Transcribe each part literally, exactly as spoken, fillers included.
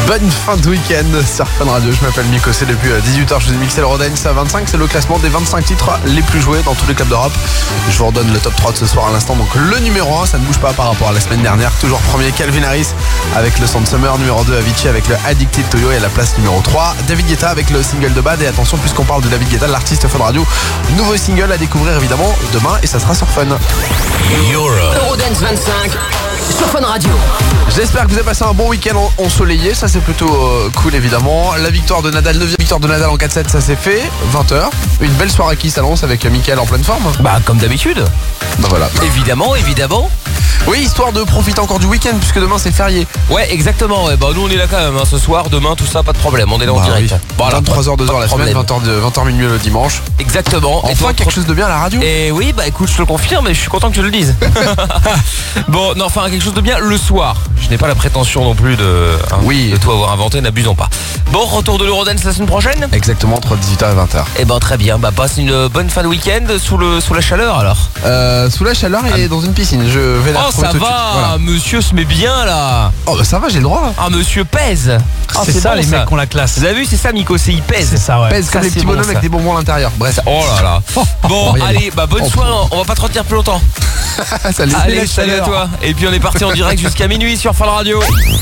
Bonne fin de week-end sur Fun Radio, je m'appelle Miko, c'est depuis dix-huit heures, je vous ai mixé le Rodance à vingt-cinq, c'est le classement des vingt-cinq titres les plus joués dans tous les clubs d'Europe. Je vous redonne le top trois de ce soir à l'instant, donc le numéro un, ça ne bouge pas par rapport à la semaine dernière, toujours premier Calvin Harris avec le son de Summer, numéro deux Avicii avec le Addicted to You et à la place numéro trois, David Guetta avec le single de Bad. Et attention, puisqu'on parle de David Guetta, l'artiste Fun Radio, nouveau single à découvrir évidemment demain et ça sera sur Fun. Eurodance vingt-cinq sur Fun Radio. J'espère que vous avez passé un bon week-end ensoleillé, ça c'est plutôt euh, cool évidemment. La victoire de Nadal, neuvième victoire de Nadal en quatre sept, ça s'est fait, vingt heures. Une belle soirée qui s'annonce avec Mickaël en pleine forme. Bah comme d'habitude. Bah voilà. Évidemment, évidemment. Oui, histoire de profiter encore du week-end puisque demain c'est férié. Ouais, exactement. Ouais. Bah nous on est là quand même, hein. Ce soir, demain, tout ça, pas de problème. On est là en bah, direct. Oui. Voilà, vingt-trois heures, deux heures la semaine, vingt heures, de, vingt heures minuit le dimanche. Exactement. Enfin et toi, quelque chose de bien à la radio. Et oui, bah écoute, je te le confirme et je suis content que tu le dises. Bon, non, enfin quelque chose de bien le soir. Je n'ai pas la prétention non plus de, hein, oui. de tout avoir inventé, n'abusons pas. Bon, retour de l'Eurodance la semaine prochaine. Exactement, entre dix-huit heures et vingt heures. Eh ben très bien, bah passe une bonne fin de week-end sous, le, sous la chaleur alors. Euh, sous la chaleur et ah. dans une piscine. Je vais la Oh ça va, voilà. Monsieur se met bien là. Oh bah ça va, j'ai le droit. Ah monsieur pèse. Ah, c'est, c'est ça bon, les ça. Mecs qui ont la classe. Vous avez vu, c'est ça Miko, c'est il pèse. C'est ça ouais. Pèse ça, comme les petits bon, bonhommes ça. avec des bonbons à l'intérieur. Bref. Oh là là. Bon oh, allez, bah bonne oh, soirée, on va pas te retenir plus longtemps. Salut, allez, salut à toi. Et puis on est parti en direct jusqu'à minuit sur Fun Radio.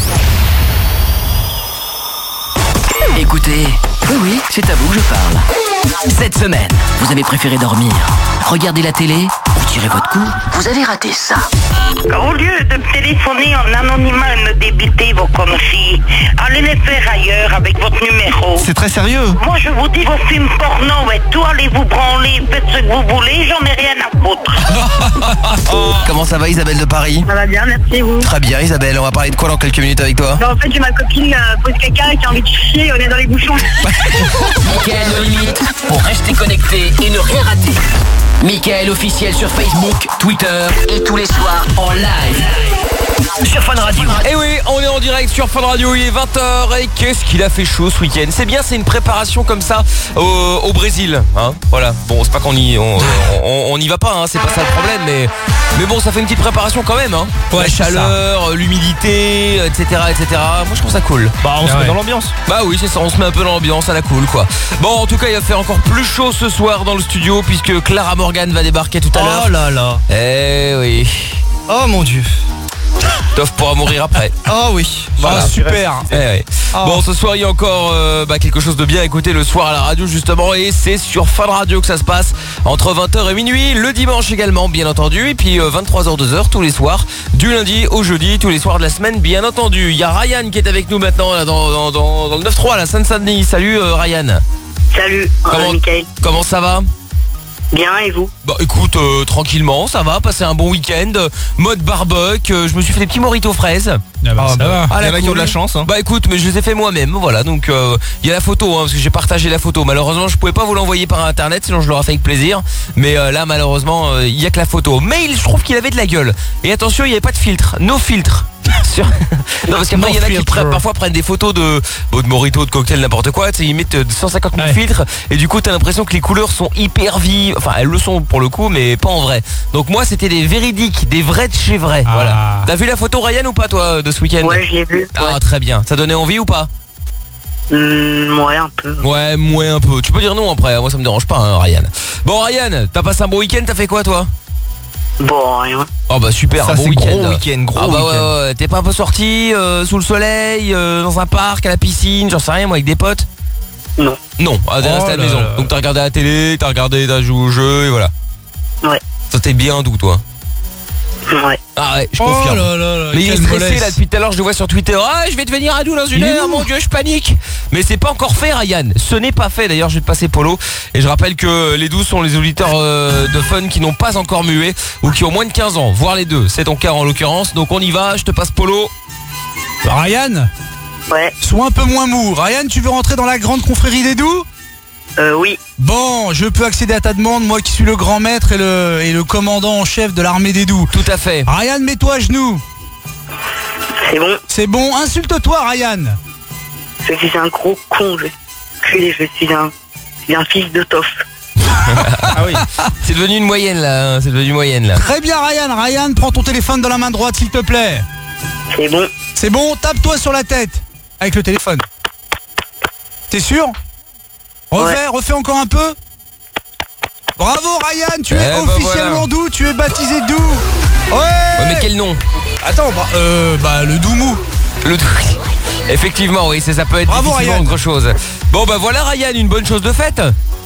Écoutez, oui oui, c'est à vous que je parle. Cette semaine, vous avez préféré dormir, regarder la télé ou tirer votre coup? Vous avez raté ça. Au lieu de me téléphoner en anonymat et me débiter vos conneries, allez les faire ailleurs avec votre numéro. C'est très sérieux. Moi je vous dis vos films porno et tout, allez vous branler, faites ce que vous voulez, j'en ai rien à foutre. Comment ça va Isabelle de Paris? Ça va bien, merci vous. Très bien Isabelle, on va parler de quoi dans quelques minutes avec toi? Non, en fait j'ai ma copine euh, pose caca qui a envie de chier, on est dans les bouchons. Mickaël no limite pour rester connecté et ne rien rater. Mickaël officiel sur Facebook, Twitter et tous les soirs en live sur Fun Radio. Et oui, on est en direct sur Fun Radio, il est vingt heures et qu'est-ce qu'il a fait chaud ce week-end. C'est bien, c'est une préparation comme ça au, au Brésil, hein. Voilà, bon c'est pas qu'on y on, on, on y va pas, hein, c'est pas ça le problème, mais mais bon ça fait une petite préparation quand même, hein. Ouais, la chaleur, l'humidité, et cetera, et cetera. Moi je trouve ça cool. Bah on ah se ouais. met dans l'ambiance. Bah oui c'est ça, on se met un peu dans l'ambiance à la cool quoi. Bon en tout cas il va faire encore plus chaud ce soir dans le studio puisque Clara Morgan va débarquer tout à l'heure. Oh là là. Eh oui. Oh mon dieu. Toff pourra mourir après. Oh oui. Voilà, ah, super. Eh ouais. Oh. Bon ce soir il y a encore euh, bah, quelque chose de bien à écouter le soir à la radio justement. Et c'est sur Fun Radio que ça se passe entre vingt heures et minuit. Le dimanche également bien entendu. Et puis euh, vingt-trois heures deux heures tous les soirs. Du lundi au jeudi, tous les soirs de la semaine bien entendu. Il y a Ryan qui est avec nous maintenant là, dans, dans, dans, dans le neuf trois, la Seine-Saint-Denis. Salut euh, Ryan. Salut comment, Mickaël. Comment ça va? Bien, et vous? Bah écoute, euh, tranquillement, ça va, passer un bon week-end, mode barbecue, euh, je me suis fait des petits mojitos fraises. Ah bah, ah, ça bah, va. Ah, il y en a qui ont de la chance, hein. Bah écoute, mais je les ai fait moi-même, voilà, donc il euh, y a la photo, hein, parce que j'ai partagé la photo. Malheureusement, je pouvais pas vous l'envoyer par internet, sinon je l'aurais fait avec plaisir. Mais euh, là, malheureusement, il euh, y a que la photo. Mais il, je trouve qu'il avait de la gueule. Et attention, il y avait pas de filtre, no filtre. Sur... non parce qu'après il y en a qui pre- parfois prennent des photos de bon, de mojito, de cocktail, n'importe quoi, tu sais, ils mettent cent cinquante mille ouais. filtres et du coup t'as l'impression que les couleurs sont hyper vives, enfin elles le sont pour le coup mais pas en vrai. Donc moi c'était des véridiques, des vrais de chez vrai. Ah. Voilà. T'as vu la photo Ryan ou pas toi de ce week-end? Ouais, je l'ai vu. Ah ouais. Très bien. Ça donnait envie ou pas? Mmh, ouais un peu. Ouais, ouais un peu. Tu peux dire non après, moi ça me dérange pas hein, Ryan. Bon Ryan, t'as passé un bon week-end, t'as fait quoi toi? Bon, rien. Oh bah super, ça, un bon week-end. Gros week-end, gros ah bah week-end. Ouais, ouais. T'es pas un peu sorti euh, sous le soleil, euh, dans un parc, à la piscine, j'en sais rien moi, avec des potes? Non. Non, ah, t'es oh resté à la maison. Là. Donc t'as regardé la télé, t'as regardé, t'as joué au jeu et voilà. Ouais. Ça t'es bien doux toi? Ouais. Ah ouais, je oh confirme. Là là là, mais il est stressé mollesse. là depuis tout à l'heure, je le vois sur Twitter. Ah, je vais devenir ado dans une heure, mon Dieu, je panique. Mais c'est pas encore fait, Ryan. Ce n'est pas fait. D'ailleurs, je vais te passer Polo. Et je rappelle que les douze sont les auditeurs euh, de Fun qui n'ont pas encore mué ou qui ont moins de quinze ans, voire les deux. C'est ton cas en l'occurrence. Donc on y va. Je te passe Polo. Ryan. Ouais. Sois un peu moins mou. Ryan, tu veux rentrer dans la grande confrérie des doux? Euh, oui. Bon, je peux accéder à ta demande, moi qui suis le grand maître et le, et le commandant en chef de l'armée des doux. Tout à fait. Ryan, mets-toi à genoux. C'est bon. C'est bon, insulte-toi, Ryan. Je suis un gros con, je suis, je suis un, je suis un fils de Toff. Ah oui, c'est devenu une moyenne là, hein. C'est devenu une moyenne là. Très bien Ryan, Ryan, prends ton téléphone dans la main droite s'il te plaît. C'est bon. C'est bon, tape-toi sur la tête. avec le téléphone. T'es sûr? Refais, Ouais. refais encore un peu. Bravo Ryan, tu Eh es bah officiellement voilà. doux, tu es baptisé doux. Ouais, Ouais, mais quel nom? Attends, bah, euh, bah le doumou. Le Effectivement, oui, ça, ça peut être Bravo, difficilement Ryan. autre chose. Bon bah voilà Ryan, une bonne chose de faite.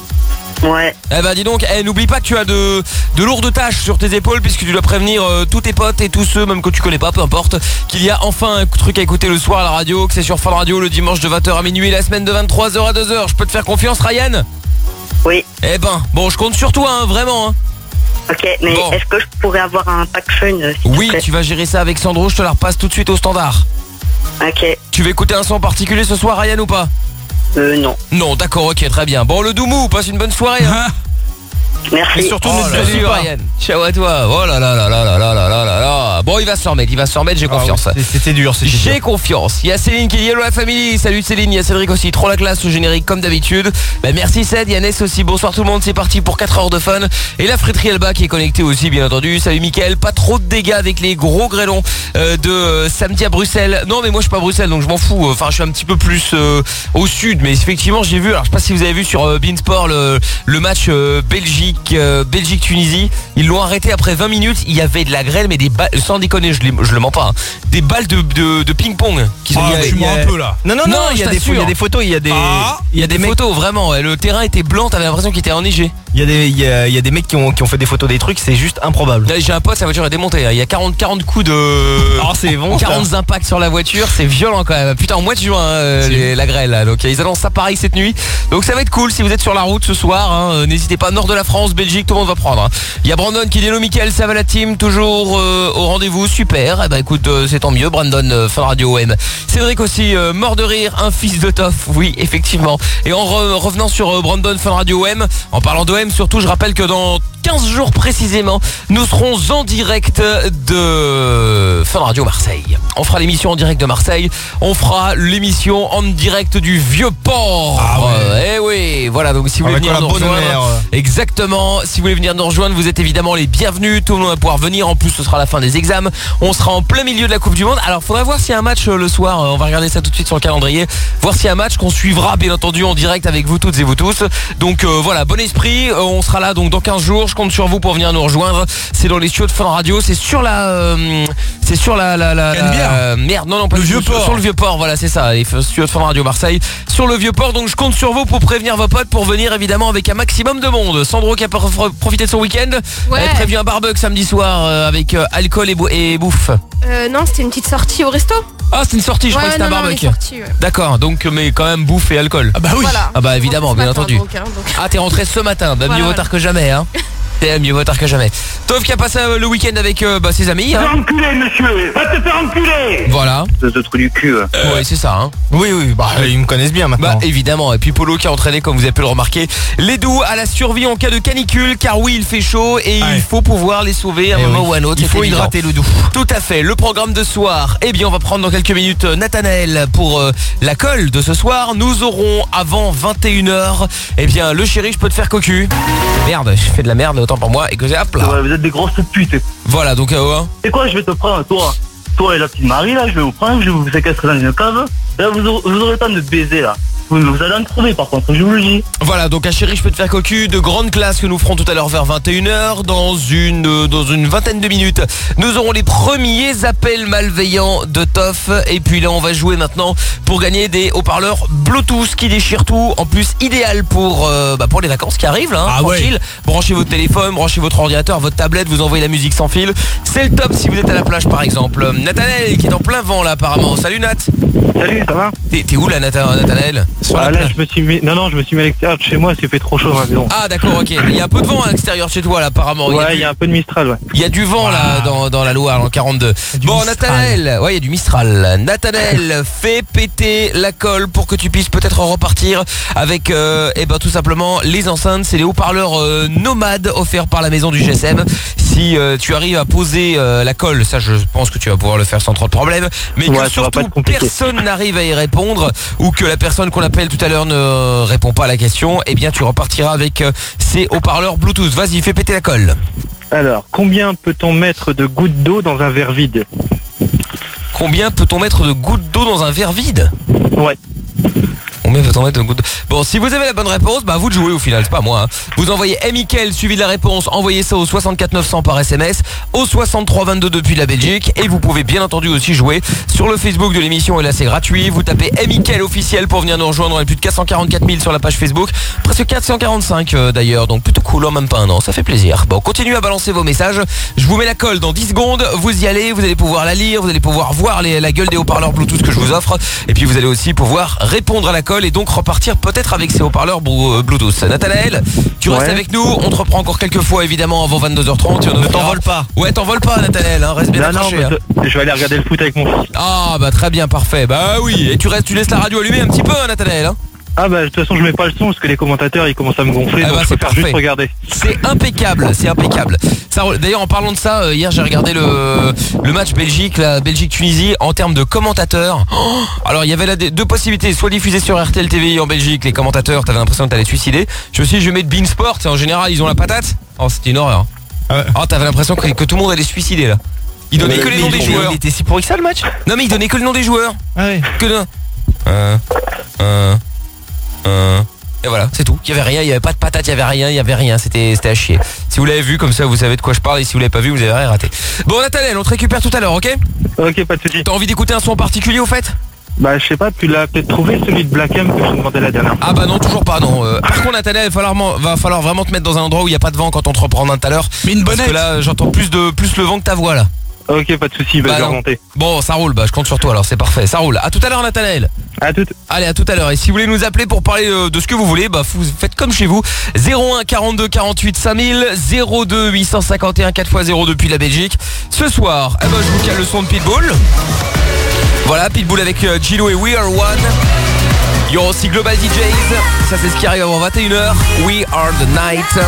Ouais. Eh ben dis donc, eh, n'oublie pas que tu as de, de lourdes tâches sur tes épaules puisque tu dois prévenir euh, tous tes potes et tous ceux même que tu connais pas, peu importe, qu'il y a enfin un truc à écouter le soir à la radio, que c'est sur Fun Radio le dimanche de vingt heures à minuit, la semaine de vingt-trois heures à deux heures. Je peux te faire confiance Ryan? Oui. Eh ben, bon je compte sur toi hein, vraiment hein. Ok, mais Bon. est-ce que je pourrais avoir un pack fun euh, s'il te Oui, plaît tu vas gérer ça avec Sandro, je te la repasse tout de suite au standard. Ok. Tu veux écouter un son en particulier ce soir Ryan ou pas? Euh, non. Non, d'accord, ok, très bien. Bon le Doumou, passe une bonne soirée hein. Merci. Et surtout, Oh ne te là blesse là, pas. Ryan. Ciao à toi. Oh là là là là là là là là là là. Bon, il va se remettre, il va se remettre, j'ai confiance. Ah ouais, C'était dur, c'était dur. J'ai confiance. Il y a Céline qui dit hello la famille. Salut Céline, il y a Cédric aussi. Trop la classe au générique comme d'habitude. Bah, merci Ced, il y a Ness aussi. Bonsoir tout le monde, c'est parti pour quatre heures de fun. Et la friterie Elba qui est connectée aussi bien entendu. Salut Mickaël, pas trop de dégâts avec les gros grêlons euh, de euh, samedi à Bruxelles. Non mais moi je suis pas à Bruxelles donc je m'en fous. Enfin je suis un petit peu plus euh, au sud. Mais effectivement j'ai vu, alors je sais pas si vous avez vu sur euh, Beansport le, le match euh, Belgique euh, Belgique Tunisie, ils l'ont arrêté après vingt minutes, il y avait de la grêle mais des balles, sans déconner, je, les- je le mens pas, hein, des balles de, de, de ping-pong qui sont Ah, il y a- tu mens un peu là. Non, non, Non, non, il y, je a des t'assure. pho- il y a des photos, il y a des. Ah. il y a des mecs- photos vraiment, ouais, le terrain était blanc, t'avais l'impression qu'il était enneigé. Il y a des, il y a, il y a des mecs qui ont, qui ont fait des photos des trucs, c'est juste improbable. Là, j'ai un pote, sa voiture est démontée, hein. Il y a quarante, quarante coups de... Oh, c'est bon, ça. quarante impacts sur la voiture, c'est violent quand même. Putain, au mois de juin, hein, euh, les- la grêle là. Donc ils annoncent ça pareil cette nuit. Donc ça va être cool si vous êtes sur la route ce soir, hein. Euh, N'hésitez pas, nord de la France, Belgique, tout le monde va prendre, hein. Il y a Brandon qui dit hello Mickaël, ça va la team, toujours euh, au rendez-vous, super. Eh ben écoute, euh, c'est tant mieux, Brandon, euh, Fun Radio O M. Cédric aussi, euh, mort de rire, un fils de Toff, oui effectivement. Et en re- revenant sur euh, Brandon Fun Radio O M, en parlant d'O M surtout, je rappelle que dans quinze jours précisément, nous serons en direct de Fun Radio Marseille. On fera l'émission en direct de Marseille, on fera l'émission en direct du Vieux-Port. Ah ouais. Euh, eh oui, voilà, donc si vous voulez Avec venir la nous bonne rejoindre, mère. exactement, si vous voulez venir nous rejoindre, vous êtes évidemment les bienvenus, tout le monde va pouvoir venir, en plus ce sera la fin des examens, on sera en plein milieu de la Coupe du Monde. Alors faudra voir s'il y a un match euh, le soir, euh, on va regarder ça tout de suite sur le calendrier, voir s'il y a un match qu'on suivra bien entendu en direct avec vous toutes et vous tous. Donc euh, voilà, bon esprit, euh, on sera là donc dans quinze jours, je compte sur vous pour venir nous rejoindre. C'est dans les studios de Fun Radio, c'est sur la euh, c'est sur la la, la, la- Canebière. euh, merde, non non pas Le du tout, Vieux-Port. sur, sur le Vieux-Port, voilà, c'est ça, les studios de Fun Radio Marseille sur le Vieux-Port. Donc je compte sur vous pour prévenir vos potes pour venir évidemment avec un maximum de monde. Sandro qui a prof- profité de son week-end, Ouais. elle a prévu un barbecue samedi soir euh, avec euh, alcool et, bou- et bouffe. Euh, non, c'était une petite sortie au resto. Ah, c'est une sortie, je crois que c'était un non, non, on est barbecue. sortis, ouais. D'accord, donc mais quand même bouffe et alcool. Ah bah oui. Voilà. Ah bah évidemment, Ce bien matin, entendu. donc, hein, donc. Ah, t'es rentré ce matin, bah, Voilà, mieux vaut voilà. tard que jamais, hein. C'est mieux vaut tard que jamais. Tov qui a passé euh, le week-end avec euh, bah, ses amis, hein. enculer, monsieur. Va te faire enculer. Voilà. Ce trou du cul. Ouais, c'est ça, hein. Oui, oui, bah, ils me connaissent bien Bah maintenant. évidemment, et puis Polo qui a entraîné comme vous avez pu le remarquer les doux à la survie en cas de canicule, car oui il fait chaud et Ouais. il faut pouvoir les sauver à un Eh moment oui. ou à un autre. Il c'est faut évident. hydrater le doux. Tout à fait, le programme de ce soir, eh bien on va prendre dans quelques minutes euh, Nathanaël pour euh, la colle de ce soir. Nous aurons avant vingt et une heures, eh bien le chéri je peux te faire cocu. Merde, je fais de la merde autant pour moi et que j'ai hop là. Ouais, vous êtes des grosses putes. Voilà donc euh, ouais. C'est quoi, je vais te prendre, toi. Toi et la petite Marie, là, je vais vous prendre, je vais vous séquestrer dans une cave. Là, vous aurez, vous aurez le temps de baiser, là. Vous, vous allez en trouver, par contre, je vous le dis. Voilà, donc à chéri, je peux te faire cocu, de grande classe que nous ferons tout à l'heure vers vingt et une heures. Dans une, euh, dans une vingtaine de minutes, nous aurons les premiers appels malveillants de Toff. Et puis là, on va jouer maintenant pour gagner des haut-parleurs Bluetooth qui déchirent tout. En plus, idéal pour, euh, bah, pour les vacances qui arrivent, là, hein, Ah ouais. tranquille. Branchez votre téléphone, branchez votre ordinateur, votre tablette, vous envoyez la musique sans fil. C'est le top si vous êtes à la plage, par exemple. Nathanaël qui est en plein vent, là, apparemment. Salut, Nat. Salut, ça va? T'es t'es où, là, Nathan- Nathanaël? Sur Ah, la là, plage. je me suis mis. Non, non, je me suis mis à l'extérieur de chez moi, c'est fait trop chaud dans la maison. Ah d'accord, ok. Il y a un peu de vent à l'extérieur de chez toi là apparemment. Il y a Ouais, du- il y a un peu de Mistral, ouais. Il y a du vent là Ah. dans, dans la Loire, en quarante-deux. du Bon, Mistral. Nathanaël, ouais, il y a du Mistral. Nathanaël, fais péter la colle pour que tu puisses peut-être repartir avec, euh, eh ben, tout simplement, les enceintes. C'est les haut-parleurs euh, nomades offerts par la maison du G S M. Si euh, tu arrives à poser euh, la colle, ça, je pense que tu vas pouvoir le faire sans trop de problème. Mais Ouais, que ça va surtout pas être compliqué. personne n'arrive à y répondre ou que la personne qu'on appelle tout à l'heure ne répond pas à la question, eh bien, tu repartiras avec euh, ces haut-parleurs Bluetooth. Vas-y, fais péter la colle. Alors, combien peut-on mettre de gouttes d'eau dans un verre vide? Combien peut-on mettre de gouttes d'eau dans un verre vide? Ouais. Combien peut-on mettre de gouttes d'eau? Bon, si vous avez la bonne réponse, bah vous de jouer au final, c'est pas moi. Hein. Vous envoyez M. Mickaël suivi de la réponse, envoyez ça au soixante-quatre neuf cents par S M S, au soixante-trois vingt-deux depuis la Belgique, et vous pouvez bien entendu aussi jouer sur le Facebook de l'émission, et là c'est gratuit. Vous tapez M. Mickaël officiel pour venir nous rejoindre. On est plus de quatre cent quarante-quatre mille sur la page Facebook, presque quatre cent quarante-cinq euh, d'ailleurs, donc plutôt cool, en même pas un an, ça fait plaisir. Bon, continuez à balancer vos messages. Je vous mets la colle dans dix secondes, vous y allez, vous allez pouvoir la lire, vous allez pouvoir voir les, la gueule des haut-parleurs Bluetooth que je vous offre, et puis vous allez aussi pouvoir répondre à la colle et donc repartir peut-être avec ces haut-parleurs Bluetooth. Nathanaël, tu restes Ouais. avec nous, on te reprend encore quelques fois évidemment avant vingt-deux heures trente. Ne t'envole pas. Ouais, t'envole pas Nathanaël, hein, reste bien Non, non, accroché. hein. mais je vais aller regarder le foot avec mon fils. Ah bah très bien, parfait. Bah oui, et tu restes, tu laisses la radio allumée un petit peu, hein, Nathanaël. Hein. Ah bah de toute façon je mets pas le son parce que les commentateurs ils commencent à me gonfler, Ah donc bah, je c'est préfère juste parfait. regarder. C'est impeccable, c'est impeccable. Ça, d'ailleurs, en parlant de ça, euh, hier j'ai regardé le, le match Belgique, la Belgique-Tunisie, en termes de commentateurs. Oh, alors il y avait là des- deux possibilités, soit diffusé sur R T L T V en Belgique, les commentateurs, t'avais l'impression que t'allais te suicider. Je me suis dit, je vais mettre Beansport, et en général ils ont la patate. Oh, c'était une horreur. Ah ouais. Oh, t'avais l'impression que, que tout le monde allait se suicider là. Il donnait Mais que les il- noms des il- joueurs. Il était si pourri que ça le match. Non mais il donnait que le nom des joueurs. Ah ouais. Que de... Euh, euh, euh, et voilà, c'est tout. Il y avait rien, il y avait pas de patate, il y avait rien, il y avait rien. C'était, c'était à chier. Si vous l'avez vu, comme ça, vous savez de quoi je parle. Et si vous l'avez pas vu, vous avez rien raté. Bon, Nathanaël, on te récupère tout à l'heure, ok? Ok, pas de soucis. T'as envie d'écouter un son en particulier au fait? Bah je sais pas, tu l'as peut-être trouvé celui de Black M que je te demandais la dernière fois. Ah bah non, toujours pas, non. Euh, par contre, Nathanaël, il va falloir, va falloir vraiment te mettre dans un endroit où il n'y a pas de vent quand on te reprendra tout à l'heure. Mais une Parce bonnette. que là, j'entends plus de plus le vent que ta voix là. Ok, pas de soucis, bah, Bah je vais non. remonter. Bon, ça roule, bah je compte sur toi alors, c'est parfait, ça roule. À tout à l'heure, Nathanaël. À tout. Allez, à tout à l'heure. Et si vous voulez nous appeler pour parler euh, de ce que vous voulez, bah vous faites comme chez vous. zéro un quarante-deux quarante-huit cinq mille, zéro deux huit cent cinquante et un quatre fois zéro depuis la Belgique. Ce soir, eh ben, je vous cale le son de Pitbull. Voilà, Pitbull avec euh, Gilo et We Are One. Il y aura aussi Global D Js. Ça c'est ce qui arrive avant vingt et une heures. We Are The Night.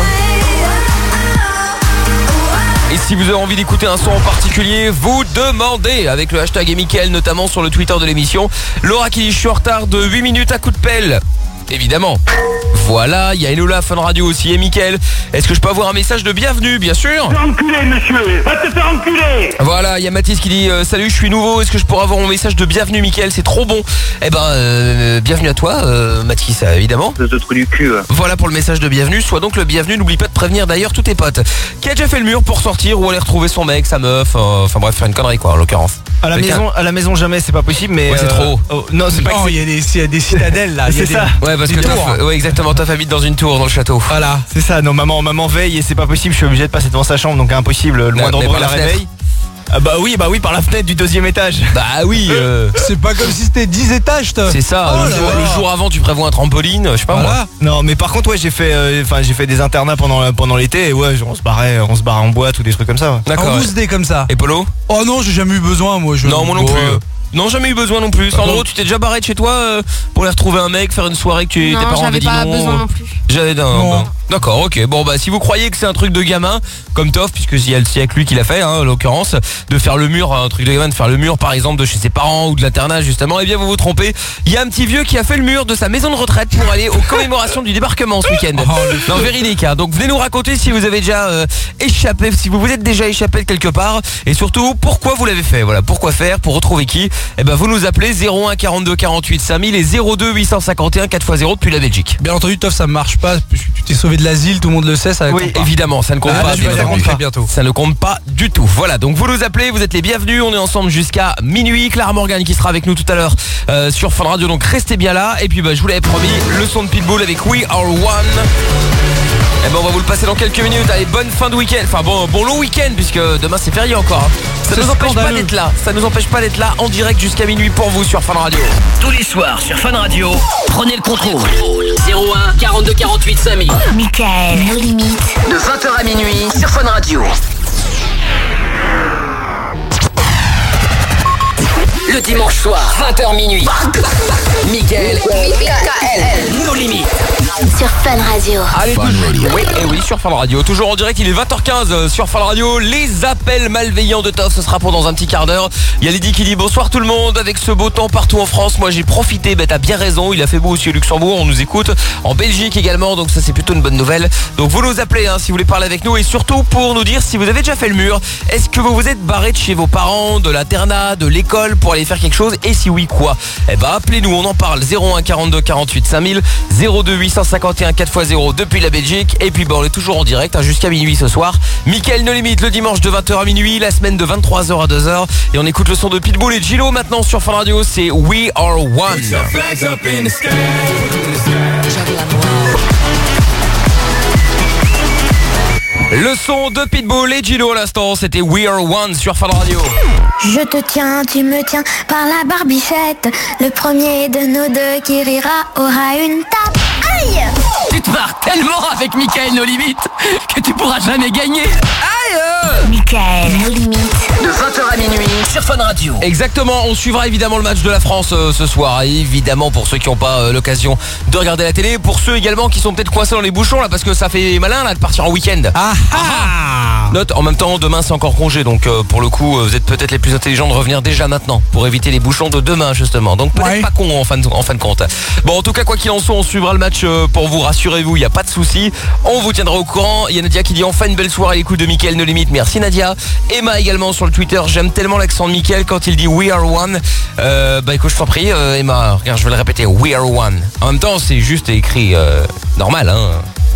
Et si vous avez envie d'écouter un son en particulier, vous demandez avec le hashtag et Mickaël, notamment sur le Twitter de l'émission. Laura qui dit je suis en retard de huit minutes à coup de pelle. Évidemment. Voilà, il y a Enola Fun Radio aussi et Mickaël. Est-ce que je peux avoir un message de bienvenue, bien sûr? Enculé, monsieur. Va te faire enculer. Voilà, il y a Mathis qui dit euh, salut, je suis nouveau, est-ce que je pourrais avoir mon message de bienvenue, Mickaël? C'est trop bon. Eh ben, euh, bienvenue à toi, euh, Mathis, euh, évidemment. De trou du cul. Voilà pour le message de bienvenue. Sois donc le bienvenu. N'oublie pas de prévenir d'ailleurs tous tes potes. Qui a déjà fait le mur pour sortir ou aller retrouver son mec, sa meuf. euh, Enfin bref, faire une connerie quoi en l'occurrence. À la Le maison, à la maison jamais, c'est pas possible. Mais Ouais, c'est trop. oh, non, c'est pas. que Non, c'est- il y a des, il y a des citadelles là. il y a C'est des- ça. Ouais, parce des que ta, tours. ouais, exactement, ta famille dans une tour dans le château. Voilà. C'est ça. Non, maman, maman veille et c'est pas possible. Je suis obligé de passer devant sa chambre, donc impossible. Le Mais- moindre mais bruit par la la réveille. Ah bah oui, bah oui, par la fenêtre du deuxième étage. Bah oui, euh, C'est pas comme si c'était dix étages, toi. c'est ça. Oh le, là jour, là. le jour avant, tu prévois un trampoline, je sais pas moi. Voilà. Non, mais par contre, ouais, j'ai fait, euh, enfin, j'ai fait des internats pendant pendant l'été et ouais, on se barrait, on se barrait en boîte ou des trucs comme ça. Ouais. D'accord. En ouais. douze dés comme ça. Et Polo? Oh non, j'ai jamais eu besoin, moi. Je... Non, moi non Bon, plus. euh, Non, jamais eu besoin non plus. Sandro, bon tu t'es déjà barré de chez toi euh, pour aller retrouver un mec, faire une soirée que tu, tes Non, parents avaient j'avais dit pas non. besoin non plus. J'avais d'un. Non. bah, D'accord, ok. Bon bah si vous croyez que c'est un truc de gamin, comme Toff, puisque il y a le siècle lui qui l'a fait, hein, en l'occurrence, de faire le mur, un truc de gamin, de faire le mur par exemple de chez ses parents ou de l'internat justement, eh bien vous vous trompez. Il y a un petit vieux qui a fait le mur de sa maison de retraite pour aller aux commémorations du débarquement ce week-end. Non, véridique. Hein. Donc venez nous raconter si vous avez déjà euh, échappé, si vous vous êtes déjà échappé de quelque part, et surtout pourquoi vous l'avez fait. Voilà, pourquoi faire, pour retrouver qui. Eh ben vous nous appelez zéro un quarante-deux quarante-huit cinq mille et zéro deux huit cent cinquante et un quatre fois zéro depuis la Belgique. Bien entendu, Toff, ça marche pas. Tu t'es sauvé de l'asile, tout le monde le sait, ça Oui, compte pas. évidemment, ça ne compte Ah, pas. tu bien vas les entendu. rentrer bientôt. Ça ne compte pas du tout. Voilà, donc vous nous appelez, vous êtes les bienvenus. On est ensemble jusqu'à minuit. Clara Morgan qui sera avec nous tout à l'heure euh, sur Fun Radio. Donc restez bien là. Et puis bah, je vous l'avais promis, le son de Pitbull avec We Are One. Et ben on va vous le passer dans quelques minutes. Allez, bonne fin de week-end. Enfin bon, bon long week-end puisque demain c'est férié encore. hein. Ça C'est nous empêche pas scandaleux. d'être là. Ça nous empêche pas d'être là en direct jusqu'à minuit pour vous sur Fun Radio. Tous les soirs sur Fun Radio, prenez le contrôle. zéro un quarante-deux quarante-huit cinq mille. Mickaël, nos limites. De vingt heures à minuit sur Fun Radio. Le dimanche soir, vingt heures minuit. Mickaël, nos limites. Sur Fun Radio. Allez, tout oui, et oui, sur Fun Radio. Toujours en direct, il est vingt heures quinze sur Fun Radio. Les appels malveillants de Toff, ce sera pour dans un petit quart d'heure. Il y a Lydie qui dit bonsoir tout le monde. Avec ce beau temps partout en France, moi j'ai profité. Bah t'as bien raison, il a fait beau aussi au Luxembourg. On nous écoute en Belgique également, donc ça c'est plutôt une bonne nouvelle. Donc vous nous appelez hein, si vous voulez parler avec nous et surtout pour nous dire si vous avez déjà fait le mur. Est-ce que vous vous êtes barré de chez vos parents, de l'internat, de l'école pour aller faire quelque chose et si oui quoi? Eh bah appelez-nous, on en parle. Zéro un quarante-deux quarante-huit cinq mille, zéro deux huit cent cinquante et un quatre fois zéro depuis la Belgique. Et puis bah on est toujours en direct hein, jusqu'à minuit ce soir. Mickaël No Limite le dimanche de vingt heures à minuit, la semaine de vingt-trois heures à deux heures. Et on écoute le son de Pitbull et Gillo maintenant sur Fun Radio, c'est We Are One. Le son de Pitbull et Gillo à l'instant, c'était We Are One sur Fun Radio. Je te tiens, tu me tiens par la barbichette. Le premier de nos deux qui rira aura une tape. Aïe! Tu te marres tellement avec Mickaël No Limite que tu pourras jamais gagner. Aïe! Mickaël No Limite. De vingt heures à minuit sur Fun Radio. Exactement, on suivra évidemment le match de la France euh, ce soir. Et évidemment pour ceux qui n'ont pas euh, l'occasion de regarder la télé, pour ceux également qui sont peut-être coincés dans les bouchons là parce que ça fait malin là de partir en week-end. Ah ah. Note, en même temps demain c'est encore congé, donc euh, pour le coup euh, vous êtes peut-être les plus intelligents de revenir déjà maintenant pour éviter les bouchons de demain justement. Donc peut-être Ouais. pas con en fin, de, en fin de compte. Bon en tout cas quoi qu'il en soit, on suivra le match euh, pour vous, rassurez-vous, il n'y a pas de souci. On vous tiendra au courant. Il y a Nadia qui dit enfin une belle soirée à l'écoute de Mickaël No Limite. Merci Nadia. Emma également sur le Twitter, j'aime tellement l'accent de Mickaël quand il dit We Are One. Euh, bah écoute je t'en prie euh, Emma, regarde je vais le répéter, We Are One. En même temps c'est juste écrit euh, normal hein.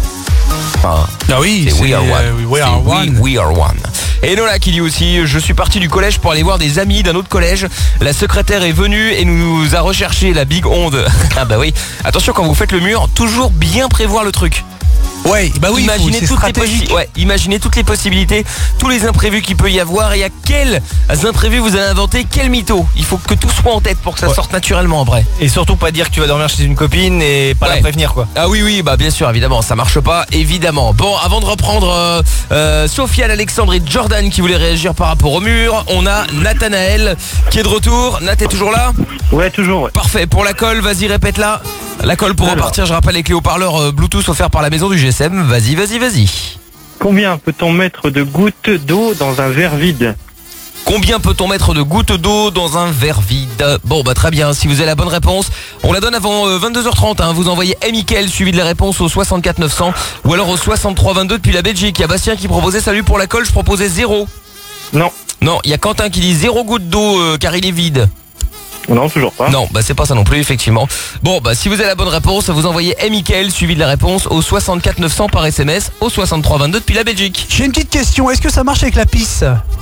Enfin, Ah oui, c'est We Are One. euh, We Are C'est One. We, We Are One. Et Nola qui dit aussi, je suis parti du collège pour aller voir des amis d'un autre collège. La secrétaire est venue et nous a recherché la big onde. Ah bah oui. Attention quand vous faites le mur, toujours bien prévoir le truc. Ouais, bah oui, imaginez, faut- c'est toutes les stratégique. possi- ouais, imaginez toutes les possibilités, tous les imprévus qu'il peut y avoir et à quels imprévus vous allez inventer, quel mytho. Il faut que tout soit en tête pour que ça Ouais. sorte naturellement après. Et surtout pas dire que tu vas dormir chez une copine et pas Ouais. la prévenir quoi. Ah oui oui bah bien sûr évidemment ça marche pas évidemment. Bon avant de reprendre euh, euh, Sofiane, Alexandre et Jordan qui voulaient réagir par rapport au mur, on a Nathanaël qui est de retour. Nat est toujours là? Ouais, toujours, ouais. Parfait, pour la colle, vas-y répète là. La colle pour Alors. repartir, je rappelle les clés haut-parleurs euh, Bluetooth offerts par la maison du G S M. Vas-y vas-y vas-y. Combien peut-on mettre de gouttes d'eau dans un verre vide? Combien peut-on mettre de gouttes d'eau dans un verre vide? Bon bah très bien, si vous avez la bonne réponse, on la donne avant euh, vingt-deux heures trente hein. Vous envoyez Mickaël suivi de la réponse au soixante-quatre neuf cents ou alors au soixante-trois vingt-deux depuis la Belgique. Il y a Bastien qui proposait salut pour la colle, je proposais zéro. Non. Non, il y a Quentin qui dit zéro goutte d'eau euh, car il est vide. Non, toujours pas. Non, bah c'est pas ça non plus effectivement. Bon bah si vous avez la bonne réponse, vous envoyez Mickaël suivi de la réponse au soixante-quatre neuf cents par S M S au soixante-trois vingt-deux depuis la Belgique. J'ai une petite question, est-ce que ça marche avec la pisse?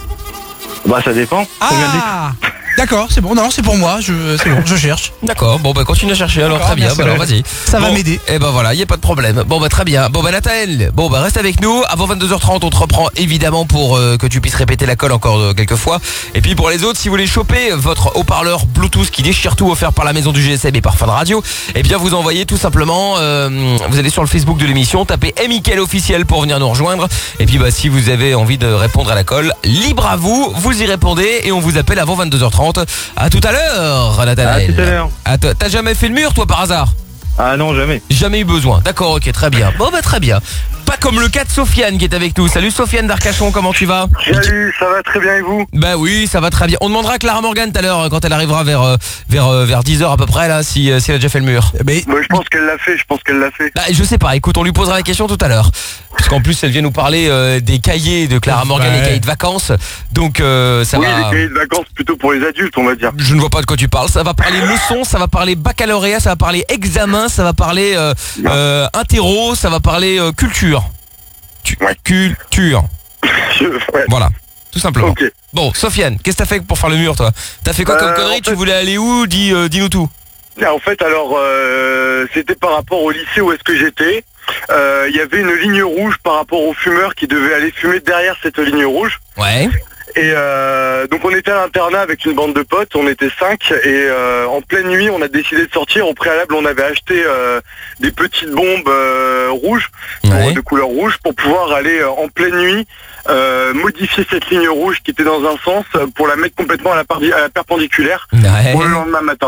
Bah, ça dépend. Combien de litres? Ah d'accord, c'est bon, non, c'est pour moi, je, c'est bon, je cherche. D'accord, bon bah continue à chercher alors, D'accord, très bien, merci. bah, alors vas-y. Ça va Bon, m'aider. Et ben voilà, il y a pas de problème. Bon bah très bien. Bon bah Nathaël, bon bah reste avec nous. Avant vingt-deux heures trente, on te reprend évidemment pour euh, que tu puisses répéter la colle encore euh, quelques fois. Et puis pour les autres, si vous voulez choper votre haut-parleur Bluetooth qui déchire tout offert par la maison du G S M et par Fun Radio, eh bien vous envoyez tout simplement, euh, vous allez sur le Facebook de l'émission, tapez Mickaël officiel pour venir nous rejoindre. Et puis bah si vous avez envie de répondre à la colle, libre à vous, vous y répondez et on vous appelle avant vingt-deux heures trente. À tout à l'heure, Nathaël. À tout à l'heure. Ah, t'as t'as jamais fait le mur toi par hasard? Ah non, jamais. Jamais eu besoin. D'accord, ok, très bien. Bon bah très bien. Pas comme le cas de Sofiane qui est avec nous. Salut Sofiane d'Arcachon, comment tu vas? Salut, ça va très bien et vous? Bah oui, ça va très bien. On demandera à Clara Morgan tout à l'heure quand elle arrivera vers euh, vers euh, vers dix heures à peu près là si euh, si elle a déjà fait le mur. Mais Moi, je pense qu'elle l'a fait, je pense qu'elle l'a fait. Bah je sais pas, écoute, on lui posera la question tout à l'heure. Parce qu'en plus elle vient nous parler euh, des cahiers de Clara Morgan, Ouais. les cahiers de vacances. Donc euh, ça oui, va. les cahiers de vacances plutôt pour les adultes, on va dire. Je ne vois pas de quoi tu parles. Ça va parler leçons, ça va parler baccalauréat, ça va parler examen, ça va parler euh, euh, interro, ça va parler euh, culture. Tu- Ouais. Culture. Je- ouais. Voilà, tout simplement. Ok. Bon, Sofiane, qu'est-ce que t'as fait pour faire le mur, toi? T'as fait quoi comme Euh, connerie? en Tu fait- voulais aller où? Dis, euh, dis-nous tout. En fait, alors, euh, c'était par rapport au lycée où est-ce que j'étais. Euh, Il y avait une ligne rouge par rapport aux fumeurs qui devaient aller fumer derrière cette ligne rouge. Ouais. Et euh, donc on était à l'internat avec une bande de potes, on était cinq et euh, en pleine nuit on a décidé de sortir. Au préalable on avait acheté euh, des petites bombes euh, rouges, pour- Ouais. de couleur rouge, pour pouvoir aller euh, en pleine nuit euh, modifier cette ligne rouge qui était dans un sens euh, pour la mettre complètement à la, pardi- à la perpendiculaire Ouais. pour le lendemain matin.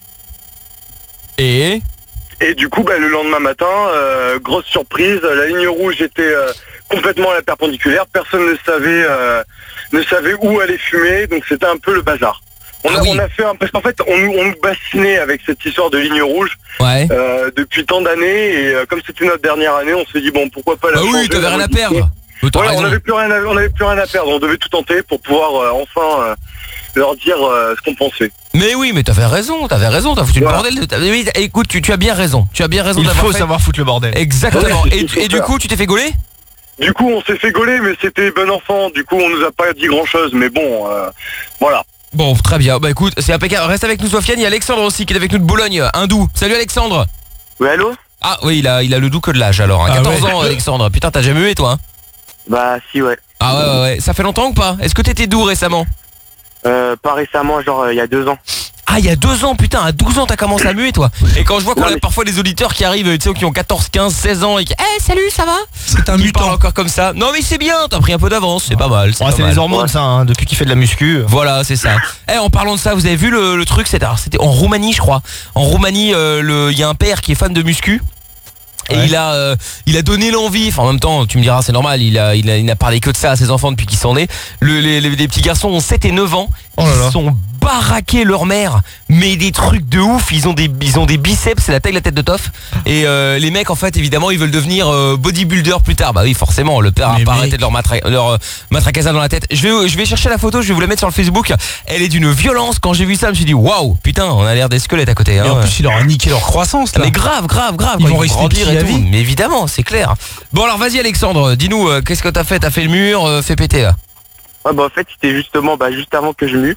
Et Et du coup, bah, le lendemain matin, euh, grosse surprise, la ligne rouge était euh, complètement à la perpendiculaire. Personne ne savait, euh, ne savait où aller fumer, donc c'était un peu le bazar. On a, Ah oui. on a fait un, parce qu'en fait, on, nous- on nous bassinait avec cette histoire de ligne rouge ouais. euh, depuis tant d'années, et euh, comme c'était notre dernière année, on s'est dit bon, pourquoi pas la Bah oui, changer, t'avais la rien à modifier. perdre. Oh, t'as Ouais, on raison. n'avait plus rien, à- on avait plus rien à perdre. On devait tout tenter pour pouvoir euh, enfin euh, leur dire euh, ce qu'on pensait. Mais oui, mais t'avais raison, t'avais raison, t'as foutu le Voilà. bordel. de- t'as- oui, écoute, tu, tu as bien raison, tu as bien raison Il d'avoir faut fait- savoir foutre le bordel. Exactement. Ouais, Et, c'est et du super. coup, tu t'es fait gauler? Du coup, on s'est fait gauler, mais c'était bon enfant. Du coup, on nous a pas dit grand chose, mais bon, euh, voilà. Bon, très bien. Bah écoute, c'est impeccable. Reste avec nous, Sofiane. Il y a Alexandre aussi qui est avec nous de Boulogne, hindou. Salut Alexandre. Oui, allô? Ah oui, il a, il a le doux que de l'âge alors. hein. Ah quatorze ouais. ans, Alexandre. Putain, t'as jamais eu toi hein? Bah, si, ouais. Ah ouais, ouais, ouais. Ça fait longtemps ou pas? Est-ce que t'étais doux récemment? Euh, pas récemment, genre, euh, il y a deux ans. Ah, il y a deux ans, putain, à douze ans, t'as commencé à muer, toi. Et quand je vois qu'on Non, a mais- parfois des auditeurs qui arrivent, tu sais, qui ont quatorze, quinze, seize ans et qui, eh, salut, ça va? C'est un Qui parlent mutant. encore comme ça. Non, mais c'est bien, t'as pris un peu d'avance, c'est pas mal. C'est Ouais, pas c'est mal. les hormones, Ouais. ça, hein, depuis qu'il fait de la muscu. Voilà, c'est ça. Eh, en parlant de ça, vous avez vu le, le truc, c'était alors, c'était en Roumanie, je crois. En Roumanie, euh, le- il y a un père qui est fan de muscu. Et Ouais. il a, euh, il a donné l'envie. Enfin, en même temps, tu me diras, c'est normal. Il a, il a, il n'a parlé que de ça à ses enfants depuis qu'ils sont nés. Le, les, les, les petits garçons ont sept et neuf ans. Oh là là. Ils sont baraqués leur mère, mais des trucs de ouf. Ils ont des, ils ont des biceps, c'est la taille de la tête de Toff. Et euh, les mecs, en fait, évidemment, ils veulent devenir euh, bodybuilder plus tard. Bah oui, forcément, le père a Mais pas mec. arrêté de leur, matra leur euh, matracasa dans la tête. Je vais, je vais chercher la photo, je vais vous la mettre sur le Facebook. Elle est d'une violence. Quand j'ai vu ça, je me suis dit, waouh, putain, on a l'air des squelettes à côté. Et hein. en plus, il leur a niqué leur croissance là. Mais grave, grave, grave. Ils quoi, vont rester grandir petits et à tout. vie. Mais évidemment, c'est clair. Bon alors vas-y Alexandre, dis-nous, euh, qu'est-ce que t'as fait? T'as fait le mur, euh, fait péter là. Ouais, bah, en fait, c'était justement, bah, juste avant que je mue.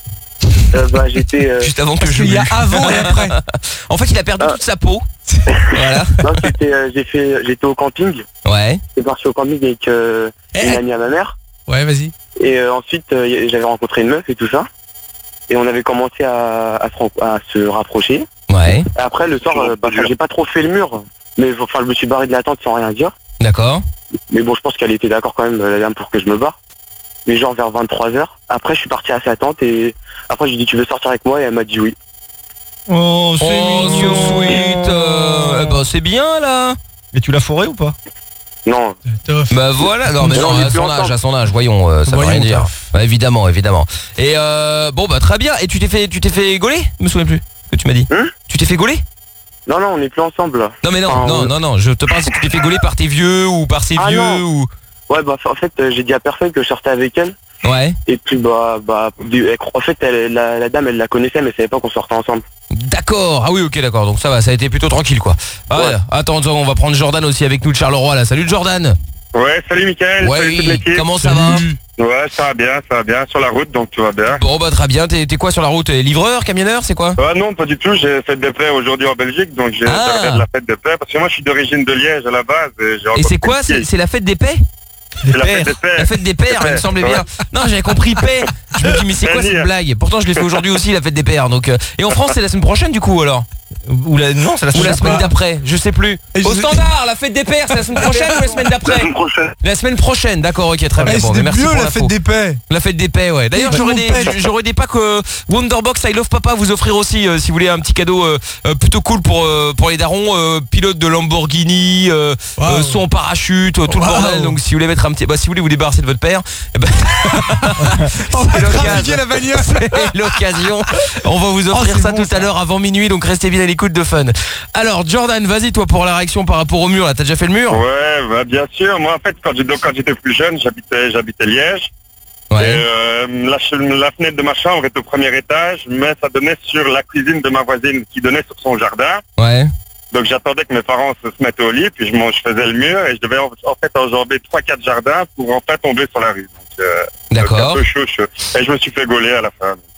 Euh, bah, j'étais. euh, Juste avant que Parce je qu'il y a mue. avant et après. En fait, il a perdu Ah. toute sa peau. Voilà. non, c'était, euh, j'ai fait, j'étais au camping. Ouais. J'étais parti au camping avec euh, Eh. une amie à ma mère. Ouais, vas-y. Et euh, ensuite, euh, y- j'avais rencontré une meuf et tout ça. Et on avait commencé à, à, se, ren- à se rapprocher. Ouais. Et après, le soir, euh, bah, enfin, j'ai pas trop fait le mur. Mais enfin, je me suis barré de la tente sans rien dire. D'accord. Mais bon, je pense qu'elle était d'accord quand même, la dame, pour que je me barre. Mais genre vers vingt-trois heures. Après, je suis parti à sa tente et après, je lui ai dit, tu veux sortir avec moi? Et elle m'a dit oui. Oh, c'est Oh, so mignon. sweet. euh, eh ben c'est bien là. Et tu l'as fourré ou pas? Non, Toff. Bah voilà. Non mais Non, non, on est à plus son ensemble. âge, à son âge, voyons, euh, ça Voyons, veut rien dire. Toff. Bah, évidemment, évidemment. Et euh, bon bah très bien. Et tu t'es fait, tu t'es fait gauler? Je me souviens plus. Ce que tu m'as dit. Hein Tu t'es fait gauler? non, non, on n'est plus ensemble là. Non mais non, Ah, non, ouais. non, non. Je te parle si tu t'es fait gauler par tes vieux ou par ses Ah, vieux non. ou. Ouais, bah en fait, euh, j'ai dit à personne que je sortais avec elle. Ouais. Et puis bah, bah du- elle- en fait, elle, la, la dame, elle la connaissait, mais elle savait pas qu'on sortait ensemble. D'accord, ah oui ok d'accord, donc ça va, ça a été plutôt tranquille quoi. Ah ouais. Ouais. Attends, attends, on va prendre Jordan aussi avec nous de Charleroi là. Salut Jordan. Ouais, salut Mickaël, salut toute Ouais, l'équipe. comment ça va? Ouais, ça va bien, ça va bien, sur la route, donc tout va bien. Bon bah très bien, t'es t'es quoi sur la route? T'es livreur, camionneur, c'est quoi? Ah non, pas du tout, j'ai fête des paix aujourd'hui en Belgique, donc j'ai Ah. servi de la fête des paix, parce que moi je suis d'origine de Liège à la base. Et, j'ai Et encore c'est quoi? fait le C'est c'est la fête des paix? C'est la fête des paix. La fête des pères, il me semblait bien. Non, j'avais compris paix. Je me dis mais c'est quoi Vas-y. cette blague? Pourtant je l'ai fait aujourd'hui aussi la fête des pères. Donc euh, et en France c'est la semaine prochaine du coup alors? Ou la... Non, c'est la Ou la semaine semaine d'après. d'après? Je sais plus. Et je Au sais- standard, la fête des pères, c'est la semaine prochaine ou la semaine La d'après? semaine prochaine. La semaine prochaine, d'accord, ok, très bien. Eh, Bon, mais c'était merci mieux pour la l'info. fête des paix. La fête des paix, ouais. D'ailleurs, Tout le j'aurais monde des, pète. j'aurais des packs euh, Wonderbox I Love Papa à vous offrir aussi, euh, si vous voulez un petit cadeau euh, euh, plutôt cool pour euh, pour les darons, euh, pilote de Lamborghini, euh, Wow. euh, son en parachute, euh, tout Wow. le bordel. Donc, si vous voulez mettre un petit, bah, si vous voulez vous débarrasser de votre père, eh ben, On va l'occasion. trafiquer la bagnole. c'est l'occasion. On va vous offrir Oh, c'est ça bon, tout à ça. l'heure avant minuit, donc restez bien à l'écoute de Fun. Alors, Jordan, vas-y toi pour la réaction par rapport au mur. Là, t'as déjà fait le mur? Ouais, bah, bien sûr. Moi, en fait, quand j'étais, quand j'étais plus jeune, j'habitais, j'habitais Liège. Et, Ouais. euh, la, ch- la fenêtre de ma chambre est au premier étage, mais ça donnait sur la cuisine de ma voisine qui donnait sur son jardin. Ouais. Donc j'attendais que mes parents se se mettent au lit, puis je, m'en- je faisais le mur et je devais en, en fait enjamber trois quatre jardins pour en fait tomber sur la rue. Donc, euh, c'était un D'accord. peu chaud, chaud. Et je me suis fait gauler à la fin. Donc,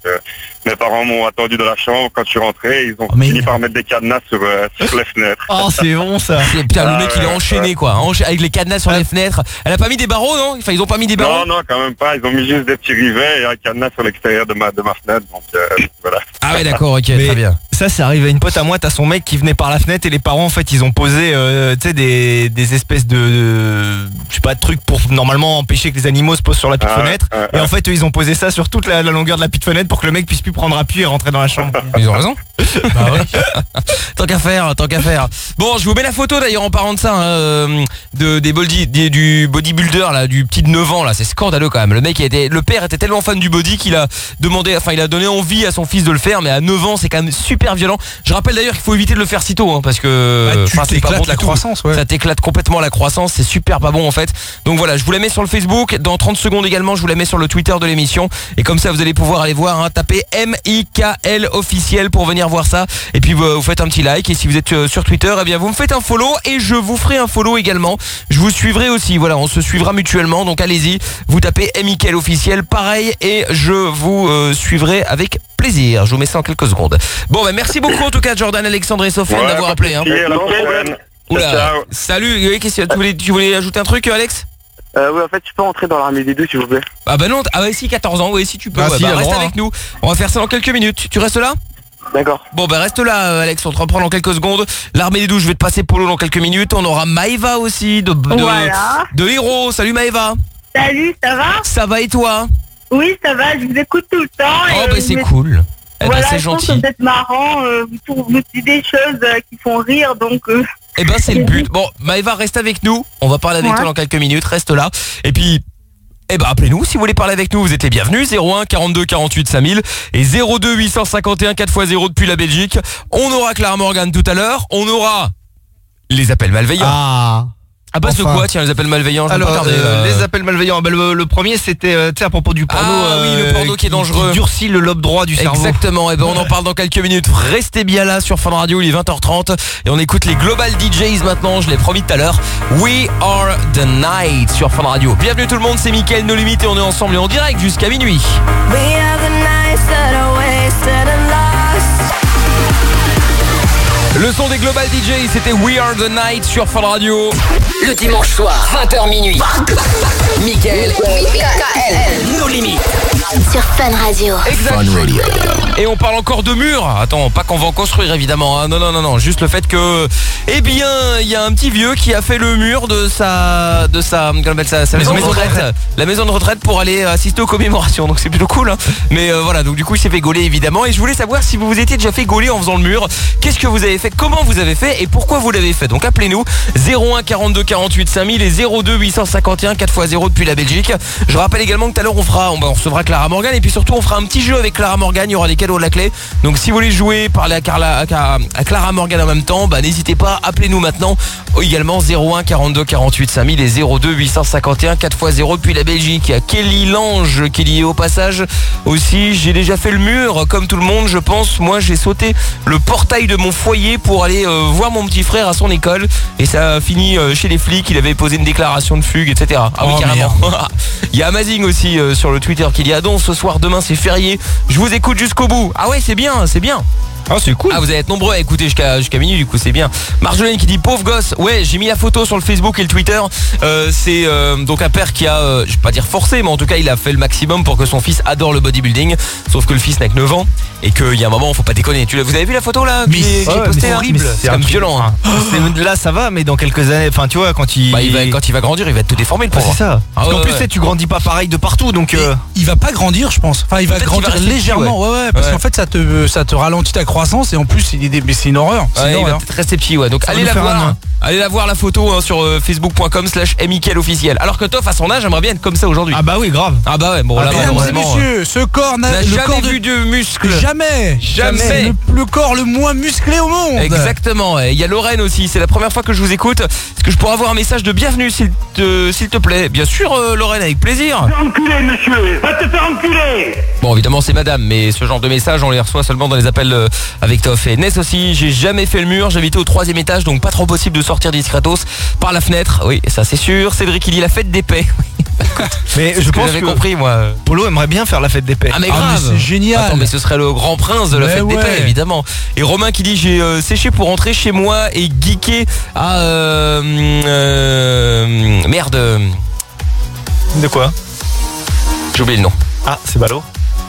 euh, mes parents m'ont attendu dans la chambre. Quand je suis rentré, ils ont Oh, mais- fini par mettre des cadenas sur, euh, sur les fenêtres. Oh, c'est bon ça. Et putain, le Ah, mec il est ouais, enchaîné ouais. quoi, encha- avec les cadenas sur les fenêtres. Elle a pas mis des barreaux non? Enfin ils ont pas mis des barreaux. Non, non, quand même pas. Ils ont mis juste des petits rivets et un cadenas sur l'extérieur de ma, de ma fenêtre. Donc euh, voilà. Ah ouais d'accord, ok, Mais très bien. Ça, ça arrive à une pote à moi. T'as son mec qui venait par la fenêtre et les parents, en fait, ils ont posé, euh, tu sais, des, des espèces de, de- je sais pas, de trucs pour normalement empêcher que les animaux se posent sur la petite Ah, fenêtre. ouais, Et ouais. en fait, eux, ils ont posé ça sur toute la, la longueur de la petite fenêtre pour que le mec puisse plus prendre appui et rentrer dans la chambre. Ils ont raison. Bah ouais. Tant qu'à faire, tant qu'à faire. Bon, je vous mets la photo d'ailleurs en parlant de ça, hein, euh, de des body, des- du bodybuilder là, du petit de neuf ans là, c'est scandaleux quand même. Le mec était, le père était tellement fan du body qu'il a demandé, enfin il a donné envie à son fils de le faire, mais à neuf ans c'est quand même super violent. Je rappelle d'ailleurs qu'il faut éviter de le faire si tôt, hein, parce que Bah, tu enfin, c'est pas t'éclates bon de la tout. croissance, ouais. Ça t'éclate complètement la croissance, c'est super pas bon en fait. Donc voilà, je vous la mets sur le Facebook. Dans trente secondes également, je vous la mets sur le Twitter de l'émission. Et comme ça, vous allez pouvoir aller voir, hein, taper M I K L officiel pour venir voir ça. Et puis vous, vous faites un petit like. Et si vous êtes euh, sur Twitter, eh bien vous me faites un follow et je vous ferai un follow également. Je vous suivrai aussi. Voilà, on se suivra mutuellement. Donc allez-y, vous tapez M I K L officiel, pareil, et je vous euh, suivrai avec plaisir. Je vous mets ça en quelques secondes. Bon, bah merci beaucoup en tout cas, Jordan, Alexandre et Sofiane Ouais, d'avoir pas appelé. de Hein. souci, pas de problème. Oula, Ciao. salut. Oui, qu'est-ce que tu voulais, tu voulais ajouter un truc, Alex? Euh, oui, en fait, tu peux entrer dans l'armée des deux, s'il vous plaît. Ah bah non, ah ouais, si, quatorze ans, oui, si tu peux. Ah ouais, si, bah, il a le reste droit, avec nous. On va faire ça dans quelques minutes. Tu restes là? D'accord. Bon bah reste là, euh, Alex, on te reprend dans quelques secondes. L'armée des douze, je vais te passer Polo dans quelques minutes. On aura Maëva aussi de, de, Voilà. de l'Hérault. Salut Maëva. Salut, ça va? Ça va et toi? Oui, ça va, je vous écoute tout le temps. et, Oh euh, bah c'est mais- cool. Eh voilà, ben c'est je pense que gentil. vous êtes marrant, euh, vous, trou- vous dites des choses euh, qui font rire, donc... euh, Eh ben c'est le but. Bon, Maëva, reste avec nous. On va parler avec Ouais. toi dans quelques minutes. Reste là. Et puis, eh ben appelez-nous si vous voulez parler avec nous. Vous êtes les bienvenus. zéro un quarante-deux quarante-huit cinq mille et zéro deux huit cent cinquante et un quatre fois zéro depuis la Belgique. On aura Clara Morgan tout à l'heure. On aura les appels malveillants. Ah. Ah bah c'est Enfin. quoi tiens les appels malveillants? Je vais pas Alors, tarder, euh, là. les appels malveillants. Bah, le, le premier, c'était euh, tu sais, à propos du porno. Ah oui, le porno qui est dangereux. Qui durcit le lobe droit du cerveau. Exactement, et ben on en parle dans quelques minutes. Restez bien là sur Fun Radio, il est vingt heures trente et on écoute les Global D Js maintenant, je l'ai promis tout à l'heure. We are the night sur Fun Radio. Bienvenue tout le monde, c'est Mickaël No Limit et on est ensemble et en direct jusqu'à minuit. We are the nights that are wasted and lost. Le son des Global D Js, c'était We Are The Night sur Fun Radio. Le dimanche soir, vingt heures minuit. Mickaël, nos limites. Sur Fun Radio. Exact. Et on parle encore de murs. Attends, pas qu'on va en construire évidemment. Hein. Non, non, non, non. Juste le fait que, eh bien, il y a un petit vieux qui a fait le mur de sa, de sa, comment on appelle ça, sa maison, de retraite. La maison de retraite pour aller assister aux commémorations. Donc c'est plutôt cool. Hein. Mais euh, voilà. Donc du coup, il s'est fait gauler évidemment. Et je voulais savoir si vous vous étiez déjà fait gauler en faisant le mur. Qu'est-ce que vous avez fait? Comment vous avez fait? Et pourquoi vous l'avez fait? Donc appelez-nous zéro un quarante-deux quarante-huit cinq mille et zéro deux huit cent cinquante et un quatre fois zéro depuis la Belgique. Je rappelle également que tout à l'heure on fera, on, on recevra Clara Morgan et puis surtout on fera un petit jeu avec Clara Morgan. Il y aura des cadeaux à la clé. Donc si vous voulez jouer, parler à, Carla, à, à Clara Morgan en même temps, bah n'hésitez pas, appelez-nous maintenant. Également zéro un quarante-deux quarante-huit cinq mille et zéro deux huit cent cinquante et un quatre fois zéro depuis la Belgique. Il y a Kelly Lange qui est liée au passage aussi. J'ai déjà fait le mur comme tout le monde je pense. Moi j'ai sauté le portail de mon foyer pour aller euh, voir mon petit frère à son école et ça a fini euh, chez les flics. Il avait posé une déclaration de fugue, et cetera. Ah oui, Oh, carrément. Il y a Amazing aussi euh, sur le Twitter qui dit ah donc ce soir demain c'est férié. Je vous écoute jusqu'au bout. Ah ouais c'est bien, c'est bien. Ah c'est cool. Ah vous allez être nombreux à écouter jusqu'à jusqu'à minuit du coup c'est bien. Marjolaine qui dit pauvre gosse. Ouais j'ai mis la photo sur le Facebook et le Twitter. euh, C'est euh, donc un père qui a euh, je vais pas dire forcé mais en tout cas il a fait le maximum pour que son fils adore le bodybuilding. Sauf que le fils n'a que neuf ans et qu'il y a un moment faut pas déconner. Tu l'as- Vous avez vu la photo là qui est, qui est Ouais, mais postée c'est là horrible. C'est comme un truc- violent hein. C'est- Là ça va, mais dans quelques années, enfin tu vois quand il. Bah, il va, quand il va grandir il va être tout déformé le Ah, pauvre. c'est ça. Ah, Parce qu'en ouais, plus ouais. tu sais, tu grandis pas pareil de partout donc. Et euh, il va pas grandir, je pense. Enfin, il va Peut-être qu'il va grandir rester petit, légèrement, ouais, ouais, parce Ouais. qu'en fait, ça te, ça te ralentit ta croissance et en plus, il est, des- mais c'est une horreur. C'est Ouais, une il va horreur. peut-être rester petit ouais. Donc Ça va allez nous la faire un voir. nain. Allez la voir la photo hein, sur euh, facebook point com slash Mickaël officiel. Alors que Toff à son âge aimerait bien être comme ça aujourd'hui. Ah bah oui, grave. Ah bah ouais bon Ah, là mesdames et malheureusement. messieurs, ce corps n'a N'a le jamais corps de vu de muscles. Jamais, Jamais. Le, le corps le moins musclé au monde. Exactement. Et il y a Lorraine aussi. C'est la première fois que je vous écoute. Est-ce que je pourrais avoir un message de bienvenue s'il te, s'il te plaît? Bien sûr, euh, Lorraine, avec plaisir. Enculé, monsieur. Va te faire enculer. Bon, évidemment, c'est madame, mais ce genre de message, on les reçoit seulement dans les appels euh, avec Toff et Ness aussi. J'ai jamais fait le mur, j'habitais au troisième étage, donc pas trop possible de sortir discretos par la fenêtre. Oui, ça c'est sûr. Cédric il dit la fête des paix. Mais je pense que, que compris moi. Polo aimerait bien faire la fête des paix. Ah mais grave, ah, mais c'est génial. Attends, mais ce serait le grand prince de la mais fête ouais. des paix évidemment. Et Romain qui dit j'ai euh, séché pour rentrer chez moi et geeker à euh, euh, merde. De quoi? J'ai oublié le nom. Ah, c'est ballot.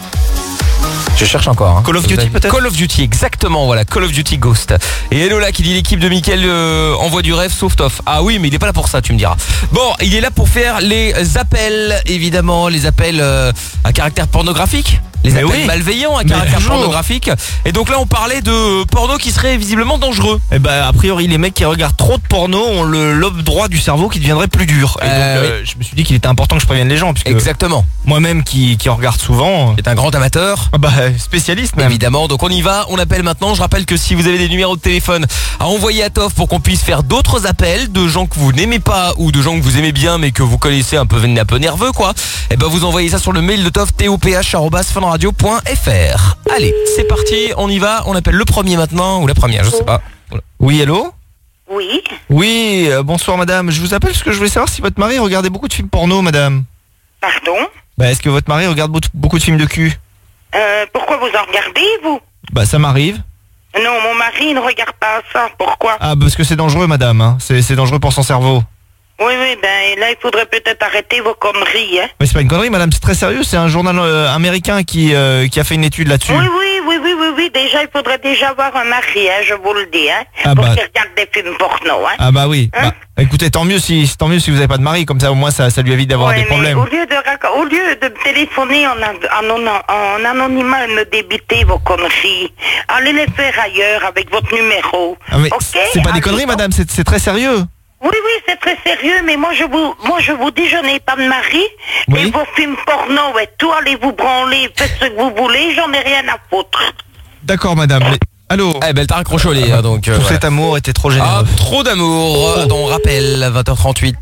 Je cherche encore. Hein. Call of Duty peut-être. Call of Duty, exactement, voilà, Call of Duty Ghost. Et Enola qui dit l'équipe de Mickaël euh, envoie du rêve sauf Toff. Ah oui, mais il est pas là pour ça, tu me diras. Bon, il est là pour faire les appels, évidemment, les appels euh, à caractère pornographique. Les Mais appels oui. malveillants à Mais caractère toujours. pornographique. Et donc là, on parlait de porno qui serait visiblement dangereux. Eh ben, a priori, les mecs qui regardent trop de porno ont le lobe droit du cerveau qui deviendrait plus dur. Et Euh, donc, euh, je me suis dit qu'il était important que je prévienne les gens, puisque Exactement. moi-même qui, qui en regarde souvent, C'est un grand amateur. ah bah, spécialiste même. Évidemment, donc on y va, on appelle maintenant. Je rappelle que si vous avez des numéros de téléphone à envoyer à Toff pour qu'on puisse faire d'autres appels de gens que vous n'aimez pas ou de gens que vous aimez bien mais que vous connaissez un peu, un peu nerveux quoi, et ben vous envoyez ça sur le mail de Toff, top arobase funradio point f r. Allez, c'est parti, on y va, on appelle le premier maintenant ou la première, je sais pas. Oui, allô? Oui. Oui, euh, bonsoir madame. Je vous appelle parce que je voulais savoir si votre mari regardait beaucoup de films porno, madame. Pardon? Bah, est-ce que votre mari regarde beaucoup- beaucoup de films de cul? Euh, pourquoi vous en regardez, vous? Bah, ça m'arrive. Non, mon mari ne regarde pas ça. Pourquoi? Ah, parce que c'est dangereux, madame. Hein. C'est c'est dangereux pour son cerveau. Oui, oui, ben là, il faudrait peut-être arrêter vos conneries, hein. Mais c'est pas une connerie, madame, c'est très sérieux. C'est un journal euh, américain qui, euh, qui a fait une étude là-dessus. Oui, oui, oui, oui, oui, oui. Déjà, il faudrait déjà avoir un mari, hein, je vous le dis, hein. Ah pour bah. qu'il regarde des films porno, hein. Ah bah oui. Hein? Bah, écoutez, tant mieux si tant mieux si vous avez pas de mari, comme ça au moins ça, ça lui évite d'avoir Ouais, des mais problèmes. au lieu de rac- au lieu de me téléphoner en, an- en, an- en anonymat et me débiter vos conneries, allez les faire ailleurs avec votre numéro. Ah, mais Ok? c'est pas des Allez, conneries, donc. madame, c'est c'est très sérieux. Oui, oui, c'est très sérieux, mais moi je vous, moi je vous dis, je n'ai pas de mari. Oui. Et vos films porno et tout, allez vous branler, faites ce que vous voulez, j'en ai rien à foutre. D'accord, madame. Mais- Allô. Eh ben, t'as raccroché au lait, hein, donc. euh, Tout voilà. cet amour était trop Ah, généreux. trop d'amour. Euh, On rappelle, vingt heures trente-huit.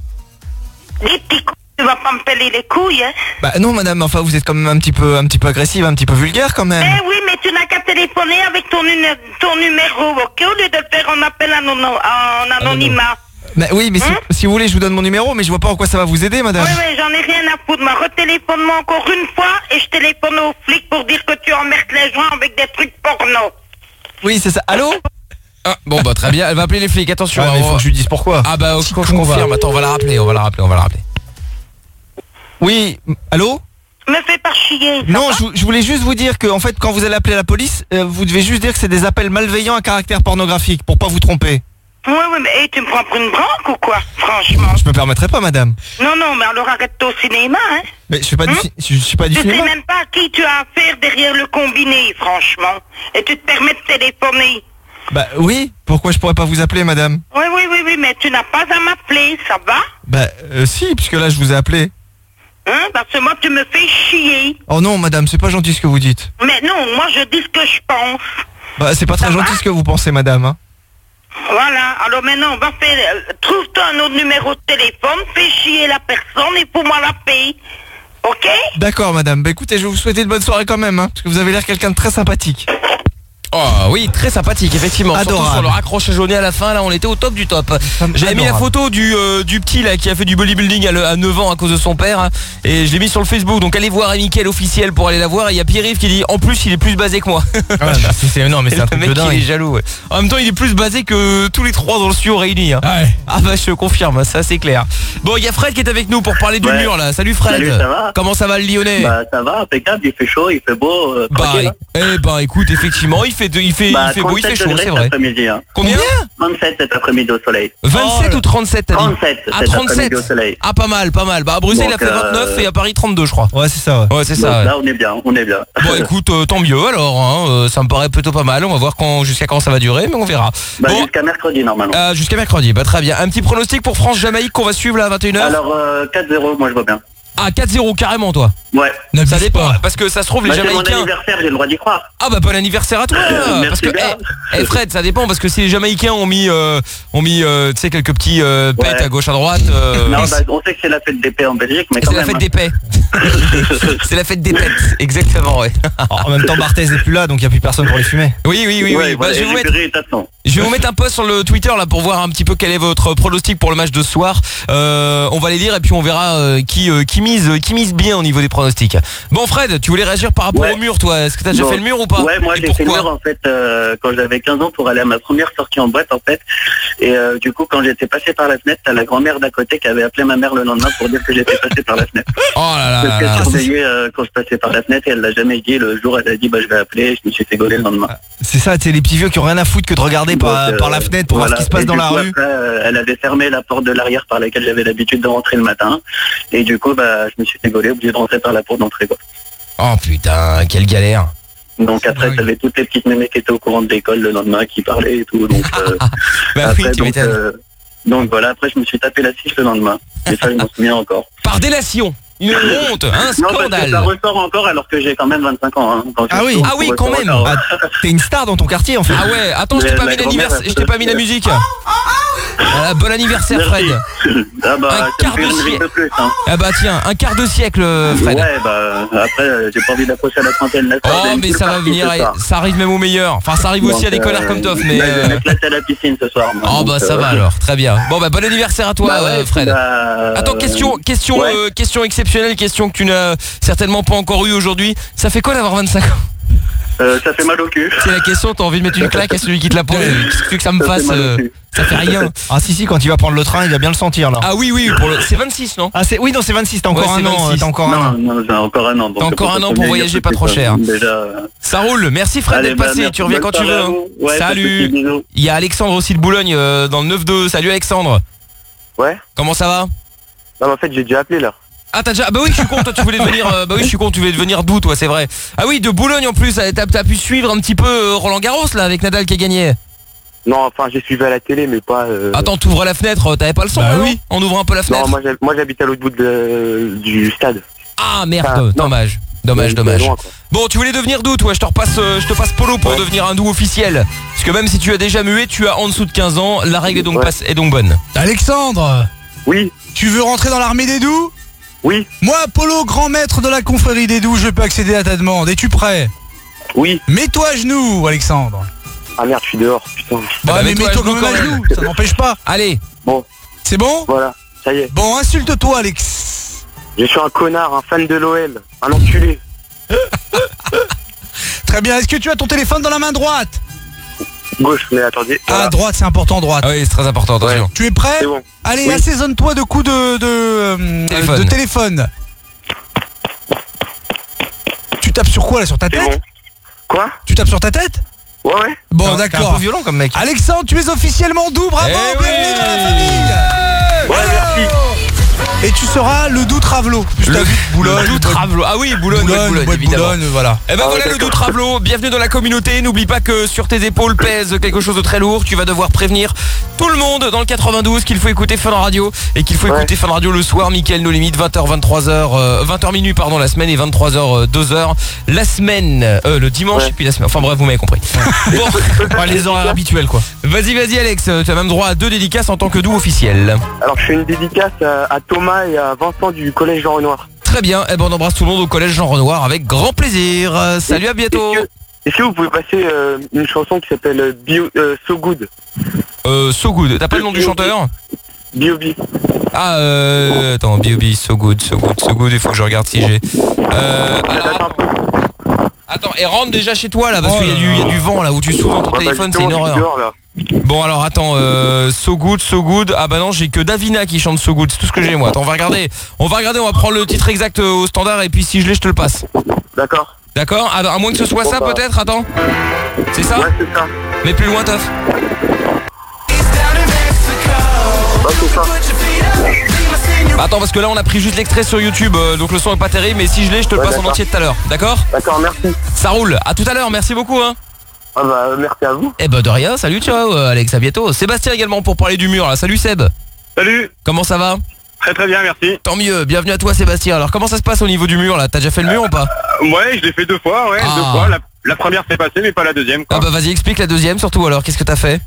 Les petits coups, tu vas pas me peler les couilles, hein. Bah non, madame. Enfin, vous êtes quand même un petit peu un petit peu agressive, un petit peu vulgaire quand même. Eh oui, mais tu n'as qu'à téléphoner avec ton, unu- ton numéro, ok, au lieu de le faire en appel anono- en anonymat. Bah oui, mais si, Hein si vous voulez, je vous donne mon numéro, mais je vois pas en quoi ça va vous aider, madame. Oui, oui, j'en ai rien à foutre. Mais retéléphone-moi encore une fois et je téléphone aux flics pour dire que tu emmerdes les gens avec des trucs porno. Oui, c'est ça. Allô. Ah, bon bah très bien, elle va appeler les flics, attention. Ah, mais hein, faut on- que je lui dise pourquoi. Ah bah je con, confirme, va. attends, on va la rappeler, on va la rappeler, on va la rappeler. Oui. Allô. Me fais pas chier. ça Non, va? je, je voulais juste vous dire que en fait, quand vous allez appeler la police, euh, vous devez juste dire que c'est des appels malveillants à caractère pornographique, pour pas vous tromper. Oui, oui, mais hey, tu me prends pour une branque ou quoi? Franchement. Je me permettrai pas, madame. Non, non, mais alors arrête-toi au cinéma, hein. Mais je fais pas du, Hein ci- je, je suis pas du Tu sais cinéma. même pas à qui tu as affaire derrière le combiné, franchement. Et tu te permets de téléphoner. Bah oui. Pourquoi je pourrais pas vous appeler, madame? Oui, oui, oui, oui, mais tu n'as pas à m'appeler, ça va? Bah euh, si, puisque là je vous ai appelé. Hein? Parce que moi, tu me fais chier. Oh non, madame, c'est pas gentil ce que vous dites. Mais non, moi, je dis ce que je pense. Bah c'est pas très Ça gentil va ce que vous pensez, madame. Hein. Voilà, alors maintenant, on va faire... euh, trouve-toi un autre numéro de téléphone, fais chier la personne et fous-moi la paix. Ok? D'accord, madame. Bah écoutez, je vais vous souhaiter une bonne soirée quand même, hein, parce que vous avez l'air quelqu'un de très sympathique. Oh oui, très sympathique, effectivement. Surtout Adorable. sur le raccrochage au nez à la fin, là on était au top du top. J'avais mis la adorable. photo du, euh, du petit là qui a fait du bodybuilding à, le- à neuf ans à cause de son père, hein, et je l'ai mis sur le Facebook, donc allez voir Mickaël officiel pour aller la voir. Et il y a Pierre-Yves qui dit en plus il est plus basé que moi. Ah, bah, c'est- c'est- non, mais c'est Et un le truc mec de dingue. il est jaloux, ouais. En même temps il est plus basé que tous les trois dans le studio réunis, hein. Ouais. Ah bah je confirme, ça c'est clair. Bon, il y a Fred qui est avec nous pour parler du Ouais. mur là. Salut Fred. Salut, ça va Comment ça va le Lyonnais? Bah ça va, impeccable, il fait chaud, il fait beau. Euh, Bah, tranquille, hein. eh ben écoute, effectivement, il fait de- il fait Bah, il fait beau, il fait trente-sept chaud, degrés c'est cet vrai. après-midi, hein. Combien? trente-sept cet après-midi au soleil. vingt-sept Oh, ou trente-sept t'as dit? trente-sept Ah, cet trente-sept. après-midi au soleil. Ah, pas mal, pas mal. Bah à Bruxelles il a Donc, fait vingt-neuf euh, et à Paris trente-deux je crois. Ouais, c'est ça. Ouais. Ouais, c'est Donc ça. ouais. là on est bien, on est bien. Bon écoute, euh, tant mieux alors, hein, euh, ça me paraît plutôt pas mal. On va voir quand jusqu'à quand ça va durer, mais on verra. Bah, Bon, jusqu'à mercredi normalement. euh, jusqu'à mercredi, bah très bien. Un petit pronostic pour France-Jamaïque qu'on va suivre là à vingt et une heures. Alors euh, quatre zéro, moi je vois bien. Ah, quatre zéro carrément toi. Ouais. Ça dépend, parce que ça se trouve les Bah, c'est mon Jamaïcains. anniversaire, j'ai le droit d'y croire. Ah bah bon anniversaire à toi. Merci Parce que bien. eh, eh, Fred, ça dépend parce que si les Jamaïcains ont mis euh, ont mis euh, tu sais quelques petits euh, pets Ouais. à gauche à droite. euh, Non, bah, on sait que c'est la fête des paix en Belgique, mais et quand c'est la même. fête des paix. C'est la fête des têtes, exactement, ouais. En même temps, Barthez n'est plus là, donc il n'y a plus personne pour les fumer. Oui, oui, oui, Ouais, oui. voilà, Bah, je, vais vous et mettre, Ribéry est absent. je vais vous mettre un post sur le Twitter là pour voir un petit peu quel est votre pronostic pour le match de ce soir. Euh, on va les lire et puis on verra euh, qui euh, qui mise qui mise bien au niveau des pronostics. Bon, Fred, tu voulais réagir par rapport Ouais. au mur, toi. Est-ce que t'as déjà Bon. fait le mur ou pas? Ouais, moi Et j'ai fait le pourquoi mur en fait euh, quand j'avais quinze ans pour aller à ma première sortie en boîte en fait. Et euh, du coup quand j'étais passé par la fenêtre, t'as la grand-mère d'à côté qui avait appelé ma mère le lendemain pour dire que j'étais passé par la fenêtre. Oh là là Parce là qu'elle là. surveillait euh, quand je passais par la fenêtre et elle l'a jamais dit. Le jour elle a dit bah je vais appeler, je me suis fait gauler le lendemain. C'est ça, tu sais, les petits vieux qui ont rien à foutre que de regarder par, Donc, euh, par la fenêtre pour voilà. voir ce qui se passe Et dans du la coup, rue. après, euh, elle avait fermé la porte de l'arrière par laquelle j'avais l'habitude de rentrer le matin. Et du coup bah je me suis fait gauler, obligé de rentrer par la porte d'entrée quoi. Oh putain, quelle galère. Donc après, t'avais toutes les petites mémés qui étaient au courant de l'école le lendemain, qui parlaient et tout. Donc, euh, Bah après, oui, tu donc, m'étonnes. euh, donc voilà, après je me suis tapé la fiche le lendemain. Et ça, je m'en souviens encore. Par délation. Une honte, un Non, parce que scandale. ça ressort encore alors que j'ai quand même vingt-cinq ans. Hein, quand je Ah oui, tourne, ah oui, ça quand ressort même. encore. Ah, t'es une star dans ton quartier en fait. Ah ouais, attends, je t'ai Mais pas la mis grand-mère, l'anniversaire, elle je t'ai pas mis la musique. Voilà, bon anniversaire Merci. Fred. Ah bah, Un ça quart me fait de une grille siècle. de plus. Hein. Ah bah tiens, un quart de siècle Fred. Ouais, bah après, euh, j'ai pas envie d'approcher à la trentaine. Là, ça Oh va être mais une ça va partie venir, ce et soir. ça arrive même aux meilleurs. Enfin ça arrive aussi à des Donc, connards euh, comme Toff, mais... là, je vais euh, mettre la tête à la piscine ce soir. moi. Oh Donc, bah ça euh, va alors, très bien. Bon bah bon anniversaire à toi bah ouais, euh, Fred. bah, Attends, question, question, ouais. euh, question exceptionnelle, question que tu n'as certainement pas encore eue aujourd'hui. Ça fait quoi d'avoir vingt-cinq ans? Euh, ça fait mal au cul. C'est la question, t'as envie de mettre une claque à celui qui te la pose. Qu'est-ce que tu veux que ça me Ça fait fasse mal au euh, cul. Ça fait rien. Ah si si, quand il va prendre le train, il va bien le sentir là. Ah oui oui, pour le... c'est vingt-six non? Ah c'est oui, non, c'est vingt-six, t'as encore Ouais, un c'est an, vingt-six. t'as encore un Non, an. non, j'ai encore un an. donc T'as encore c'est un an ça pour que voyager je veux pas dire trop tout de cher. suite, Déjà. euh, Ça roule, merci Fred Allez, d'être bah, passé, merci. tu reviens Bonne quand tu soirée veux. à hein. vous. Ouais, pas de soucis, Salut. bisous. Il y a Alexandre aussi de Boulogne euh, dans le neuf deux. Salut Alexandre. Ouais. Comment ça va? Non, mais en fait, j'ai déjà appelé là. Ah t'as déjà... Bah oui je suis con, toi tu voulais venir... euh, Bah oui je suis con, tu voulais venir d'où toi, c'est vrai. Ah oui, de Boulogne en plus, t'as t'as pu suivre un petit peu euh, Roland Garros là avec Nadal qui a gagné. Non, enfin, j'ai suivi à la télé, mais pas. Euh... Attends, t'ouvres la fenêtre, t'avais pas le son? Bah non oui. On ouvre un peu la fenêtre. Non, moi, j'hab- moi, j'habite à l'autre bout de... du stade. Ah merde, Ah, non. dommage. Dommage, C'est dommage. loin, quoi. Bon, tu voulais devenir d'où toi? Je te repasse, euh, je te passe Polo pour Ouais. devenir un doux officiel. Parce que même si tu as déjà mué, tu as en dessous de quinze ans. La règle est donc, Ouais. passe- est donc bonne. Alexandre, Oui, tu veux rentrer dans l'armée des doux? oui, Moi, Polo, grand maître de la confrérie des doux, je peux accéder à ta demande. Es-tu prêt? oui. Mets-toi à genoux, Alexandre. Ah merde, je suis dehors, putain. Bah, bah, mais mets-toi à mets-toi genoux quand même à quand même. genoux, ça n'empêche pas. Allez, Bon, C'est bon? voilà, ça y est. Bon, insulte-toi, Alex. Je suis un connard, un fan de l'O L, un enculé. Très bien, est-ce que tu as ton téléphone dans la main droite? Gauche, mais attendez. Ah, Voilà. droite, c'est important, droite. ah oui, c'est très important, attention. Tu es prêt? C'est bon. Allez, Oui. assaisonne-toi de coups de, de, euh, Téléphone. de téléphone. Tu tapes sur quoi là? Sur ta C'est tête? bon. Quoi? Tu tapes sur ta tête? Ouais, ouais. Bon, Non, t'es un d'accord. peu violent comme mec. Alexandre, tu es officiellement doux, bravo, Eh bienvenue oui. dans la famille. Ouais, merci. Et tu seras le doux Travelot. Je Le, t'invite, Boulogne. le doux Travelot. Ah oui, Boulogne, Boulogne, ouais, Boulogne, boîte évidemment. Boulogne, voilà. Eh ben Ah voilà ouais, le doux d'accord. Travelot, bienvenue dans la communauté. N'oublie pas que sur tes épaules pèse quelque chose de très lourd. Tu vas devoir prévenir tout le monde dans le quatre-vingt-douze qu'il faut écouter Fun Radio et qu'il faut Ouais. écouter Fun Radio le soir. Mickaël No Limite, vingt heures, vingt-trois heures, euh, vingt heures minuit pardon la semaine et vingt-trois heures, deux heures la semaine, euh, le dimanche Ouais. et puis la semaine. Enfin bref, vous m'avez compris. Bon, Ouais, les horaires habituels quoi. vas-y, vas-y Alex, tu as même droit à deux dédicaces en tant que doux officiel. Alors, je fais une dédicace à, à Thomas et à Vincent du collège Jean Renoir. Très bien, eh ben on embrasse tout le monde au collège Jean Renoir avec grand plaisir. Euh, Salut, à bientôt. Est-ce que, est-ce que vous pouvez passer euh, une chanson qui s'appelle euh, Bio, euh, So Good? Euh, So Good, t'as pas le nom du chanteur? B O B. Ah euh... Attends, B O B, So Good, So Good, So Good, il faut que je regarde si j'ai... Euh... alors, attends, et rentre déjà chez toi là, parce qu'il y, a du- il y a du vent là, où tu souffles dans ton Ouais, bah, téléphone, c'est justement, une je suis horreur. dehors, là. Bon alors attends, euh, So Good, So Good, ah bah non, j'ai que Davina qui chante So Good, c'est tout ce que j'ai moi. Attends, on va regarder, on va regarder, on va prendre le titre exact euh, au standard et puis si je l'ai, je te le passe. D'accord. D'accord? À, à moins que ce soit Bon, ça bah. peut-être, attends. C'est ça? Ouais, c'est ça. Mais plus loin, Toff. Ouais, c'est ça. Bah, attends, parce que là on a pris juste l'extrait sur YouTube, euh, donc le son est pas terrible, mais si je l'ai, je te le Ouais, passe en d'accord. entier tout à l'heure, d'accord? D'accord, merci. Ça roule, à tout à l'heure, merci beaucoup hein. Ah bah, merci à vous. Eh bah de rien, salut, ciao euh, Alex, à bientôt. Sébastien également pour parler du mur là, salut Seb. Salut. Comment ça va? Très très bien, merci. Tant mieux, bienvenue à toi Sébastien. Alors comment ça se passe au niveau du mur là? T'as déjà fait le mur ou pas? Ouais, je l'ai fait deux fois, ouais, Ah. deux fois. La, la première s'est passée, mais pas la deuxième, quoi. Ah bah vas-y, explique la deuxième surtout alors, qu'est-ce que t'as fait?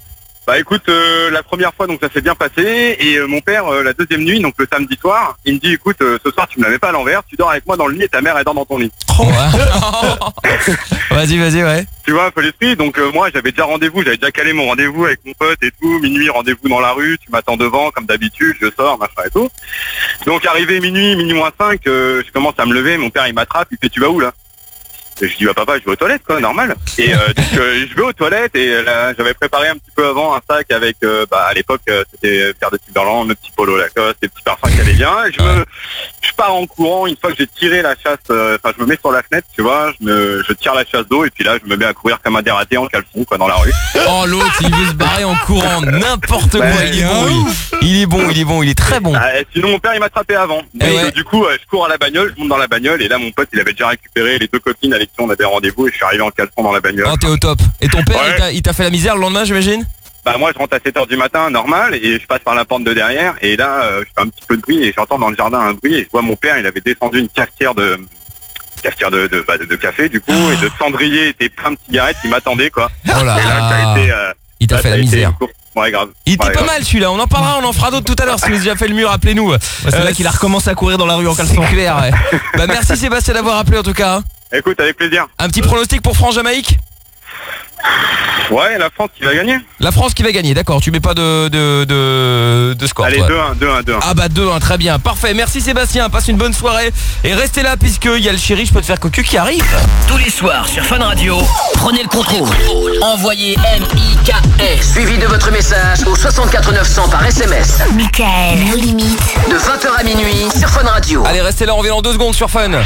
Bah écoute, euh, la première fois donc ça s'est bien passé et euh, mon père euh, la deuxième nuit, donc le samedi soir, il me dit écoute euh, ce soir tu me la mets pas à l'envers, tu dors avec moi dans le lit et ta mère elle dort dans ton lit. Oh. Vas-y, vas-y, ouais. Tu vois un peu l'esprit, donc euh, moi j'avais déjà rendez-vous, j'avais déjà calé mon rendez-vous avec mon pote et tout, minuit rendez-vous dans la rue, tu m'attends devant comme d'habitude, je sors, machin et tout. Donc arrivé minuit, minuit moins cinq, euh, je commence à me lever, mon père il m'attrape, il fait tu vas où là? Et je dis bah papa je vais aux toilettes quoi, normal. Et euh, donc euh, je vais aux toilettes et là j'avais préparé un petit peu avant un sac avec euh, bah à l'époque euh, c'était paire de Timberland, le petit polo Lacoste, les petits parfums qui allaient bien. Et je me je pars en courant une fois que j'ai tiré la chasse, enfin euh, je me mets sur la fenêtre, tu vois, je me je tire la chasse d'eau et puis là je me mets à courir comme un dératé en caleçon quoi dans la rue. Oh l'autre il veut se barrer en courant, n'importe bah, quoi, il est bon, il, il est bon, il est bon, il est très bon. Ah, sinon mon père il m'a attrapé avant. Eh Et ouais. euh, du coup euh, je cours à la bagnole, je monte dans la bagnole et là mon pote il avait déjà récupéré les deux copines avec qui on avait rendez-vous et je suis arrivé en caleçon dans la bagnole. Oh t'es au top. Et ton père Ouais. il t'a- il t'a fait la misère le lendemain j'imagine? Bah moi je rentre à sept heures du matin normal et je passe par la porte de derrière et là euh, je fais un petit peu de bruit et j'entends dans le jardin un bruit et je vois mon père il avait descendu une cafetière de cafetière de, de, bah, de, de café du coup et de cendrier et des plein de cigarettes qui m'attendaient quoi. Oh là Et là, ça a été, euh, il t'a là, fait ça la a été misère. une course. Ouais grave. Il était Ouais, pas grave. mal celui-là, on en parlera, on en fera d'autres tout à l'heure. Si vous avez déjà fait le mur, appelez-nous. c'est là qu'il a recommencé à courir dans la rue en caleçon. C'est clair, ouais. Bah merci Sébastien d'avoir appelé en tout cas. Écoute avec plaisir. Un petit pronostic pour France-Jamaïque? Ouais la France qui va gagner. La France qui va gagner, d'accord, tu mets pas de, de, de, de score. Allez toi. deux un, deux un, deux un. Ah bah deux un, très bien, parfait, merci Sébastien, passe une bonne soirée. Et restez là puisqu'il y a le chéri, je peux te faire cocu qui arrive. Tous les soirs sur Fun Radio, prenez le contrôle. Envoyez M I K S suivi de votre message au soixante-quatre neuf cents par S M S. Michael, nos limites. De vingt heures à minuit sur Fun Radio. Allez, restez là, on revient dans deux secondes sur Fun.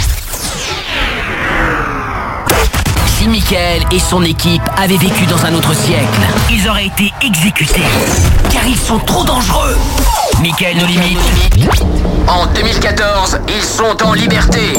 Si Mickaël et son équipe avaient vécu dans un autre siècle, ils auraient été exécutés. Car ils sont trop dangereux. Mickaël nos limites. En deux mille quatorze, ils sont en liberté.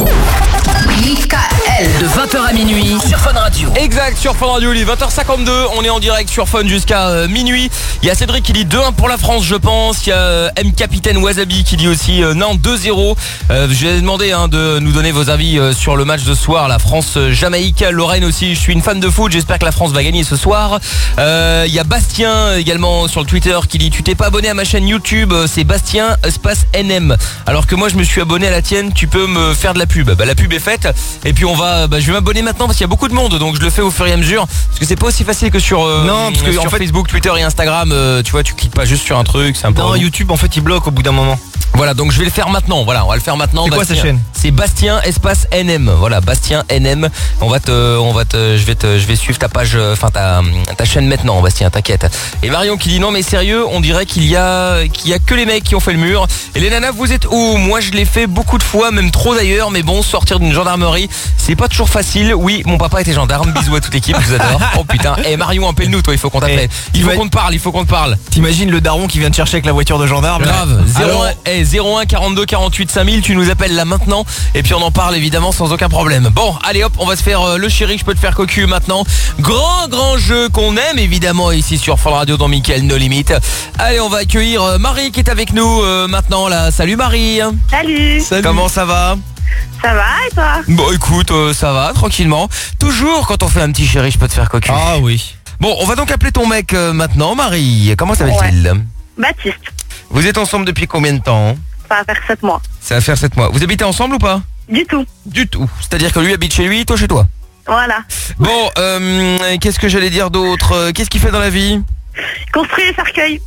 Mickaël. De vingt heures à minuit sur Fun Radio. Exact, sur Fun Radio, il est vingt heures cinquante-deux, on est en direct sur Fun jusqu'à euh, minuit. Il y a Cédric qui dit deux un pour la France je pense. Il y a euh, M Capitaine Wasabi qui dit aussi euh, non deux zéro. euh, Je vais demander hein, de nous donner vos avis euh, sur le match de ce soir, la France-Jamaïque. Lorraine aussi, je suis une fan de foot, j'espère que la France va gagner ce soir. euh, Il y a Bastien également sur le Twitter qui dit tu t'es pas abonné à ma chaîne YouTube, c'est Bastien espace N M. Alors que moi je me suis abonné à la tienne, tu peux me faire de la pub. Bah la pub est faite et puis on va, bah, je vais m'abonner maintenant parce qu'il y a beaucoup de monde, donc je le fais au fur et à mesure parce que c'est pas aussi facile que sur euh, Non, parce que, sur en fait- Facebook, Twitter et Instagram. euh, tu vois, tu cliques pas juste sur un truc, c'est un peu Non, relou. YouTube en fait il bloque au bout d'un moment. Voilà, donc je vais le faire maintenant. Voilà, on va le faire maintenant. C'est quoi Bastien. sa chaîne? C'est Bastien espace N M. Voilà, Bastien N M. On va te, on va te, je vais te, je vais suivre ta page, euh, enfin ta, ta chaîne maintenant, Bastien. T'inquiète. Et Marion qui dit non mais sérieux, on dirait qu'il y a, qu'il y a que les mecs qui ont fait le mur. Et les nanas, vous êtes où? Moi, je l'ai fait beaucoup de fois, même trop d'ailleurs. Mais bon, sortir d'une gendarmerie, c'est pas toujours facile. Oui, mon papa était gendarme. Bisous à toute l'équipe, je vous adore. Oh putain. Et Marion, appelle-nous, toi. Il faut qu'on t'appelle. Il faut qu'on te parle. Il faut qu'on te parle. T'imagines le daron qui vient te chercher avec la voiture de gendarme? Grave. Alors- zéro un quarante-deux quarante-huit cinq mille, tu nous appelles là maintenant et puis on en parle évidemment sans aucun problème. Bon, allez hop, on va se faire euh, le chéri, je peux te faire cocu maintenant. Grand grand jeu qu'on aime évidemment ici sur Fun Radio dans Mickaël No Limite. Allez, on va accueillir euh, Marie qui est avec nous euh, maintenant là. Salut Marie. Salut. Comment ça va? Ça va et toi? Bon écoute, euh, ça va tranquillement. Toujours quand on fait un petit chéri, je peux te faire cocu. Ah oui. Bon, on va donc appeler ton mec euh, maintenant, Marie. Comment s'appelle-t-il? Baptiste. Vous êtes ensemble depuis combien de temps? Ça va faire sept mois. Ça va faire sept mois. Vous habitez ensemble ou pas? Du tout. Du tout. C'est-à-dire que lui habite chez lui, toi chez toi. Voilà. Bon, euh, qu'est-ce que j'allais dire d'autre? Qu'est-ce qu'il fait dans la vie? Construire les cercueils.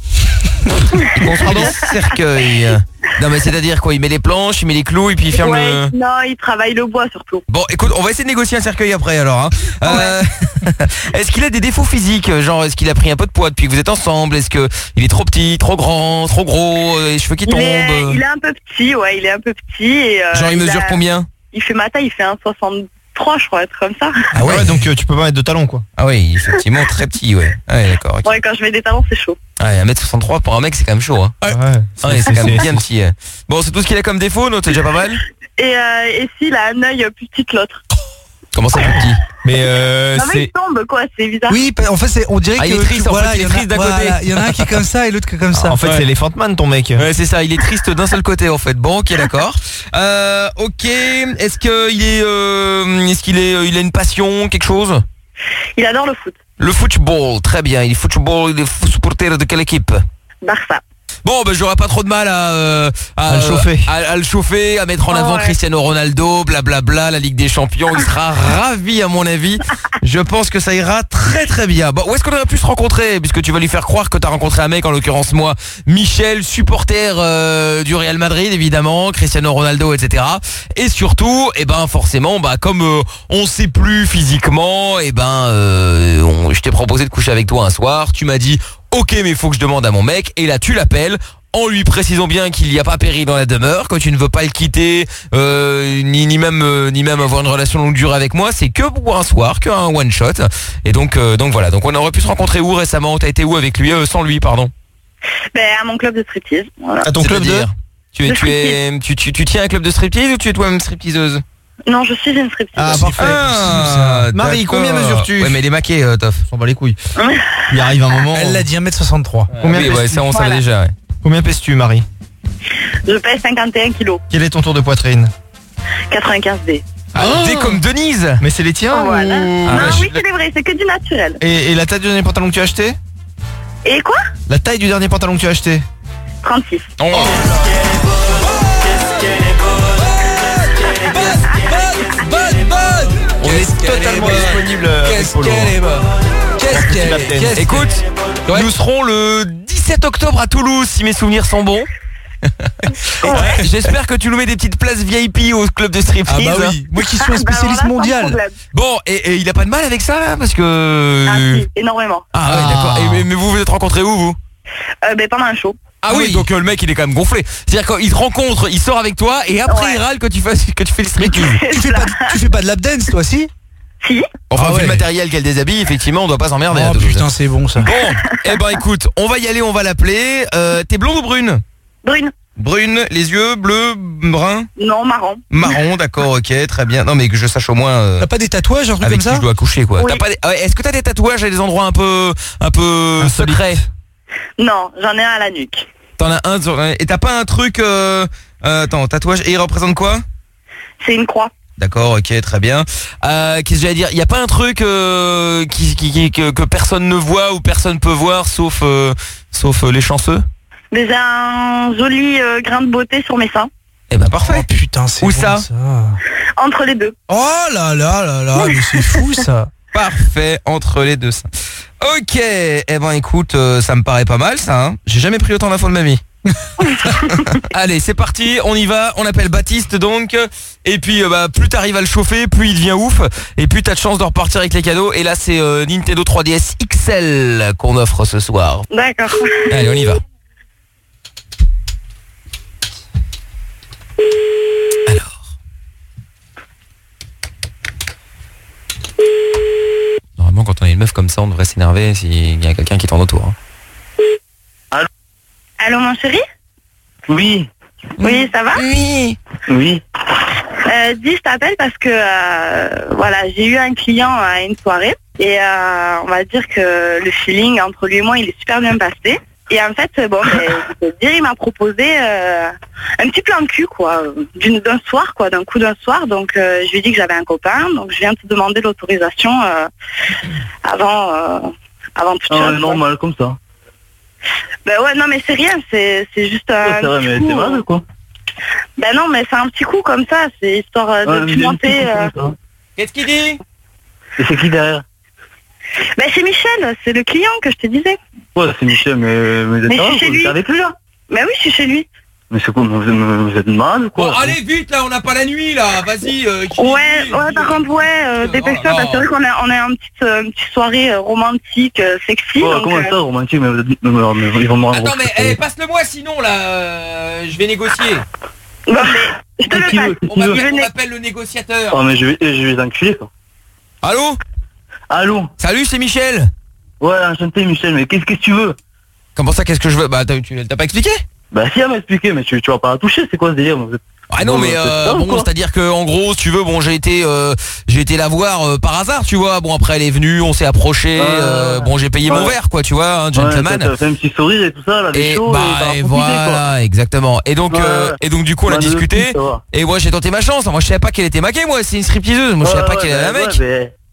Il construit des cercueils. Non mais c'est-à-dire quoi? Il met les planches, il met les clous et puis il ferme Ouais, le... non, il travaille le bois surtout. Bon, écoute, on va essayer de négocier un cercueil après alors. Hein. Euh, est-ce qu'il a des défauts physiques? Genre, est-ce qu'il a pris un peu de poids depuis que vous êtes ensemble? Est-ce que il est trop petit, trop grand, trop gros, euh, les cheveux qui Il tombent? est, il est un peu petit, ouais, il est un peu petit. Et, euh, Genre, il mesure a- combien? Il fait ma taille, il fait un soixante-trois, je crois, être comme ça. Ah ouais, donc euh, tu peux pas mettre de talons quoi. Ah oui, effectivement, très petit, ouais. Ah ouais, d'accord. ok. Ouais, quand je mets des talons, c'est chaud. Ouais, un mètre soixante-trois pour un mec, c'est quand même chaud. Hein. Ouais. Ah ouais, c'est quand même bien petit. euh. Bon, c'est tout ce qu'il a comme défaut, non? C'est déjà pas mal. Et, euh, et s'il a un œil plus petit que l'autre. Comment ça, plus petit? Mais euh, Non mais c'est il tombe quoi, c'est bizarre. Oui, pa- en fait, c'est, on dirait Ah, que il est triste, en voilà, fait, il est y en a- triste d'un voilà, côté. Il y en a un qui est comme ça et l'autre qui est comme ça. en fait Ouais. c'est Elephant Man ton mec. Ouais, c'est ça, il est triste d'un seul côté en fait. Bon, ok, d'accord. Euh, ok, est-ce que il est, euh, est-ce qu'il est, euh, il a une passion, quelque chose? Il adore le foot. Le football, très bien. Il est football, il est supporter de quelle équipe? Barça. Bon, ben j'aurais pas trop de mal à, euh, à, À le chauffer. à, à le chauffer, à mettre en avant Oh, ouais. Cristiano Ronaldo, blablabla, la Ligue des Champions. Il sera ravi à mon avis. Je pense que ça ira très très bien. Bon, où est-ce qu'on aurait pu se rencontrer? Puisque tu vas lui faire croire que t'as rencontré un mec, en l'occurrence moi, Michel, supporter euh, du Real Madrid évidemment, Cristiano Ronaldo, et cetera. Et surtout, eh ben forcément, bah comme euh, on sait plus physiquement, eh ben euh, on- je t'ai proposé de coucher avec toi un soir. Tu m'as dit ok, mais il faut que je demande à mon mec. Et là, tu l'appelles en lui précisant bien qu'il n'y a pas péril dans la demeure, que tu ne veux pas le quitter, euh, ni, ni même euh, ni même avoir une relation longue durée avec moi. C'est que pour un soir, que un one shot. Et donc euh, donc voilà. Donc on aurait pu se rencontrer où récemment? T'as été où avec lui? Euh, sans lui, pardon. Ben, à mon club de striptease. Voilà. À ton club de C'est-à-dire, tu es De tu es tu, tu tu tiens un club de striptease ou tu es toi-même stripteaseuse? Non, je suis une striptease. Ah, parfait. Ah, Marie, d'accord. combien mesures-tu? Ouais, mais elle est maquée, euh, Toff. On s'en bat les couilles. Il arrive un moment. Elle l'a dit un mètre soixante-trois. Combien oui, ouais, pèses-tu? ça on savait Voilà. déjà. Ouais. Combien pèses-tu, Marie? Je pèse cinquante et un kilos. Quel est ton tour de poitrine? quatre-vingt-quinze D. Ah, t'es comme Denise. Mais c'est les tiens Voilà. ou- non, Ah, oui, c'est vrai, c'est que du naturel. et, et la taille du dernier pantalon que tu as acheté? Et quoi? La taille du dernier pantalon que tu as acheté? trente-six. Oh. On est totalement disponible. Qu'est-ce qu'elle est bonne. Qu'est-ce qu'elle est. Qu'est-ce Écoute, Ouais. nous serons le dix-sept octobre à Toulouse, si mes souvenirs sont bons. J'espère que tu nous mets des petites places V I P au club de Ah striptease. bah oui, moi qui suis un Bah, alors spécialiste là, sans mondial. problème. Bon, et, et il a pas de mal avec ça là, parce que. Ah, si, énormément. Ah ouais, Ah. d'accord. Et, mais, mais vous vous êtes rencontrés où vous? Euh, ben, pendant un show. Ah oui, oui. donc euh, le mec il est quand même gonflé. C'est-à-dire qu'il te rencontre, il sort avec toi et après Ouais. il râle que tu fasses que tu fais le striptease. Tu fais pas, de- tu fais pas de lap dance toi si? Si. Enfin, Ah vu ouais. le matériel qu'elle déshabille, effectivement, on doit pas s'emmerder. à Oh Toulouse. putain c'est bon ça. Bon, eh ben écoute, on va y aller, on va l'appeler. Euh, T'es blonde ou brune? Brune. Brune, les yeux bleus, brun, Non, marron. marron, d'accord, ok, très bien. Non mais que je sache au moins euh, T'as pas des tatouages, un truc avec comme qui ça? je dois coucher quoi. Oui. T'as pas des- ah ouais, est-ce que t'as des tatouages à des endroits un peu un peu Insolites. secrets? Non, j'en ai un à la nuque. T'en as un sur- et t'as pas un truc euh, euh, attends, tatouage et il représente quoi? C'est une croix. D'accord, ok, très bien. Euh, Qu'est-ce que j'allais dire? Il y a pas un truc euh, qui, qui, qui- que, que personne ne voit ou personne peut voir sauf euh, sauf euh, les chanceux? Mais j'ai un joli euh, grain de beauté sur mes seins. Eh ben parfait. Oh putain c'est Où bon, ça Entre les deux. Oh là là là là, mais c'est fou ça. Parfait, entre les deux seins. Ok, eh ben écoute, euh, ça me paraît pas mal ça, hein. J'ai jamais pris autant d'infos de ma vie. Allez, c'est parti, on y va, on appelle Baptiste donc. Et puis euh, bah, plus t'arrives à le chauffer, plus il devient ouf. Et plus t'as de chance de repartir avec les cadeaux. Et là c'est euh, Nintendo trois D S X L qu'on offre ce soir. D'accord. Allez, on y va. Alors. Normalement quand on est une meuf comme ça, on devrait s'énerver s'il y a quelqu'un qui tourne autour. hein. Allô, mon chéri? Oui, Oui, ça va? Oui. oui. Euh, dis, je t'appelle parce que euh, voilà, j'ai eu un client à une soirée et euh, on va dire que le feeling entre lui et moi, il est super bien passé. Et en fait, bon, ben, je peux te dire, il m'a proposé euh, un petit plan de cul, quoi, d'une- d'un soir, quoi, d'un coup d'un soir. Donc, euh, je lui ai dit que j'avais un copain, donc je viens te demander l'autorisation euh, avant, euh, avant toute Ah ouais, chose. quoi. normal, comme ça. Ben ouais, non, mais c'est rien, c'est c'est juste un Ouais, c'est vrai, petit mais coup, c'est vrai, euh, quoi. Ben non, mais c'est un petit coup comme ça, c'est histoire euh, de Ouais, mais il y a une pimenter. petite euh, comme ça. Qu'est-ce qu'il dit? Et c'est qui derrière? Ben c'est Michel, c'est le client que je te disais. Ouais, c'est Michel, mais, mais vous êtes Mais pas je là, suis chez vous lui. êtes avec lui, là? Ben oui, je suis chez lui. Mais c'est quoi, vous êtes, vous êtes malade, quoi? Bon, allez vite là, on n'a pas la nuit là, vas-y. euh, qui- Ouais, qui- ouais, par contre, ouais, euh, Oh dépêche-toi, là parce que c'est vrai qu'on a, on a une petite, euh, une petite soirée euh, romantique, euh, sexy. Ouais, donc, comment euh, ça, romantique? Mais vous êtes, mais, mais, mais ils vont me rendre Attends mais compte. eh, passe-le-moi sinon là, euh, je vais négocier. bon, mais je te Qu'est-ce le qu'il passe. veut, qu'est-ce On qu'il veut? m'appelle, on venez. m'appelle le négociateur. Oh, mais je vais, je vais les enculer, quoi. Allô? Allô? Salut, c'est Michel. Ouais, enchanté, Michel, mais qu'est-ce que tu veux? Comment ça, qu'est-ce que je veux? Bah t'as, tu t'as pas expliqué? Bah, si, elle m'a expliqué, mais tu, tu vas pas la toucher, c'est quoi ce délire? Vous êtes- Ah non Bon, mais c'est euh, ça, ou bon quoi? c'est-à-dire que en gros si tu veux bon j'ai été euh, j'ai été la voir euh, par hasard tu vois bon après elle est venue on s'est approché Ouais, euh, ouais. bon j'ai payé mon Ouais. verre quoi tu vois hein, Ouais, gentleman t'as t'as fait un petit sourire et tout ça, là, des et chaud, bah et t'as et profité, voilà exactement et donc Ouais. euh, et donc du coup on a Bah, de discuté plus, ça va. et moi j'ai tenté ma chance moi je savais pas qu'elle était maquée moi c'est une stripteaseuse moi je savais Ouais, pas ouais, qu'elle avait bah, un mec ouais, mais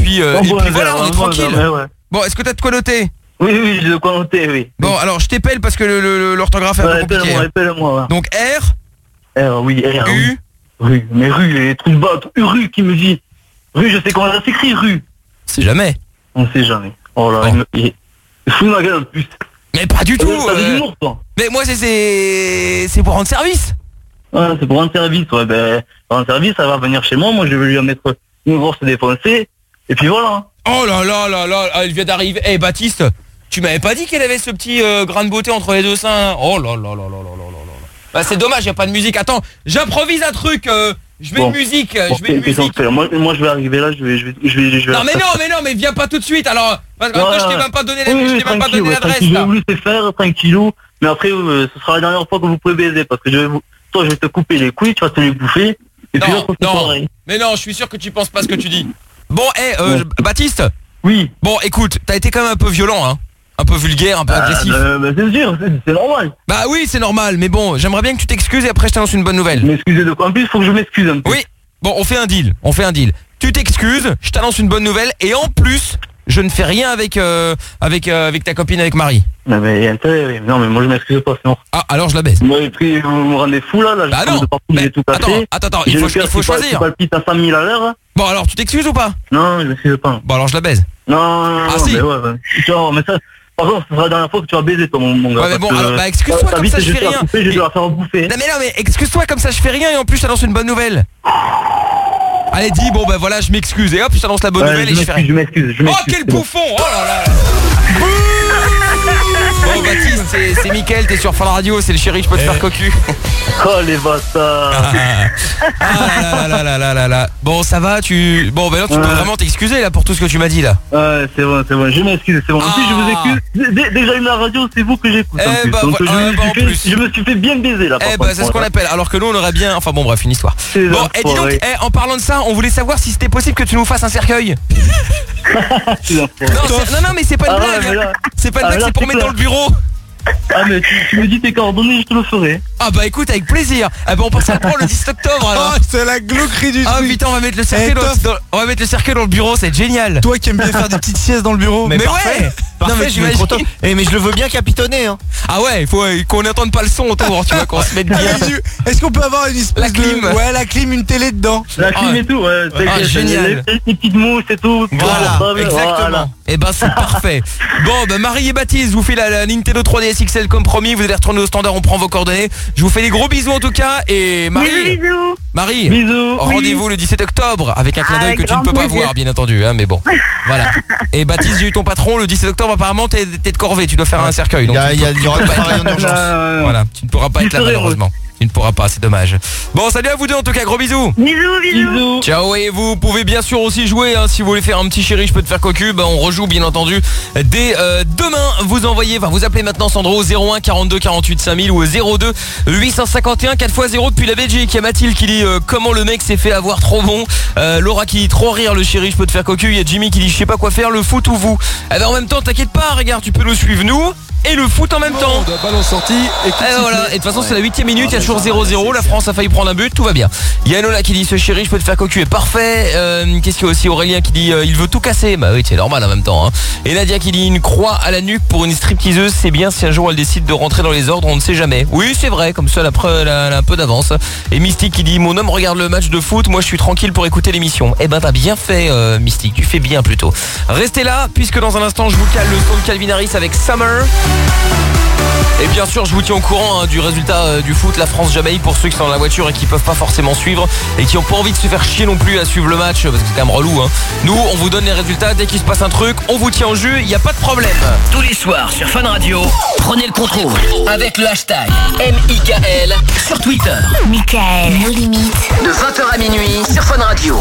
puis, euh, Bon, et bon, puis un voilà, verre, on est un bon tranquille. verre, ouais, ouais. Bon, est-ce que t'as de quoi noter? Oui, oui, j'ai de quoi noter, oui. Bon, alors je t'épelle parce que le- le- l'orthographe est un Ouais, peu compliqué. épelle-moi, hein. épelle-moi, ouais. Donc R, R, oui, R. U, oui. Rue, mais rue, les trucs bas, rue qui me dit. Rue, je sais comment ça s'écrit, rue. c'est jamais. On sait jamais. Oh là, Bon. il me... il... il fout de ma gueule en plus. Mais pas du tout. T'as de euh, l'humour, toi. Mais moi c'est c'est c'est pour rendre service. Ouais, c'est pour rendre service, ouais, ben, pour rendre service, ça va venir chez moi, moi je vais lui en mettre une grosse défoncée, et puis voilà. Oh là là là là, ah, elle vient d'arriver. Eh Baptiste, tu m'avais pas dit qu'elle avait ce petit euh, grain de beauté entre les deux seins. Oh là là là là là là là là. Bah c'est dommage, y a pas de musique. Attends, j'improvise un truc. euh, je mets Bon. une musique, euh, Bon, je mets une qu'est-ce qu'on musique. fait moi, moi je vais arriver là, je vais, je vais, je vais, je vais Non mais non, mais non, mais viens pas tout de suite. Alors, parce que Ouais, après, je t'ai ouais. même pas donné la, Oui, je oui, t'ai même pas tranquille, donné ouais, l'adresse tranquille, je vais là. vous laisser faire, tranquillou, mais après, euh, ce sera la dernière fois que vous pouvez baiser, parce que je vais vous, toi je vais te couper les couilles, tu vas te les bouffer, et puis Non, l'autre c'est non. pareil. Mais non, je suis sûr que tu penses pas ce que tu dis. Bon, eh, euh, Ouais. Baptiste. Oui. Bon, écoute, t'as été quand même un peu violent, hein. Un peu vulgaire, un peu Ah, agressif. bah, bah, c'est sûr, c'est c'est normal. Bah oui, c'est normal, mais bon, j'aimerais bien que tu t'excuses et après je t'annonce une bonne nouvelle. M'excuser de quoi? En plus, faut que je m'excuse un peu. Oui. Bon, on fait un deal, on fait un deal. Tu t'excuses, je t'annonce une bonne nouvelle et en plus, je ne fais rien avec euh, avec euh, avec ta copine, avec Marie. Non mais, intérêt, oui. Non mais moi je m'excuse pas, sinon. Ah, alors je la baise. Moi, les prix, vous me rendez fou là, là, je Bah prends non, de partout, mais j'ai tout attends, cassé. attends, attends, J'ai il faut- le cœur il faut qui pal- choisir. qui palpite à cent mille à l'heure. Bon, alors tu t'excuses ou pas? Non, je m'excuse pas. Bon, alors je la baise. Non, non, non, Ah, non, si. mais ouais, ouais. Tu vois, mais ça, par contre, ce sera la dernière fois que tu vas baiser, toi, mon, mon gars. Ouais, mais bon, parce que, alors, bah, euh, excuse-toi, ta comme vie, ça, c'est je juste fais la rien. couper, je vais te la faire bouffer. Non mais non, mais excuse-toi, comme ça je fais rien et en plus je t'annonce une bonne nouvelle. Allez, dis, bon bah voilà, je m'excuse et hop, je t'annonce la bonne Ouais, nouvelle je et je fais m'excuse, rien. je m'excuse, je Oh, m'excuse. quel c'est bon. bouffon! Oh là là! Bon, Baptiste, c'est- c'est Mickaël, t'es sur Fun Radio, c'est le chéri, je peux te faire cocu. Oh les bâtards. Ah là là là là là là. Bon, ça va, tu. Bon, bah là, tu peux Ouais. vraiment t'excuser là pour tout ce que tu m'as dit là. Ouais, c'est bon, c'est bon, je m'excuse, c'est bon. En plus, je vous Ah. excuse. Dès, dès que j'allume la radio, c'est vous que j'écoute. en Eh plus. bah, Donc, voilà, je, me ah, bah, en suis fait, plus. je me suis fait bien baiser là. par Eh bah, contre, c'est ce qu'on voilà. appelle. Alors que nous, on aurait bien. Enfin bon, bref, une histoire. C'est Bon, ça, et dis donc, ouais. eh, en parlant de ça, on voulait savoir si c'était possible que tu nous fasses un cercueil. C'est la Non, foire. c'est- non, non, mais c'est pas une Ah ouais, blague. mais là- C'est pas une Ah, blague, là, c'est pour c'est mettre clair. dans le bureau. Ah, mais tu, tu me dis tes coordonnées, je te le ferai. Ah bah écoute, avec plaisir. Ah bah on pense à le prendre le dix octobre alors. Oh, c'est la glauquerie du Ah truc. putain, on va mettre le cercueil Eh, dans, Toff. dans- on va mettre le cercueil dans le bureau, c'est génial. Toi qui aimes bien faire des petites siestes dans le bureau. Mais parfait. ouais. Parfait, Non, mais je suis j'imagine. content. Eh, mais je le veux bien capitonner, hein. Ah ouais, il faut euh, qu'on n'entende pas le son autour, tu vois, qu'on se mette bien. Avec du- Est-ce qu'on peut avoir une espèce La clim. de... Ouais, la clim, une télé dedans. La clim Ah. et tout, ouais. t'as- Ah, t'as- génial. Les, les petites mousses et tout. Voilà, Voilà, Exactement. voilà. Et ben c'est parfait. Bon, bah Marie et Baptiste, vous faites la, la Nintendo trois D S X L comme promis. Vous allez retourner au standard, on prend vos coordonnées. Je vous fais des gros bisous en tout cas. Et Marie, Bisous, bisous. Marie, Bisous. rendez-vous le dix-sept octobre avec un clin d'œil Avec que tu ne grand peux pas plaisir. voir, bien entendu. Hein, mais bon, voilà. Et Baptiste, j'ai eu ton patron le dix-sept octobre. Apparemment, t'es t'es de corvée. Tu dois faire un cercueil. Il donc y, a- tu il y, a- peux- il y aura tu peux pas pas être là. rien d'urgence. Euh, Voilà, tu ne pourras pas J'y être là serai, malheureusement. Tu ne pourras pas, c'est dommage. Bon, salut à vous deux en tout cas, gros bisous. Bisous, bisous. Bisous. Ciao, et vous pouvez bien sûr aussi jouer hein, si vous voulez faire un petit chéri, je peux te faire cocu, bah on rejoue bien entendu dès euh, demain. Vous envoyez, enfin vous appelez maintenant Sandro au zéro un quarante-deux quarante-huit cinq mille ou au zéro deux huit cent cinquante et un quatre fois zéro depuis la Belgique. Il y a Mathilde qui dit euh, comment le mec s'est fait avoir trop bon. Euh, Laura qui dit trop rire le chéri, je peux te faire cocu. Il y a Jimmy qui dit je sais pas quoi faire, le foot ou vous. Eh ben en même temps t'inquiète pas, regarde, tu peux nous suivre nous et le foot en même temps. Ballon sorti. Et voilà, et de toute façon c'est la huitième minute, il y a toujours zéro zéro, la France a failli prendre un but, tout va bien. Il y a Enola qui dit ce chéri je peux te faire cocu est parfait. euh, Qu'est-ce qu'il y a aussi Aurélien qui dit euh, il veut tout casser. Bah oui c'est normal en même temps hein. Et Nadia qui dit une croix à la nuque pour une stripteaseuse, c'est bien si un jour elle décide de rentrer dans les ordres, on ne sait jamais. Oui c'est vrai, comme ça elle a, pre- elle a- elle a un peu d'avance. Et Mystique qui dit mon homme regarde le match de foot, moi je suis tranquille pour écouter l'émission. Eh ben t'as bien fait euh, Mystique, tu fais bien plutôt. Restez là puisque dans un instant je vous cale le son de Calvin Harris avec Summer. Et bien sûr je vous tiens au courant hein, du résultat euh, du foot, la France-Jamaïque pour ceux qui sont dans la voiture et qui peuvent pas forcément suivre et qui ont pas envie de se faire chier non plus à suivre le match parce que c'est quand même relou hein. Nous on vous donne les résultats, dès qu'il se passe un truc on vous tient au jus, il n'y a pas de problème. Tous les soirs sur Fun Radio, prenez le contrôle avec le hashtag M I K L sur Twitter. Mickaël, nos limites. De vingt heures à minuit sur Fun Radio.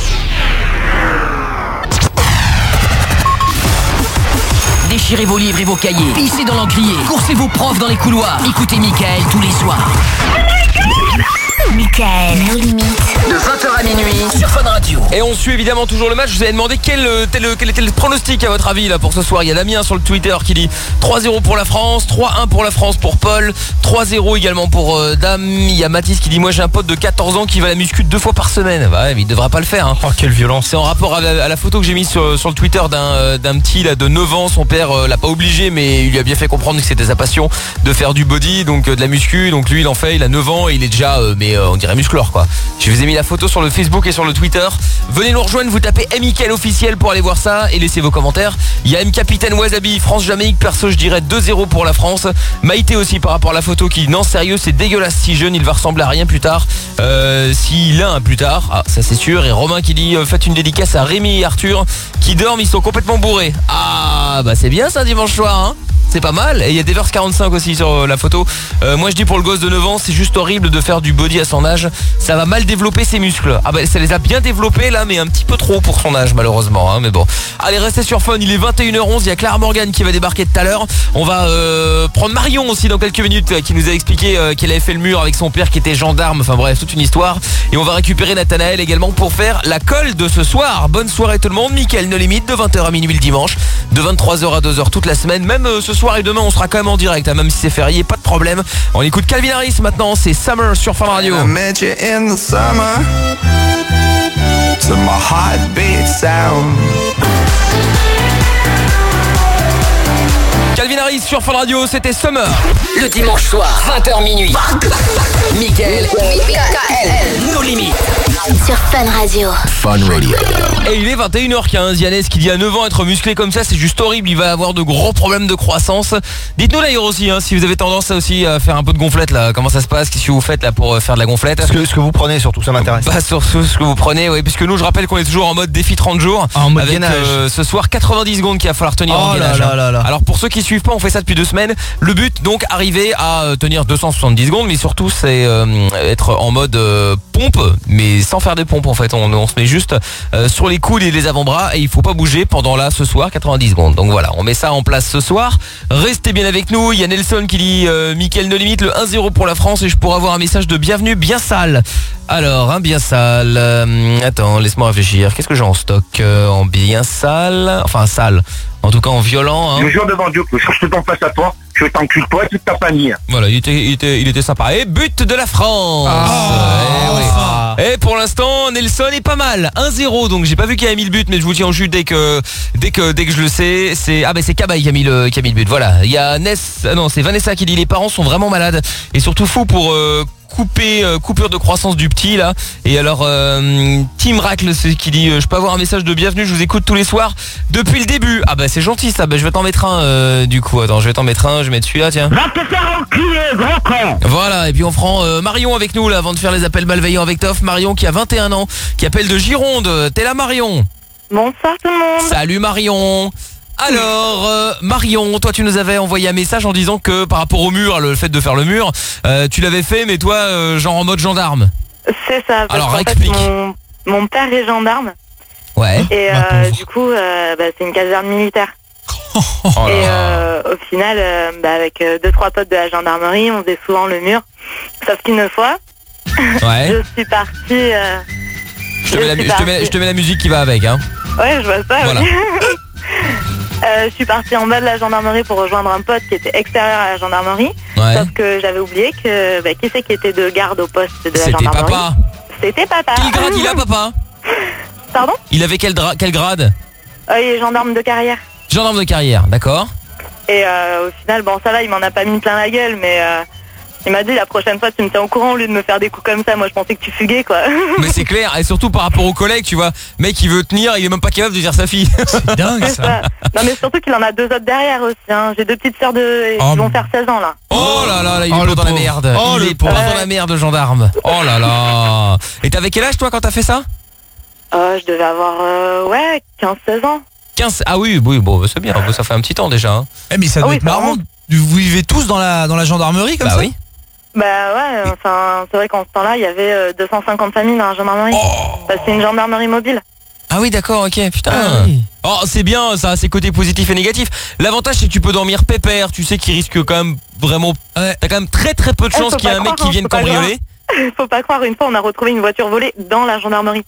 Déchirez vos livres et vos cahiers, pissez dans l'encrier, coursez vos profs dans les couloirs. Écoutez Mickaël tous les soirs. Mickaël, nos limites. De vingt heures à minuit sur Fun Radio. Et on suit évidemment toujours le match. Je vous avais demandé quel, quel, quel était le pronostic à votre avis là pour ce soir. Il y a Damien sur le Twitter qui dit trois zéro pour la France, trois un pour la France pour Paul, trois zéro également pour euh, Dame. Il y a Mathis qui dit moi j'ai un pote de quatorze ans qui va à la muscu deux fois par semaine. Bah ouais, mais il devrait pas le faire hein. Oh quelle violence. C'est en rapport à la, à la photo que j'ai mise sur, sur le Twitter d'un euh, d'un petit là de neuf ans. Son père euh, l'a pas obligé mais il lui a bien fait comprendre que c'était sa passion de faire du body, donc euh, de la muscu. Donc lui il en fait, il a neuf ans et il est déjà euh, mais euh, on dirait musclore quoi. Je vous ai mis la photo sur le Facebook et sur le Twitter. Venez nous rejoindre, vous tapez Mickaël officiel pour aller voir ça et laissez vos commentaires. Il y a M Capitaine Wasabi, France Jamaïque, perso je dirais deux zéro pour la France. Maïté aussi par rapport à la photo qui dit non sérieux c'est dégueulasse si jeune, il va ressembler à rien plus tard. Euh, S'il a un plus tard, ah, ça c'est sûr. Et Romain qui dit euh, faites une dédicace à Rémi et Arthur qui dorment, ils sont complètement bourrés. Ah bah c'est bien ça dimanche soir hein. C'est pas mal. Et il y a Devers quarante-cinq aussi sur euh, la photo. euh, Moi je dis pour le gosse de neuf ans c'est juste horrible de faire du body à son âge. Ça va mal développer ses muscles. Ah bah ça les a bien développés là mais un petit peu trop pour son âge malheureusement hein. Mais bon, allez restez sur Fun, il est vingt et une heures onze. Il y a Clara Morgan qui va débarquer tout à l'heure. On va euh, prendre Marion aussi dans quelques minutes euh, qui nous a expliqué euh, qu'elle avait fait le mur avec son père qui était gendarme. Enfin bref, toute une histoire. Et on va récupérer Nathanaël également pour faire la colle de ce soir. Bonne soirée tout le monde. Mickaël No Limite de vingt heures à minuit le dimanche, de vingt-trois heures à deux heures toute la semaine. Même euh, ce soir et demain on sera quand même en direct hein, même si c'est férié, pas de problème. On écoute Calvin Harris maintenant, c'est Summer sur Fun Radio. I met you in the summer to my heartbeat sound. Calvin Harris sur Fun Radio, c'était Summer. Le dimanche soir, vingt heures minuit. Mickaël, Mickaël, nos limites. Sur Fun Radio. Fun Radio. Et il est vingt et une heures quinze. Yannès qui dit à neuf ans être musclé comme ça c'est juste horrible, il va avoir de gros problèmes de croissance. Dites-nous d'ailleurs aussi hein, si vous avez tendance à aussi à faire un peu de gonflette là. Comment ça se passe, qu'est-ce que vous faites là pour faire de la gonflette? Ce que, ce que vous prenez surtout, ça m'intéresse. Bah surtout ce que vous prenez, oui, puisque nous je rappelle qu'on est toujours en mode défi trente jours ah, en mode avec euh, ce soir quatre-vingt-dix secondes qu'il va falloir tenir oh en gainage. là là là. Alors pour ceux qui suivent pas, on fait ça depuis deux semaines. Le but donc arriver à euh, tenir deux cent soixante-dix secondes, mais surtout c'est euh, être en mode euh, pompe, mais sans faire des pompes en fait. On, on se met juste euh, sur les coudes et les avant-bras et il faut pas bouger pendant là ce soir quatre-vingt-dix secondes. Donc voilà, on met ça en place ce soir. Restez bien avec nous. Il y a Nelson qui dit euh, Mickaël No Limite le un zéro pour la France et je pourrais avoir un message de bienvenue bien sale. Alors, hein, bien sale. Euh, attends, laisse-moi réfléchir. Qu'est-ce que j'ai en stock euh, en bien sale? Enfin, sale. En tout cas, en violent. Hein. Je jure devant Dieu que si je te tombe face à toi, je vais t'enculer toi et toute ta famille. Voilà, il était, il était, il était sympa. Et but de la France. Ah, eh oui. ah. Et pour l'instant, Nelson est pas mal. un zéro, donc j'ai pas vu qu'il a mis le but, mais je vous tiens au jus dès que, dès que, dès que je le sais. C'est ah ben c'est Cabaye qui a mis le, qui a mis le but. Voilà. Il y a Ness, non, c'est Vanessa qui dit les parents sont vraiment malades et surtout fous pour. Euh, Coupé, euh, coupure de croissance du petit là. Et alors euh, Tim Racle qui dit euh, je peux avoir un message de bienvenue, je vous écoute tous les soirs depuis le début. Ah bah c'est gentil ça, bah je vais t'en mettre un euh, du coup. Attends, je vais t'en mettre un, je vais mettre celui-là tiens. Va te faire enculer, gros con. Voilà, et puis on prend euh, Marion avec nous là avant de faire les appels malveillants avec Toff. Marion qui a vingt et un ans, qui appelle de Gironde. T'es là Marion? Bonsoir tout le monde. Salut Marion. Alors euh, Marion, toi tu nous avais envoyé un message en disant que par rapport au mur, le fait de faire le mur, euh, tu l'avais fait mais toi euh, genre en mode gendarme. C'est ça. Parce Alors qu'en explique. Fait, mon, mon père est gendarme. Ouais. Et euh, du coup, euh, bah, c'est une caserne militaire. Oh et euh, au final, euh, bah, avec euh, deux trois potes de la gendarmerie, on faisait souvent le mur. Sauf qu'une fois, ouais. je suis partie. Euh, je, te mets la, je, te mets, je te mets la musique qui va avec, hein. Ouais, je vois ça. Voilà. Oui. Euh, je suis partie en bas de la gendarmerie pour rejoindre un pote qui était extérieur à la gendarmerie. Ouais. Sauf que j'avais oublié que bah, qui c'est qui était de garde au poste de la C'était gendarmerie. papa. C'était papa. Quel grade il a papa? Pardon? Il avait quel, dra- quel grade? euh, Il est gendarme de carrière. Gendarme de carrière, d'accord. Et euh, au final, bon ça va, il m'en a pas mis plein la gueule, mais euh, il m'a dit la prochaine fois tu me tiens au courant au lieu de me faire des coups comme ça. Moi je pensais que tu fuguais quoi. Mais c'est clair, et surtout par rapport aux collègues, tu vois, mec il veut tenir, il est même pas capable de dire sa fille. C'est dingue ça. ça. Non mais surtout qu'il en a deux autres derrière aussi. Hein. J'ai deux petites sœurs de... Oh, qui vont faire seize ans là. Oh là là, là il oh, est pas dans pauvre. la merde. Oh, il le est pas pauvre. dans la merde, gendarme. Oh là là. Et t'avais quel âge toi quand t'as fait ça? Euh, je devais avoir euh, ouais quinze seize ans. quinze. Ah oui, oui, bon, c'est bien, ça fait un petit temps déjà. Hein. Eh mais ça doit Ah oui, être marrant. Vous vivez tous dans la, dans la gendarmerie comme bah ça? Oui. Bah ouais, enfin c'est vrai qu'en ce temps-là il y avait euh, deux cent cinquante familles dans la gendarmerie. Oh. Bah, c'est une gendarmerie mobile. Ah oui, d'accord, ok, putain. Ah oui. Oh, c'est bien, ça a ses côtés positifs et négatifs. L'avantage c'est que tu peux dormir pépère, tu sais qu'il risque quand même vraiment... Ouais. T'as quand même très très peu de Eh, chances faut qu'il y ait pas un mec croire, qui hein, vienne c'est pas cambrioler. faut pas croire, une fois on a retrouvé une voiture volée dans la gendarmerie.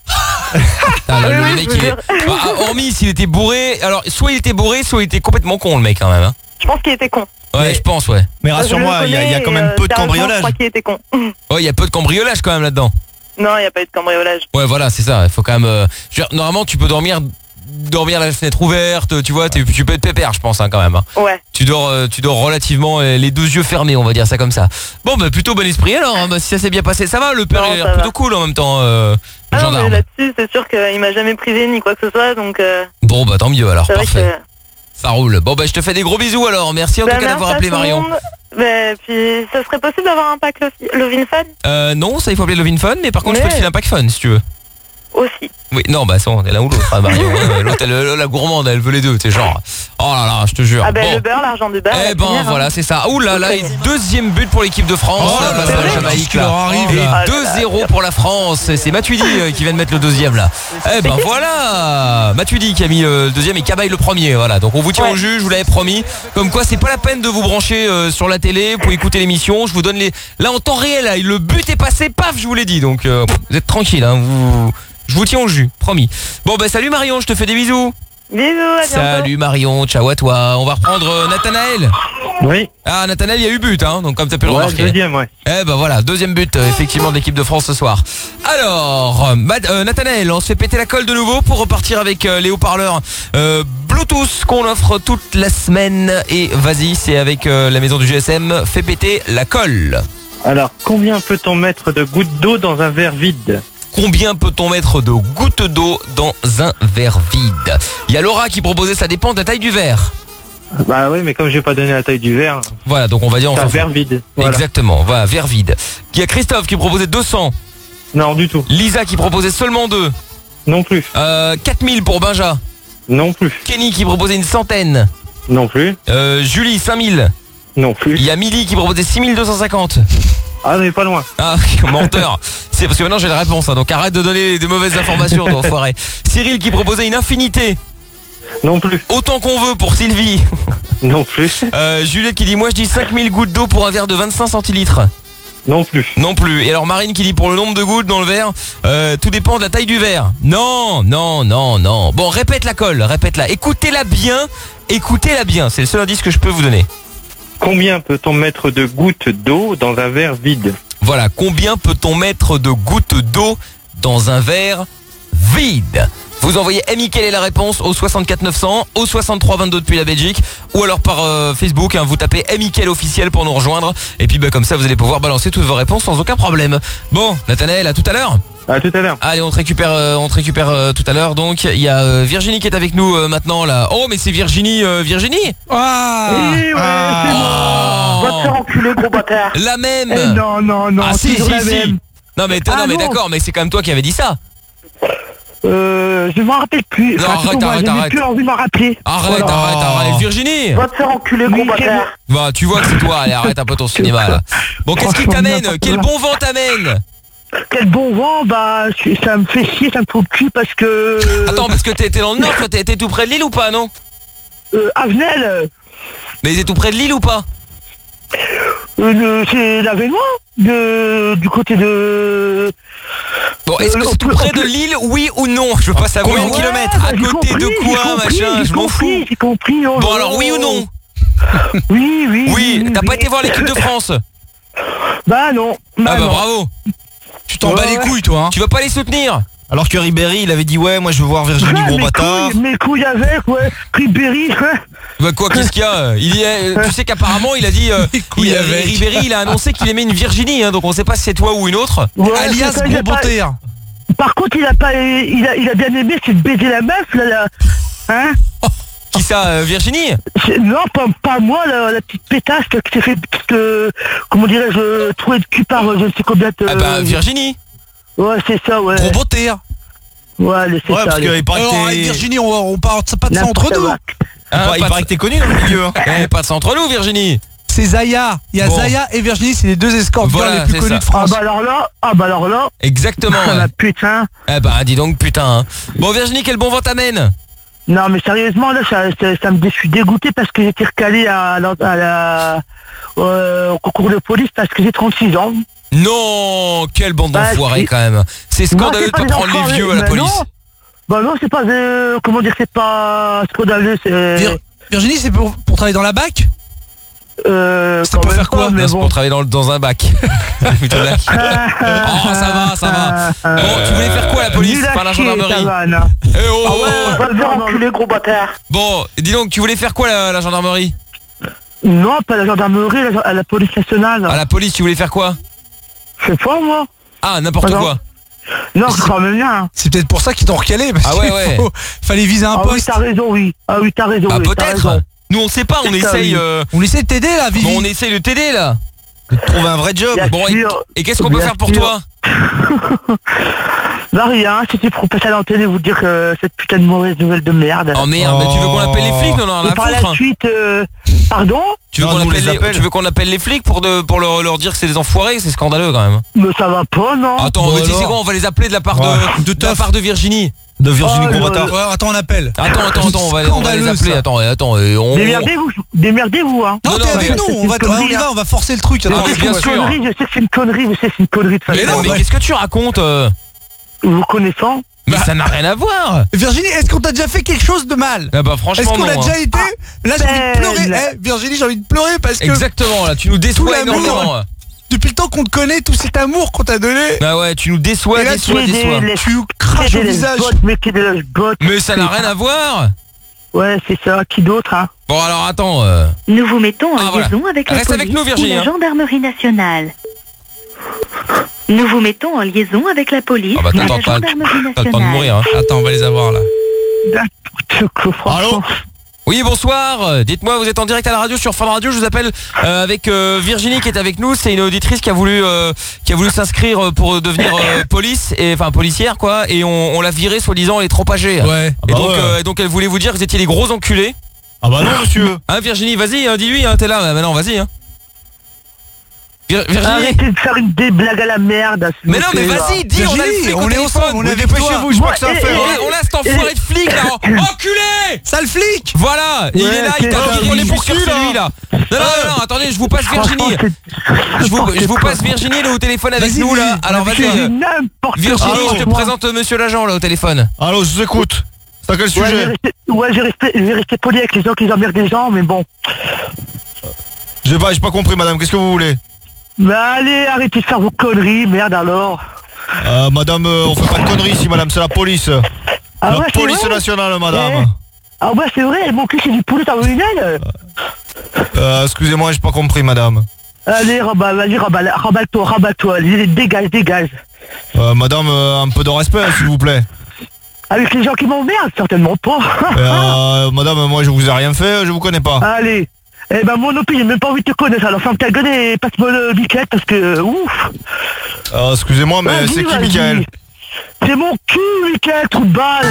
Ah, le, le mec, il est... bah, hormis s'il était bourré, alors soit il était bourré, soit il était complètement con le mec quand même. Hein. Je pense qu'il était con. Ouais, mais, je pense, ouais. Mais rassure-moi, il y, y a quand même euh, peu de cambriolage. Je crois qu'il était con. Ouais, il y a peu de cambriolage quand même là-dedans. Non, il n'y a pas eu de cambriolage. Ouais, voilà, c'est ça. Il faut quand même. Euh... je veux dire, normalement, tu peux dormir, dormir la fenêtre ouverte. Tu vois, tu peux être pépère, je pense, hein, quand même. Hein. Ouais. Tu dors, euh, tu dors relativement euh, les deux yeux fermés, on va dire ça comme ça. Bon, bah plutôt bon esprit alors. Hein, bah, si ça s'est bien passé, ça va. Le père Non, est ça plutôt va. cool en même temps. Euh, le Ah non, mais gendarme. là-dessus, c'est sûr qu'il m'a jamais prisé ni quoi que ce soit, donc. Euh, Bon, bah tant mieux alors. c'est vrai Parfait. que. Ça roule. Bon, bah je te fais des gros bisous alors. Merci en Bah, tout cas merci d'avoir à appelé tout le Marion. monde. Bah, puis, ça serait possible d'avoir un pack Lo- Lovin Fun Euh, non, ça il faut appeler Lovin Fun, mais par contre je Mais- peux te filer un pack fun si tu veux. aussi. Oui, non, bah ça, on est l'un ou l'autre, hein, Marion. hein. L'autre, elle, la gourmande, elle veut les deux, t'es genre. Oh là là, je te jure. Ah ben Bon. le beurre, l'argent du beurre. Eh la ben première, voilà, hein. c'est ça. Ouh là là, et deuxième but pour l'équipe de France Oh là, là face là, à la qu'est-ce Jamaïque. qui leur là. arrive, Et là. deux zéro pour la France. C'est Matuidi euh, qui vient de mettre le deuxième là. Eh ben voilà, Matuidi qui a mis euh, le deuxième et Cabaye le premier. Voilà, donc on vous tient au jus, je vous l'avais promis. Comme quoi, c'est pas la peine de vous brancher euh, sur la télé pour écouter l'émission. Je vous donne les. Là en temps réel, là, le but est passé, paf, je vous l'ai dit. Donc euh, vous êtes tranquille, hein, vous. Je vous tiens au jus, promis. Bon bah salut Marion, je te fais des bisous. Bisous, à bientôt. Salut Marion, ciao à toi. On va reprendre euh, Nathanaël. Oui. Ah Nathanaël, il y a eu but, hein, donc comme tu as pu le Ouais, remarquer. deuxième, ouais. Eh ben voilà, deuxième but euh, effectivement de l'équipe de France ce soir. Alors, euh, Mad- euh, Nathanaël, on se fait péter la colle de nouveau pour repartir avec euh, les haut-parleurs euh, Bluetooth qu'on offre toute la semaine. Et vas-y, c'est avec euh, la maison du G S M, fais péter la colle. Alors, combien peut-on mettre de gouttes d'eau dans un verre vide? Combien peut-on mettre de gouttes d'eau dans un verre vide? Il y a Laura qui proposait, ça dépend de la taille du verre. Bah oui, mais comme j'ai pas donné la taille du verre, Voilà, donc on va dire on c'est un s'en fout. verre vide. Voilà. Exactement, voilà, verre vide. Il y a Christophe qui proposait deux cents. Non, du tout. Lisa qui proposait seulement deux. Non plus. Euh, quatre mille pour Benja. Non plus. Kenny qui proposait une centaine. Non plus. Euh, Julie, cinq mille. Non plus. Il y a Milly qui proposait six mille deux cent cinquante. Ah, mais pas loin. Ah, menteur. C'est parce que maintenant j'ai la réponse, hein, donc arrête de donner de mauvaises informations, toi, enfoiré. Cyril qui proposait une infinité. Non plus. Autant qu'on veut pour Sylvie. Non plus. Euh, Juliette qui dit, moi je dis cinq mille gouttes d'eau pour un verre de vingt-cinq centilitres. Non plus. Non plus. Et alors Marine qui dit pour le nombre de gouttes dans le verre, euh, tout dépend de la taille du verre. Non, non, non, non. Bon, répète la colle, répète-la. Écoutez-la bien, écoutez-la bien. C'est le seul indice que je peux vous donner. Combien peut-on mettre de gouttes d'eau dans un verre vide? Voilà, combien peut-on mettre de gouttes d'eau dans un verre vide? Vous envoyez M I quelle est la réponse au soixante-quatre neuf cents, au soixante-trois vingt-deux depuis la Belgique, ou alors par euh, Facebook, hein, vous tapez M I quelle officiel pour nous rejoindre, et puis bah, comme ça vous allez pouvoir balancer toutes vos réponses sans aucun problème. Bon, Nathanaël, à tout à l'heure. À tout à l'heure. Allez, on te récupère, euh, on te récupère euh, tout à l'heure. Donc il y a euh, Virginie qui est avec nous euh, maintenant là. Oh, mais c'est Virginie, euh, Virginie. Ah, Oui, ouais, Ah. c'est moi. Va te faire enculer, gros bâtard. La même. Eh non, non, non, Ah si, toujours si, la si. même. Non mais, Ah, non mais non. d'accord, mais c'est quand même toi qui avais dit ça. Euh, je m'en rappelle plus. Non, Enfin, arrête, surtout, moi, arrête, j'ai arrête. plus envie de m'en rappeler. Arrête, Voilà. arrête, arrête, Virginie. Va te faire enculer, gros Oui, c'est bâtard. Bah tu vois que c'est toi, allez arrête un peu ton cinéma là. Bon, qu'est-ce qui Franchement, t'amène? n'importe Quel quoi. bon vent t'amène? Quel bon vent, bah, je- ça me fait chier, ça me fout le cul parce que... Attends, parce que t'es t'es dans le nord, toi, t'es t'es tout près de Lille ou pas, non? Euh, Avenel, euh, Mais t'es tout près de Lille ou pas? euh, le- c'est l'avènement de du côté de... Bon, est-ce que Euh, c'est tout on peut- près on de peut- Lille, oui ou non? Je veux pas savoir. Combien de kilomètres? À J'ai côté compris, de j'ai quoi, compris, machin, j'ai je m'en compris, fous. J'ai compris, oh Bon là alors, là. oui ou non? Oui, oui. Oui, t'as pas oui. été voir l'équipe de France? Bah non. Ah bah non. bravo. tu t'en bats Ouais, les ouais. couilles, toi. Hein. Tu vas pas les soutenir? Alors que Ribéry, il avait dit ouais, moi je veux voir Virginie, Ouais, gros mes bâtard. couilles, mes couilles avec, ouais. Ribéry, ouais. Bah quoi, qu'est-ce qu'il y a? Il y a, tu sais qu'apparemment il a dit, euh, Les couilles il- avec. Ribéry il a annoncé qu'il aimait une Virginie, hein, donc on sait pas si c'est toi ou une autre. Ouais, Alias c'est ça, il gros a pas- panthère. Par contre, il a pas, il a, il a bien aimé, c'est de baiser la meuf, là, là. Hein? Qui ça, euh, Virginie? C'est- Non, pas, pas moi, la, la petite pétasse là, qui s'est fait, euh, comment dirais-je, trouver de cul par euh, je ne sais combien de... Ah bah Virginie. Ouais, c'est ça, ouais. Gros panthère. Ouais, mais c'est Ouais, ça. parce allez. qu'il paraît Alors, que avec t'es- Virginie, on, on parle pas de ça entre N'importe nous. quoi. il paraît- il Pas paraît de- que t'es connu dans le milieu. hein. Eh, pas de ça entre nous, Virginie. C'est Zaya. Il y a Bon. Zaya et Virginie, c'est les deux escortes Voilà, girls les plus c'est connues ça. de Ah France. bah alors là, ah bah alors là, Exactement. ah ouais. bah putain. Eh bah dis donc putain. Hein. Bon Virginie, quel bon vent t'amène? Non mais sérieusement là, ça, ça, ça me dé- je suis dégoûté parce que j'ai été recalé à, la- à la, euh, au concours de police parce que j'ai trente-six ans. Non, quelle bande Bah, d'enfoirés si. quand même. C'est scandaleux de Non, c'est pas pas prendre des les vieux à la enfoirés, police. mais non. Bah non, c'est pas... euh, comment dire, c'est pas scandaleux, c'est... Vir- Virginie, c'est pour, pour travailler dans la B A C? Euh, C'est pour faire quoi? Non, c'est pour travailler dans, dans un bac. Putain, là. Oh, ça va, ça va. Bon, tu voulais faire quoi, la police? Nul à Enfin, la chier, gendarmerie. ta vanne. Eh oh, Ah ouais, va te faire enculer, gros bâtard. Bon, dis donc, tu voulais faire quoi, la, la gendarmerie? Non, pas la gendarmerie, la, à la police nationale. À la police, tu voulais faire quoi? Je sais pas, moi. Ah, n'importe Ah non. quoi. Non, je crois même bien. C'est peut-être pour ça qu'ils t'ont recalé. Parce Ah ouais, qu'il ouais. faut- fallait viser un Ah oui, poste. t'as raison, oui. Ah oui, t'as raison. Ah, oui, t'as peut-être. raison. Nous, on sait pas, on C'est ça, essaye. oui. euh, On essaie de t'aider là, Vivi. Bon, on essaye de t'aider là. De trouver un vrai job. Bien Bon, et, sûr. et qu'est-ce qu'on peut Bien faire pour sûr. toi? Bah rien, c'était pour passer à l'antenne et vous dire que cette putain de mauvaise nouvelle de merde. Oh merde, mais tu veux qu'on appelle les flics? Non, non, on en Et a par foutre, la hein. suite, euh, pardon. Tu veux Non, qu'on nous, on appelle, les les- appelle. tu veux qu'on appelle les flics pour, de, pour leur, leur dire que c'est des enfoirés? C'est scandaleux quand même. Mais ça va pas, non. Attends, Bon, mais tu sais alors. quoi? On va les appeler de la part de, Ouais. de, De la teuf. part de Virginie. De Virginie Oh, Gros-Bâtard. le- Ouais, attends, on appelle. Attends, attends, attends, on va, on va les Scandaleux, appeler. ça. Attends, attends, et on. Démerdez-vous, démerdez-vous, hein. Non, Non, t'es non, avec mais- nous, c'est on une va, on connerie, y va, hein. on va forcer le truc. Ah, Attends, mais C'est bien une sûr. connerie, je sais que c'est une connerie, je sais que c'est une connerie de Mais façon. non, mais ouais. qu'est-ce que tu racontes? euh Vous connaissant. Mais ça n'a rien à voir. Virginie, est-ce qu'on t'a déjà fait quelque chose de mal? Ah bah Est-ce franchement qu'on non. a déjà hein. été? Là, j'ai envie de pleurer. belle. Eh, Virginie, j'ai envie de pleurer parce que Exactement, là, tu nous Tout déçois l'amour. énormément. depuis le temps qu'on te connaît, tout cet amour qu'on t'a donné, Bah ouais, tu nous déçois, et là, déçois, tu, déçois. tu craches au visage. Mais ça n'a rien à voir. Ouais, c'est ça. Qui d'autre, hein? Bon alors attends. euh, Nous vous mettons en Ah, voilà. liaison avec la Reste police avec nous, ou Virginie, la hein. gendarmerie nationale. Nous vous mettons en liaison avec la police Ah bah ou la t'attends pas, gendarmerie t'as le temps de nationale. mourir. Hein. Attends, on va les avoir là. Allô? Oui, bonsoir. Euh, Dites-moi, vous êtes en direct à la radio sur Fun Radio. Je vous appelle euh, avec euh, Virginie qui est avec nous. C'est une auditrice qui a voulu euh, qui a voulu s'inscrire pour devenir euh, police et enfin policière quoi. Et on, on l'a virée soi-disant, elle est trop âgée. Ouais. Et Ah bah donc, ouais. euh, et donc elle voulait vous dire que vous étiez des gros enculés. Ah bah non, monsieur. Hein, Virginie, vas-y, hein, dis-lui, hein, t'es là. Bah, maintenant, vas-y. Hein. Vir- Virginie. Arrêtez de faire une des blagues à la merde. s'il Mais vous non, mais plaît, vas-y, là. dis, on a le flic au on est téléphone. ensemble, on est Oui, avec dépêchez-vous, toi. je sais pas Moi, que ça à et- faire. et- On a- on a cet enfoiré de flic là. Enculé! Sale flic! Voilà, il Ouais, est là, il c'est t'a ça, viré oui. les pour sur celui là. Non, non, non, non, attendez, je vous passe Virginie. Je vous, je vous passe Virginie, elle est au téléphone avec Vas-y, nous là. Vivi, Alors on a vas-y. fait euh, n'importe Virginie, quoi. je te présente euh, monsieur l'agent là au téléphone. Allô, je vous écoute. C'est à quel Ouais, je vais sujet? rester- ouais, je vais rester- je vais rester poli avec les gens qui emmerdent des gens, mais bon. J'ai pas, j'ai pas compris, madame. Qu'est-ce que vous voulez? Mais allez, arrêtez de faire vos conneries, merde alors. Euh, madame, euh, on fait pas de conneries ici, madame. C'est la police. Ah la ouais, c'est police vrai nationale, Eh. madame. Ah ouais, c'est vrai, mon cul c'est du poulet à une Euh, excusez-moi, j'ai pas compris, madame. Allez, rabat, vas-y, rabat, rabat-toi, rabat-toi, allez, dégage, dégage. Euh, madame, euh, un peu de respect, s'il vous plaît. Avec les gens qui m'emmerdent, certainement pas. Euh, madame, moi je vous ai rien fait, je vous connais pas. Allez. Eh ben moi non plus, j'ai même pas envie de te connaître, alors ferme ta gueule et passe-moi le biquette parce que ouf. Euh, excusez-moi, mais Vas-y, c'est qui, vas-y. Michael? C'est mon cul, Michael, trou de balle.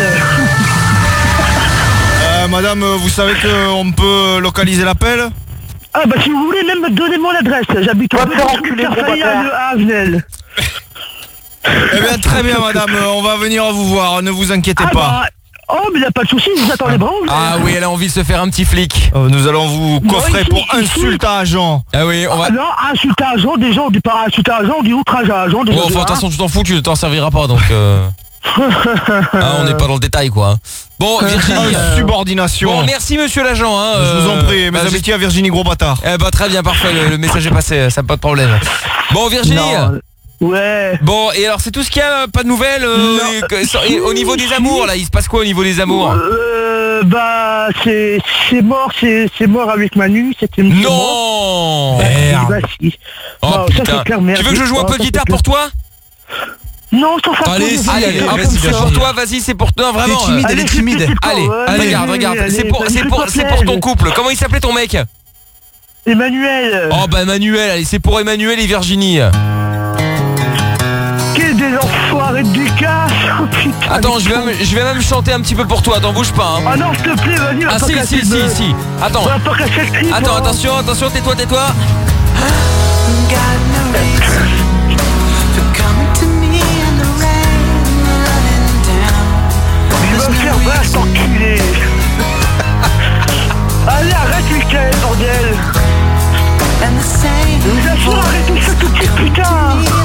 Euh, madame, vous savez qu'on peut localiser l'appel? Ah bah si vous voulez même me donner mon adresse, j'habite au à Avenel. Eh bien, très bien, madame, on va venir vous voir, ne vous inquiétez Ah pas. bah, oh mais y a pas de souci, je vous attends les bras. Ah oui, elle a envie de se faire un petit flic. Euh, nous allons vous coffrer ici, pour ici. insulte à agent. Ah oui, on va. Ah non, insulte à agent, déjà on dit pas insulte à agent, on dit outrage à agent. déjà, Bon, enfin, de toute hein. façon, tu t'en fous, tu t'en serviras pas donc. Euh... ah, on n'est pas dans le détail quoi. Bon, Virginie. euh, Subordination. Bon, merci monsieur l'agent. Hein, Je vous en euh, prie, mes bah, amitiés à Virginie Gros-Bâtard. Eh bah très bien, parfait, le, le message est passé, ça pas de problème. Bon Virginie. Non, ouais. Bon, et alors c'est tout ce qu'il y a, pas de nouvelles euh, et que- et au niveau des amours là, il se passe quoi au niveau des amours? Euh, bah c'est c'est mort, c'est c'est mort avec Manu, c'était une Non. Bah, Merde. bah, si. Oh Bah, ça, putain. c'est clair, merde. Tu veux que je joue un Oh, peu ça, de c'est guitare clair. pour toi? Non, je t'en fais Allez, pas, si, vas-y, Allez, allez, ah, vas-y, c'est pour Virginie. toi, vas-y, c'est pour toi, vraiment. T'es timide, euh, elle est Allez, timide. c'est- c'est Allez, quoi, ouais, allez, regarde, allez, regarde, allez, c'est pour, allez, c'est pour, c'est pour ton couple. Comment il s'appelait ton mec? Emmanuel. Oh bah Emmanuel, allez, c'est pour Emmanuel et Virginie. Quel des enfoirés de décasse. Oh putain. Attends, je vais même, je vais même chanter un petit peu pour toi. Attends, bouge pas. Hein. Ah non, s'il te plaît, vas-y, va Ah pas si, casser si, si, le- si. Attends, va pas casser le clip, attends, hein. attention, attention, tais-toi, tais-toi. Il va me faire battre, cet enculé. Allez, arrête, Michael, bordel. Je vous assure, arrêtez ça tout de suite, putain.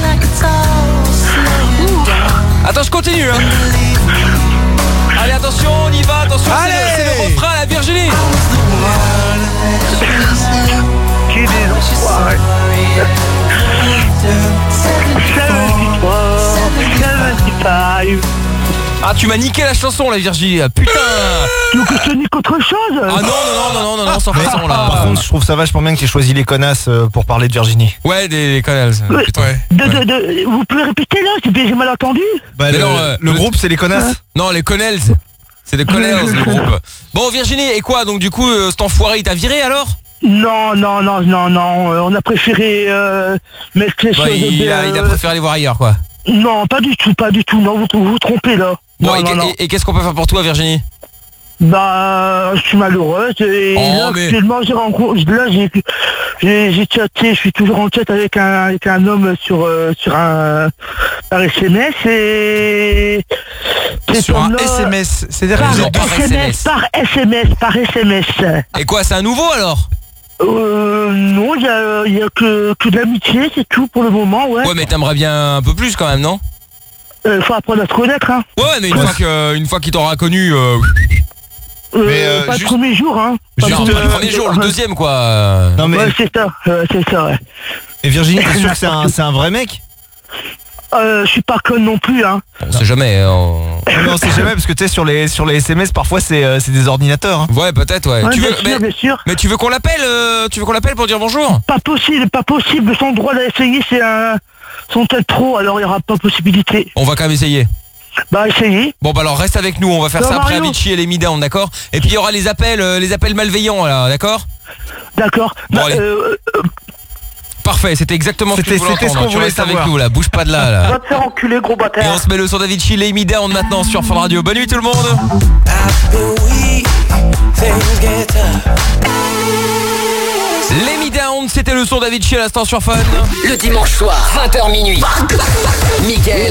Attends, je continue hein. Allez, attention, on y va, attention, c'est le, c'est le refrain, la Virginie. Qui est des enfoirés. Ah, tu m'as niqué la chanson, la Virginie, putain. Tu veux que je te nique autre chose? Ah non, non, non, non, non, non, sans façon là. Par contre, je trouve ça vachement bien que tu aies choisi les connasses euh, pour parler de Virginie. Ouais, des, des connasses. Ouais. Putain. Ouais. De, de, de, vous pouvez répéter là? J'ai mal entendu. Bah, le, non, euh, le groupe, c'est les connasses. Non, les Connells. C'est des Connells, le groupe. Bon, Virginie, et quoi? Donc, du coup, euh, cet enfoiré, il t'a viré alors? Non, non, non, non, non. euh, On a préféré euh, mettre les Bah, choses. il, a, euh, il a préféré aller voir ailleurs, quoi. Non, pas du tout, pas du tout. Non, vous vous, vous trompez là. Bon, non, et, non, non. et- et qu'est-ce qu'on peut faire pour toi, Virginie? Bah, je suis malheureuse et Oh, là, mais- actuellement, j'ai rencontré, là, j'ai, j'ai, j'ai chatté, je suis toujours en chat avec un, avec un homme sur, euh, sur un, par S M S et... cet Sur un homme-là- S M S, c'est-à-dire par, que vous êtes par S M S, par S M S, par S M S. Et quoi, c'est un nouveau alors? Euh, non, il y a, il y a que, que de l'amitié, c'est tout pour le moment, ouais. Ouais, mais t'aimerais bien un peu plus quand même, non? Euh, faut apprendre à se connaître, hein. Ouais, mais une fois que, une fois qu'il t'aura connu, euh, Euh, Mais, euh, pas juste- le premier jour, hein. Pas genre, le pas le premier jour, le deuxième quoi. Non mais Ouais, c'est ça, euh, c'est ça, ouais. et Virginie, t'es sûr que c'est un, c'est un vrai mec? Euh, je suis pas conne non plus, hein. On sait jamais. hein, on- Non, c'est jamais parce que tu sais sur les sur les S M S parfois c'est euh, c'est des ordinateurs. Hein. Ouais, peut-être, ouais. Ouais, tu bien veux, sûr, mais, bien sûr. mais tu veux qu'on l'appelle euh, Tu veux qu'on l'appelle pour dire bonjour? Pas possible, pas possible. Son droit d'essayer, c'est un... son tel pro, alors il n'y aura pas possibilité. On va quand même essayer. Bah, essayez. Bon bah alors reste avec nous, on va faire Non, ça après Mario. Avicii et les Middown, d'accord? Et puis il y aura les appels, euh, les appels malveillants là, d'accord? D'accord. Bon, Bah, allez. euh, euh, Parfait, c'était exactement ce que C'était- je voulais c'était ce entendre. qu'on Tu voulait restes avec savoir. nous là, bouge pas de là là. va te faire enculer, gros Et bâtard. on se met le son d'Avicii, les Middown maintenant sur Fun Radio. Bonne nuit tout le monde. Les Middown, c'était le son d'Avicii à l'instant sur Fun. Le dimanche soir, vingt heures minuit. Mickaël,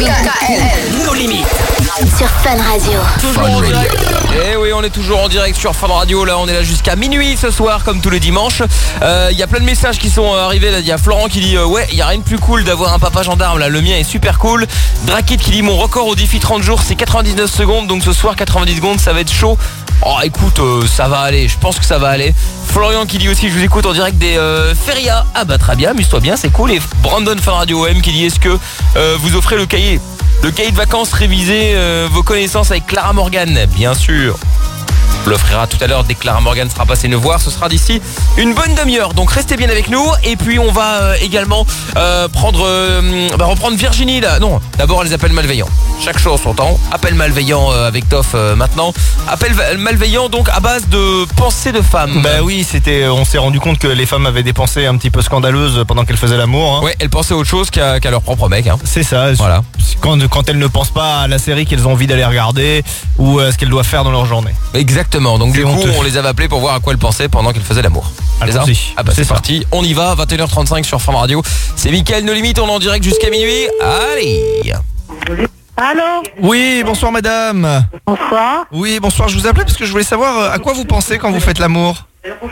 nos limites. Sur Fun Radio. Toujours en direct. Eh oui, on est toujours en direct sur Fun Radio. Là, on est là jusqu'à minuit ce soir, comme tous les dimanches. Il y a plein de messages qui sont euh, arrivés. Il y a Florent qui dit euh, ouais, il y a rien de plus cool d'avoir un papa gendarme. Là, le mien est super cool. Drakit qui dit mon record au défi trente jours, c'est quatre-vingt-dix-neuf secondes. Donc ce soir, quatre-vingt-dix secondes, ça va être chaud. Oh, écoute, euh, ça va aller. Je pense que ça va aller. Florian qui dit aussi je vous écoute en direct des euh, Feria. Ah bah très bien, amuse-toi bien, c'est cool. Et Brandon Fun Radio O M qui dit est-ce que euh, vous offrez le cahier Le cahier de vacances, révisez euh, vos connaissances avec Clara Morgan. Bien sûr. On l'offrira tout à l'heure dès que Clara Morgan sera passée nous voir. Ce sera d'ici une bonne demi-heure. Donc restez bien avec nous. Et puis on va euh, également euh, prendre, euh, bah, reprendre Virginie là. Non, d'abord les appels malveillants. Chaque chose son temps. Appel malveillant euh, avec Toff euh, maintenant. Appel va- malveillant donc à base de pensées de femmes. Bah oui, c'était. On s'est rendu compte que les femmes avaient des pensées un petit peu scandaleuses pendant qu'elles faisaient l'amour. Hein. Ouais, elles pensaient autre chose qu'à qu'à leur propre mec. Hein. C'est ça. Voilà. Quand, quand elles ne pensent pas à la série qu'elles ont envie d'aller regarder ou à ce qu'elles doivent faire dans leur journée. Exactement. Donc du C'est coup, honteux. on les avait appelés pour voir à quoi elles pensaient pendant qu'elles faisaient l'amour. C'est ça Allons-y. Ah bah c'est C'est ça. parti. On y va. vingt et une heures trente-cinq sur Fun Radio. C'est Mickaël No Limite. On est en direct jusqu'à minuit. Allez. Allô? Oui, bonsoir madame. Bonsoir. Oui, bonsoir. Je vous appelais parce que je voulais savoir euh, à quoi vous pensez quand vous faites l'amour. Oh,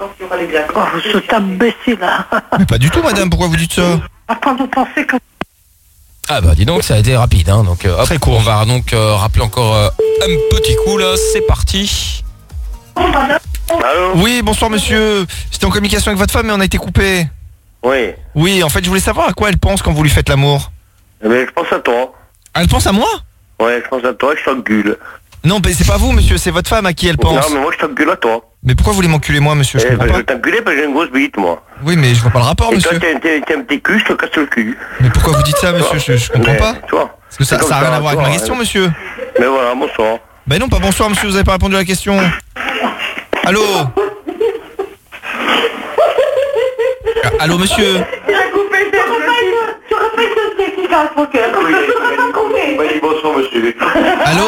cet imbécile, là. Mais pas du tout madame. Pourquoi vous dites ça? À quoi vous pensez que... Ah bah dis donc, ça a été rapide. Hein. Donc euh, hop, Très court. on va donc euh, rappeler encore euh, un petit coup là. C'est parti. Allô? Oui, bonsoir monsieur. J'étais en communication avec votre femme mais on a été coupé. Oui. Oui, en fait, je voulais savoir à quoi elle pense quand vous lui faites l'amour. Mais je pense à toi. Elle pense à moi? Ouais, je pense à toi, je t'encule. Non, mais c'est pas vous, monsieur, c'est votre femme à qui elle pense. Non, mais moi je t'encule à toi. Mais pourquoi vous voulez m'enculer moi, monsieur? Je Eh ben, comprends je pas. vais t'enculer parce que j'ai une grosse bite, moi. Oui, mais je vois pas le rapport, Et toi, monsieur. t'as t'as- t'as un petit cul, je te casse le cul. Mais pourquoi vous dites ça, monsieur? Je, je comprends Mais, pas. Toi. Parce que ça, C'est ça a comme rien à voir avec toi, ma question, hein. monsieur. Mais voilà, bonsoir. Ben non, pas bonsoir, monsieur, vous avez pas répondu à la question. Allô? Ah, Allô, monsieur? Oui, bonsoir, monsieur. Allô?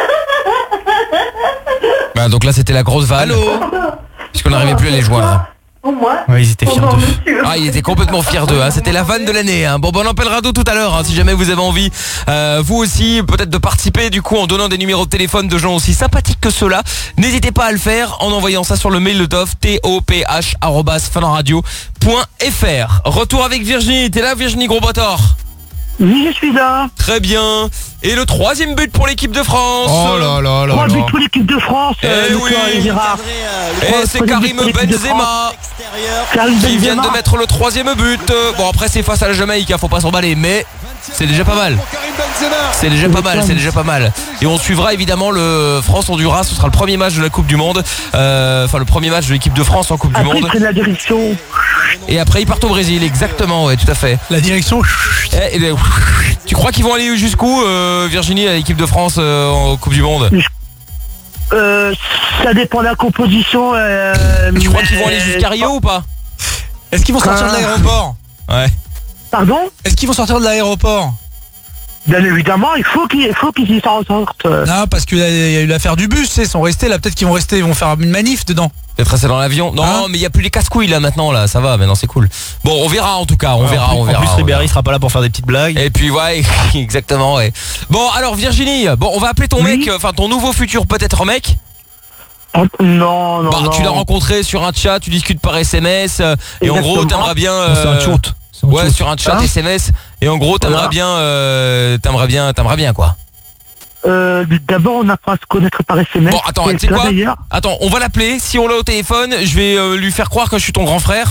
Bah donc là c'était la grosse vanne. Allô? Puisqu'on n'arrivait plus à les joindre. Au moins. Ouais, ils étaient fiers Bonjour, d'eux. monsieur. Ah, il était complètement fier d'eux, hein. C'était la vanne de l'année, hein. Bon, bon, on en parlera d'eux tout à l'heure, hein, si jamais vous avez envie, euh, vous aussi, peut-être de participer, du coup, en donnant des numéros de téléphone de gens aussi sympathiques que ceux-là. N'hésitez pas à le faire en envoyant ça sur le mail de Toff, T O P H arobase funradio point F R. Retour avec Virginie. T'es là, Virginie Grosbotor? Oui, je suis là. Très bien. Et le troisième but pour l'équipe de France. Oh là là là Trois là. buts pour l'équipe de France. Eh euh, oui. Nicolas Gérard. Et c'est Karim Benzema Karim qui vient Benzema. de mettre le troisième but. Bon, après c'est face à la Jamaïque, hein, faut pas s'emballer, mais c'est déjà pas mal. C'est déjà pas mal, c'est déjà pas mal. Et on suivra évidemment le France-Honduras. Ce sera le premier match de la Coupe du Monde. Euh, Enfin, le premier match de l'équipe de France en Coupe Après, du ils Monde. prennent la direction. Et après, ils partent au Brésil, exactement, ouais, tout à fait. La direction. Eh, eh ben, tu crois qu'ils vont aller jusqu'où, euh, Virginie, à l'équipe de France euh, en Coupe du Monde? Euh, ça dépend de la composition. Euh, Tu crois qu'ils vont aller jusqu'à Rio ou pas? Est-ce qu'ils vont sortir de l'aéroport? Ouais. Pardon? Est-ce qu'ils vont sortir de l'aéroport? Bien évidemment, il faut qu'ils faut qu'ils y s'en sortent. Non, parce qu'il y a eu l'affaire du bus, ils sont restés là, peut-être qu'ils vont rester, ils vont faire une manif dedans. Peut-être rester dans l'avion. Non, Hein mais il y a plus les casse-couilles là maintenant, là, ça va, maintenant c'est cool. Bon, on verra en tout cas, on Ouais, verra, en plus- on verra. En plus, on Ribéry verra. sera pas là pour faire des petites blagues. Et puis ouais, exactement, ouais. Bon, alors Virginie, bon, on va appeler ton mec, enfin ton nouveau futur peut-être mec. Oh, non, non, Bah, non. tu l'as rencontré sur un chat, tu discutes par S M S, euh, et en gros, Exactement. t'aimerais bien. Non, c'est un euh, tchout. C'est un Ouais, tchout. sur un chat Hein S M S, et en gros, t'aimerais Voilà. bien, euh, t'aimerais bien, t'aimerais bien quoi. Euh, D'abord, on apprend à se connaître par S M S. Bon, attends, Et tu sais là, quoi d'ailleurs, Attends, on va l'appeler. Si on l'a au téléphone, je vais euh, lui faire croire que je suis ton grand frère.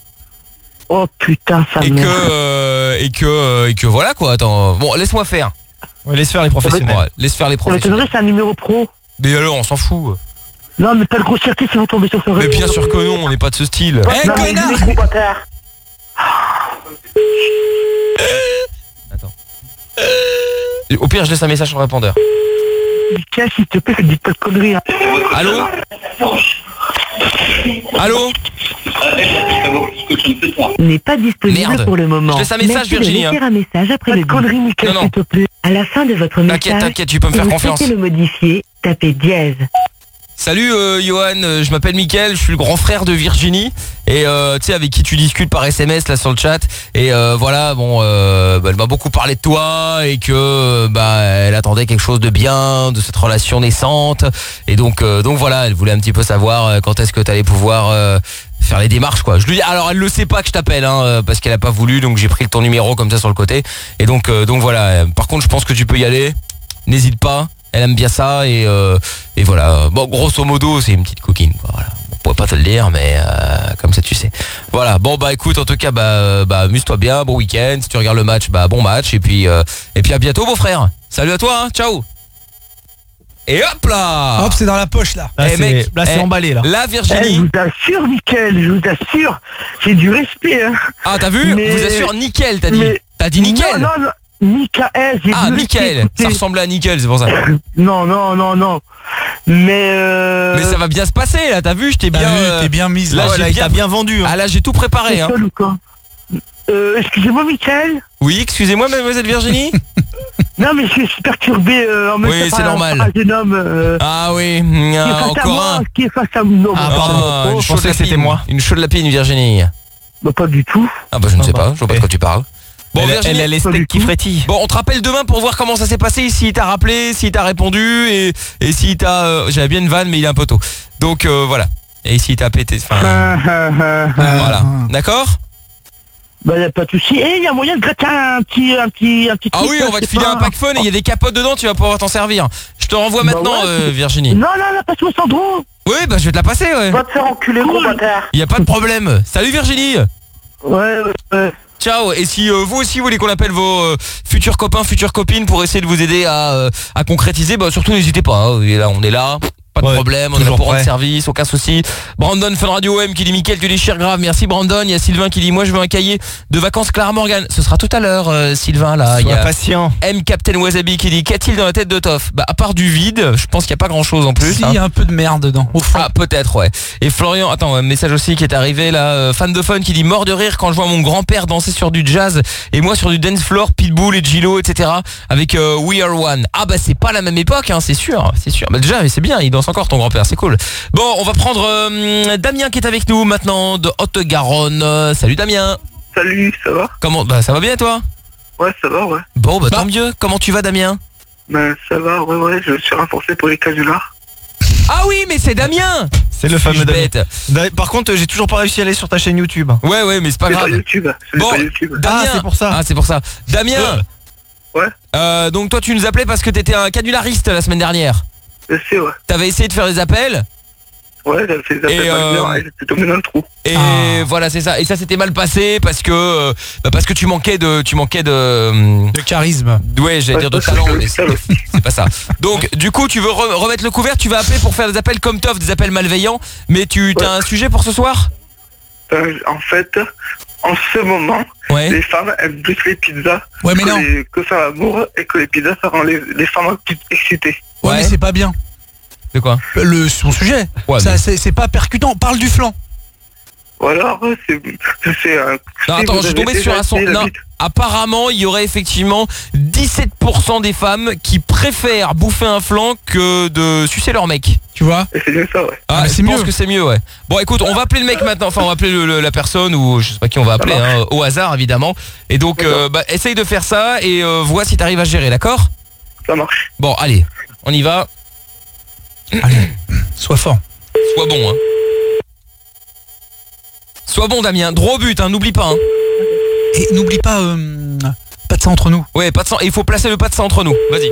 Oh putain, ça Et que, merde. euh, et que, euh, et que voilà quoi. Attends, bon, laisse-moi faire. Ouais, laisse faire les professionnels. Ouais, laisse faire les Ça professionnels. m'étonnerait, c'est un numéro pro. Mais alors, on s'en fout. Non, mais pas de grossièreté si vous tombez sur ce Mais réseau. bien sûr que non, on n'est pas de ce style. Eh, Non, mais connard! les gros bâtards. Attends. Au pire, je laisse un message sur le répondeur. Michael, s'il te plaît, dites pas de conneries. Hein. Allô Allô N'est pas disponible Merde. pour le moment. Je laisse un message, Merci de Virginie, laisser hein. un message après Pas le de bip. conneries, Michael, Non, non. s'il te plaît. À la fin de votre message, T'inquiète, t'inquiète, tu peux me si faire vous confiance. souhaitez le modifier, tapez dièse. Salut euh, Johan, euh, je m'appelle Mickaël, je suis le grand frère de Virginie et euh, tu sais avec qui tu discutes par S M S là sur le chat et euh, voilà bon euh, bah, elle m'a beaucoup parlé de toi et que euh, bah elle attendait quelque chose de bien de cette relation naissante et donc euh, donc voilà elle voulait un petit peu savoir euh, quand est-ce que tu allais pouvoir euh, faire les démarches quoi. Je lui dis alors elle le sait pas que je t'appelle hein, euh, parce qu'elle a pas voulu donc j'ai pris ton numéro comme ça sur le côté et donc euh, donc voilà. Par contre je pense que tu peux y aller, n'hésite pas. Elle aime bien ça et, euh, et voilà. Bon, grosso modo, c'est une petite coquine. Quoi, voilà. On pourrait pas te le dire, mais euh, comme ça, tu sais. Voilà. Bon, bah écoute, en tout cas, bah, bah amuse-toi bien. Bon week-end. Si tu regardes le match, bah bon match. Et puis, euh, et puis à bientôt, beau frère. Salut à toi. Hein. Ciao. Et hop là. Hop, c'est dans la poche là. Là, Eh, c'est mec, là, c'est eh, emballé là. Là, Eh, je Virginie. vous assure, Michael, je vous assure, j'ai du respect. Hein. Ah, t'as vu Mais- Vous assure nickel, t'as dit. mais- T'as dit nickel. Non, non, non. Michael, j'ai Ah, du respect, nickel. écoutez. Ça ressemblait à nickel, c'est pour ça. Non, non, non, non. Mais euh... Mais ça va bien se passer là. T'as vu Je t'ai T'as bien. vu, euh, t'es bien mise là, là. j'ai Là, il bien- t'a bien vendu. hein. Ah là, j'ai tout préparé. t'es Hein. seul ou quoi? Euh, excusez-moi, Michael. Oui, excusez-moi, mademoiselle Virginie. Non, mais je suis perturbé euh, en même Oui, temps c'est par- normal. par un jeune homme euh, Ah oui, qui est ah, face à encore moi, un. qui est face à moi. Ah, pardon. Ah, Oh, une je chaude pensais que c'était lapine. moi. Une chaude lapine, Virginie. Bah, pas du tout. Ah bah je ne sais Ah, pas, bah. je vois pas de Eh. quoi tu parles. Bon, elle, Virginie, elle a les pas du steaks qui tout. frétillent. bon, on te rappelle demain pour voir comment ça s'est passé, s'il t'a rappelé, s'il t'a répondu et, et s'il t'a... euh, J'avais bien une vanne mais il est un peu tôt. Donc euh, voilà. Et s'il t'a pété... Enfin, Ah, ah, ah, ah. voilà. D'accord. Bah, y a pas de souci. Et il y a moyen de gratter un petit, un petit, un petit. Ah truc, oui, là, on va je te sais filer pas. un pack fun et il y a des capotes dedans, tu vas pouvoir t'en servir. Je te renvoie Bah maintenant, ouais. euh, Virginie. Non, non, non, passe-moi Sandro. Oui, bah je vais te la passer, ouais. Va te faire enculer, gros bâtard. Il y a pas de problème. Salut Virginie. Ouais, ouais, ouais. Ciao. Et si euh, vous aussi vous voulez qu'on appelle vos euh, futurs copains, futures copines pour essayer de vous aider à, euh, à concrétiser, bah surtout n'hésitez pas. Hein. Et là, on est là. Pas de Ouais, problème, on est là toujours pour rendre prêt. service, aucun souci. Brandon Fun Radio M qui dit Mickaël, tu déchires grave. Merci Brandon. Il y a Sylvain qui dit moi je veux un cahier de vacances Clara Morgan. Ce sera tout à l'heure euh, Sylvain là. Il y Sois a patient. M Captain Wasabi qui dit qu'a-t-il dans la tête de Toff? Bah à part du vide, je pense qu'il n'y a pas grand chose en plus. Si, hein. il y a un peu de merde dedans. Au fond. Ah peut-être ouais. Et Florian, attends, un message aussi qui est arrivé là, euh, fan de fun qui dit mort de rire quand je vois mon grand-père danser sur du jazz et moi sur du dance floor, Pitbull et Gillo, et cetera. Avec euh, We Are One. Ah bah c'est pas la même époque, hein, c'est sûr, c'est sûr. Bah déjà c'est bien, il danse l'embrasse encore ton grand-père, c'est cool. Bon, on va prendre euh, Damien qui est avec nous maintenant de Haute-Garonne. Euh, salut Damien. Salut, ça va? Comment bah ça va bien toi? Ouais, ça va, ouais. Bon, bah, bah tant mieux. Comment tu vas Damien? Ben ça va, ouais, ouais, je suis renforcé pour les canulars. Ah oui, mais c'est Damien. C'est le fameux Damien. Da- Par contre, j'ai toujours pas réussi à aller sur ta chaîne YouTube. Ouais, ouais, mais c'est pas C'est grave. pas YouTube, c'est Bon, pas YouTube. Damien. Ah, c'est pour ça. Ah, c'est pour ça. Damien. Ouais. Euh, donc toi, tu nous appelais parce que t'étais un canulariste la semaine dernière. Je sais, ouais. T'avais essayé de faire des appels. Ouais, j'avais fait des appels Et, euh, mal et j'étais tombé dans le trou. Et voilà, c'est ça. Et ça s'était mal passé parce que euh, bah, parce que tu manquais de tu manquais de de charisme. Ouais, j'allais dire de talent, mais c'est c'est pas ça. Donc du coup, tu veux re- remettre le couvert, tu vas appeler pour faire des appels comme Toff, des appels malveillants, mais tu as un sujet pour ce soir? Euh, en fait, en ce moment, Ouais. les femmes aiment plus les pizzas Ouais, mais que, non. les- que faire l'amour et que les pizzas, ça rend les, les femmes plus excitées. Ouais, Ouais. mais c'est pas bien. De quoi? Le son sujet. Ouais, Ça, mais- c'est, c'est pas percutant. Parle du flanc. Ou alors, euh, c'est... c'est un... Non, si attends, vous je suis avez tombé déjà sur un son. essayé la Non, bite- apparemment, il y aurait effectivement dix-sept pour cent des femmes qui préfèrent bouffer un flanc que de sucer leur mec. Tu vois? Et c'est bien ça, ouais. Ah, mais je c'est pense mieux. que c'est mieux, ouais. Bon, écoute, on va appeler le mec maintenant. Enfin, on va appeler le- le- la personne ou je sais pas qui on va appeler, hein, au hasard évidemment. Et donc, euh, bah, essaye de faire ça et euh, vois si t'arrives à gérer, d'accord? Ça marche. Bon, allez, on y va. Allez, sois fort. Sois bon, hein. Sois bon, Damien. Droit au but, hein. N'oublie pas, hein. Et n'oublie pas, euh, pas de ça entre nous. Ouais, pas de sang. Il faut placer le pas de ça entre nous. Vas-y.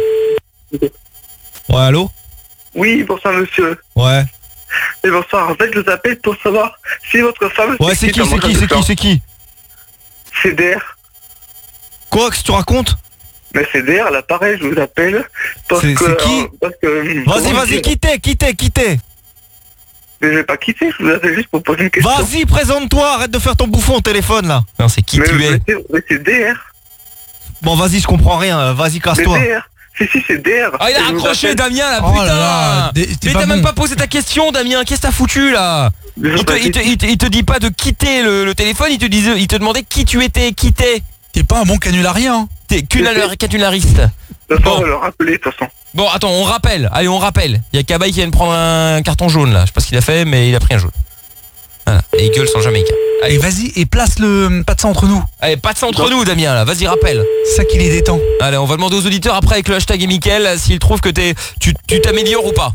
Ouais, allô? Oui, bonsoir monsieur. Ouais. Et bonsoir, en fait, je vous appelle pour savoir si votre femme... Ouais, c'est qui, c'est qui, c'est qui, c'est qui? C'est D R. Quoi, qu'est-ce que tu racontes? Mais c'est D R, là, pareil, je vous appelle. Parce C'est- que... c'est qui euh, parce que, Vas-y, comment vas-y, dire quittez, quittez, quittez. Mais je vais pas quitter, je vous appelle juste pour poser une question. Vas-y, présente-toi, arrête de faire ton bouffon au téléphone là. Non, c'est qui mais, tu es. mais c'est- mais c'est D R. Bon, vas-y, je comprends rien, vas-y, Mais casse-toi. D R. Si, si, c'est D R. Ah, il a Et je vous raccroché, appelle- Damien, là, Oh putain. là là, t'es- t'es Mais pas t'as même bon. pas posé ta question, Damien. Qu'est-ce que t'as foutu, là? Je il te, sais il, te, il te- il te dit pas de quitter le, le téléphone, il te disait, il te demandait qui tu étais, qui t'es. T'es pas un bon canularien. T'es cunalar- canulariste. De toute façon, Bon. on va le rappeler, de toute façon. Bon, attends, on rappelle. Allez, on rappelle. Il y a Kabaï qui vient de prendre un carton jaune, là. Je sais pas ce qu'il a fait, mais il a pris un jaune. Voilà. Et il gueule sans jamaïcain. Et Allez, vas-y, et place le pas de ça entre nous. allez, pas de ça entre nous, Damien, là. Vas-y, rappelle. C'est ça qui les détend. Allez, on va demander aux auditeurs après avec le hashtag et Mickaël s'ils trouvent que t'es, tu, tu t'améliores ou pas.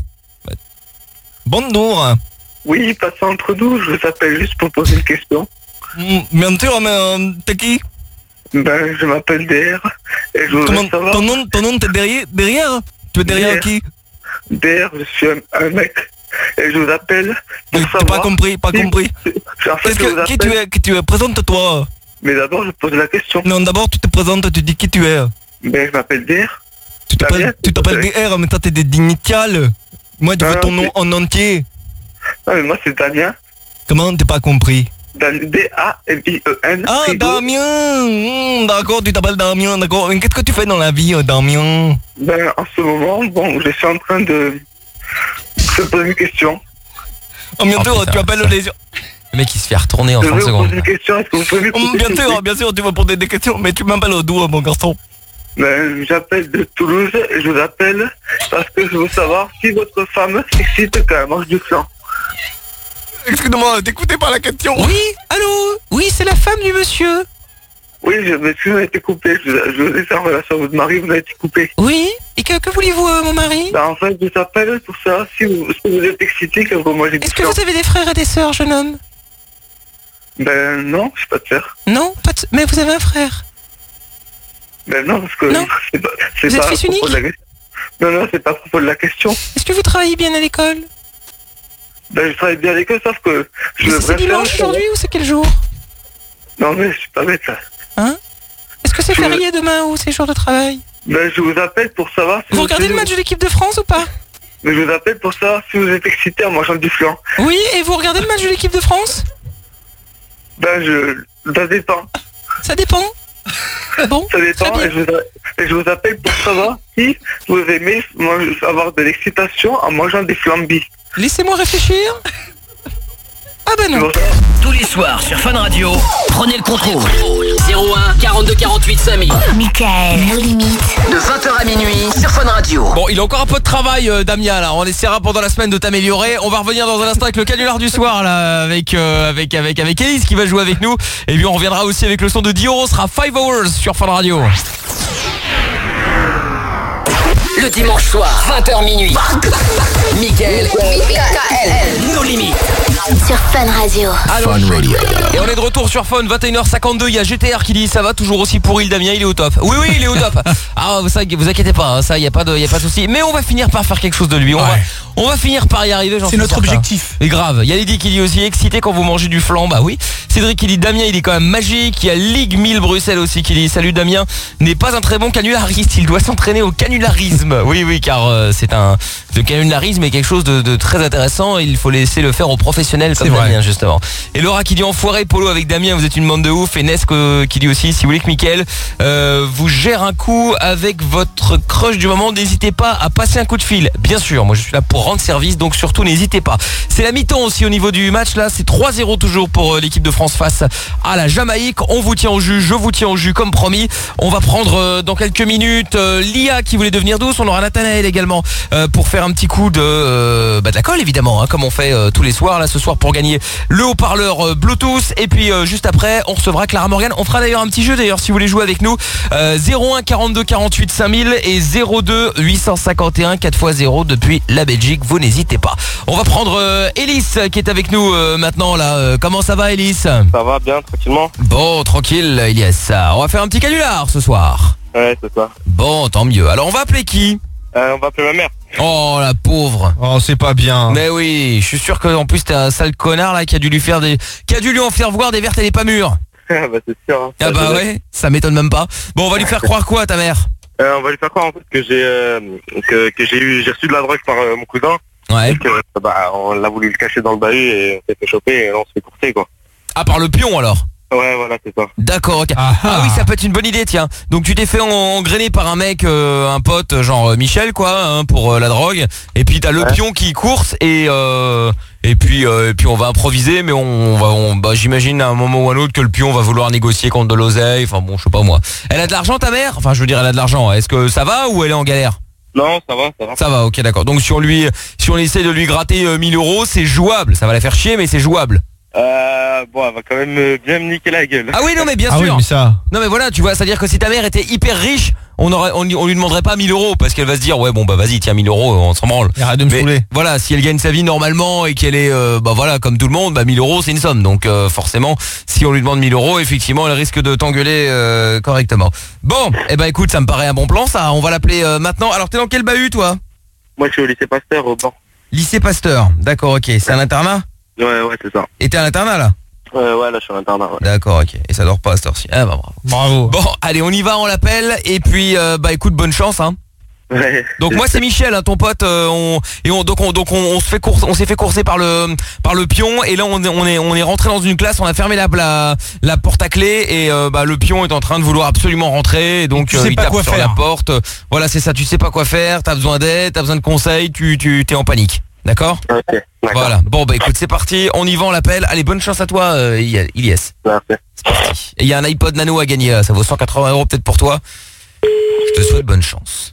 Bonjour. Oui, passez entre nous, je vous appelle juste pour poser une question. Mm, Bien sûr, mais euh, t'es qui? Ben, je m'appelle D R. Et je Comment, voudrais savoir... ton nom, ton nom, t'es derrière, derrière? Tu es derrière D R. qui? D R, je suis un, un mec. Et je vous appelle pour T'as savoir... pas compris, pas si- compris. En fait, Qu'est-ce je vous que, qui appelle- tu es, qui tu es? Présente-toi. Mais d'abord, je pose la question. Non, d'abord, tu te présentes, tu dis qui tu es. Ben, je m'appelle D R. Tu Damien, t'appelles, tu t'appelles D R, mais toi, t'es des initiales. Moi, tu Non, veux ton non, nom en entier. Non, mais moi, c'est Damien. Comment? T'as pas compris? D A M I E N. Ah, Damien. Hmm, d'accord, tu t'appelles Damien, d'accord. Mais qu'est-ce que tu fais dans la vie, euh, Damien? Ben, en ce moment, bon, je suis en train de se poser une question. Oh, bien Oh, sûr, putain, tu appelles ça- les gens. Le mec, il se fait retourner en Je trente vais vous secondes. poser une question, est-ce que vous pouvez Oh, m'écouter, bien s'il vous sûr, plaît? bien sûr, tu vas poser des questions, mais tu m'appelles d'où, mon garçon? Ben, j'appelle de Toulouse et je vous appelle parce que je veux savoir si votre femme s'excite quand elle mange du flan. Excuse-moi, t'écoutais pas la question? Oui, allô? Oui, c'est la femme du monsieur. Oui, je m'excuse, on a été coupé. Je, je vous ai fait en relation à votre mari, vous avez été coupé. Oui, et que, que voulez-vous, euh, mon mari? Ben, en fait, je vous appelle pour savoir si vous, si vous êtes excité quand vous mangez du Est-ce que flan. vous avez des frères et des sœurs, jeune homme? Ben, non, je suis pas de sœur. Non, pas de... mais vous avez un frère. Ben, non, parce que Non. c'est pas, c'est Vous pas êtes à fils propos de la unique? question. Non, non, c'est pas à propos de la question. Est-ce que vous travaillez bien à l'école? Ben, je travaille bien avec eux, sauf que je Mais c'est- devrais C'est dimanche faire- aujourd'hui ou c'est quel jour? Non, mais je suis pas bête, là. Hein? Est-ce que c'est Je- férié demain ou c'est jour de travail? Ben, je vous appelle pour savoir si Vous regardez le match de l'équipe de France ou pas? Mais je vous appelle pour savoir si vous êtes excité en mangeant du flan. Oui, et vous regardez le match de l'équipe de France? Ben, je... Ça dépend. Ça dépend. Bon, Ça dépend, très et bien. je, vous a- et je vous appelle pour savoir si vous aimez mange- avoir de l'excitation en mangeant des flambis. Laissez-moi réfléchir. Ah ben non. Tous les soirs sur Fun Radio, prenez le contrôle. zéro un quarante-deux quarante-huit cinq mille. Mickaël, nos limites. De vingt heures à minuit sur Fun Radio. Bon, il a encore un peu de travail, euh, Damien, là. On essaiera pendant la semaine de t'améliorer. On va revenir dans un instant avec le canular du soir, là, avec euh, avec avec avec Elise qui va jouer avec nous. Et puis on reviendra aussi avec le son de Dior. Ce sera five hours sur Fun Radio. Le dimanche soir, vingt heures minuit. Mickaël, Mickaël, nos limites. Sur Fun Radio. Alors, et on est de retour sur Fun, vingt et une heures cinquante-deux. Il y a G T R qui dit ça va toujours aussi pourri le Damien, il est au top. Oui, oui, il est au top. Ah, ça, vous inquiétez pas, hein, ça, il y a pas de, il y a pas de souci. Mais on va finir par faire quelque chose de lui. On, ouais. va, on va finir par y arriver. C'est notre certain. objectif. Et grave. Il y a Lydie qui dit aussi excité quand vous mangez du flan. Bah oui. Cédric qui dit Damien, il est quand même magique. Il y a Ligue mille Bruxelles aussi qui dit salut Damien, n'est pas un très bon canulariste. Il doit s'entraîner au canularisme. Oui, oui, car euh, c'est un, le canularisme est quelque chose de, de très intéressant. Il faut laisser le faire aux professionnels comme Damien, justement. Et Laura qui dit enfoiré Polo avec Damien, vous êtes une bande de ouf. Et Nes euh, qui dit aussi si vous voulez que Mickaël euh, vous gère un coup avec votre crush du moment, n'hésitez pas à passer un coup de fil. Bien sûr, moi je suis là pour rendre service, donc surtout n'hésitez pas. C'est la mi-temps aussi au niveau du match là, c'est trois zéro toujours pour euh, l'équipe de France face à la Jamaïque. On vous tient au jus, je vous tiens au jus comme promis. On va prendre euh, dans quelques minutes euh, Lia qui voulait devenir douce. On aura Nathanaël également euh, pour faire un petit coup de, euh, bah, de la colle évidemment, hein, comme on fait euh, tous les soirs là ce soir pour gagner le haut-parleur euh, Bluetooth. Et puis euh, juste après on recevra Clara Morgan. On fera d'ailleurs un petit jeu d'ailleurs si vous voulez jouer avec nous, euh, zéro un quarante-deux quarante-huit cinq mille et zéro deux huit cent cinquante et un quatre fois zéro depuis la Belgique. Vous n'hésitez pas. On va prendre euh, Elise qui est avec nous euh, maintenant là. Euh, comment ça va Elise? Ça va bien, tranquillement. Bon, tranquille, il y a ça. On va faire un petit canular ce soir. Ouais, c'est ça. Bon, tant mieux. Alors on va appeler qui? euh, On va appeler ma mère. Oh la pauvre. Oh c'est pas bien. Mais oui, je suis sûr que en plus t'es un sale connard là qui a dû lui faire des, qui a dû lui en faire voir des vertes et des pas mûres. bah c'est sûr. Hein. Ah bah ouais, ça m'étonne même pas. Bon, on va lui faire croire quoi à ta mère? euh, On va lui faire croire en fait que j'ai euh, que, que j'ai eu j'ai reçu de la drogue par euh, mon cousin. Ouais. Et que bah on l'a voulu le cacher dans le bahut et on s'est fait choper et là on se fait courser quoi. Ah, par le pion alors? Ouais, voilà, c'est ça. D'accord, ok. Ah, ah oui, ça peut être une bonne idée, tiens. Donc tu t'es fait engrainer par un mec, euh, un pote, genre euh, Michel, quoi, hein, pour euh, la drogue. Et puis t'as le ouais. pion qui course et euh, et puis euh, et puis on va improviser, mais on, on va, on, bah j'imagine à un moment ou à un autre que le pion va vouloir négocier contre de l'oseille. Enfin bon, je sais pas moi. Elle a de l'argent, ta mère? Enfin, je veux dire, elle a de l'argent. Est-ce que ça va ou elle est en galère? Non, ça va, ça va. Ça va, ok, d'accord. Donc si on lui, si on essaie de lui gratter euh, mille euros, c'est jouable. Ça va la faire chier, mais c'est jouable. Euh, bon, elle va quand même euh, bien me niquer la gueule. Ah oui, non, mais bien ah sûr. Oui, mais ça... Non, mais voilà, tu vois, c'est-à-dire que si ta mère était hyper riche, on aurait, on, on lui demanderait pas mille euros parce qu'elle va se dire, ouais, bon, bah vas-y, tiens, mille euros, on s'en branle. Arrête de me mais saouler. Voilà, si elle gagne sa vie normalement et qu'elle est, euh, bah voilà, comme tout le monde, bah mille euros, c'est une somme. Donc euh, forcément, si on lui demande mille euros, effectivement, elle risque de t'engueuler euh, correctement. Bon, eh ben écoute, ça me paraît un bon plan, ça. On va l'appeler euh, maintenant. Alors, t'es dans quel bahut, toi? Moi, je suis au lycée Pasteur, au banc. Lycée Pasteur, d'accord, ok. C'est un internat? Ouais, ouais, c'est ça. Et t'es à l'internat, là? Euh, ouais, là, je suis à l'internat, ouais. D'accord, ok. Et ça dort pas à cette heure-ci. Ah, bah bravo. Bravo. Bon, allez, on y va, on l'appelle. Et puis, euh, bah écoute, bonne chance, hein. Ouais. Donc moi c'est Michel, hein, ton pote, euh, on, et on, donc on, donc on, on se fait course, on s'est fait courser par le, par le pion, et là on, on est, on est rentré dans une classe, on a fermé la, la, la porte à clé, et euh, bah le pion est en train de vouloir absolument rentrer, et donc tu sais euh, il pas tape quoi sur faire. la porte. Voilà, c'est ça, tu sais pas quoi faire, t'as besoin d'aide, t'as besoin de conseils, tu, tu, t'es en panique. D'accord? Ok, d'accord. Voilà. Bon bah écoute, c'est parti, on y va, on l'appelle. Allez, bonne chance à toi, euh, Ilyes. Merci. C'est parti. Et il y a un iPod Nano à gagner, là. Ça vaut cent quatre-vingts euros peut-être pour toi. Je te souhaite bonne chance.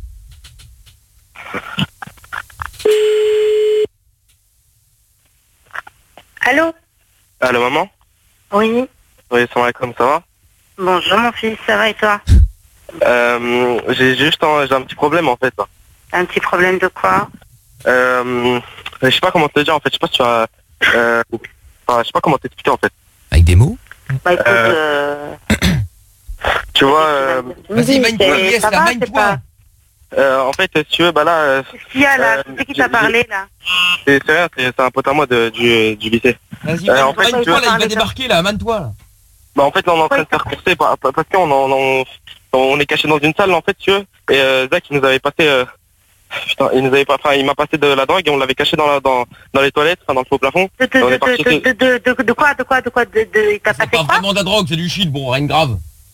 Allô? Allô, maman? Oui. Oui, salam alaikum, ça va? Bonjour mon fils, ça va et toi? Euh, j'ai juste un, j'ai un petit problème en fait. Un petit problème de quoi? Euh, je sais pas comment te dire en fait, je sais pas si tu as... Euh, enfin, je sais pas comment t'expliquer en fait. Avec des mots? Bah écoute, euh... tu vois... Euh, Vas-y, magne-toi, yes, ça là, va, magne-toi. c'est pas... Euh, en fait, si tu veux, bah là... Euh, Qu'est-ce qu'il y a là? euh, C'est qui t'a parlé là? C'est c'est rien, c'est c'est un pote à moi de, du, du lycée. Vas-y, Euh, en fait, magne-toi, tu vois, là, il va débarquer, là, mane-toi, là. Bah en fait, là, on est en train de faire courser par- par- parce qu'on en- on, on est caché dans une salle en fait, tu veux. Et euh, Zach, il nous avait passé... Euh, putain, il nous avait pas... Enfin, il m'a passé de la drogue et on l'avait caché dans, la, dans, dans les toilettes, enfin dans le faux plafond. De, de, Et on de, est parti de, de, de, de, de quoi? De quoi? De quoi? De, de, il t'a C'est passé pas quoi? vraiment de la drogue, c'est du shit, bon, rien de grave.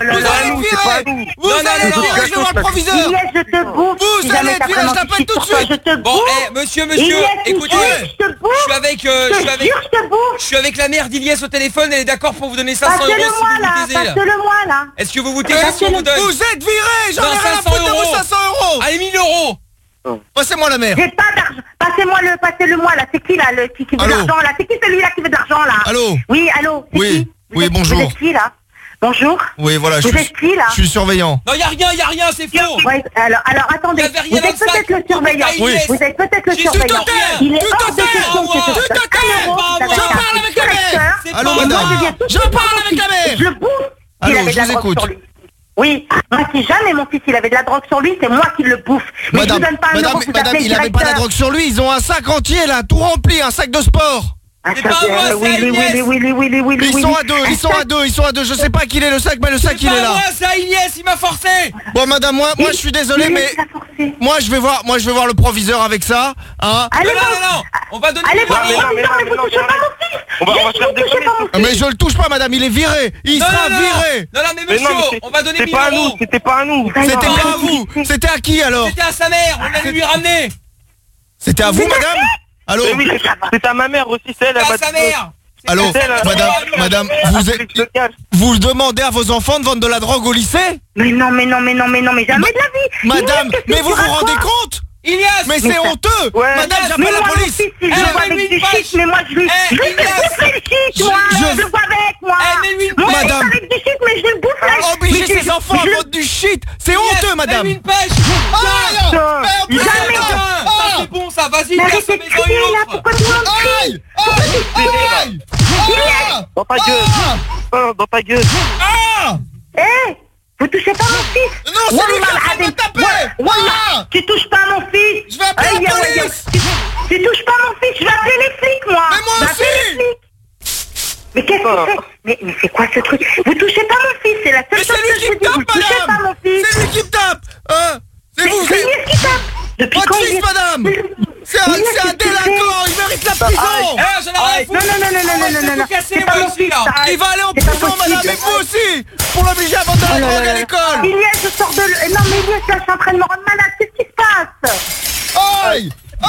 Vous allez me virer. Vous allez me virer, je vais voir le proviseur. Iliès, je te bouffe. Vous Si jamais allez t'as te virer, je vraiment t'appelle tout de sur toi, suite. Je te Bon, bouffe. eh, monsieur, monsieur, Iliès, écoutez, Michel, je te bouffe. je suis avec, euh, Je je suis te avec, jure, je te bouffe. je suis avec la mère d'Iliès au téléphone, elle est d'accord pour vous donner cinq cents euros si Passe-le-moi vous vous là, taisez là. passe-le-moi là. Est-ce que vous vous taisez si on vous donne? Vous êtes virés, j'en ai Non, rien à cinq cents foutre de vos euros. cinq cents euros. Allez, mille euros. Passez-moi la mère. J'ai pas d'argent. Passez-moi le, passez-le moi là. C'est qui là, le qui, qui veut de l'argent là? C'est qui celui-là qui veut de l'argent là? Allô? Oui, allô. C'est Oui, qui vous oui, êtes, bonjour. Vous êtes qui là? Bonjour. Oui, voilà, je vous suis, êtes qui là? je suis surveillant. Non, y a rien, y a rien, c'est faux. Ouais, alors, alors attendez. Y'avait rien Vous dans êtes le sac. peut-être le surveillant. Oui. Vous êtes peut-être le J'ai tout surveillant. à terre. Il est Tout hors à de terre. question que ce Tout soit à terre. un euro. Pas ça va moi. faire Je parle avec la directeur. mère. C'est Allô, pas Et moi, madame. je viens tout de Je suite parle voir mon avec la fils. mère. Je le bouffe. Allô, Il avait de je la vous drogue écoute. sur lui. Oui, moi si jamais mon fils il avait de la drogue sur lui, c'est moi qui le bouffe. Mais Madame, je vous donne pas un madame, euro, vous madame, appelez il le avait pas la directeur. drogue sur lui. Ils ont un sac entier là, tout rempli, un sac de sport. Ah, C'est ça, pas c'est- moi, euh, c'est oui, oui, Agnès. oui, oui, oui, oui, oui, oui, Ils oui, sont oui. à deux, ils sont à deux, ils sont à deux. Je sais pas qui est le sac, mais le sac C'est il pas est là. moi, c'est Agnès, il m'a forcé. Bon, madame, moi, moi, je suis désolé, Il mais l'a forcé. moi, je vais voir, moi, je vais voir le proviseur avec ça, hein. Allez, Non, non, va- non, non. On va donner Allez, le voir le numéro. proviseur, mais vous touchez pas mon fils. On va- on va Vous faire touchez déconner, pas mon Ah, mais je le touche pas, madame, il est viré. Il Non, sera non, non. viré. Non, non, mais Mais monsieur, non, mais c'est- on va donner c'est mille pas à nous, euros. c'était pas à nous. C'était Alors, pas à allez, vous. c'est- C'était à qui alors? C'était à sa mère, on allait lui ramener. C'était à vous, madame? Allô? Mais oui, c'est à ma mère aussi, c'est elle. elle C'était m'a à sa dit- mère. Allô? C'est elle, Madame, elle- madame, elle- vous, elle- je le cache. vous demandez à vos enfants de vendre de la drogue au lycée? Mais non, mais non, mais non, mais non, mais jamais de la vie. Madame, Qu'est-ce que mais tu vous vous racontes? rendez compte? Ilias. Mais c'est ça- honteux! Ouais. Madame, Mais j'appelle la moi, mon police! fils, il Eh, le voit mets-lui avec une du poche. shit, mais moi, je lui... Eh, Je lui fais Ilias. bouffer le shit, moi. Je- Je le vois avec, moi. Eh, mets-lui une Mon poche. fils Madame. avec du shit, mais je lui bouffe là. Obliger Mais je- ses enfants à je le- vendre du shit! C'est Ilias, honteux, madame! mets-lui une pêche. Aïe! Putain. Eh, en plus, Jamais. Tiens, madame. ça Ah. c'est bon ça, vas-y, Mais Ilias, arrêtez de mets-en crier, une là. autre. Pourquoi tout le monde crie? Aïe! Aïe! Aïe! Ah. Dans ta gueule. Ah, Dans ta gueule. Ah! Eh, vous touchez pas mon fils. Non, c'est lui qui est en train de Wallah, me taper. Wallah, Wallah, Ah. tu touches pas mon fils. Je vais appeler Aïe, la aïe, aïe, police. Tu, tu touches pas mon fils, je vais appeler les flics, moi. Mais moi Je vais appeler aussi. les flics. Mais qu'est-ce que c'est? Mais, mais c'est quoi ce truc? Vous touchez pas mon fils, c'est la Mais seule chose c'est lui que qui je me dis. Vous tape, touchez pas madame! mon fils. C'est lui qui me tape! Hein? C'est Mais vous, c'est c'est... lui qui tape. Depuis Votre quand fils, il est- madame! C'est un, Mais c'est un qu'est-ce que c'est? délinquant! Il mérite la prison! Eh, j'en ai rien à foutre. Non, non, non, non, non, non, non, non, non. Cassé, C'est pas moi mon aussi, fils, là. ça. Il va aller en C'est pas prison, possible. madame, et vous aussi! Pour l'obliger à vendre de la Oh là drogue là à là. l'école! Ilias, je sors de... l- Non, mais Ilias, là, je suis en train de me rendre malade. Qu'est-ce qui se passe? Aïe!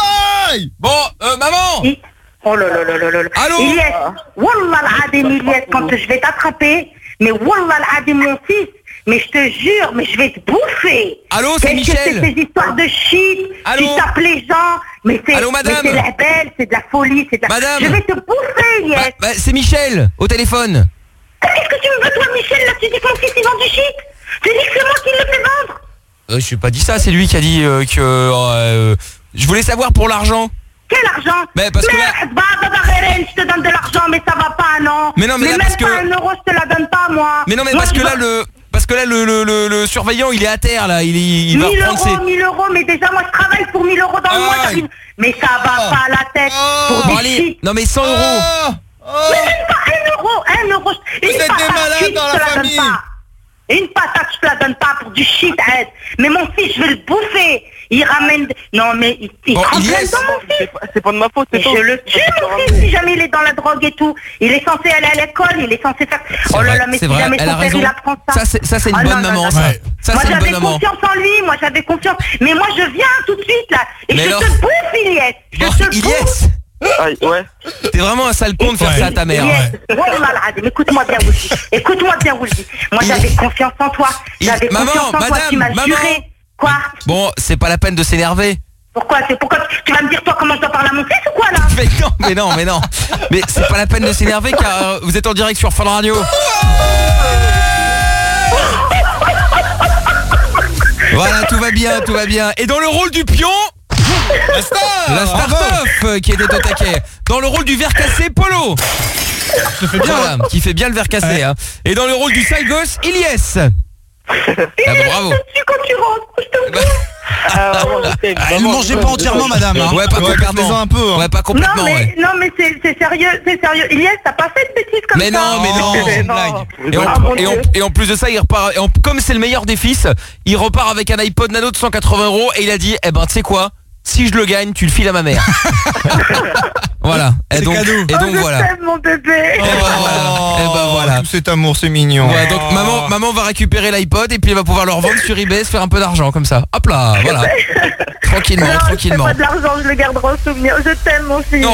Aïe! Bon, euh, maman. I- Oh là là là là là là. Allô? Ilias, Wallah al-Adim, Ilias, quand je vais t'attraper, mais Wallah al-Adim, mon fils, mais je te jure, mais je vais te bouffer. Allô, c'est Qu'est-ce que Michel. c'est ces histoires de shit? Allô? Tu tapes les gens, mais c'est Allô, madame? mais c'est la belle, c'est de la folie, c'est de la... Madame? Je vais te bouffer, Ilias. Bah, bah, c'est Michel, au téléphone. Qu'est-ce que tu me veux, toi, Michel, là? Tu dis que mon fils, il vend du shit? Tu dis que c'est moi qui le fais vendre? Euh, je n'ai pas dit ça, c'est lui qui a dit euh, que... euh, je voulais savoir pour l'argent. Quel argent? Mais parce que là- Merde, bah, bah, bah, Reren, je te donne de l'argent, mais ça va pas, non? Mais non, mais là, même parce pas que- un euro, je te la donne pas, moi. Mais non, mais Moi, parce je que là, veux- le... Parce que là, le, le, le, le surveillant, il est à terre, là. Il, il va mille reprendre euros, ses... mille euros, mais déjà, moi, je travaille pour mille euros dans le mois, Aïe. j'arrive. Mais ça va Oh. pas à la tête. Pour Bon, des allez, shit. non mais cent euros. Ah! Mais même pas un euro, un euro. Vous Une êtes des patate, malades shit, dans je la te la donne famille. pas. Une patate, je te la donne pas pour du shit, aide. Mais mon fils, je vais le bouffer. Il ramène... Non, mais il, il Bon, trempe Ilias. dans mon fils. C'est pas- C'est pas de ma faute, Mais c'est je toi. le tue, mon fils, si jamais il est dans la drogue et tout. Il est censé aller à l'école, il est censé faire... C'est Oh là vrai, là, mais c'est si vrai, jamais elle a son père, raison. il apprend ça. Ça, c'est, ça, c'est une Ah, bonne non, non, maman, non, ça. non. Ça, Moi, c'est une bonne j'avais maman. confiance en lui, moi, j'avais confiance. Mais moi, je viens tout de suite, là. Et Mais je alors- te bouffe, Ilias. Je Bon, te bouffe. Ilias, Aïe, ouais. t'es vraiment un sale con de faire Ouais. ça à ta mère. Ilias, Wallah al-Adim, écoute-moi bien, Wouldi. Écoute-moi bien, Wouldi. Moi, Il- j'avais confiance en toi. Il- J'avais Maman, confiance en toi, madame, tu m'as maman. juré. Quoi? Bon, c'est pas la peine de s'énerver. Pourquoi? C'est pourquoi tu- tu vas me dire, toi, comment je dois parler à mon fils ou quoi, là? Mais non, mais non, mais non. Mais c'est pas la peine de s'énerver car euh, vous êtes en direct sur Fun Radio. Voilà, tout va bien, tout va bien. Et dans le rôle du pion, La star! la start-up euh, qui était au taquet. Dans le rôle du verre cassé, Polo. Voilà, qui fait bien le verre cassé. Hein. Et dans le rôle du sale gosse, Ilias. Ah bah, bravo. Je te tue quand tu rentres. Je te Bah, Ah, maman, je t'aime. Ah, ne Maman, mangez je pas t'aime. entièrement, madame. hein. ouais, pas Ouais, complètement. fais-en un peu, hein. Ouais, pas complètement. Non mais, ouais. non mais c'est c'est sérieux, c'est sérieux. Ilias, t'as pas fait de bêtises comme Mais ça. non, mais non. c'est une Non. blague. Et en, Ah, mon et en- Dieu. et en plus de ça, il repart. Et en- comme c'est le meilleur des fils, il repart avec un iPod Nano de cent quatre-vingts euros et il a dit, eh ben, tu sais quoi, si je le gagne, tu le files à ma mère. Voilà. Et C'est donc, cadeau. et donc oh, je voilà. t'aime, mon bébé. Et ben voilà. Et ben voilà. Tout cet amour, c'est mignon. Ouais, donc maman, maman va récupérer l'iPod et puis elle va pouvoir le revendre sur eBay, se faire un peu d'argent comme ça. Hop là, voilà. Tranquillement, non, tranquillement. Je fais pas de l'argent, je le garderai en souvenir. Je t'aime, mon fils.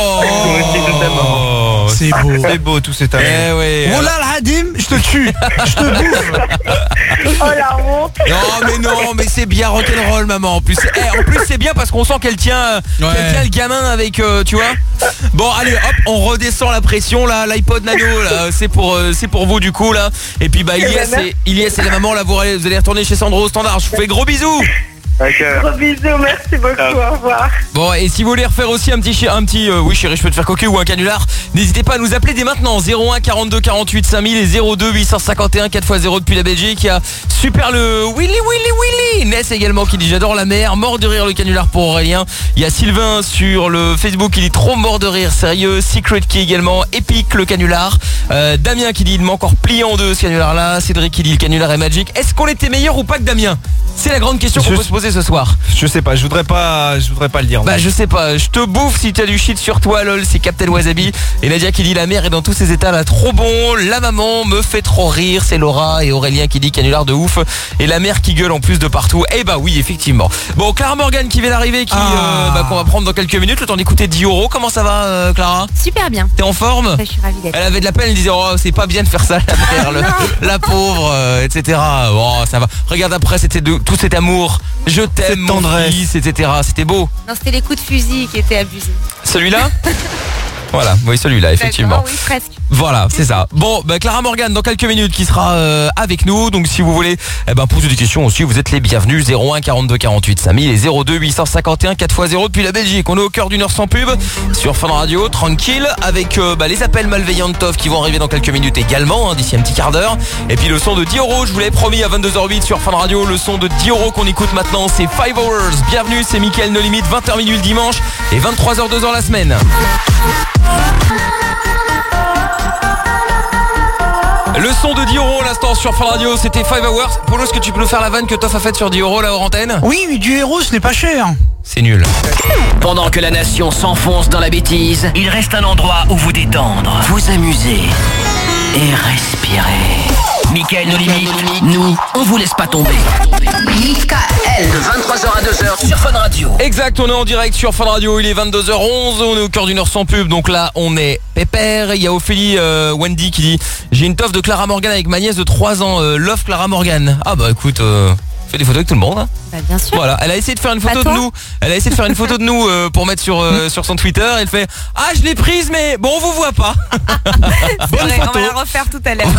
Oh, c'est beau. C'est beau tout cet amour. Eh oui. Oh là, Hadim, je te tue. Je te bouffe. Oh la honte. Non mais non, mais c'est bien rock'n'roll maman. En plus, eh, en plus c'est bien parce qu'on sent qu'elle tient, Ouais. qu'elle tient le gamin avec, euh, tu vois. Bon allez, hop, on redescend la pression là, l'iPod Nano là, c'est pour, euh, c'est pour vous du coup là. Et puis bah Ilias et Ilias et la maman là, vous allez, vous allez retourner chez Sandro au standard. Je vous fais gros bisous. Gros bisous, merci beaucoup, au revoir. Bon, et si vous voulez refaire aussi un petit chi- un petit euh, oui chérie, je peux te faire cocu ou un canular, n'hésitez pas à nous appeler dès maintenant. Zéro un quarante-deux quarante-huit cinq mille et zéro deux huit cent cinquante et un quatre fois zéro depuis la Belgique. Il y a super le Willy Willy Willy Ness également qui dit j'adore la mer, mort de rire le canular pour Aurélien. Il y a Sylvain sur le Facebook qui dit trop mort de rire, sérieux. Secret Key également, épique le canular. euh, Damien qui dit il m'a encore plié en deux ce canular là. Cédric qui dit le canular est magique. Est-ce qu'on était meilleur ou pas que Damien? C'est la grande question qu'on Je- peut se poser ce soir. Je sais pas, je voudrais pas, je voudrais pas le dire. Bah je sais pas, je te bouffe si t'as du shit sur toi lol, c'est Captain Wasabi. Et Nadia qui dit la mère est dans tous ses états là, trop bon. La maman me fait trop rire, c'est Laura. Et Aurélien qui dit canular de ouf. Et la mère qui gueule en plus de partout. Et bah oui effectivement. Bon, Clara Morgan qui vient d'arriver, qui Ah. euh, bah, qu'on va prendre dans quelques minutes, le temps d'écouter Dioro. Comment ça va euh, Clara? Super bien. T'es en forme? Je suis ravie d'être Elle avait de la peine, elle disait oh c'est pas bien de faire ça la mère, le- la pauvre, euh, et cetera. Bon ça va. Regarde après c'était de tout cet amour. Je t'aime mon tendresse. fils, et cetera. C'était beau. Non, c'était les coups de fusil qui étaient abusés. Celui-là? Voilà, oui celui-là effectivement. D'accord, oui, presque. Voilà, c'est ça. Bon, bah, Clara Morgan dans quelques minutes qui sera euh, avec nous. Donc si vous voulez eh ben, poser des questions aussi, vous êtes les bienvenus. Zéro un quarante-deux quarante-huit cinq mille et zéro deux huit cent cinquante et un quatre fois zéro depuis la Belgique. On est au cœur d'une heure sans pub sur Fun Radio, tranquille, avec euh, bah, les appels malveillants de Toff qui vont arriver dans quelques minutes également, hein, d'ici un petit quart d'heure. Et puis le son de Dioro, je vous l'avais promis à vingt-deux heures huit sur Fun Radio. Le son de Dioro qu'on écoute maintenant, c'est five hours. Bienvenue, c'est Mickaël No Limit, vingt heures minuit le dimanche et vingt-trois heures deux heures la semaine. Le son de Dioro à l'instant sur Fun Radio, c'était five hours. Polo, est-ce que tu peux nous faire la vanne que Toff a faite sur Dioro là hors antenne? Oui, mais du héros, ce n'est pas cher. C'est nul. Pendant que la nation s'enfonce dans la bêtise, il reste un endroit où vous détendre, vous amuser et respirer. Mickaël No Limit, nous, on vous laisse pas tomber. Mickaël, de vingt-trois heures à deux heures sur Fun Radio. Exact, on est en direct sur Fun Radio, il est vingt-deux heures onze, on est au cœur d'une heure sans pub, donc là on est pépère. Il y a Ophélie euh, Wendy qui dit j'ai une toffe de Clara Morgan avec ma nièce de trois ans, euh, love Clara Morgan. Ah bah écoute, euh, fais des photos avec tout le monde hein. Bah, bien sûr. Voilà, elle a essayé de faire une Pas photo de toi nous. Elle a essayé de faire une photo de nous euh, pour mettre sur euh, sur son Twitter. Elle fait ah je l'ai prise mais bon on vous voit pas. C'est Bonne vrai, on photo. va la refaire tout à l'heure.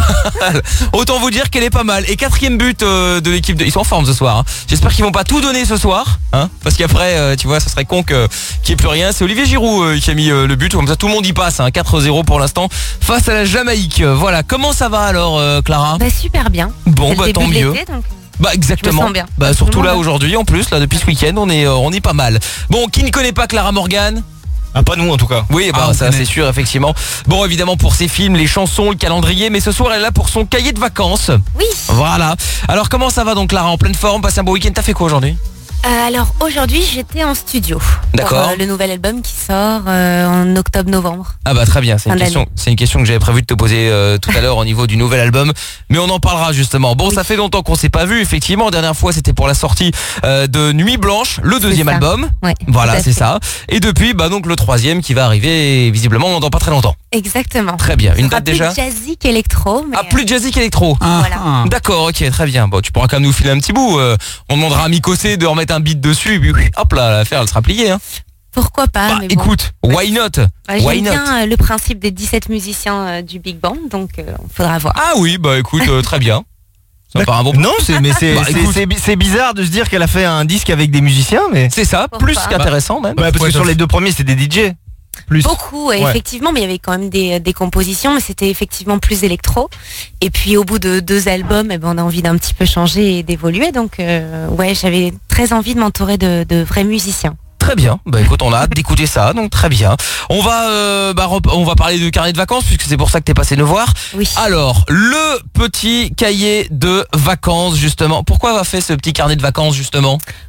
Autant vous dire qu'elle est pas mal. Et quatrième but euh, de l'équipe de... Ils sont en forme ce soir hein. J'espère qu'ils vont pas tout donner ce soir hein, parce qu'après euh, tu vois ça serait con que qu'il y ait plus rien. C'est Olivier Giroud euh, qui a mis euh, le but. Comme ça tout le monde y passe hein. quatre zéro pour l'instant face à la Jamaïque. Euh, Voilà, comment ça va alors euh, Clara? Bah super bien. Bon C'est le bah début tant de mieux. l'été, donc, Bah exactement. Je me sens bien. Bah Tout le surtout monde, là hein. aujourd'hui en plus là depuis ce week-end on est euh, on est pas mal. Bon, qui ne connaît pas Clara Morgan? Ah, pas nous en tout cas. Oui, bah Ah, on ça connaît. c'est sûr effectivement. Bon évidemment pour ses films, les chansons, le calendrier, mais ce soir elle est là pour son cahier de vacances. Oui. Voilà. Alors comment ça va donc Clara? En pleine forme, passez un beau week-end. T'as fait quoi aujourd'hui? Euh, alors aujourd'hui j'étais en studio. D'accord. Pour, euh, le nouvel album qui sort euh, en octobre-novembre. Ah bah très bien, c'est Fin une question, d'année. c'est une question que j'avais prévu de te poser euh, tout à l'heure au niveau du nouvel album, mais on en parlera justement. Bon, ça fait longtemps qu'on s'est pas vu, effectivement. La dernière fois, c'était pour la sortie euh, de Nuit Blanche, le deuxième ça. album. Ouais, Voilà, tout à c'est fait. ça. Et depuis, bah donc le troisième qui va arriver visiblement dans pas très longtemps. Exactement. Très bien. Une Ce sera date déjà? plus jazzy qu'électro. Mais Ah, plus de jazzy qu'électro. Ah, Voilà. ah. D'accord, ok, très bien. Bon, tu pourras quand même nous filer un petit bout. euh, on demandera à Mikosé de remettre un beat dessus. Et puis, hop là, l'affaire, elle sera pliée. Hein. pourquoi pas. Bah, mais bon. écoute, why not? Bah, Why J'aime not? bien euh, le principe des dix-sept musiciens euh, du Big Band, donc il faudra voir. Ah oui, bah écoute, euh, très bien. Ça me paraît un bon Non, c'est mais c'est Bah, c'est- écoute. c'est bi- c'est bizarre de se dire qu'elle a fait un disque avec des musiciens, mais c'est ça, Pourquoi plus pas qu'intéressant même. Ouais, parce Ouais, que sur ça- les deux premiers, c'est des D J. Plus. Beaucoup, Ouais. effectivement, mais il y avait quand même des, des compositions, mais c'était effectivement plus électro. Et puis au bout de deux albums, eh ben, on a envie d'un petit peu changer et d'évoluer. Donc euh, ouais, j'avais très envie de m'entourer de, de vrais musiciens. Très bien. Bah écoute, on a hâte d'écouter ça, donc très bien. On va, euh, bah, rep- on va parler de carnet de vacances puisque c'est pour ça que t'es passé nous voir. Oui. Alors, le petit cahier de vacances justement. Pourquoi avoir fait ce petit carnet de vacances justement?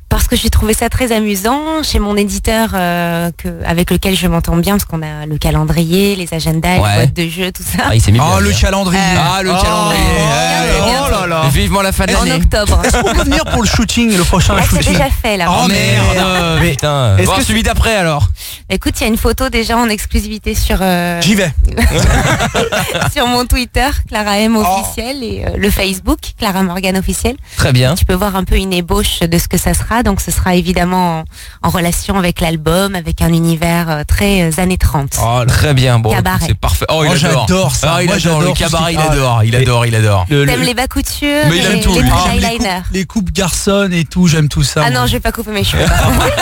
Parce que j'ai trouvé ça très amusant chez mon éditeur euh, que, avec lequel je m'entends bien parce qu'on a le calendrier, les agendas, Ouais. les boîtes de jeux, tout ça. Ah, il s'est mis bien, Oh, le bien. calendrier. Ah, le Oh, calendrier. oh, Eh, oh là là. Vivement la fin de En l'année. octobre. Est-ce qu'on peut venir pour le shooting, le prochain Ah, c'est shooting? déjà fait là. Oh merde. Putain. Est-ce Bon, que celui d'après alors? Écoute, il y a une photo déjà en exclusivité sur euh, J'y vais. sur mon Twitter, Clara M Oh. officiel, et euh, le Facebook, Clara Morgan officiel. Très bien. Tu peux voir un peu une ébauche de ce que ça sera. Donc ce sera évidemment en, en relation avec l'album, avec un univers euh, très euh, années trente. Oh, très bien. Bon, Cabaret. c'est parfait. Oh, il Oh, adore. j'adore ça. Ah, il Moi, adore le j'adore tout ce cabaret, qui- il adore, il adore, il adore. Le- T'aimes le- les bas coutures Mais il aime et tout, les lui. petits Ah, les, eyeliners. coupes, les coupes garçonnes et tout, j'aime tout ça. Ah moi. non, je vais pas couper mes cheveux.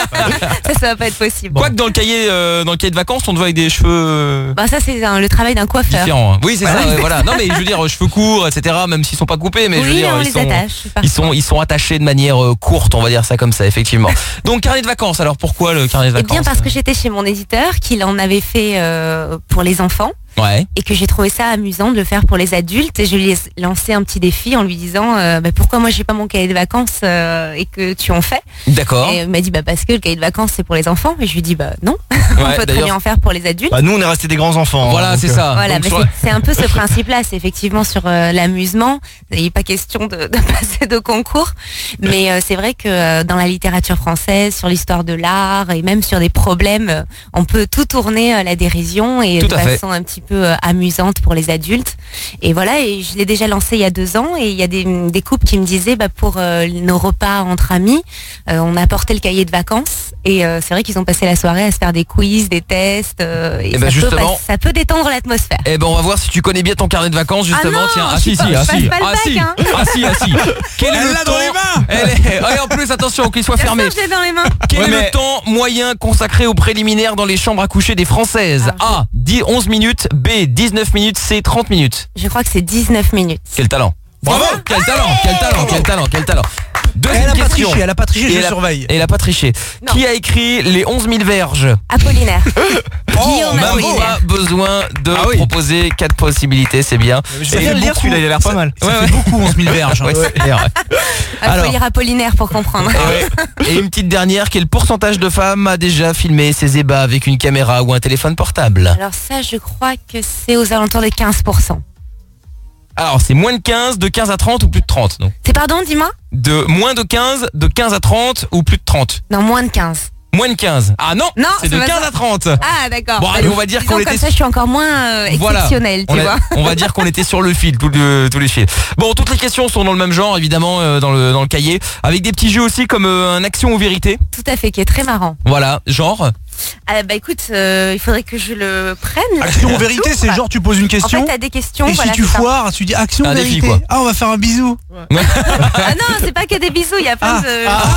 ça, ça va pas être possible. Quoique dans le cahier, euh, dans le cahier de vacances, on te voit avec des cheveux euh, Bah ça c'est un- le travail d'un coiffeur. différents. hein. Oui, c'est ça. ouais, voilà. Non, mais je veux dire, cheveux courts, et cetera. Même s'ils sont pas coupés, mais je veux Oui, dire, on ils les sont, attache. c'est ils sont, ils sont attachés de manière euh, courte, on va dire ça comme ça, effectivement. Donc carnet de vacances. Alors pourquoi le carnet de Eh vacances? bien parce que j'étais chez mon éditeur, qu'il en avait fait euh, pour les enfants. Ouais. Et que j'ai trouvé ça amusant de le faire pour les adultes. Et je lui ai lancé un petit défi en lui disant euh, bah, pourquoi moi j'ai pas mon cahier de vacances euh, et que tu en fais. D'accord. Et il m'a dit bah parce que le cahier de vacances c'est pour les enfants. Et je lui ai dit bah non, Ouais, on peut très d'ailleurs- bien en faire pour les adultes. Bah, nous, on est restés des grands enfants. Voilà, hein, c'est donc, ça. Voilà, Donc, bah, sur- c'est c'est un peu ce principe-là, c'est effectivement sur euh, l'amusement. Il n'est pas question de, de passer de concours, mais euh, c'est vrai que euh, dans la littérature française, sur l'histoire de l'art et même sur des problèmes, euh, on peut tout tourner à la dérision et Tout de à fait. façon un petit peu euh, amusante pour les adultes. Et voilà, et je l'ai déjà lancé il y a deux ans et il y a des, des couples qui me disaient bah, pour euh, nos repas entre amis, euh, on a apporté le cahier de vacances et euh, c'est vrai qu'ils ont passé la soirée à se faire des quiz, des tests euh, et Eh ben, ça, justement- peut, pas- ça peut détendre l'atmosphère. Eh ben on va voir si tu connais bien ton carnet de vacances justement. Ah non, Tiens, ah je si suis si, pas- ah je si, passe pas le ah bac, si, hein. ah si, ah si. Quel est Elle le l'a temps dans les mains. Elle est... Ah, et en plus attention qu'il soit Bien fermé. sûr, je l'ai dans les mains. Quel Ouais, est mais- le temps moyen consacré aux préliminaires dans les chambres à coucher des Françaises? A. dix, onze minutes. B. dix-neuf minutes. C. trente minutes. Je crois que c'est dix-neuf minutes. Quel talent. Bravo. Quel talent, quel talent, quel talent, quel talent. Deuxième Elle a pas question. triché, elle a pas triché, Et je elle a- surveille. Et elle a pas triché. Non. Qui a écrit les onze mille verges? Apollinaire. Oh, Guillaume Même Apollinaire. pas besoin de Ah oui. proposer quatre possibilités, c'est bien. Je vais Et bien le lire, beaucoup- celui-là, il a l'air pas mal. Ça Ouais, fait ouais. beaucoup, onze mille verges. hein. Ouais, c'est vrai. Il faut Alors. lire Apollinaire pour comprendre. Et une petite dernière, quel pourcentage de femmes a déjà filmé ses ébats avec une caméra ou un téléphone portable? Alors ça, je crois que c'est aux alentours de quinze pour cent. Alors c'est moins de quinze, de quinze à trente ou plus de trente donc. C'est pardon, dis-moi. De moins de quinze, de quinze à trente ou plus de trente. Non, moins de quinze. Moins de quinze. Ah non, Non, c'est de pas quinze ça. à trente. Ah d'accord. Bon, allez, on va dire Disons qu'on comme était- ça, je suis encore moins euh, Voilà. exceptionnelle, tu on, a- vois. on va dire qu'on était sur le fil, tout le- tous les fils. Bon, toutes les questions sont dans le même genre, évidemment, euh, dans, le, dans le cahier, avec des petits jeux aussi comme euh, un action ou vérité. Tout à fait, qui est très marrant. Voilà, genre. Ah, bah écoute, euh, il faudrait que je le prenne. Action ou vérité, c'est genre tu poses une En question. fait, t'as des questions. Et voilà, si tu c'est ça. foires, tu dis action ou Un défi, vérité. quoi. Ah, on va faire un bisou. Ah non, c'est pas que des bisous, il y a plein Ah. de.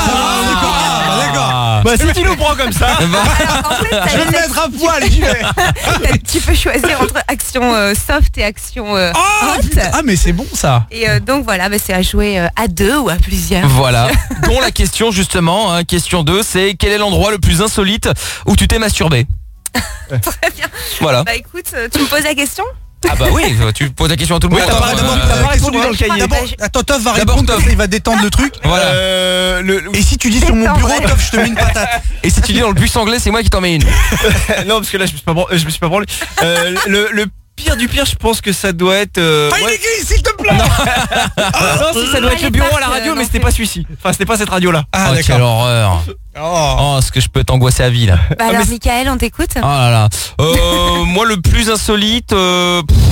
Ah, d'accord. Bah, si tu nous prends comme ça. Alors, en fait, t'as Je vais les me mettre à poil, j'y vais. tu peux choisir entre action euh, soft et action euh, Ah, hot. putain. Ah, mais c'est bon ça. Et euh, donc voilà, bah, c'est à jouer euh, à deux ou à plusieurs. Voilà. Dont la question justement, hein, question deux, c'est quel est l'endroit le plus insolite où tu t'es masturbé? Très bien. Voilà. Bah écoute, euh, tu me poses la question? Ah bah oui, tu poses la question à tout le monde. Oui, t'as pas, d'abord, t'as pas répondu dans le cahier. D'abord, attends, Toff va D'abord, répondre, Toff. comme ça, il va détendre le truc. Voilà. Euh, le, le- Et si tu dis sur mon Détendre, bureau, ouais. Toff, je te mets une patate. Et si tu dis dans le bus anglais, c'est moi qui t'en mets une. non, parce que là, je me suis pas, bran- je me suis pas branlé. Euh, le, le pire du pire, je pense que ça doit être. euh, Ah, il ouais. écrit, s'il te plaît. Non, si, ça doit être le bureau à la radio, mais c'était pas celui-ci. Enfin, c'était pas cette radio-là. Ah, Oh, quelle d'accord. horreur. Oh. Oh, ce que je peux t'angoisser à vie là. Bah alors, Michael, on t'écoute? Oh là là. Euh, moi, le plus insolite. euh, pff,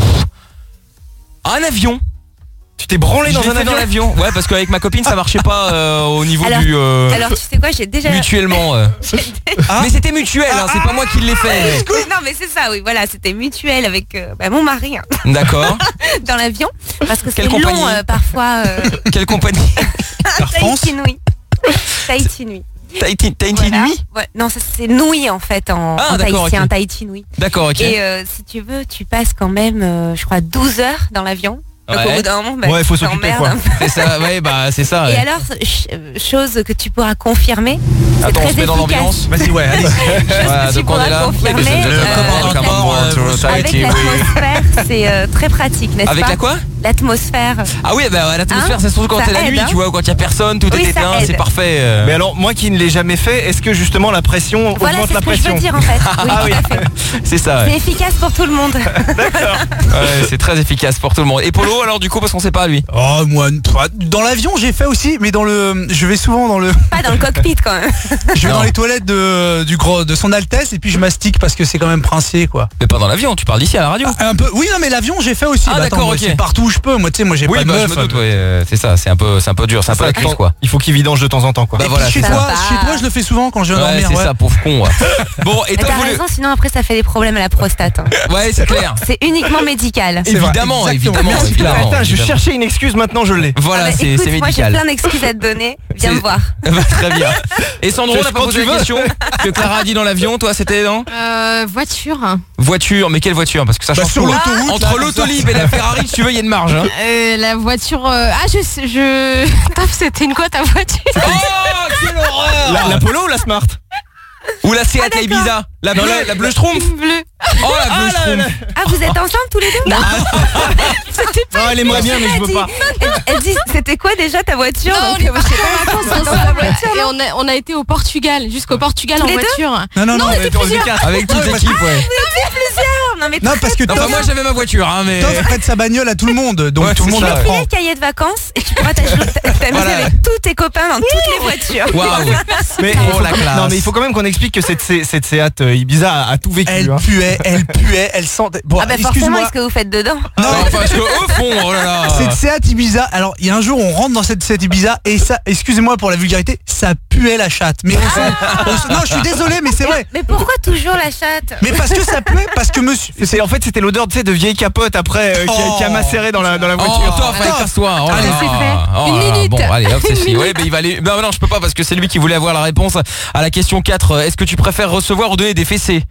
Un avion. Tu t'es branlé Je dans l'ai un fait avion dans l'avion. Ouais, parce qu'avec ma copine, ça marchait pas euh, au niveau Alors- du. euh, Alors, tu sais quoi, j'ai déjà. mutuellement. euh. Ah. Mais c'était mutuel, hein, c'est pas moi qui l'ai fait. Non, mais c'est ça, oui, voilà, c'était mutuel avec euh, bah, mon mari hein, D'accord. dans l'avion. Parce que c'est Quelle long compagnie euh, parfois. Euh, Quelle compagnie? France. Tahiti Nui. Tahiti Nui. Tahiti, Tahiti Voilà. Nui. Ouais, non, ça c'est Nui en fait en, Ah, en d'accord, tahitien, ok. Tahiti Nui. D'accord, ok. Et euh, si tu veux, tu passes quand même, euh, je crois, douze heures dans l'avion. Donc Ouais. au bout d'un moment, bah, Ouais, faut tu s'occuper, t'emmerdes quoi. un peu. C'est ça, ouais, bah c'est ça. Et ouais. alors, ch- euh, chose que tu pourras confirmer, c'est Attends, on très se met dans efficace. l'ambiance. Vas-y, ouais, allez. Voilà, tu donc on pourras est là. confirmer, Ladies and euh, gentlemen, welcome comment, aboard to euh, Society. Avec Oui. l'atmosphère, c'est euh, très pratique, n'est-ce Avec pas la quoi? L'atmosphère. Ah oui, bah l'atmosphère, Hein c'est surtout quand Ça c'est la aide, nuit, hein. tu vois, quand il y a personne, tout Oui, est ça éteint, aide. c'est parfait. euh. Mais alors, moi qui ne l'ai jamais fait, est-ce que justement la pression Voilà, augmente c'est la ce que je pression veux dire en fait. Oui, Ah tout oui. à fait. C'est ça, C'est ouais. efficace pour tout le monde. Ouais, c'est très efficace pour tout le monde. Et Polo, alors du coup, parce qu'on sait pas lui. Oh, moi, pff, dans l'avion, j'ai fait aussi, mais dans le. Je vais souvent dans le. Pas dans le cockpit quand même. Je vais Non. dans les toilettes de, du gros, de son Altesse et puis je mastique parce que c'est quand même princier, quoi. Mais pas dans l'avion, tu parles d'ici à la radio. Un peu. Oui, non, mais l'avion, j'ai fait aussi. Ah, Bah, d'accord, attends, moi, ok. c'est partout où je peux. Moi, tu sais, moi, j'ai Oui, pas de bah meuf. je me doute, ouais, euh, c'est ça, c'est un peu, c'est un peu dur, c'est un peu la crise, quoi. Il faut qu'il vidange de temps en temps, quoi. Bah Et voilà, puis chez c'est toi, ça. chez toi, je le fais souvent quand je viens Ouais, dormir. c'est ouais. ça, pauvre con. ouais. Bon, et Mais t'as t'as voulu. raison, sinon après ça fait des problèmes à la prostate. hein. Ouais, c'est clair. C'est uniquement médical. C'est vrai, Évidemment, exactement. évidemment, Merci, évidemment. Putain, je évidemment. cherchais une excuse, maintenant je l'ai. Voilà, Ah bah, c'est écoute, c'est moi j'ai médical. plein d'excuses à te donner. Viens C'est- me voir. Bah, très bien. Et Sandro, Fais on n'a pas quand posé tu la veux. question que Clara a dit dans l'avion, toi c'était non? Euh, voiture. Voiture, mais quelle voiture? Parce que ça Bah, change sur tout. l'autoroute, Entre là, l'autolib et la Ferrari, si tu veux, il y a une marge. Hein. Euh, la voiture. euh, Ah, je sais, je. Taf, c'était une quoi ta voiture? Oh, quelle horreur! La, la Polo ou la Smart Ou la Seat la Ibiza? La bleue, la bleue Schtroumpf? Bleu. Oh, la bleue Schtroumpf! Ah, vous êtes ensemble tous les deux? Non, elle aimerait bien, mais je veux pas. Elle, elle dit, c'était quoi déjà ta voiture? Non, Donc, on est euh, je sais partis pas, en vacances dans ensemble. ta voiture, Et non on a, on a été au Portugal, jusqu'au Portugal Tous en les deux voiture. Non, non, non, on mais était attends, plusieurs. Avec toute Ouais, parce l'équipe, ouais. Vous étiez plusieurs. Non, mais Non, parce que Enfin, Toff, moi j'avais ma voiture, hein, mais. Toff prête sa bagnole à tout le monde, donc Ouais, tout le c'est monde ça, la ouais. prend. filer le cahier de vacances et tu pourras t'aj- t'amuser Voilà. avec tous tes copains dans toutes les voitures. Waouh! Mais, Oh, il faut la quand- classe. non, mais il faut quand même qu'on explique que cette, cette Seat euh, Ibiza a, a tout vécu. Elle hein. puait, elle puait, elle sentait. Bon, Ah bah forcément, excuse-moi. est-ce que vous faites dedans? Non, parce que eux font, oh là là! Cette Seat Ibiza, alors il y a un jour on rentre dans cette Seat Ibiza et ça, excusez-moi pour la vulgarité, ça puait la chatte. Mais on s'en- on s- non, je suis désolé, mais c'est vrai. Mais pourquoi toujours la chatte? Mais parce que ça puait, parce que monsieur. C'est en fait c'était l'odeur tu sais de vieille capote après euh, qui, a- Oh. qui a macéré dans la dans la Oh, voiture. Toff, allez, casse-toi. Oh là Allez, là. c'est fait. Oh Une là là. minute. Bon, allez, hop, c'est Une fait. minute. Ouais, mais il va aller. Non, non, je peux pas parce que c'est lui qui voulait avoir la réponse à la question quatre. Est-ce que tu préfères recevoir ou donner des fessées?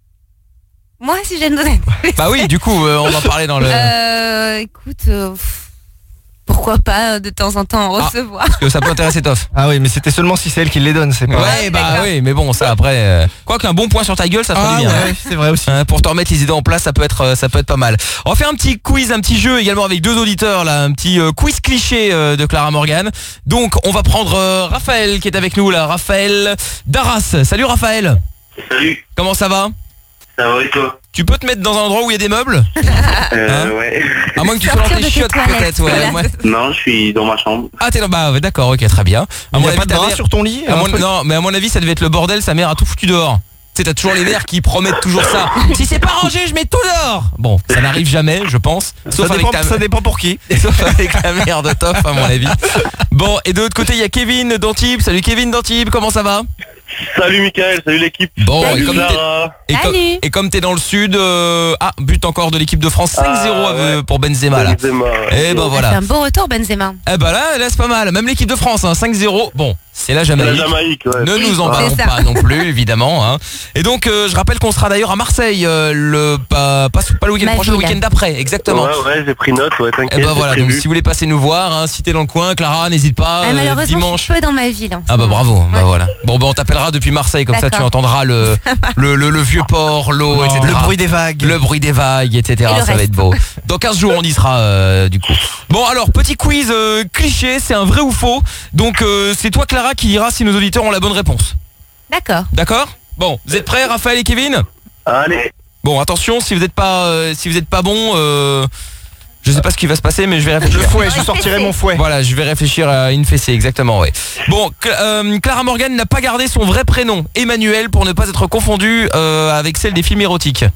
Moi, si j'ai donné. Bah oui, du coup, euh, on va parler dans le. Euh, écoute, euh, pff, pourquoi pas euh, de temps en temps en Ah. recevoir? Parce que ça peut intéresser Toff. Ah oui, mais c'était seulement si c'est elle qui les donne, c'est pas. Ouais, bah oui, mais bon, ça après. euh, Quoi qu'un bon point sur ta gueule, ça fera Ah du bien. ouais, c'est vrai aussi. Hein, pour te remettre les idées en place, ça peut être, euh, ça peut être pas mal. On va faire un petit quiz, un petit jeu également avec deux auditeurs là, un petit euh, quiz cliché euh, de Clara Morgan. Donc, on va prendre euh, Raphaël qui est avec nous là, Raphaël d'Arras. Salut Raphaël. Salut, Comment ça va? ça va et toi? Tu peux te mettre dans un endroit où il y a des meubles? Euh, Hein ouais. À moins que tu sois dans Sortir tes de tes chiottes toilettes, peut-être. Ouais, voilà. ouais. Non, je suis dans ma chambre. Ah t'es dans bah ouais, d'accord, ok, très bien. À Il mon y a avis, pas de ta drap mère- sur ton lit à un mon- truc Non, mais à mon avis, ça devait être le bordel. Sa mère a tout foutu dehors. Tu sais, t'as toujours les mères qui promettent toujours ça. Si c'est pas rangé, je mets tout dehors. Bon, ça n'arrive jamais, je pense. Sauf ça, avec dépend, ta ça dépend pour qui. Sauf avec la mère de Toff, à mon avis. Bon, et de l'autre côté, il y a Kevin d'Antibes. Salut Kevin d'Antibes, comment ça va? Salut Mickaël, salut l'équipe. Bon, Salut. et comme t'es Clara. et comme- Salut. et comme t'es dans le sud, euh, ah, but encore de l'équipe de France, cinq zéro Ah, euh, ouais. pour Benzema là. Benzema, ouais. Et ben C'est voilà. un beau retour, Benzema. Eh ben là, là c'est pas mal. Même l'équipe de France, hein, cinq zéro. Bon, c'est la La Jamaïque. Jamaïque, ouais. Ne nous C'est emballons ça. pas non plus, évidemment. Hein. Et donc, euh, je rappelle qu'on sera d'ailleurs à Marseille euh, le pas, pas, pas le week-end Ma prochain, le ville. week-end d'après, exactement. Ouais, ouais, j'ai pris note, ouais, Et t'inquiète. ben c'est voilà, donc prévu. si vous voulez passer nous voir, hein, si t'es dans le coin, Clara, n'hésite pas. Ah, euh, malheureusement, dimanche. je suis peu dans ma ville. en ce Ah bah moment. bravo, bah Ouais. voilà. Bon bah on t'appellera depuis Marseille, comme ça tu D'accord. entendras le, le, le, le vieux port, l'eau, et cetera. Le bruit des vagues. Le bruit des vagues, et cetera. Et le Ça va reste. être beau. Dans quinze jours on y sera euh, du coup. Bon alors, petit quiz euh, cliché, c'est un vrai ou faux. Donc euh, c'est toi Clara qui dira si nos auditeurs ont la bonne réponse. D'accord. D'accord? Bon, vous êtes prêts Raphaël et Kevin? Allez. Bon attention, si vous n'êtes pas euh, si vous êtes pas bon, euh, je sais pas ce qui va se passer, mais je vais réfléchir. Le fouet, je sortirai mon fouet. Voilà, je vais réfléchir à une fessée, exactement, ouais. Bon, Cl- euh, Clara Morgan n'a pas gardé son vrai prénom, Emmanuel, pour ne pas être confondue euh, avec celle des films érotiques.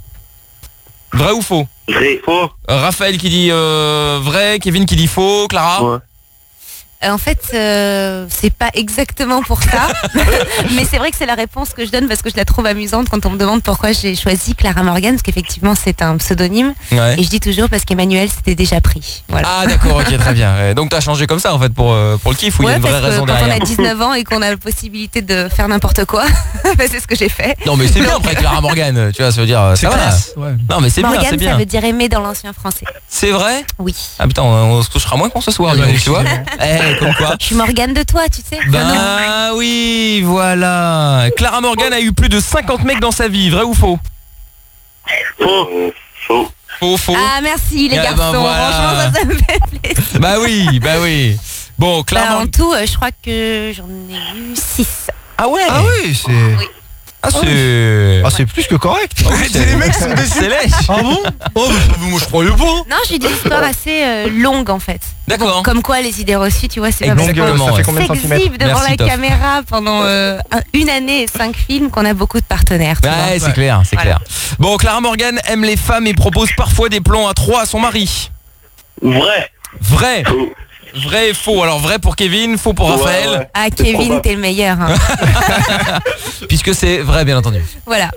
Vrai ou faux? Vrai. Faux. Euh, Raphaël qui dit euh, vrai, Kevin qui dit faux, Clara? Ouais. Euh, En fait, euh, c'est pas exactement pour ça, mais c'est vrai que c'est la réponse que je donne parce que je la trouve amusante quand on me demande pourquoi j'ai choisi Clara Morgan, parce qu'effectivement c'est un pseudonyme. Ouais. Et je dis toujours parce qu'Emmanuel s'était déjà pris. Voilà. Ah d'accord, ok, très bien. Ouais, donc t'as changé comme ça en fait pour, euh, pour le kiff ou il y a Ouais, une vraie parce que raison quand derrière? on a dix-neuf ans et qu'on a la possibilité de faire n'importe quoi, bah, c'est ce que j'ai fait. Non mais c'est bien après Clara Morgan, tu vois, ça veut dire C'est ça va. classe, ouais. Non mais c'est bien, Morgan, c'est bien. ça veut dire aimer dans l'ancien français. C'est vrai? Oui. Ah putain, on, on se touchera moins qu'on ce soir, Ah bah, dis donc, tu vois. Eh, comme quoi. Je suis Morgane de toi, tu sais. Bah oui, voilà. Clara Morgan a eu plus de cinquante mecs dans sa vie, vrai ou faux? Faux. Faux. Faux, faux. Ah merci les Ah, garçons, ben voilà. franchement ça, ça me fait plaisir. Bah oui, bah oui. Bon, Clara Bah, en Morgan. tout, euh, je crois que j'en ai eu six. Ah ouais. Ah oui, c'est. Ah c'est. Ah, c'est plus que correct. Les mecs sont déçus. C'est lèche. Ah bon? Oh, bah, moi je croyais pas. Non, j'ai eu des histoires assez euh, longues en fait. D'accord. Comme quoi les idées reçues, tu vois, c'est pas parce Exactement, qu'on ça fait combien de centimètres? s'exhibe devant Merci, la Toff. caméra pendant euh, un- une année et cinq films qu'on a beaucoup de partenaires. tu vois. Ouais, c'est clair, c'est Voilà. clair. Bon, Clara Morgan aime les femmes et propose parfois des plans à trois à son mari. Vrai. Vrai. Vrai et faux. Alors vrai pour Kevin, faux pour Ouais, Raphaël. ouais. Ah C'est Kevin, probable. t'es le meilleur. hein. Puisque c'est vrai, bien entendu. Voilà.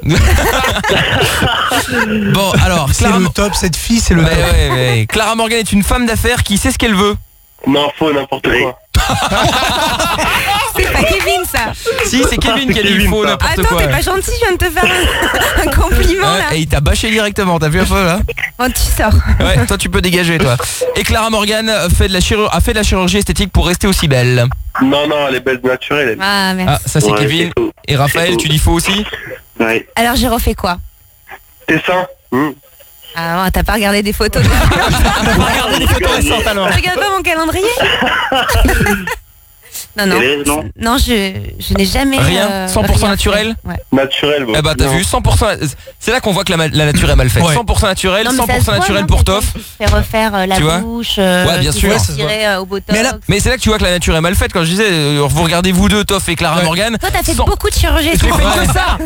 Bon, alors, C'est Clara, le top, cette fille, c'est le Ouais, top. ouais, ouais. Clara Morgan est une femme d'affaires qui sait ce qu'elle veut. Non, faux, n'importe quoi. C'est pas Kevin ça. Si, c'est Kevin qui a dit Kevin, faux, ça. n'importe Attends, quoi. t'es pas gentil, je viens de te faire un, un compliment Ouais, là. et il t'a bâché directement, t'as vu un peu là? Bon, tu sors. Ouais, toi tu peux dégager toi. Et Clara Morgan fait de la chirur- a fait de la chirurgie esthétique pour rester aussi belle. Non, non, elle est belle naturelle. Elle. Ah merci. Ah, ça c'est Ouais, Kevin. c'est faux. Et Raphaël, C'est faux. tu dis faux aussi? Ouais. Alors j'ai refait quoi? T'es sain. Hum. Ah, t'as pas regardé des photos de... Regardez les photos récentes alors. Tu regardes pas mon calendrier? Non, non. Elle est- non. Non, je, je n'ai jamais. Rien euh, cent pour cent rien naturel fait. Ouais. Naturel. bon. Eh bah t'as Non. vu, cent pour cent. C'est là qu'on voit que la, ma- la nature est mal faite. Ouais. cent pour cent naturel, Non, mais cent ça pour se cent voit, naturel hein, pour quelqu'un Toff. qui se fait refaire euh, la Tu vois bouche, euh, Ouais, bien qui sûr. se fait tirer euh, au botox. Mais là- Mais c'est là que tu vois que la nature est mal faite. Quand je disais, euh, vous regardez vous deux, Toff et Clara Ouais. Morgan. Toi, t'as fait sans- beaucoup de chirurgie. J'ai fait esthétique. que ça.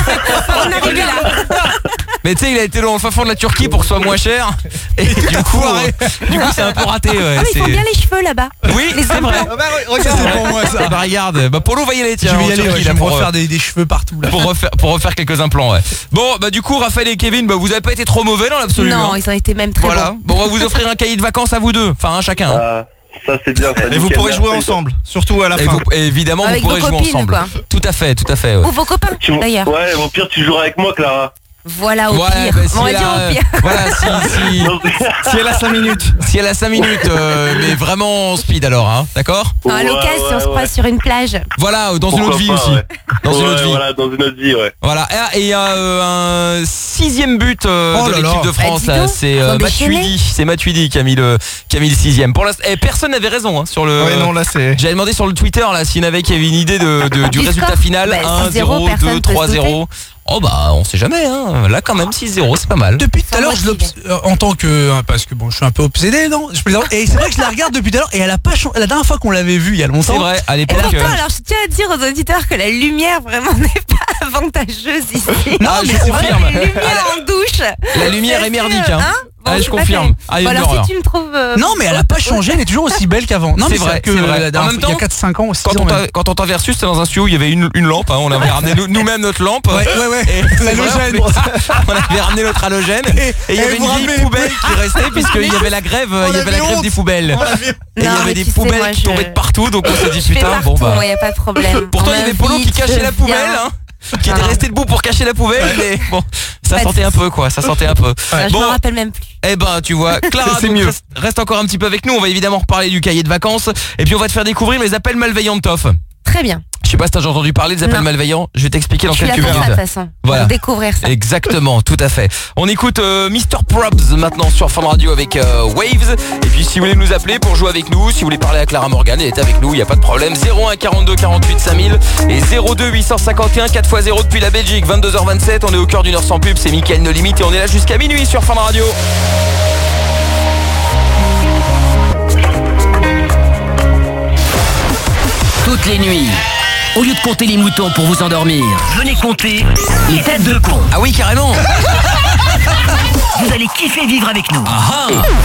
On arrive là. Mais tu sais, il a été dans le fin fond de la Turquie pour que ce soit moins cher. Et du coup, euh, du coup, c'est un peu raté. Ouais, Ah, mais ils font c'est- bien les cheveux là-bas. Oui, Les c'est vrai. implants. Ça, c'est pour moi ça. Eh bah regarde, bah Polo va y aller, tiens, Je vais en y aller, Turquie, ouais, je là, vais me pour, refaire des, des cheveux partout là. pour refaire pour refaire quelques implants, ouais. Bon, bah du coup, Raphaël et Kevin, bah vous avez pas été trop mauvais dans l'absolu. Non, hein. ils ont été même très Voilà. bons. Bon, on va vous offrir un cahier de vacances à vous deux, enfin un chacun. hein. Ah, ça c'est bien. Ça, Et vous nickel, pourrez jouer merci. ensemble, surtout à la Et fin. vous- et évidemment, Avec vous pourrez vos jouer copines, ensemble. quoi. Tout à fait, tout à fait. ouais. Ou vos copains, Tu- d'ailleurs. Ouais, au pire, tu joueras avec moi, Clara. Voilà, au Ouais, pire. bah, si On va elle dire a- au pire. Voilà, si, si, Si elle a cinq minutes. si elle a cinq minutes, euh, mais vraiment en speed alors, hein, d'accord? Non, à Ouais, l'occasion, si on ouais, se croise ouais. sur une plage. Voilà, dans une Pourquoi autre vie pas, aussi. ouais. Dans une Ouais, autre vie. Voilà, dans une autre vie, ouais. Voilà, et il y a euh, un sixième but euh, Oh de là l'équipe là. de France, Bah, dis donc, c'est ils euh, ont déchaîné. Matuidi, c'est Matuidi qui a mis le qui a mis le sixième. Pour l'instant, et personne n'avait raison hein, sur le. Ouais, non, là c'est. J'avais demandé sur le Twitter là s'il y en avait qui avait une idée de, de- du Du résultat score final. Bah, un six zéro, zéro, personne deux, peut se trois zéro. Oh bah on sait jamais hein. Là quand même six zéro, c'est pas mal. Depuis tout à Sans l'heure, je motiver. l'obs- euh, en tant que hein, parce que bon, je suis un peu obsédé, non je plaisante. Et c'est vrai que je la regarde depuis tout à l'heure et elle a pas changé. La dernière fois qu'on l'avait vue il y a longtemps. C'est vrai, à Et l'époque. pourtant, euh, alors je tiens à dire aux auditeurs que la lumière vraiment n'est pas avantageuse ici. Non, Ah, mais je c'est confirme. La lumière en douche. La lumière C'est est merdique sûr, hein. Bon, Ah, je c'est pas confirme. terrible. Ah, il y a Bon, une alors horreur. si tu me trouves. euh, Non, mais elle a pas changé, elle est toujours aussi belle qu'avant. Non, C'est mais vrai, c'est que c'est vrai. la dernière En même fois, il y a temps, quatre cinq ans, six Quand ans. on même. t'a quand on t'a vu reçu, c'était dans un studio où il y avait une, une lampe. hein. On avait ramené nous- nous-mêmes notre lampe. Ouais, ouais, ouais. Et c'est vrai, L'halogène. on avait ramené notre halogène. Et il y et avait vous une vieille rappelez- poubelle qui restait puisqu'il y avait la grève, il y avait la avait grève honte. des poubelles. On l'avait- Et il y Non, avait mais des tu sais, poubelles moi, qui je- tombaient de partout, donc on s'est dit Je fais putain, partout, bon bah. moi, y a pas de problème. Pourtant On il y avait Polo qui m'invite, cachait je la poubelle, viens. hein, qui était Non. resté debout pour cacher la poubelle, mais bon, ça Pas de sentait un peu quoi, ça sentait un peu. Ah, Je Bon, me rappelle même plus. eh ben tu vois, Clara, C'est donc, mieux. Reste, reste encore un petit peu avec nous, on va évidemment reparler du cahier de vacances, et puis on va te faire découvrir les appels malveillants de Toff. Très bien. Je sais pas si t'as déjà entendu parler des appels Non. malveillants, je vais t'expliquer dans Je suis là quelques pour ça de minutes. toute façon. Voilà. Pour découvrir ça. Exactement, tout à fait. On écoute euh, mister Probs maintenant sur Fun Radio avec euh, Waves. Et puis si vous voulez nous appeler pour jouer avec nous, si vous voulez parler à Clara Morgan, elle est avec nous, il n'y a pas de problème. zéro un quarante-deux quarante-huit cinq mille et zéro deux huit cent cinquante et un quatre fois zéro depuis la Belgique. vingt-deux heures vingt-sept, on est au cœur d'une heure sans pub, c'est Mickaël No Limite et on est là jusqu'à minuit sur Fun Radio. Toutes les nuits, au lieu de compter les moutons pour vous endormir, venez compter les têtes de con. Ah oui, carrément. Vous allez kiffer vivre avec nous. Ah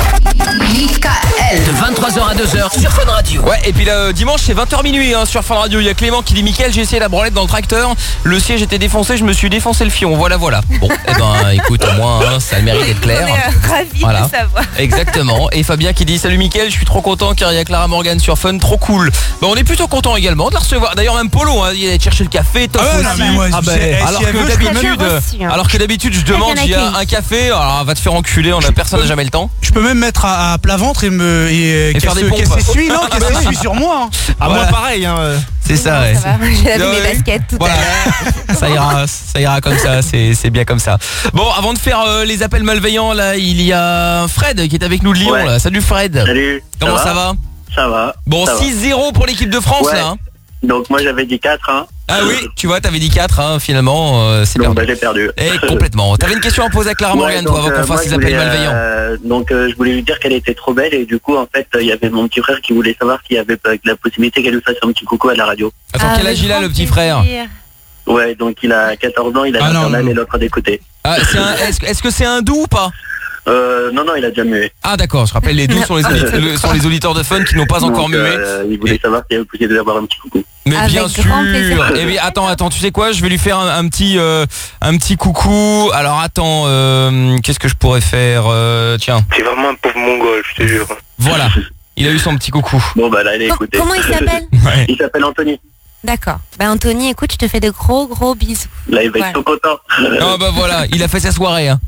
Michael. De vingt-trois heures à deux heures sur Fun Radio. Ouais, et puis là, euh, dimanche, c'est vingt heures minuit hein, sur Fun Radio. Il y a Clément qui dit Mickaël, j'ai essayé la branlette dans le tracteur. Le siège était défoncé, je me suis défoncé le fion. Voilà, voilà. Bon, eh ben, écoute, au moins, hein, ça a le mérite d'être clair. On est euh, ravis Voilà. de savoir. Exactement. Et Fabien qui dit salut Mickaël, je suis trop content car il y a Clara Morgan sur Fun, trop cool. Bah, on est plutôt content également de la recevoir. D'ailleurs, même Polo, hein, il allait chercher le café, top Ah ouais, non, aussi. mais moi, Ah je bah, sais, alors, si elle que veut, je d'habitude, peux bien reçu, hein. alors que d'habitude, je demande, bien il y a accueilli. un café, alors va te faire enculer, on a personne n'a jamais le temps. Je peux même mettre à, à plat ventre et me et, Et faire des pompes. qu'elle s'essuie, non, qu'elle s'essuie sur moi. hein. Ah, Voilà. moi, pareil, hein. euh. C'est ça, ouais. Ça va, j'ai lavé Ouais. mes baskets tout Voilà. à l'heure. Ça ira, ça ira comme ça, c'est c'est bien comme ça. Bon, avant de faire euh, les appels malveillants, là, il y a Fred qui est avec nous de Lyon. Ouais. Là. Salut Fred. Salut. Comment ça va, Ça va. Bon, ça va. six zéro pour l'équipe de France, Ouais. là. hein. Donc moi j'avais dit quatre, hein. Ah oui, tu vois, t'avais dit quatre, hein, finalement, euh, c'est Donc perdu. bah, j'ai perdu. Et complètement. T'avais une question à poser à Clara Ouais, Morgan, donc, toi, avant euh, qu'on moi, fasse je les appels voulais, malveillants. euh, donc euh, je voulais lui dire qu'elle était trop belle et du coup en fait il y avait mon petit frère qui voulait savoir s'il y avait euh, la possibilité qu'elle lui fasse un petit coucou à la radio. Attends, Ah, quel avec âge il a, grand le petit plaisir. frère Ouais, donc il a quatorze ans, il a Ah, non, l'internal non. et l'autre d'écouter. Ah, c'est un- Est-ce que- est-ce que c'est un doux ou pas Euh, non, non, il a déjà mué. Ah d'accord, je rappelle les doux sont les, auditeurs, le- sont les auditeurs de Fun qui n'ont pas encore Donc, mué. euh, il voulait savoir s'il y avait possibilité d'avoir un petit coucou. Mais Avec bien sûr. grand plaisir. Et bien attends, attends, tu sais quoi, je vais lui faire un, un petit, euh, un petit coucou. Alors attends, euh, qu'est-ce que je pourrais faire euh, Tiens, C'est vraiment un pauvre mongol, je te jure. voilà. Il a eu son petit coucou. Bon bah là, allez, Com- écoutez. Comment il s'appelle Ouais. Il s'appelle Anthony. D'accord. Bah Anthony, écoute, je te fais de gros gros bisous. Là, il va Voilà. être tout content. Ah bah voilà, il a fait sa soirée. Hein.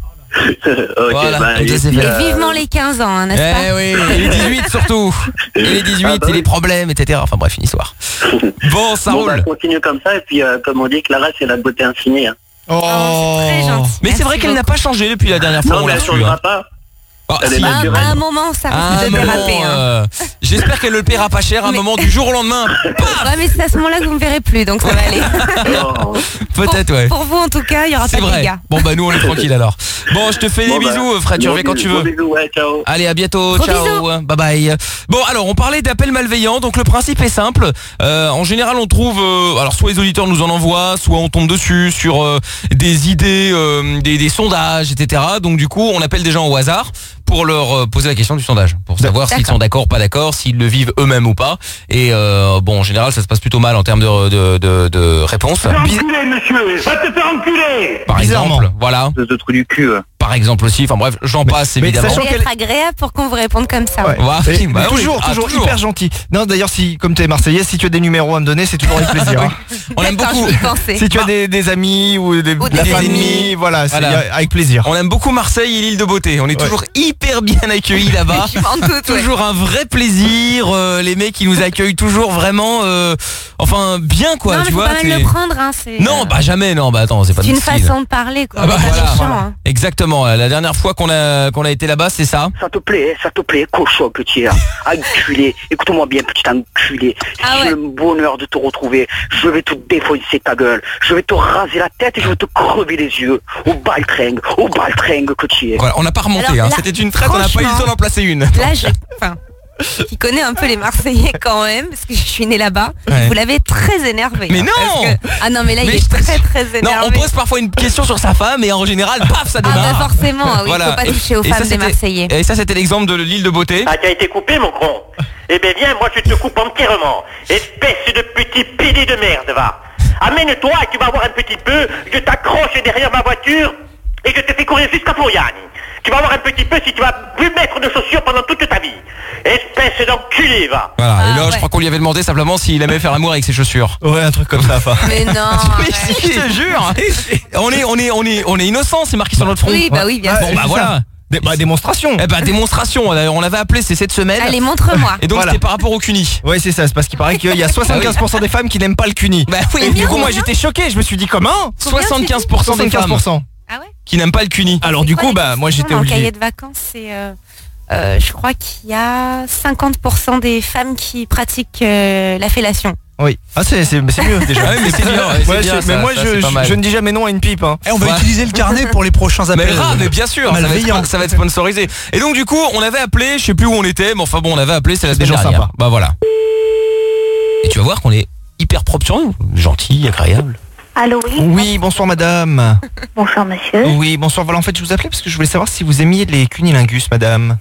Ok, Voilà, bah, comme ça, et c'est puis, fait. Et euh, vivement les quinze ans, hein, n'est-ce Eh pas oui, et les dix-huit surtout. Et les dix-huit, Ah bah et les oui. problèmes, et cetera. Enfin bref, une histoire. Bon, ça Bon, bah, roule. continue comme ça et puis euh, comme on dit, Clara c'est la beauté infinie. Hein. Oh, c'est très gentil. Mais c'est vrai Merci qu'elle n'a pas changé depuis la dernière fois. Non, on mais l'a elle reçue, changera hein. pas. Ah, Elle est si. À, naturelle. à un moment, ça À risque un de moment, déraper. hein. euh, j'espère qu'elle le paiera pas cher. À un Mais- moment du jour au lendemain. Ouais, mais c'est à ce moment-là que vous me verrez plus, donc ça va aller. Non. Peut-être, ouais. Pour vous, en tout cas, il y aura C'est pas de vrai. dégâts. Bon bah nous on est tranquille alors. Bon, je te fais Bon, des bah, bisous, Fred. Tu gros reviens quand tu bisous, veux. gros bisous, ouais, ciao. Allez, à bientôt. Gros Ciao. Bye bye. Bon, alors, on parlait d'appels malveillants. Donc, le principe est simple. Euh, en général, on trouve, euh, alors, soit les auditeurs nous en envoient, soit on tombe dessus sur euh, des idées, euh, des, des sondages, et cetera. Donc, du coup, on appelle des gens au hasard pour leur euh, poser la question du sondage, pour savoir s'ils sont d'accord, pas d'accord, s'ils le vivent eux-mêmes ou pas. Et euh, bon, en général, ça se passe plutôt mal en termes de, de, de, de réponses. Bi- Enculé, monsieur. Va te faire enculer. Par Bizarrement. exemple, voilà. De, de trou du cul. euh. Par exemple aussi. Enfin bref, j'en passe mais évidemment. sachant Et qu'elle- être agréable pour qu'on vous réponde comme ça. Ouais. Ouais, Mais- oui, bah mais oui. toujours, Ah, toujours, toujours. hyper gentil. Non, d'ailleurs, si, comme tu es Marseillais, si tu as des numéros à me donner, c'est toujours avec plaisir. hein. On aime D'accord, beaucoup. je vais y penser. Si tu as des, des amis ou des, Ou de la des famille, ennemis. voilà, c'est Voilà. avec plaisir. On aime beaucoup Marseille et l'île de Beauté. On est toujours hyper bien accueillis là-bas. Je m'en doute, ouais. Toujours un vrai plaisir. euh, les mecs qui nous accueillent toujours vraiment, euh, enfin bien quoi. non, mais tu faut vois. pas mal t'es- le prendre, hein. C'est Non, euh, bah jamais. Non, bah attends, c'est pas c'est une notre style. façon de parler, quoi. Ah bah C'est pas voilà, méchant, voilà. hein. Exactement. La dernière fois qu'on a qu'on a été là-bas, c'est ça. Ça te plaît, ça te plaît, cochon petit, hein. Enculé. Écoute-moi bien, petit enculé. Ah Si ouais. j'ai le bonheur de te retrouver, je vais te défoncer ta gueule. Je vais te raser la tête et je vais te crever les yeux. Au baltringue, au baltringue que tu es. Voilà, on n'a pas remonté. Alors hein. là, C'était une traite. On n'a pas eu le franchement, temps d'en placer une. Là, je. Enfin. Qui connaît un peu les Marseillais quand même, parce que je suis née là-bas. Ouais. Vous l'avez très énervé. Mais hein, non parce que- Ah non, mais là, Mais il est je très très Non, énervé. on pose parfois une question sur sa femme et en général, paf, ça Ah démarre. bah forcément, oui, Voilà. faut pas Et- toucher aux et ça, femmes des c'était- Marseillais. Et ça, c'était l'exemple de l'île de Beauté. Ah, tu as été coupé, mon con. Eh bien, viens, moi, je te coupe entièrement. Espèce de petit pédé de merde, va. Amène-toi et tu vas voir un petit peu. Je t'accroche derrière ma voiture et je te fais courir jusqu'à Florian. Tu vas voir un petit peu si tu vas plus mettre de chaussures pendant toute ta vie. Espèce d'enculé, va. Voilà. Ah, et là, je ouais. crois qu'on lui avait demandé simplement s'il aimait faire l'amour avec ses chaussures. Ouais, un truc comme ça, enfin. Mais non. Mais si, je te jure. on est, on est, on est, on est innocent. C'est marqué sur notre front. Oui, bah oui, bien Bon, sûr. bah voilà. Dé- bah, démonstration. Eh bah démonstration. D'ailleurs, on l'avait appelé, c'est cette semaine. Allez, montre-moi. Et donc Voilà. c'était par rapport au cuni. Ouais, c'est ça, c'est parce qu'il paraît qu'il y a soixante-quinze pour cent des femmes qui n'aiment pas le cuni. Bah oui. Et du coup, moi combien j'étais choqué, je me suis dit comment Combien tu soixante-quinze pour cent des femmes soixante-quinze pour cent. Ah ouais. qui n'aiment pas le cuni. Alors C'est du quoi coup, les bah moi questions j'étais dans le obligé. cahier de vacances, c'est, euh, euh, je crois qu'il y a cinquante pour cent des femmes qui pratiquent euh, la fellation. Oui. Ah c'est c'est c'est mieux déjà. Ah oui, mais c'est bien, ouais, c'est Ouais, bien, je- mais ça, moi ça, je, c'est pas je, mal. je ne dis jamais non à une pipe. Hein. Eh, on va Ouais. utiliser le carnet pour les prochains Mais appels. grave, mais bien sûr, ça va, Malveillant. être, ça va être sponsorisé. Et donc du coup, on avait appelé, je sais plus où on était, mais enfin bon, on avait appelé, c'est la Des semaine gens dernière. sympas. Bah voilà. Et tu vas voir qu'on est hyper propre sur nous, gentil, agréable. Allô, oui. Oui, bonsoir madame. Bonsoir, monsieur. Oui, bonsoir. Voilà, en fait, je vous appelais parce que je voulais savoir si vous aimiez les cunilingus, madame.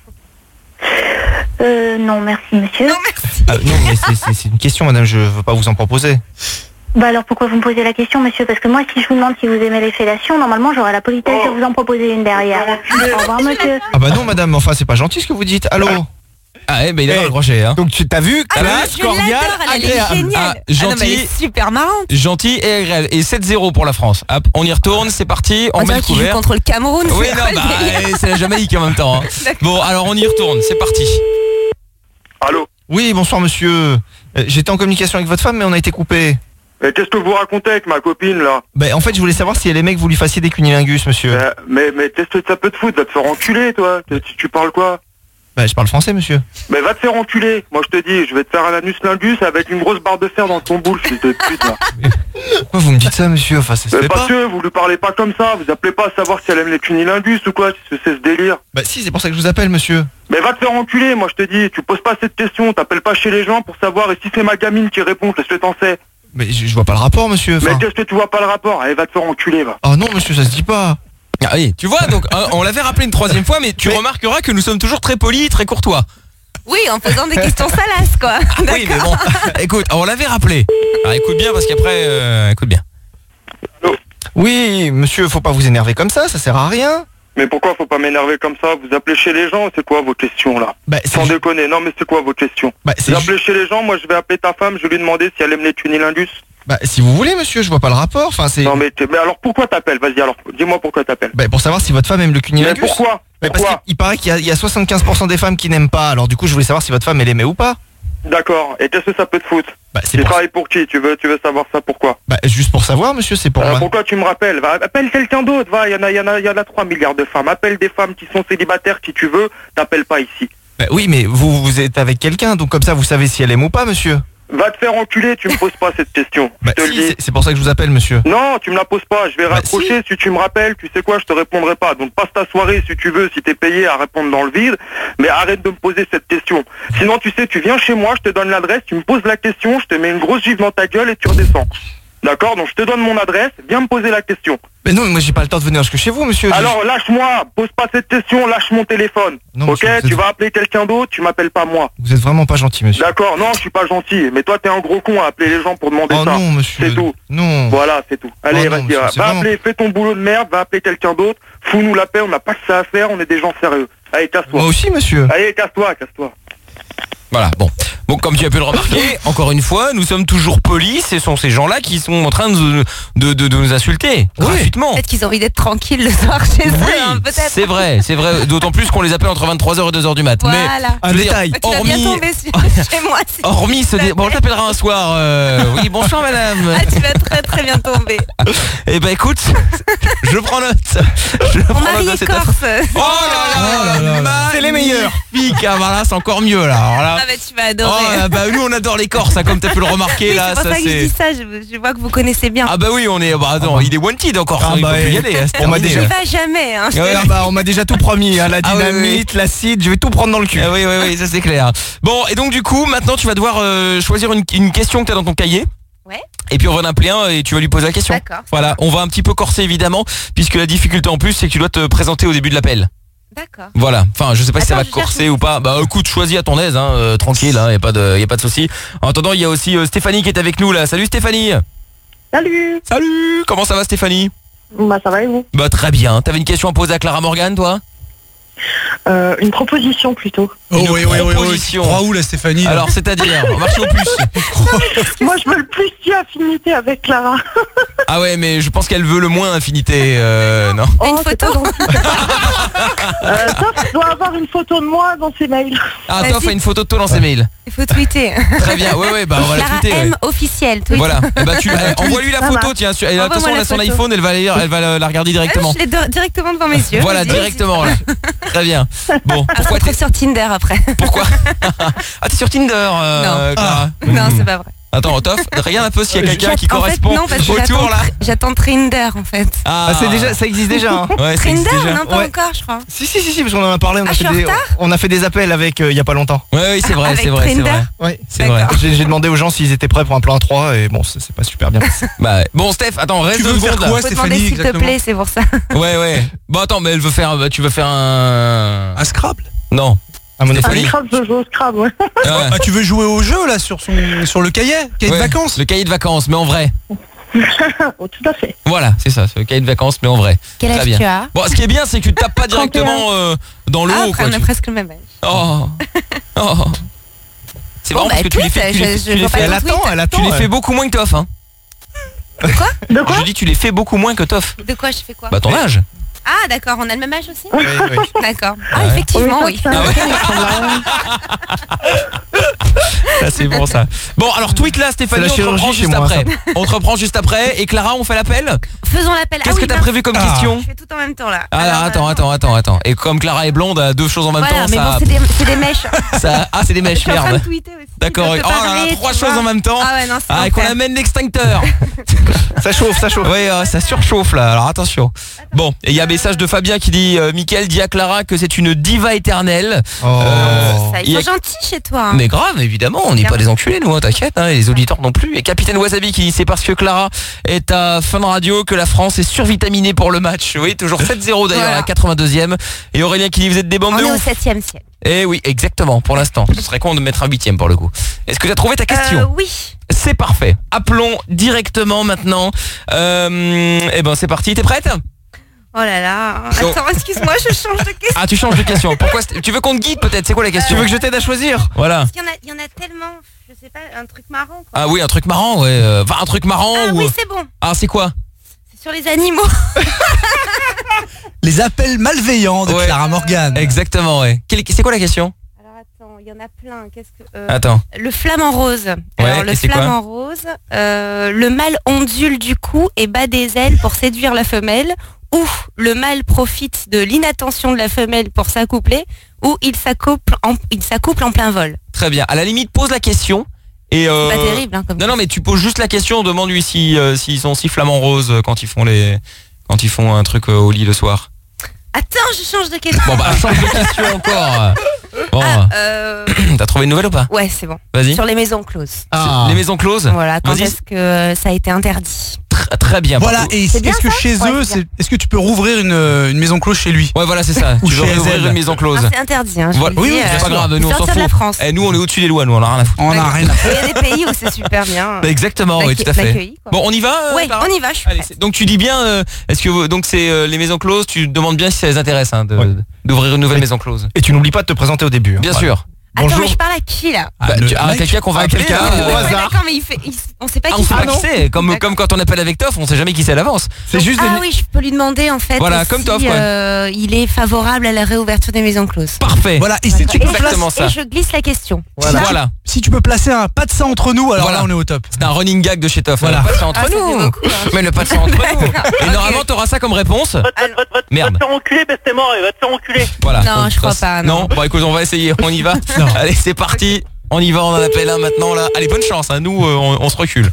Euh, non, merci, monsieur. Non, merci. Ah, non, mais c'est- c'est c'est une question, madame, je veux pas vous en proposer. Bah alors, pourquoi vous me posez la question, monsieur? Parce que moi, si je vous demande si vous aimez les fellations, normalement, j'aurai la politesse de vous en proposer une derrière. Au revoir, monsieur. Ah bah non, madame, enfin, c'est pas gentil ce que vous dites. Allô? Ah, eh ben il a raccroché, hein. Donc tu t'as vu, Ah, classe, je l'adore, cordiale, elle est agréable. géniale. Ah, Ah non, mais elle gentil. est super marrante. Gentil et agréable. Et sept zéro pour la France. Hop, on y retourne, c'est parti, on, On met dirait le qu'il joue couvert. contre le Cameroun. Oui, c'est non, quoi le bah, délire eh, c'est la Jamaïque en même temps. hein. Bon, alors on y retourne, c'est parti. Allô? Oui, bonsoir monsieur. Euh, J'étais en communication avec votre femme, mais on a été coupé. Mais qu'est-ce que vous racontez avec ma copine là? Bah, en fait, je voulais savoir si elle aimait que vous lui fassiez des cunilingus, monsieur. Euh, Mais, mais qu'est-ce que ça peut te foutre? Va te faire enculer, toi. Tu, tu parles quoi? Bah, je parle français, monsieur. Mais va te faire enculer. Moi, je te dis, je vais te faire un anus lingus avec une grosse barre de fer dans ton boule, fils de pute, là. Pourquoi vous me dites ça, monsieur? Enfin, ça se Mais fait parce pas. que vous lui parlez pas comme ça. Vous appelez pas à savoir si elle aime les cunilingus ou quoi. C'est c'est ce délire. Bah, si, c'est pour ça que je vous appelle, monsieur. Mais va te faire enculer, moi, je te dis. Tu poses pas cette question. T'appelles pas chez les gens pour savoir. Et si c'est ma gamine qui répond, qu'est-ce que t'en sais? Mais je, je vois pas le rapport, monsieur. Mais Enfin... qu'est-ce que tu vois pas le rapport? Allez, va te faire enculer, va. Oh non, monsieur, ça se dit pas. Ah oui, tu vois, donc euh, on l'avait rappelé une troisième fois, mais tu remarqueras que nous sommes toujours très polis, très courtois. Oui, en posant des questions salaces, quoi. Oui, mais bon, écoute, on l'avait rappelé. Alors écoute bien, parce qu'après, euh, écoute bien. Oui, monsieur, faut pas vous énerver comme ça, ça sert à rien. Mais pourquoi faut pas m'énerver comme ça? Vous appelez chez les gens, c'est quoi vos questions là? Bah, sans déconner, non mais c'est quoi vos questions? Bah, vous appelez chez les gens, moi je vais appeler ta femme, je vais lui demander si elle aime les cunilingus. Bah, si vous voulez, monsieur, je vois pas le rapport. Enfin, c'est. Non mais, t'es- mais alors pourquoi t'appelles? Vas-y alors, dis-moi pourquoi t'appelles. Bah, pour savoir si votre femme aime le cunilingus. Mais pourquoi? Bah, parce Pourquoi? qu'il il paraît qu'il y a, il y a soixante-quinze pour cent des femmes qui n'aiment pas. Alors du coup, je voulais savoir si votre femme elle aimait ou pas. D'accord, et qu'est-ce que ça peut te foutre? Bah, c'est Tu pour... travailles pour qui? Tu veux, tu veux savoir ça pourquoi? Bah, juste pour savoir, monsieur, c'est pour Alors, moi. pourquoi tu me rappelles? Va, appelle quelqu'un d'autre, va, il y en a, il y en a, il y en a trois milliards de femmes. Appelle des femmes qui sont célibataires si tu veux, t'appelles pas ici. Bah, oui, mais vous, vous êtes avec quelqu'un, donc comme ça, vous savez si elle aime ou pas, monsieur. Va te faire enculer, tu me poses pas cette question. Bah, je te si, le dis. c'est- c'est pour ça que je vous appelle, monsieur. Non, tu me la poses pas, je vais raccrocher, si. tu me rappelles, tu sais quoi, je te répondrai pas. Donc passe ta soirée si tu veux, si t'es payé à répondre dans le vide, mais arrête de me poser cette question. Sinon tu sais, tu viens chez moi, je te donne l'adresse, tu me poses la question, je te mets une grosse gifle dans ta gueule et tu redescends. D'accord? Donc je te donne mon adresse, viens me poser la question. Mais non, mais moi j'ai pas le temps de venir jusque chez vous, monsieur. Alors lâche-moi, pose pas cette question, lâche mon téléphone. Non, ok, monsieur, vous tu êtes- vas appeler quelqu'un d'autre, tu m'appelles pas moi. Vous êtes vraiment pas gentil, monsieur. D'accord, non, je suis pas gentil, mais toi t'es un gros con à appeler les gens pour demander Oh ça. non, monsieur. C'est tout. Non. Voilà, c'est tout. Allez, Oh non, vas-y, monsieur, va c'est va vraiment- appeler, fais ton boulot de merde, va appeler quelqu'un d'autre, fous-nous la paix, on n'a pas que ça à faire, on est des gens sérieux. Allez, casse-toi. Moi aussi, monsieur. Allez, casse-toi, casse-toi. Voilà, bon. Bon, comme tu as pu le remarquer, encore une fois, nous sommes toujours polis. Ce sont ces gens-là qui sont en train de, de, de, de nous insulter gratuitement. Peut-être qu'ils ont envie d'être tranquilles le soir chez eux, hein, peut-être. C'est vrai, c'est vrai. D'autant plus qu'on les appelle entre vingt-trois heures et deux heures du mat. Voilà. Mais, je veux dire, Bah, tu vas bien hormis, tomber sur- chez moi. si- hormis ce dé- bon, on t'appellera un soir. euh, Oui, bonsoir madame. Ah, tu vas très très bien tomber. Eh ben écoute, je prends note. Je Mon prends mari note de est cette corse. Oh là là, là, c'est les meilleurs. Magnifique, ah, voilà, c'est encore mieux là. Alors là. Ah bah tu vas adorer. Oh, là, bah nous on adore les Corses, hein, comme t'as pu le remarquer Oui, là. c'est pour ça, que je c'est. dis ça, je, je vois que vous connaissez bien. Ah bah oui, on est. Bah attends, il est wanted encore. Ah il bah, faut plus y eh, aller. hein, c'est on m'a terminé, déjà- là. J'y vais jamais. Hein, je te Ouais, le ah dis. bah, on m'a déjà tout promis, hein, la Ah oui, dynamite, l'acide, je vais tout prendre dans le cul. Ah oui, oui, oui, ça c'est clair. Bon, et donc du coup, maintenant tu vas devoir euh, choisir une, une question que tu as dans ton cahier. Ouais. Et puis on va en appeler un et tu vas lui poser la question. D'accord, ça Voilà, on va un petit peu corser évidemment, puisque la difficulté en plus c'est que tu dois te présenter au début de l'appel. D'accord. Voilà, enfin je sais pas si ça Attends, va je cherche corser ou pas. Bah écoute, choisis à ton aise, hein, euh, tranquille, hein, y a pas de, y a pas de souci. En attendant, il y a aussi euh, Stéphanie qui est avec nous là. Salut Stéphanie. Salut. Salut. Comment ça va Stéphanie? Bah ça va et vous? Bah très bien. T'avais une question à poser à Clara Morgan, toi? Euh, une proposition plutôt. Oh Une oui, oui, oui, oui. proposition. Tu crois où la Stéphanie là Alors c'est-à-dire, marché au plus. Moi je veux le plus si affinité avec Clara. Ah ouais, mais je pense qu'elle veut le moins infinité, euh, non? T'as une photo? Euh, Toff doit avoir une photo de moi dans ses mails. Ah, Vas-y. Toff a une photo de toi dans ses mails. Il faut tweeter. Très bien, ouais, ouais, bah on va la Clara tweeter. ouais. M officiel. tweet. Voilà, eh bah, tu, eh, envoie-lui la Ça photo, marche. tiens. Sur, et de toute Envoie-moi façon, elle la a son photo. iPhone, elle va, la lire- elle va la, la regarder Ah, directement. je l'ai de- directement devant mes yeux. Voilà, Vas-y. directement là. Très bien. Bon, Ah, pourquoi je t'es retrouve sur Tinder après. pourquoi Ah, t'es sur Tinder euh, Non. Clara. Non, c'est pas vrai. Attends, Toff, regarde un peu s'il y a quelqu'un qui En fait, correspond non, parce que autour j'attends là. Tr- J'attends Trinder en fait. Ah, Ah, c'est déjà, ça existe déjà. Hein. Ouais, ça existe Trinder, déjà. non pas Ouais. encore, je crois. Si si si si, parce qu'on en a parlé, on a Ah, fait je suis des, en retard on a fait des appels avec euh, il y a pas longtemps. Ouais, oui, c'est vrai, Avec c'est vrai, c'est Trinder vrai. Ouais, c'est vrai. J'ai, j'ai demandé aux gens s'ils étaient prêts pour un plan trois et bon, c'est, c'est pas super bien passé. Bah, ouais. Bon, Steph, attends, reste Tu deux veux faire secondes quoi, là. Faut Stéphanie, demander s'il te exactement plaît, c'est pour ça. Ouais, ouais. Bon, attends, mais elle veut faire, bah, tu veux faire un. Un Scrabble. Non. Un Un Stéphanie. Scrabble, je joue au Scrabble, ouais. Ah ouais. Ah, tu veux jouer au jeu là sur son sur le cahier, cahier Ouais, de vacances. Le cahier de vacances, mais en vrai. Oh, tout à fait. Voilà, c'est ça, c'est le cahier de vacances, mais en vrai. Quel Très âge bien. tu as Bon, ce qui est bien, c'est que tu tapes pas directement euh, dans l'eau. Ah, quoi, après, on a tu- presque le même âge. Oh. Oh. C'est Bon, marrant bah, parce que tu les tweet, fais, tu les je- fais- je tu les vois fais- pas Elle ton attend, tweet. elle attend. tu les ouais. fais beaucoup moins que Toff, hein. De quoi Je dis, tu les fais beaucoup moins que Toff. De quoi je fais quoi Bah, ton âge. Ah, d'accord, on a le même âge aussi Oui, oui. D'accord. Ah, Ouais. effectivement, Oh, oui. mais ça, Ah ouais. Ça, c'est bon ça. Bon, alors tweet là, Stéphanie, C'est la on te reprend chirurgie juste chez moi, après. On te reprend juste après. Et Clara, on fait l'appel. Faisons l'appel. Qu'est-ce ah, oui, que t'as mince. prévu comme Ah. question? Je fais tout en même temps là. Ah, Alors, attends, euh, attends, attends, attends. Et comme Clara est blonde, à deux choses en même Voilà, temps, mais ça, bon, c'est des, c'est des mèches. ça. Ah, c'est des Je mèches, suis en train merde. de tweeter aussi. D'accord. Je Oh peux là là, parler, trois tu choses vois. en même temps. Ah ouais, non, c'est Ah, et qu'on l'enfer. amène l'extincteur. Ça chauffe, ça chauffe. Oui, euh, ça surchauffe là, alors attention. Bon, et il y a un message de Fabien qui dit euh, Mickaël dit à Clara que c'est une diva éternelle. Oh. Euh, Ça, il ils y a- sont gentils chez toi. hein. Mais grave, évidemment, on n'est Bien. pas des enculés nous, hein, t'inquiète, hein, et les auditeurs non plus. Et Capitaine Wasabi qui dit c'est parce que Clara est à Fun Radio que la France est survitaminée pour le match. Oui, toujours sept zéro d'ailleurs Voilà. à la quatre-vingt-deuxième. Et Aurélien qui dit vous êtes des bandes On de est au ouf. septième ciel. Eh oui, exactement, pour l'instant. Ce serait con de mettre un huitième pour le coup. Est-ce que tu as trouvé ta question? Euh, oui. C'est parfait. Appelons directement maintenant. Euh, eh ben c'est parti, t'es prête? Oh là là. Donc- Attends, excuse-moi, je change de question. Ah, tu changes de question. Pourquoi c'est- tu veux qu'on te guide peut-être? C'est quoi la question? Tu veux que je t'aide à choisir? Voilà. Parce qu'il y en a, il y en a tellement, je sais pas, un truc marrant quoi. Ah oui, un truc marrant, ouais. euh, Enfin, un truc marrant Ah ou. oui, c'est bon. Ah, c'est quoi? C'est sur les animaux. Les appels malveillants de Ouais. Clara Morgan. Exactement, ouais. Quelle- C'est quoi la question? Alors attends, il y en a plein. Qu'est-ce que euh, Attends. Le flamant rose. Alors et le c'est quoi flamant rose, euh, le mâle ondule du cou et bat des ailes pour séduire la femelle, ou le mâle profite de l'inattention de la femelle pour s'accoupler, ou il s'accouple en, il s'accouple en plein vol. Très bien. À la limite, pose la question. Et euh... C'est pas terrible, hein, comme Non, non, mais tu poses juste la question. Demande-lui si euh, s'ils sont si flamants roses euh, quand ils font les quand ils font un truc euh, au lit le soir. Attends, je change de question. Bon bah change de question encore. Bon, Ah, euh, t'as trouvé une nouvelle ou pas? ouais, c'est bon. Vas-y. Sur les maisons closes. Ah. Les maisons closes. Voilà, quand Vas-y. est-ce que euh, ça a été interdit? Très, très bien. Voilà, Bravo. et C'est bien est-ce que ça chez Ouais, eux, c'est c'est- est-ce que tu peux rouvrir une, une maison close chez lui? Ouais, voilà, c'est ça. Ou Tu veux chez ouvrir elle. une maison close. Ah, c'est interdit, hein, je Voilà. vous le Oui, dis, oui, c'est euh, pas grave. Nous on s'en sortir de la fout. France. Eh, nous on est au-dessus des lois. Nous on a rien à foutre. On a rien à faire. Il y a des pays où c'est super bien. Exactement, oui, tout à fait. L'accueil, quoi. Bon, on y va euh, Ouais, Clara on y va, je suis Allez, prête. c'est- donc tu dis bien, euh, est-ce que vous- donc c'est euh, les maisons closes, tu demandes bien si ça les intéresse hein, de- Ouais. d'ouvrir une nouvelle maison close. Et tu n'oublies pas de te présenter au début. hein. Bien Voilà. sûr. Attends, Bonjour. mais je parle à qui là? Ah, Bah, le tu- ah, mec. quelqu'un qu'on va Ah, appeler. quelqu'un, hein, au euh, hasard. D'accord, mais il fait, il- on sait pas Ah, qui on sait c'est. pas qui c'est. Comme D'accord. comme quand on appelle avec Toff, on sait jamais qui c'est à l'avance. C'est juste Ah de- oui, je peux lui demander en fait Voilà, si, comme Toff, quoi. euh, il est favorable à la réouverture des maisons closes. Parfait. Voilà, et si tu peux Exactement placer, ça. Et je glisse la question. Voilà. Voilà. si tu peux placer un pas de ça entre nous, alors Voilà. là on est au top. C'est un running gag de chez Toff. Voilà. Le pas de ça entre Ah, ça fait nous. beaucoup, hein. Mais le pas de ça entre nous. Et Ok. normalement, t'auras ça comme réponse. Va te, va te- va te- va Merde. te faire enculer, parce que t'es mort, va te faire enculer. Voilà. Non, Donc, je crois ça, pas, non. Bon, écoute, on va essayer. On y va. Allez, c'est parti. On y va. On en appelle un maintenant là. Allez, bonne chance. Hein. Nous, euh, on, on se recule.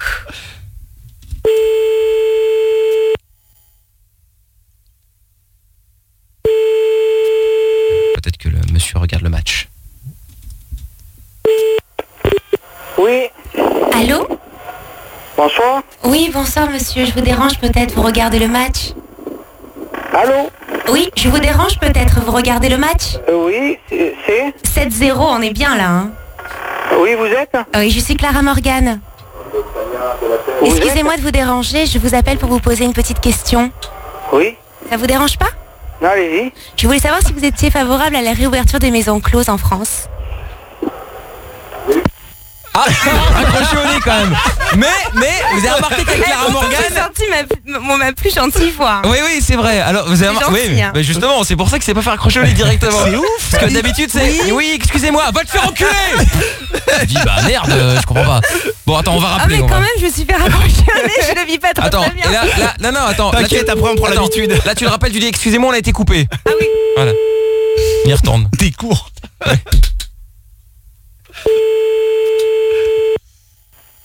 Peut-être que le monsieur regarde le match. Oui, Allô? bonsoir. Oui, bonsoir monsieur, je vous dérange peut-être, vous regardez le match? Allô? Oui, je vous dérange peut-être, vous regardez le match? Euh, Oui, c'est... c'est- sept zéro, on est bien là, hein? Oui, vous êtes? Oui, je suis Clara Morgan. Vous Excusez-moi de vous déranger, je vous appelle pour vous poser une petite question. Oui. Ça vous dérange pas? Non, allez-y. Je voulais savoir si vous étiez favorable à la réouverture des maisons closes en France. Ah, accroché au nez quand même. Mais, mais, vous avez remarqué qu'avec Clara J'ai Morgan. sorti ma, ma, ma plus gentille voix. Oui, oui, c'est vrai. Alors, vous avez C'est remarqué. gentil, Oui, hein. mais justement, c'est pour ça que c'est pas faire accrocher au nez directement. C'est ouf. Parce que d'habitude, c'est. Oui, excusez-moi, va te faire enculer. Je dis, bah merde, euh, je comprends pas. Bon, attends, on va Ah rappeler. mais on quand va- même, je me suis fait raccrocher au nez, je le vis pas trop Attends, très bien. et là, là, non, non, attends. là, T'inquiète, tu- après, on prend attends, l'habitude. Là, tu le rappelles, tu dis, excusez-moi, on a été coupé. Ah oui. Voilà. On y retourne. Des cours.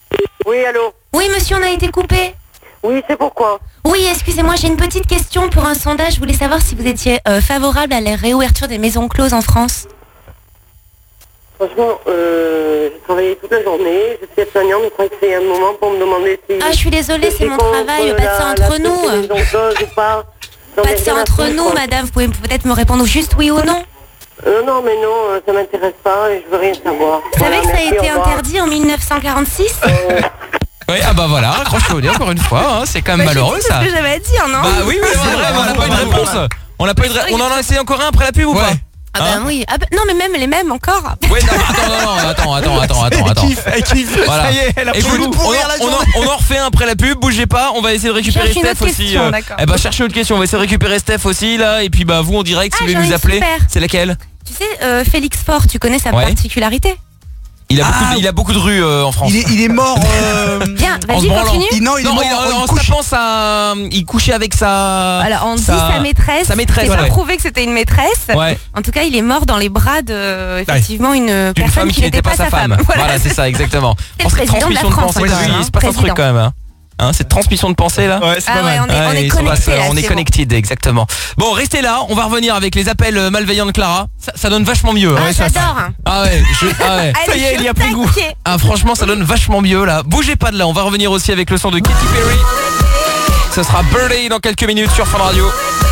allô. Oui, monsieur, on a été coupé. Oui, c'est pourquoi. Oui, excusez-moi, j'ai une petite question pour un sondage. Je voulais savoir si vous étiez euh, favorable à la réouverture des maisons closes en France. Franchement, euh, j'ai travaillé toute la journée, je suis aide-soignante, je crois que c'est un moment pour me demander si... Ah, je suis désolée, c'est mon travail, pas de ça entre nous. Pas, pas de ça entre nous, madame, vous pouvez peut-être me répondre juste oui ou non. Non, non, mais non, ça m'intéresse pas et je veux rien savoir. Vous savez que ça a été interdit en mille neuf cent quarante-six euh... Oui, ah bah voilà, accroche-toi au nez encore une fois, hein, c'est quand même bah, malheureux ça. C'est ce que j'avais à dire, non? Bah oui, oui, c'est vrai, on n'a pas eu de réponse. On n'a pas eu de ré... On en a essayé encore un après la pub ou pas? Ah bah hein oui, ah bah, non mais même les mêmes encore. Ouais, non, attends, non, non, attends, attends, attends, attends, attends. Elle kiffe, voilà. Ça y est, elle a Écoute, on, en, on, en, on en refait un après la pub, bougez pas, on va essayer de récupérer Cherche Steph aussi. Question, euh, eh bah cherchez une autre question, on va essayer de récupérer Steph aussi là, et puis bah vous en direct si ah, vous voulez nous appeler. C'est laquelle? Tu sais, euh, Félix Faure, tu connais sa ouais. particularité? Il a, ah, beaucoup de, il a beaucoup de rues euh, en France. Il est, il est mort. Euh... Bien, vas-y, continue. Il, non, il, non, est mort, il, il, en tapant sa... il couchait avec sa. Alors, on sa... dit sa maîtresse. Sa maîtresse. C'est ouais. pas prouvé que c'était une maîtresse. Ouais. En tout cas, il est mort dans les bras de, effectivement, une D'une personne femme qui n'était pas, pas sa femme. femme. Voilà, voilà c'est ça, exactement. C'est le président de la France. Oui, il se passe un truc quand même. Hein. Hein, cette transmission de pensée là. Ouais, c'est ah pas ouais, mal. On est, on est connecté. Là, on est connected, bon. Exactement. Bon, restez là. On va revenir avec les appels malveillants de Clara. Ça, ça donne vachement mieux. Ah, ouais, j'adore. Ça, ah ouais. Je, ah ouais. Allez, ça y est, il y a pris goût. Ah franchement, ça donne vachement mieux là. Bougez pas de là. On va revenir aussi avec le son de Katy Perry. Ce sera Birthday dans quelques minutes sur Fun Radio.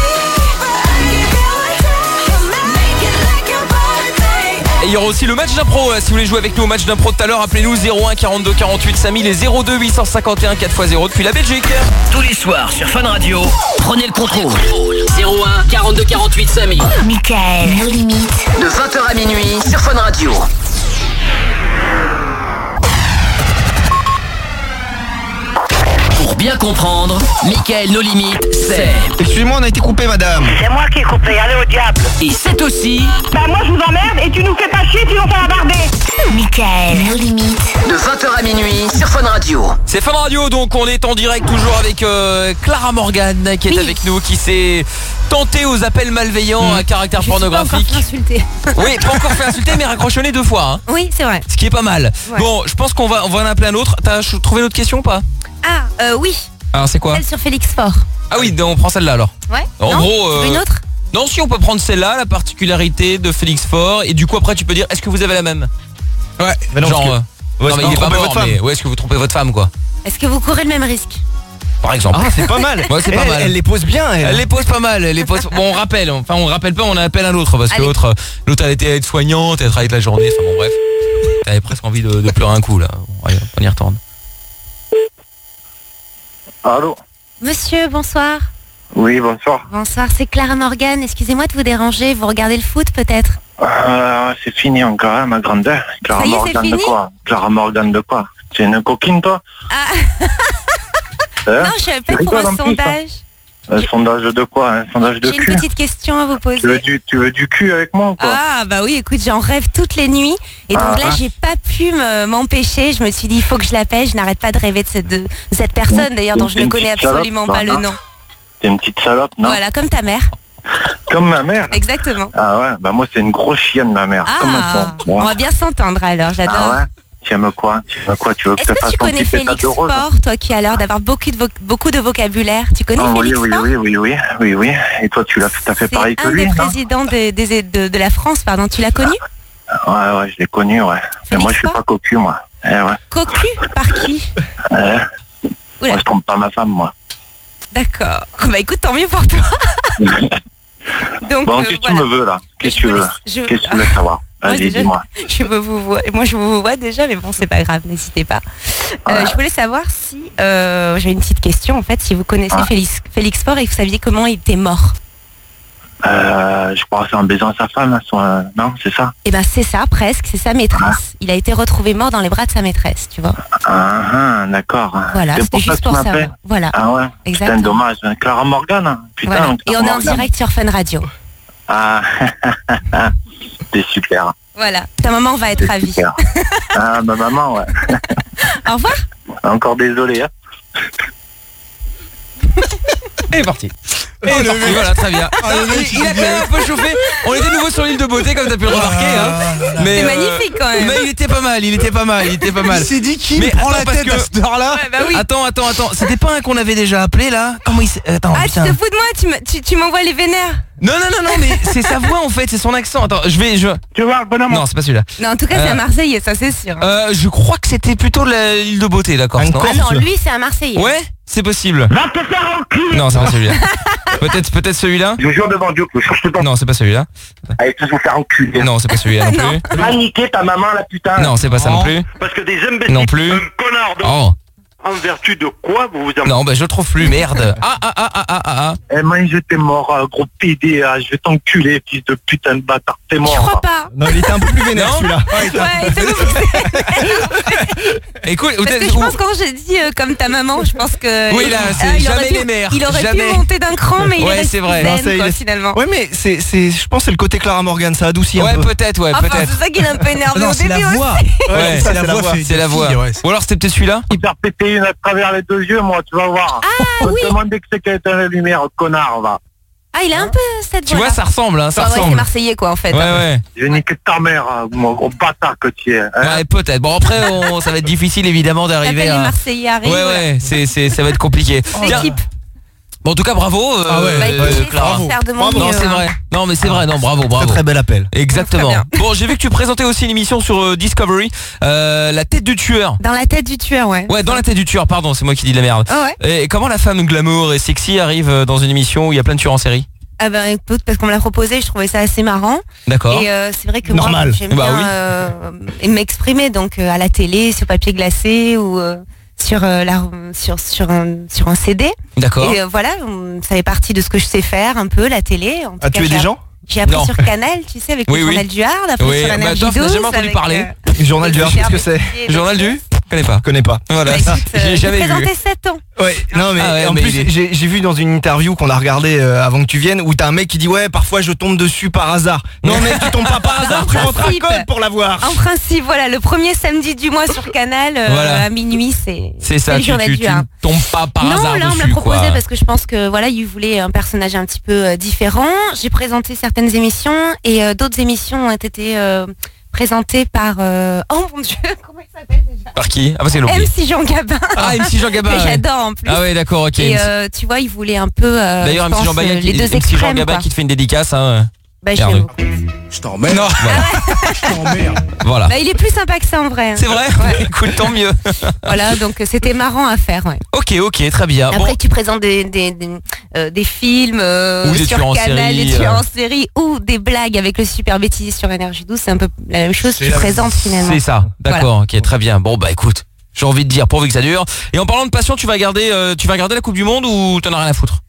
Et il y aura aussi le match d'impro. Si vous voulez jouer avec nous au match d'impro tout à l'heure, appelez-nous zéro un quarante-deux quarante-huit cinq mille et zéro deux huit cent cinquante et un quatre fois zéro depuis la Belgique. Tous les soirs sur Fun Radio, prenez le contrôle. zéro un quarante-deux quarante-huit cinq mille. Mickaël, nos limites. De vingt heures à minuit sur Fun Radio. Pour bien comprendre, Mickaël, nos limites, c'est... Excusez-moi, on a été coupé, madame. C'est moi qui ai coupé, allez au diable. Et c'est aussi... Bah moi je vous emmerde et tu nous fais pas chier, tu nous fais la barder. Mickaël, nos limites. De vingt heures à minuit sur Fun Radio. C'est Fun Radio, donc on est en direct toujours avec euh, Clara Morgan qui est oui. avec nous, qui s'est tentée aux appels malveillants mmh. à caractère Je pornographique. Pas encore fait insulter. Oui, pas encore fait insulter, mais raccrochonné deux fois. Hein. Oui, c'est vrai. Ce qui est pas mal. Ouais. Bon, je pense qu'on va, on va en appeler un autre. T'as trouvé une autre question ou pas? Ah, euh, oui. Alors c'est quoi? Celle sur Félix Faure. Ah oui, on prend celle-là alors. Ouais. En non, gros, euh, une autre? Non, si on peut prendre celle-là, la particularité de Félix Faure, et du coup après tu peux dire, est-ce que vous avez la même? Ouais. Mais non, genre, que... euh, ouais, non mais il est pas mort, mais ouais, est-ce que vous trompez votre femme quoi? Est-ce que vous courez le même risque? Par exemple. Ah, c'est pas mal. Ouais, c'est pas elle, mal. Elle les pose bien. Elle, elle les pose pas mal. Elle les pose. Bon, on rappelle. Enfin, on rappelle pas. On appelle un autre parce Allez. que l'autre, l'autre, elle était aide-soignante, elle travaillait toute la journée. Enfin bon, bref. T'avais presque envie de, de pleurer un coup là. Ouais, on y retourne. Allô. Monsieur, bonsoir. Oui, bonsoir. Bonsoir, c'est Clara Morgan. Excusez-moi de vous déranger. Vous regardez le foot peut-être? euh, C'est fini encore, hein, ma grande. Clara Ça y est, Morgan c'est de fini quoi? Clara Morgan de quoi? C'est une coquine, toi? Ah. hein? Non, je savais pas pour un sondage. Plus, un sondage de quoi? Un sondage de J'ai cul? une petite question à vous poser. Tu veux du, tu veux du cul avec moi ou quoi? Ah bah oui, écoute, j'en rêve toutes les nuits. Et donc ah, là, hein. j'ai pas pu m'empêcher. Je me suis dit, il faut que je l'appelle. Je n'arrête pas de rêver de cette, de, de cette personne, d'ailleurs, dont je ne connais absolument salope, pas le nom. T'es une petite salope, non? Voilà, comme ta mère. Comme ma mère? Exactement. Ah ouais, bah moi c'est une grosse chienne, ma mère. Ah, on va bien s'entendre alors, j'adore. Ah ouais? Tu aimes quoi? Tu aimes quoi? Tu veux que Est-ce je te que fasse tu connais Félix Faure, toi qui as l'air d'avoir beaucoup de, vo beaucoup de vocabulaire? Tu connais oh, Félix oui, Faure? oui, oui, oui, oui, oui. Et toi, tu l'as tout à fait pareil que lui, C'est un des présidents de, de, de, de la France, pardon. Tu l'as connu? Ouais, ouais, je l'ai connu, ouais. Mais moi, je suis pas cocu, moi. Eh, ouais. Cocu? Par qui? Ouais. Moi, je trompe pas ma femme, moi. D'accord. Bah écoute, tant mieux pour toi. Donc, bon, euh, qu'est-ce que voilà. tu me veux, là? Qu'est-ce que tu veux? je... Qu'est-ce que tu veux savoir? Vas-y, dis-moi. Je veux vous voir. Moi, je vous vois déjà, mais bon, c'est pas grave, n'hésitez pas. Euh, ouais. Je voulais savoir si... Euh, J'ai une petite question, en fait, si vous connaissez ouais. Félix, Félix Faure et que vous saviez comment il était mort. Euh, je crois que c'est en baisant sa femme, son, euh, non, c'est ça? Eh ben c'est ça, presque, c'est sa maîtresse. Ah. Il a été retrouvé mort dans les bras de sa maîtresse, tu vois. Ah, ah d'accord. Voilà, c'était juste pour ça. Voilà. Ah ouais, exactement. Putain, dommage. Clara Morgan, hein. Putain. Voilà. Et on Morgan. est en direct sur Fun Radio. Ah, c'est super. Voilà, ta maman va être ravie. Ah, ma maman, ouais. Au revoir. Encore désolé, hein. Et parti. Et il est parti, voilà, très bien. il, il a quand même un peu chauffé. On était de nouveau sur l'île de beauté, comme t'as pu le remarquer. Hein. Mais, C'est magnifique quand même. Mais il était pas mal, il était pas mal, il était pas mal. Il s'est dit qui mais prend attends, la parce tête que... à cette heure-là. Ouais, bah oui. Attends, attends, attends. C'était pas un qu'on avait déjà appelé là? Comment il s'est... Attends, Ah, putain. tu te fous de moi, tu me- tu, tu m'envoies les vénères. Non, non, non, non, mais c'est sa voix en fait, c'est son accent. Attends, je vais... Je... Tu vois, bonhomme. Non, c'est pas celui-là. Non, en tout cas, c'est Euh, un Marseillais, ça c'est sûr. Euh, je crois que c'était plutôt la- l'île de beauté, la Corse, non? Ah non, lui c'est un Marseillais. Ouais, c'est possible. Va te faire enculer. Non, c'est pas celui-là. Peut-être, peut-être celui-là. Je vous jure devant Dieu que je cherche pas. Non, c'est pas celui-là. Allez tous vous faire enculer. Non, c'est pas celui-là non plus. Va niquer ta maman la putain. Non, c'est pas ça non plus. Parce que des imbéciles, Non plus. un connard de... Oh. En vertu de quoi vous vous en... Non, bah je le trouve plus, merde. Ah, ah, ah, ah, ah, ah. Eh man, je t'ai mort, euh, gros P D, euh, je vais t'enculer, fils de putain de bâtard, t'es mort. Je crois pas. Non, il était un peu plus vénère Non celui-là. Ouais, c'est vous. Écoute, Parce que je pense quand j'ai dit euh, comme ta maman, je pense que Oui, là, il- c'est ah, il aurait jamais pu- les mères, Il aurait jamais. pu monter d'un cran, mais il Ouais, est c'est resté vrai. zen, Non, ça, il quoi, est- finalement. Ouais, mais c'est, c'est, je pense que c'est le côté Clara Morgan, ça adoucit un Ouais, peu. peut-être, ouais, Enfin, peut-être. c'est ça qui est un peu énervé Non, au c'est la début voix. aussi. Ouais, c'est la voix. fait C'est la de voix. fille, ouais. Ou alors c'était peut-être celui-là. Il faire péter une à travers les deux yeux, moi, tu vas voir. Ah Je vais oui. te demander que c'est qu'elle éteint la lumière, connard, va. Ah, il a un peu cette Tu voix. vois, ça ressemble, hein, ça Ouais, ouais, c'est ressemble. marseillais quoi en fait. Ouais, ouais. Je vais niquer ta mère, hein, mon gros bâtard que tu es. Hein. Ouais, peut-être. Bon, après, on- ça va être difficile évidemment d'arriver T'appelles les à. Marseillais arrivent. Ouais, voilà. ouais, c'est, c'est, ça va être compliqué. Tiens. L'équipe. Bon, en tout cas, bravo. euh, Ah ouais. Bah, écoute, euh, j'ai essayé Clara. de faire de mon Non, mieux, c'est hein. vrai. Non, mais c'est vrai. Non, bravo, Très bravo. très bel appel. Exactement. Très bien. Bon, j'ai vu que tu présentais aussi une émission sur euh, Discovery, euh, la tête du tueur. Dans la tête du tueur, ouais. Ouais, dans la tête du tueur. Pardon, c'est moi qui dis de la merde. Ah ouais. Et comment la femme glamour et sexy arrive euh, dans une émission où il y a plein de tueurs en série? Ah ben écoute, parce qu'on me l'a proposé, je trouvais ça assez marrant. D'accord. Et euh, c'est vrai que Normal. moi j'aime Bah bien oui. euh, m'exprimer donc euh, à la télé, sur papier glacé ou euh, sur euh, la sur sur un sur un C D. D'accord. Et euh, voilà, on- ça fait partie de ce que je sais faire un peu la télé. En tout Ah, cas, tuer des j'ai- gens J'ai appris Non. sur Canal, tu sais, avec Oui, le oui. journal du Hard, après Oui, sur bah, Énergie Toff n'a douze. jamais entendu avec, parler. euh, Le journal du Hard, qu'est-ce que c'est? Le journal du Je connais pas. Je connais pas. Voilà. Bah, écoute, euh, J'ai jamais j'ai vu. présenté sept ans. Ouais, non mais Ah ouais, en mais plus il est- j'ai, j'ai vu dans une interview qu'on a regardé euh, avant que tu viennes où t'as un mec qui dit ouais parfois je tombe dessus par hasard. Non mec tu tombes pas par hasard, tu rentres un principe. code pour l'avoir. En principe, voilà, le premier samedi du mois sur Canal, euh, Voilà. à minuit, c'est C'est ça, le tu, journal tu, du tu Hard. tombes pas par non, hasard là on me l'a dessus, proposé quoi. parce que je pense que voilà, il voulait un personnage un petit peu euh, différent. J'ai présenté certaines émissions et euh, d'autres émissions ont été euh, présentées par euh, oh mon dieu, comment il s'appelle déjà Par qui? Ah bah c'est l'oublié. M C Jean Gabin. Ah, M C Jean Gabin. Que ouais. j'adore en plus. Ah ouais, d'accord, ok. Et euh, tu vois, il voulait un peu euh, D'ailleurs, je M C pense, Jean Gabin euh, qui, les deux M C Jean extrêmes Gabin quoi. qui te fait une dédicace, hein. Bah, je Merde. l'aime beaucoup. Je t'emmène. Non, voilà. Je t'emmerde. Voilà. Bah, il est plus sympa que ça en vrai. C'est vrai. Écoute, tant mieux. Voilà, donc euh, c'était marrant à faire. Ouais. Ok, ok, très bien. Après, Bon, tu présentes des, des, des, euh, des films euh, Ou des sur tueurs en Canal, série, des tueurs euh. en série ou des blagues avec le super bêtisier sur Énergie douze, c'est un peu la même chose que C'est tu la- présentes finalement. c'est ça. D'accord, ok, très bien. Bon, bah écoute, j'ai envie de dire pourvu que ça dure. Et en parlant de passion, tu vas regarder, euh, tu vas regarder la Coupe du Monde ou t'en as rien à foutre?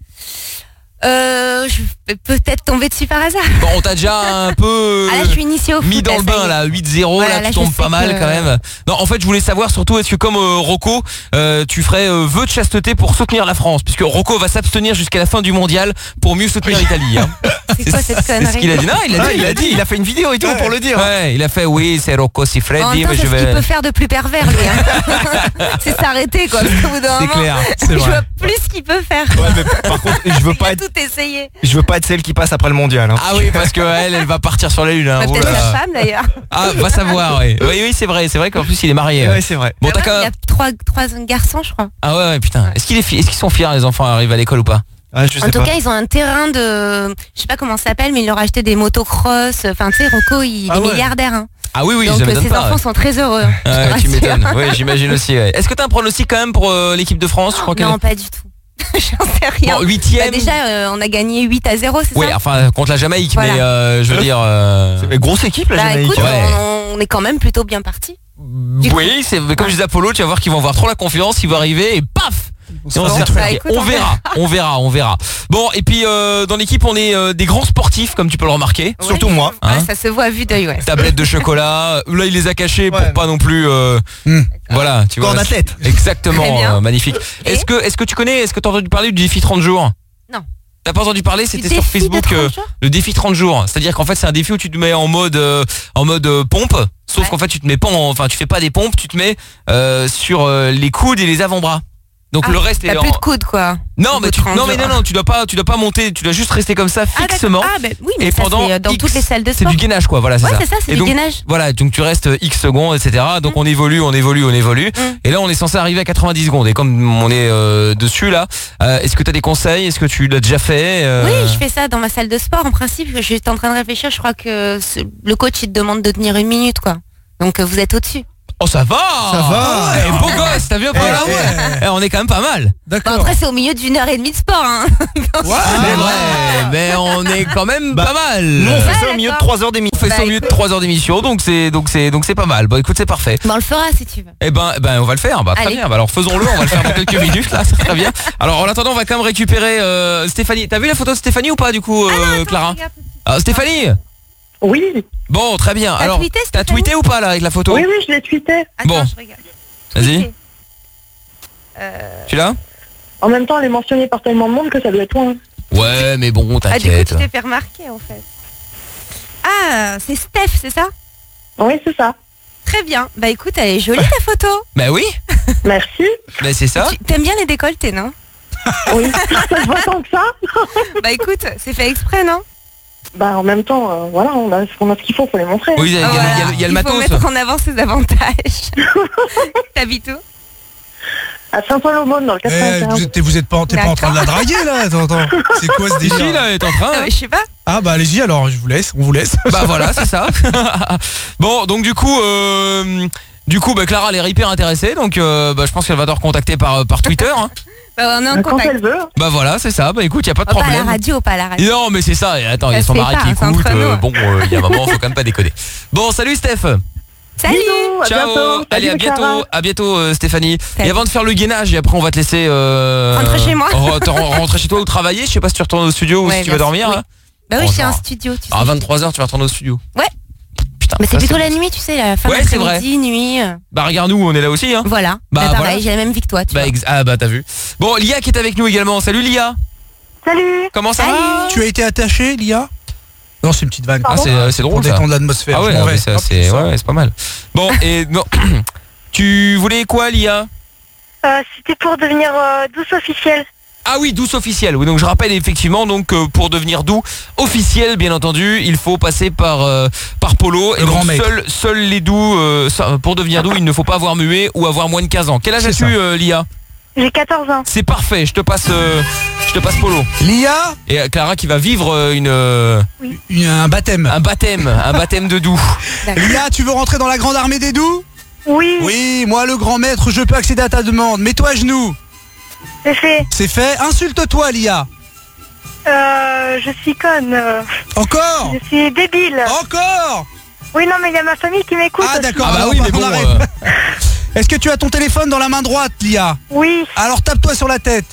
Euh, je vais peut-être tomber dessus par hasard. Bon, on t'a déjà un peu Ah là, je suis initiée au foot. mis dans là, le ça y bain est. là, huit zéro, Voilà, là, là, tu je tombes sais pas mal que- quand même. Non, en fait, je voulais savoir surtout, est-ce que comme euh, Rocco, euh, tu ferais euh, vœu de chasteté pour soutenir la France, puisque Rocco va s'abstenir jusqu'à la fin du mondial pour mieux soutenir l'Italie. Hein. C'est quoi cette C'est connerie ce qu'il a dit. Non, il a dit, Ah, il a dit, il a fait une vidéo et tout pour le dire. Ouais, il a fait oui, c'est Rocco En Siffredi, même temps, mais c'est je ce qu'il vais. peut faire de plus pervers, lui. Hein. c'est s'arrêter, quoi. Parce qu'au bout d'un C'est moment, clair, c'est je vrai. vois plus ce qu'il peut faire. Ouais, mais par contre, je veux Il pas a être, tout essayé. je veux pas être celle qui passe après le mondial. Hein. Ah oui, parce que elle, elle va partir sur la lune. Hein. Bah, Oh peut-être là sa là. femme, d'ailleurs. Ah, va savoir. Oui, oui, oui, c'est vrai, c'est vrai qu'en plus il est marié. Ouais, c'est vrai. Bon, Ah t'as ouais, quand il y même. a trois, trois garçons, je crois. Ah ouais, ouais, putain. Est-ce qu'il est, fi- est-ce qu'ils sont fiers les enfants arrivent à l'école ou pas? Ah, je sais En tout pas. cas, ils ont un terrain de, je sais pas comment ça s'appelle, mais ils leur ont acheté des motocross. Enfin, tu sais, Rocco, il Ah est ouais. milliardaire. Hein. Ah oui, oui, Donc ça euh, m'étonne ses pas. enfants ouais. sont très heureux. je te Ouais, tu rassure. m'étonnes. Oui, j'imagine aussi. Ouais. Est-ce que t'as un pronostic quand même pour euh, l'équipe de France? Je crois qu'elle Non, est- pas du tout. J'en sais rien. Bon, huitième. Bah, déjà, euh, on a gagné huit à zéro, c'est Oui, ça enfin contre la Jamaïque, Voilà. mais euh, je veux dire. euh, C'est une grosse équipe la Bah Jamaïque. écoute, Ouais. on, on est quand même plutôt bien parti. Oui, c'est comme je disais Apollo, tu vas voir qu'ils vont avoir trop la confiance, ils vont arriver et paf. Et on, Bon, se fait bah, retraquer. écoute, On on verra, on verra, on verra. Bon, et puis euh, dans l'équipe, on est euh, des grands sportifs, comme tu peux le remarquer. Surtout Ouais, moi. Hein ouais, ça se voit à vue d'œil, ouais. Tablette de chocolat. Là, il les a cachés pour Ouais. pas non plus. euh, Hmm. Voilà, tu vois. Corps d'athlète. Exactement, Très bien. euh, magnifique. Et Est-ce que, est-ce que tu connais, est-ce que t'as entendu parler du défi trente jours? Non. T'as pas entendu parler? C'était Du sur défi de Facebook, trente euh, jours le défi trente jours. C'est-à-dire qu'en fait, c'est un défi où tu te mets en mode, euh, en mode euh, pompe. Sauf Ouais. qu'en fait, tu te mets pas, en- enfin, tu fais pas des pompes, tu te mets euh, sur euh, les coudes et les avant-bras. Donc Ah, le reste t'as est plus en... de coude quoi. Non Au mais bout tu, de non mais non trente non tu dois pas tu dois pas monter, tu dois juste rester comme ça Ah, d'accord. fixement. Ah, ben oui, mais et ça, pendant c'est dans X- toutes les salles de c'est sport. du gainage quoi, voilà c'est Ouais, ça. c'est ça, c'est Et du donc, gainage. Voilà, donc tu restes X secondes, et cetera. Donc on évolue, on évolue, on évolue. Et là on est censé arriver à quatre-vingt-dix secondes. Et comme on est euh, dessus là, euh, est-ce que tu as des conseils? Est-ce que tu l'as déjà fait euh... Oui, je fais ça dans ma salle de sport. En principe, je suis en train de réfléchir. Je crois que ce- le coach il te demande de tenir une minute, quoi. Donc euh, vous êtes au-dessus. Oh ça va. Ça va. Ouais, beau gosse, t'as vu? Eh, Voilà, eh. ouais. Eh, on est quand même pas mal. Bon, D'accord. après, c'est au milieu d'une heure et demie de sport. Hein. Ouais, mais, ouais, mais on est quand même Bah, pas mal. Nous on fait Ouais, ça au milieu de d'accord. trois heures d'émission. On fait ça Bah, au milieu de écoute. trois heures d'émission, donc c'est donc c'est donc c'est pas mal. Bon écoute, c'est parfait. Bon, on le fera si tu veux. Eh ben, eh ben on va le faire, bah très Allez. bien. Bah, alors faisons-le, on va le faire dans quelques minutes là, c'est très bien. Alors en attendant, on va quand même récupérer euh, Stéphanie. T'as vu la photo de Stéphanie ou pas du coup, euh, Ah non, attends, Clara? regarde tout de suite. Ah, Stéphanie. Oui, Bon, très bien. T'as Alors, tweeté, t'as Stéphanie tweeté ou pas là avec la photo? oui, oui, je l'ai tweeté. Attends, Bon. je regarde. Vas-y. Tweeté. Euh, Tu l'as? En même temps, elle est mentionnée par tellement de monde que ça doit être toi. hein. Ouais, mais bon, Ah, du coup, t'inquiète. tu t'es fait remarquer en fait. Ah, c'est Steph, c'est ça? Oui, c'est ça. Très bien. Bah écoute, elle est jolie ta photo. Bah oui, Merci. mais c'est ça. Tu- T'aimes bien les décolletés, non? Oui, ça se voit tant que ça. Bah écoute, c'est fait exprès, non? Bah, en même temps, euh, voilà, on a, on a ce qu'il faut, faut les montrer. Oui, il y a, il y a- Voilà. il y a- il y a le Il faut matos. mettre en avant ses avantages. T'habites où? À Saint-Paul-au-Monde, dans le Eh, quatre-vingt-quinze. vous êtes, vous êtes pas, t'es pas en train de la draguer là? Attends, attends. C'est quoi ce délire? Ici là, elle est en train. Ah, hein. mais je sais pas. Ah bah allez-y alors, je vous laisse, on vous laisse. Bah voilà, c'est ça. Bon, donc du coup, euh, du coup, bah, Clara, elle est hyper intéressée, donc euh, bah, je pense qu'elle va te recontacter par par Twitter. Hein. Bah, on est en Quand contact. elle veut. Bah voilà, c'est ça. Bah écoute, y a pas de Oh, pas à la problème. radio, pas à la radio. Non, mais c'est ça. Et attends, il y a Ça son se fait mari pas, qui hein, c'est écoute. entre nous. euh, bon, euh, il y a un moment, faut quand même pas déconner. Bon, salut Steph. Salut. Bisous, à Ciao. bientôt. Allez, à Salut, bientôt. Clara. À bientôt, euh, Stéphanie. Salut. Et avant de faire le gainage, et après on va te laisser euh, Rentrer chez moi. re- te ren- rentrer chez toi ou travailler. Je sais pas si tu retournes au studio ou Ouais, si tu bien vas dormir. sûr, Là. Bah oui, Bon, j'ai un ça va. studio, tu sais. À vingt-trois heures, tu vas retourner au studio. Ouais. Putain. Mais c'est ça, plutôt la nuit, tu sais, la fin Ouais, c'est vrai. d'après-midi, nuit. euh, Bah regarde nous, on est là aussi. Hein. Voilà. Bah, Bah, pareil, voilà. j'ai la même vie que toi, tu Bah, vois. ex- ah bah t'as vu. Bon, Lia qui est avec nous également. Salut Lia. Salut. Comment ça Salut. va? Tu as été attaché, Lia? Non, c'est une petite vanne. Ah, c'est euh, c'est Pour drôle ça. détendre l'atmosphère. Ah ouais, je m'en non, vais. mais ça, Hop, c'est ça. ouais, ouais, c'est pas mal. Bon, et non. Tu voulais quoi, Lia? Euh, C'était pour devenir euh, douce officielle. Ah oui, douce officielle. Oui, donc je rappelle effectivement donc euh, pour devenir doux officiel, bien entendu, il faut passer par euh, par Polo. Le et grand donc maître. seuls seuls les doux euh, ça, pour devenir doux, il ne faut pas avoir mué ou avoir moins de quinze ans. Quel âge C'est as-tu, ça. euh, Lia? J'ai quatorze ans. C'est parfait. Je te passe euh, je te passe Polo. Lia, Et euh, Clara qui va vivre euh, une euh, une- un baptême. un baptême, un baptême de doux. Lia, tu veux rentrer dans la grande armée des doux? Oui, Oui, moi le grand maître, je peux accéder à ta demande. Mets-toi à genoux. c'est fait. C'est fait. Insulte-toi, Lia. Euh, je suis conne. euh, Encore? Je suis débile. Encore? Oui, non, mais il y a ma famille qui m'écoute. Ah aussi. d'accord. Ah bah alors, oui, mais on bon. arrête. euh, Est-ce que tu as ton téléphone dans la main droite, Lia? Oui, Alors tape-toi sur la tête.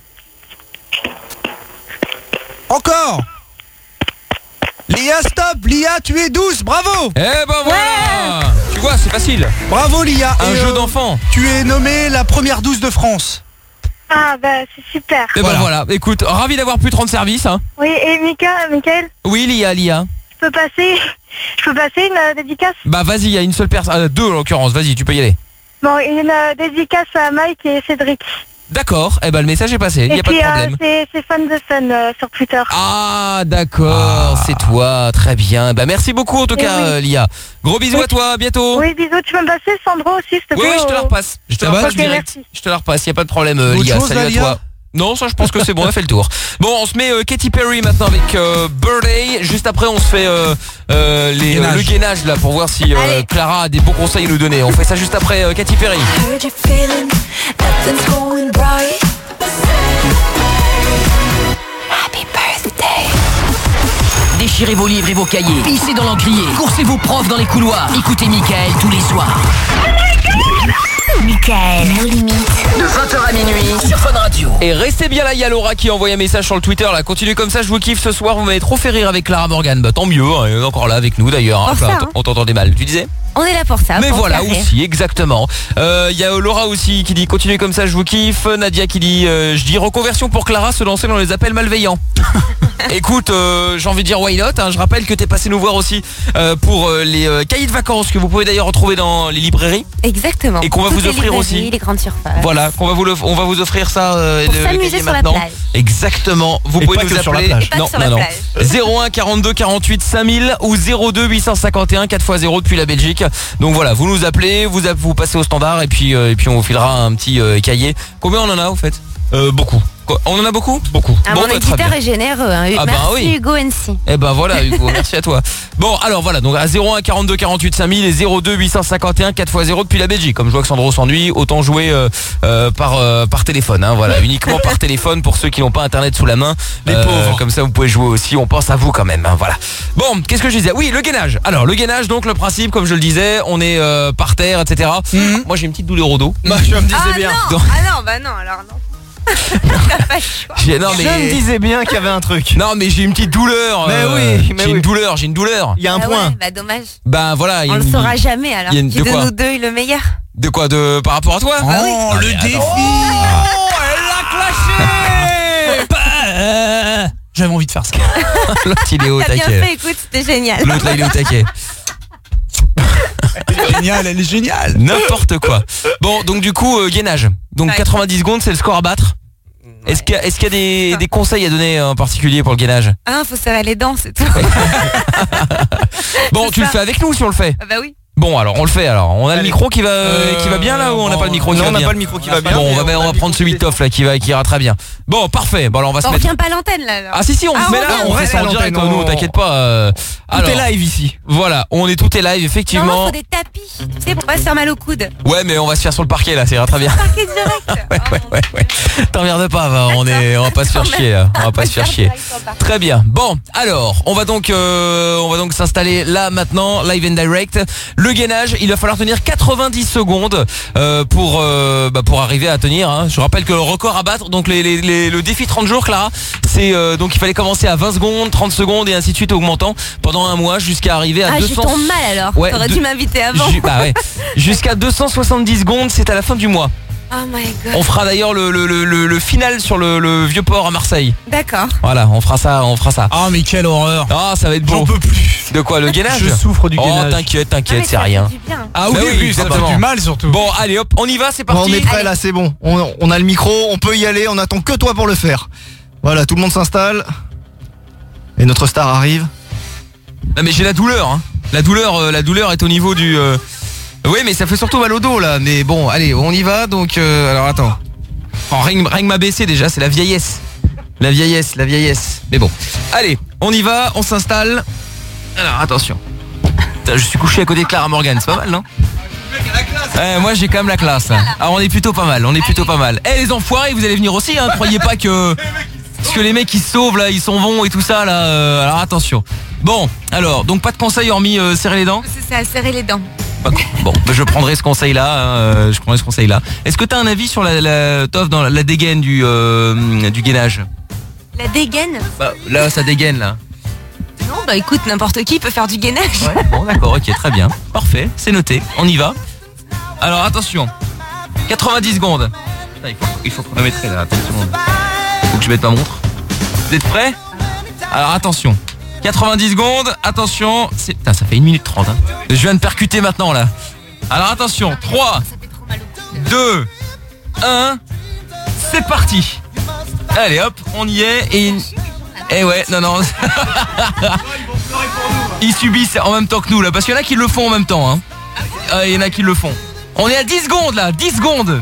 Encore. Lia, stop. Lia, tu es douce. Bravo. Eh ben voilà. Tu vois, c'est facile. Bravo, Lia. Un Et, jeu euh, d'enfant. Tu es nommée la première douce de France. ah bah c'est super. Et Voilà. ben voilà. Écoute, ravi d'avoir pu te rendre service. Hein. Oui, et Mika, Michael, Oui, Lia, Lia. je peux passer, je peux passer une euh, dédicace. Bah vas-y, il y a une seule personne, euh, deux en l'occurrence. Vas-y, tu peux y aller. Bon, une euh, dédicace à Mike et Cédric. D'accord. Eh ben le message est passé. Il y Et a pas puis de euh, problème. c'est c'est fan de fun euh, sur Twitter. Ah d'accord, c'est toi, très bien. Bah merci beaucoup en tout Eh cas, oui. euh, Lia. Gros bisous à toi, à bientôt. Oui, bisous, tu peux me passer Sandro aussi, s'il te Oui, plaît. oui, je te la au- repasse. Je te la Ah bah, repasse ok, direct. merci. Je te la repasse, y a pas de problème, euh, Autre Lia. chose, Salut là, à Lia toi. Non, ça je pense que c'est bon, on a fait le tour. Bon, on se met euh, Katy Perry maintenant avec euh, Birthday. Juste après, on se fait euh, euh, les, euh, Gainage. le gainage là pour voir si euh, Allez. Clara a des bons conseils à nous donner. On fait ça juste après euh, Katy Perry. Heard you're feeling nothing's going right. Happy birthday. Déchirez vos livres et vos cahiers, pissez dans l'encrier, coursez vos profs dans les couloirs. Écoutez Mickaël tous les soirs. Michael, nos limites. De vingt heures à minuit sur Fun Radio. Et restez bien là, il y a Laura qui envoie un message sur le Twitter là. Continuez comme ça, je vous kiffe ce soir, vous m'avez trop fait rire avec Clara Morgan. Bah tant mieux, hein, elle est encore là avec nous d'ailleurs. Pour ça, hein. On t'entendait mal, tu disais? On est là pour ça. Mais pour voilà faire rire. aussi, exactement. Il euh, y a Laura aussi qui dit continuez comme ça, je vous kiffe. Nadia qui dit euh, je dis reconversion pour Clara, se lancer dans les appels malveillants. Écoute, euh, j'ai envie de dire why not, hein. Je rappelle que t'es passé nous voir aussi euh, pour euh, les euh, cahiers de vacances que vous pouvez d'ailleurs retrouver dans les librairies. Exactement. Et qu'on va Toutes vous les offrir librairies, aussi. Les grandes surfaces. Voilà, qu'on va vous le, on va vous offrir ça euh, Pour le, le s'amuser cahier sur la maintenant. plage. Exactement. Vous Et pouvez pas nous que appeler. sur la plage. Et pas que non, sur non, la non. plage. zéro un quarante-deux quarante-huit cinq mille ou zéro deux huit cent cinquante et un quatre fois zéro depuis la Belgique. Donc voilà, vous nous appelez, vous vous passez au standard et puis euh, et puis on vous filera un petit euh, cahier. Combien on en a au fait? Euh, beaucoup. Quoi, on en a beaucoup? Beaucoup. Ah, Bon, mon bah, très éditeur bien. est généreux. Hein. Ah, bah, Merci oui. Hugo N C. Eh ben voilà Hugo, merci à toi. Bon alors voilà, donc à zéro un quarante-deux quarante-huit cinq mille et zéro deux huit cent cinquante et un quatre fois zéro depuis la Belgique. Comme je vois que Sandro s'ennuie, autant jouer euh, euh, par euh, par téléphone, hein, voilà, uniquement par téléphone pour ceux qui n'ont pas internet sous la main. Les Euh, pauvres. Comme ça vous pouvez jouer aussi, on pense à vous quand même, hein, voilà. Bon, qu'est-ce que je disais? Oui, le gainage. Alors le gainage, donc le principe, comme je le disais, on est euh, par terre, et cetera. Mhm. Moi j'ai une petite douleur au dos. Bah, je me disais Ah bien. non, Donc- ah non, bah non, alors non. T'as pas le choix. J'ai- non, Je me disais bien qu'il y avait un truc. Non mais j'ai une petite douleur. Mais euh, oui, mais j'ai oui. une douleur, j'ai une douleur. Il y a un Ah point. ouais, bah dommage. Ben voilà. il y a On le une- saura jamais alors. il y a une- Qui de de quoi nous deux est le meilleur? De quoi? De par rapport à toi? Oh, Ah le mais défi. attends. Euh, J'avais envie de faire ça. L'autre il est au T'as bien taquet. fait, écoute, c'était génial. L'autre là il est au taquet. Elle est géniale, elle est géniale. N'importe quoi. Bon donc du coup euh, gainage. Donc Ouais. quatre-vingt-dix secondes c'est le score à battre. Est-ce qu'il y a, est-ce qu'il y a des, des conseils à donner en particulier pour le gainage? Ah, faut serrer les dents, c'est tout. Bon C'est tu le ça. fais avec nous si on le fait. Ah bah oui. Bon alors on le fait alors. On a le Allez. micro qui va Euh, qui va bien là ou on n'a bon, pas le micro qui non, va on n'a bien? pas le micro qui va bien. Bon on va, mais on a va le prendre celui de Toff là qui va qui ira très bien. Bon parfait. Bon alors on va se On mettre. revient pas à l'antenne là. alors. Ah si si on Ah, se met on là, revient. on fait ça en Ouais, direct l'antenne, nous, on- t'inquiète pas. euh, Tout alors, est live ici. Voilà, on est tout est live Non, effectivement. faut des tapis. Tu sais, pour pas se faire mal au coude. Ouais mais on va se faire sur le parquet là, ça ira très bien. Parquet direct. Ouais ouais ouais ouais. T'emmerdes pas, va, on est on va pas se faire Quand même. chier, là. on va pas se faire chier. Direct sur le parquet. Très bien. Bon, alors, on va donc euh, on va donc s'installer là maintenant, live and direct. Le gainage, il va falloir tenir quatre-vingt-dix secondes euh, pour euh, bah, pour arriver à tenir, hein. Je rappelle que le record à battre, donc les, les, les- le défi trente jours Clara, c'est euh, donc il fallait commencer à vingt secondes, trente secondes et ainsi de suite augmentant pendant un mois jusqu'à arriver à Ah, deux je cents. tombe mal alors. Ouais, T'aurais deux- dû m'inviter avant. Ju- bah ouais. Jusqu'à deux cent soixante-dix secondes, c'est à la fin du mois. Oh my god. On fera d'ailleurs le, le, le, le- le final sur le, le vieux port à Marseille. D'accord. Voilà, on fera ça, on fera ça. Ah mais quelle horreur. Ah, ça va être beau. J'en peux plus. De quoi, le gainage? Je souffre du Oh, gainage. t'inquiète, Ah, t'inquiète, mais c'est ça rien. fait du bien. Ah Bah oui, oui, oui, ça fait exactement. du mal surtout. Bon, allez hop, on y va, c'est Bon, parti. on est prêt Allez. là, c'est bon. On, on a le micro, on peut y aller, on attend que toi pour le faire. Voilà, tout le monde s'installe. Et notre star arrive. Non mais j'ai la douleur, hein. La douleur, euh, la douleur est au niveau du. euh, Oui, mais ça fait surtout mal au dos là. Mais bon, allez, on y va. Donc, euh, alors attends. Oh, rien, rien que m'a baissé déjà, c'est la vieillesse. La vieillesse, la vieillesse. Mais bon, allez, on y va, on s'installe. Alors attention. Putain, je suis couché à côté de Clara Morgan, c'est pas mal, non? Ouais, moi j'ai quand même la classe là. Alors on est plutôt pas mal, on est plutôt pas mal. Eh les enfoirés, vous allez venir aussi, hein. Croyez pas que parce que les mecs ils se sauvent là, ils sont bons et tout ça là. euh, Alors attention. Bon, alors donc pas de conseil hormis euh, serrer les dents. C'est ça, serrer les dents. Bon, bah, je prendrai ce conseil là. je prendrai ce conseil là. Est-ce que t'as un avis sur la, la Toff, dans la dégaine du euh, du gainage? La dégaine? Bah, là ça dégaine là. Non, bah écoute, n'importe qui peut faire du gainage. Ouais, bon d'accord, ok, très bien. Parfait, c'est noté, on y va. Alors attention, quatre-vingt-dix secondes. Putain, il faut, il faut chronométrer là, attention. Faut que je mette ma montre. Vous êtes prêts? Alors attention, quatre-vingt-dix secondes, attention. c'est- Putain, ça fait une minute trente. Hein. Je viens de percuter maintenant là. Alors attention, trois, deux, un, c'est parti. Allez hop, on y est et... Eh ouais, non, non. Ils subissent en même temps que nous là, parce qu'il y en a qui le font en même temps. Hein. Ah, il y en a qui le font. On est à dix secondes là, dix secondes.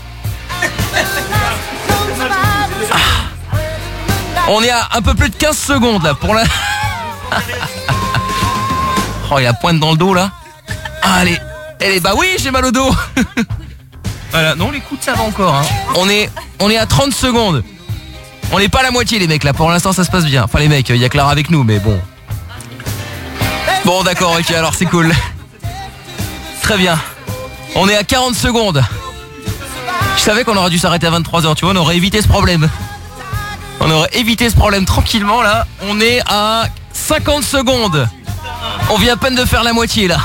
Ah. On est à un peu plus de quinze secondes là pour la... Oh, il a pointe dans le dos là. Ah, allez, allez, bah oui, j'ai mal au dos. Voilà, non, les coudes ça va encore. Hein. On est, on est à trente secondes. On n'est pas à la moitié les mecs là, pour l'instant ça se passe bien. Enfin les mecs, il y a Clara avec nous mais bon. Bon d'accord, ok, alors c'est cool. Très bien. On est à quarante secondes. Je savais qu'on aurait dû s'arrêter à vingt-trois heures, tu vois, on aurait évité ce problème. On aurait évité ce problème tranquillement là. On est à cinquante secondes. On vient à peine de faire la moitié là.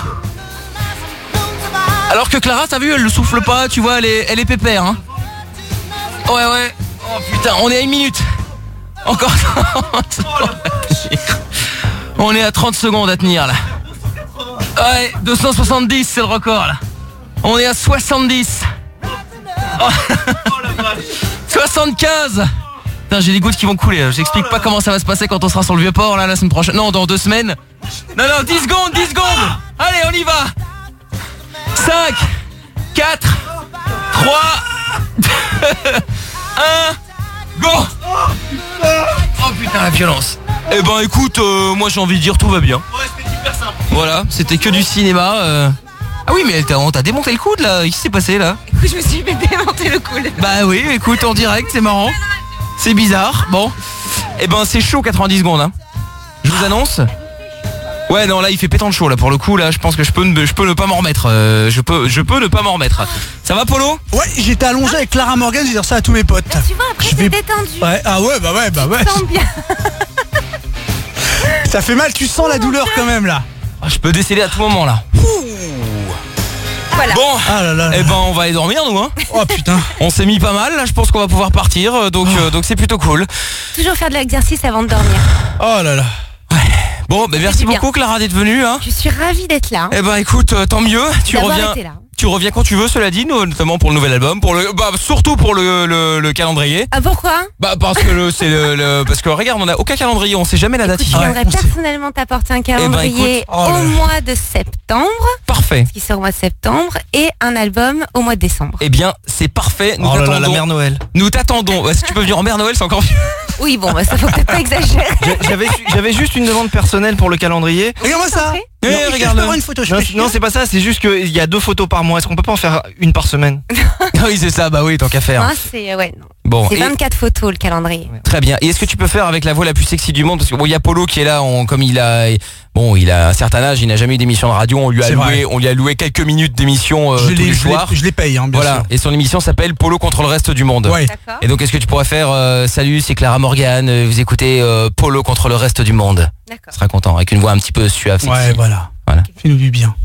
Alors que Clara, t'as vu, elle ne souffle pas, tu vois, elle est, elle est pépère. Hein. Ouais, ouais. Oh putain, on est à une minute. Encore trente. On est à trente secondes à tenir là. Ouais, deux cent soixante-dix, c'est le record là. On est à soixante-dix. Oh. soixante-quinze. Putain, j'ai des gouttes qui vont couler. J'explique pas comment ça va se passer quand on sera sur le Vieux-Port là la semaine prochaine. Non, dans deux semaines. Non, non, dix secondes, dix secondes. Allez, on y va. cinq, quatre, trois, deux, un, go. Oh putain, la violence. Eh ben écoute, euh, moi j'ai envie de dire tout va bien. Voilà, c'était que du cinéma. Euh... Ah oui, mais on t'a démonté le coude là. Qu'est-ce qui s'est passé là? Écoute, je me suis fait démonter le coude. Bah oui, écoute, en direct, c'est marrant. C'est bizarre. Bon, eh ben c'est chaud quatre-vingt-dix secondes. Hein. Je vous annonce. Ouais, non, là il fait pétant de chaud là pour le coup. Là, je pense que je peux, ne, je peux ne pas m'en remettre. Euh, je peux, je peux ne pas m'en remettre. Ça va, Polo? Ouais, j'étais allongé avec Clara Morgan. Je vais dire ça à tous mes potes. Là, tu vois, après je c'est vais... détendu. Ouais, ah ouais, bah ouais, bah ouais. Tu te sens bien. Ça fait mal, tu sens la douleur quand même là. Ah, je peux décéder à tout moment là. Voilà. Bon, ah là là là. Eh ben on va aller dormir nous hein. Oh putain. On s'est mis pas mal là, je pense qu'on va pouvoir partir. Donc euh, donc c'est plutôt cool. Toujours faire de l'exercice avant de dormir. Oh là là. Ouais. Bon, ben merci beaucoup Clara d'être venue hein. Je suis ravie d'être là. Eh ben écoute, euh, tant mieux. Tu reviens. Tu reviens quand tu veux, cela dit, notamment pour le nouvel album, pour le, bah surtout pour le, le, le calendrier. Ah pourquoi? Bah parce que le, c'est le, le, parce que regarde, on a aucun calendrier, on sait jamais la date. Écoute, je viendrais ouais, personnellement t'apporter un calendrier eh ben, écoute, oh au mois de septembre. Parfait. Qui sort au mois de septembre et un album au mois de décembre. Eh bien, c'est parfait. Nous oh t'attendons. Là là, la mère Noël. Nous t'attendons. Ouais, si tu peux venir en mère Noël, c'est encore mieux. Oui, bon, bah, ça faut peut-être pas exagérer. J'avais, j'avais juste une demande personnelle pour le calendrier. Regarde-moi ça. Eh, non, regarde. Je peux une photo. Je non, peux non c'est pas ça. C'est juste qu'il y a deux photos par mois. Est-ce qu'on peut pas en faire une par semaine? Oui, c'est ça. Bah oui, tant qu'à faire. Ah, c'est ouais, non. Bon, c'est et... vingt-quatre photos le calendrier. Très bien. Et est-ce que tu peux faire avec la voix la plus sexy du monde? Parce que bon, il y a Polo qui est là, on, comme il a, bon, il a un certain âge, il n'a jamais eu d'émission de radio. On lui a loué, on lui a loué quelques minutes d'émission euh, tous les soirs. Je les paye, hein, bien voilà. sûr. Et son émission s'appelle Polo contre le reste du monde. Ouais. Et donc, est-ce que tu pourrais faire euh, salut, c'est Clara Morgan. Euh, vous écoutez euh, Polo contre le reste du monde. D'accord. Tu seras content avec une voix un petit peu suave. Sexy. Ouais, voilà. Voilà. Fais-nous du bien.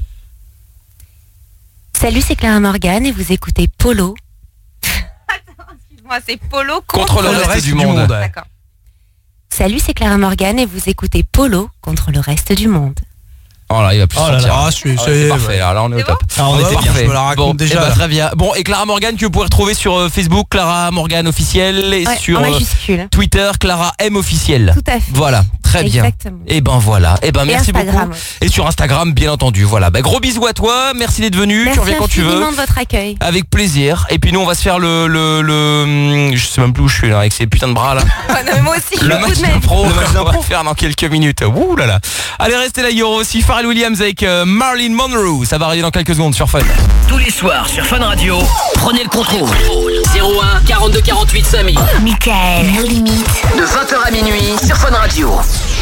Salut, c'est Clara Morgan et vous écoutez Polo. Attends, excuse-moi, c'est Polo contre, contre le, le reste, reste du monde. monde. D'accord. Salut, c'est Clara Morgan et vous écoutez Polo contre le reste du monde. Oh là, il va plus oh sortir. Là là, ah, c'est, ah, c'est parfait. Ouais. Alors là, on est, est au top. Bon ah, on était bien. Je me la raconte bon, déjà. Eh ben, très bien. Bon, et Clara Morgan que vous pourrez retrouver sur euh, Facebook, Clara Morgan officielle, et ouais, sur euh, Twitter, Clara M officielle. Tout à fait. Voilà, très Exactement. bien. Et ben voilà. Et ben et merci Instagram, beaucoup. Ouais. Et sur Instagram, bien entendu. Voilà. Bah, gros bisous à toi. Merci d'être venu. Merci tu reviens quand tu veux. Merci de votre accueil. Avec plaisir. Et puis nous, on va se faire le le le. Je sais même plus où je suis là avec ces putains de bras là. Ouais, non, mais moi aussi. Le match d'impro. Le match d'impro. On va faire dans quelques minutes. Ouh là là. Allez, restez là. Il y aura aussi Pharrell Williams avec euh, Marilyn Monroe. Ça va arriver dans quelques secondes sur Fun. Tous les soirs sur Fun Radio, prenez le contrôle. zéro un quarante-deux quarante-huit cinq mille. Mickaël, nos limites. De vingt heures à minuit sur Fun Radio.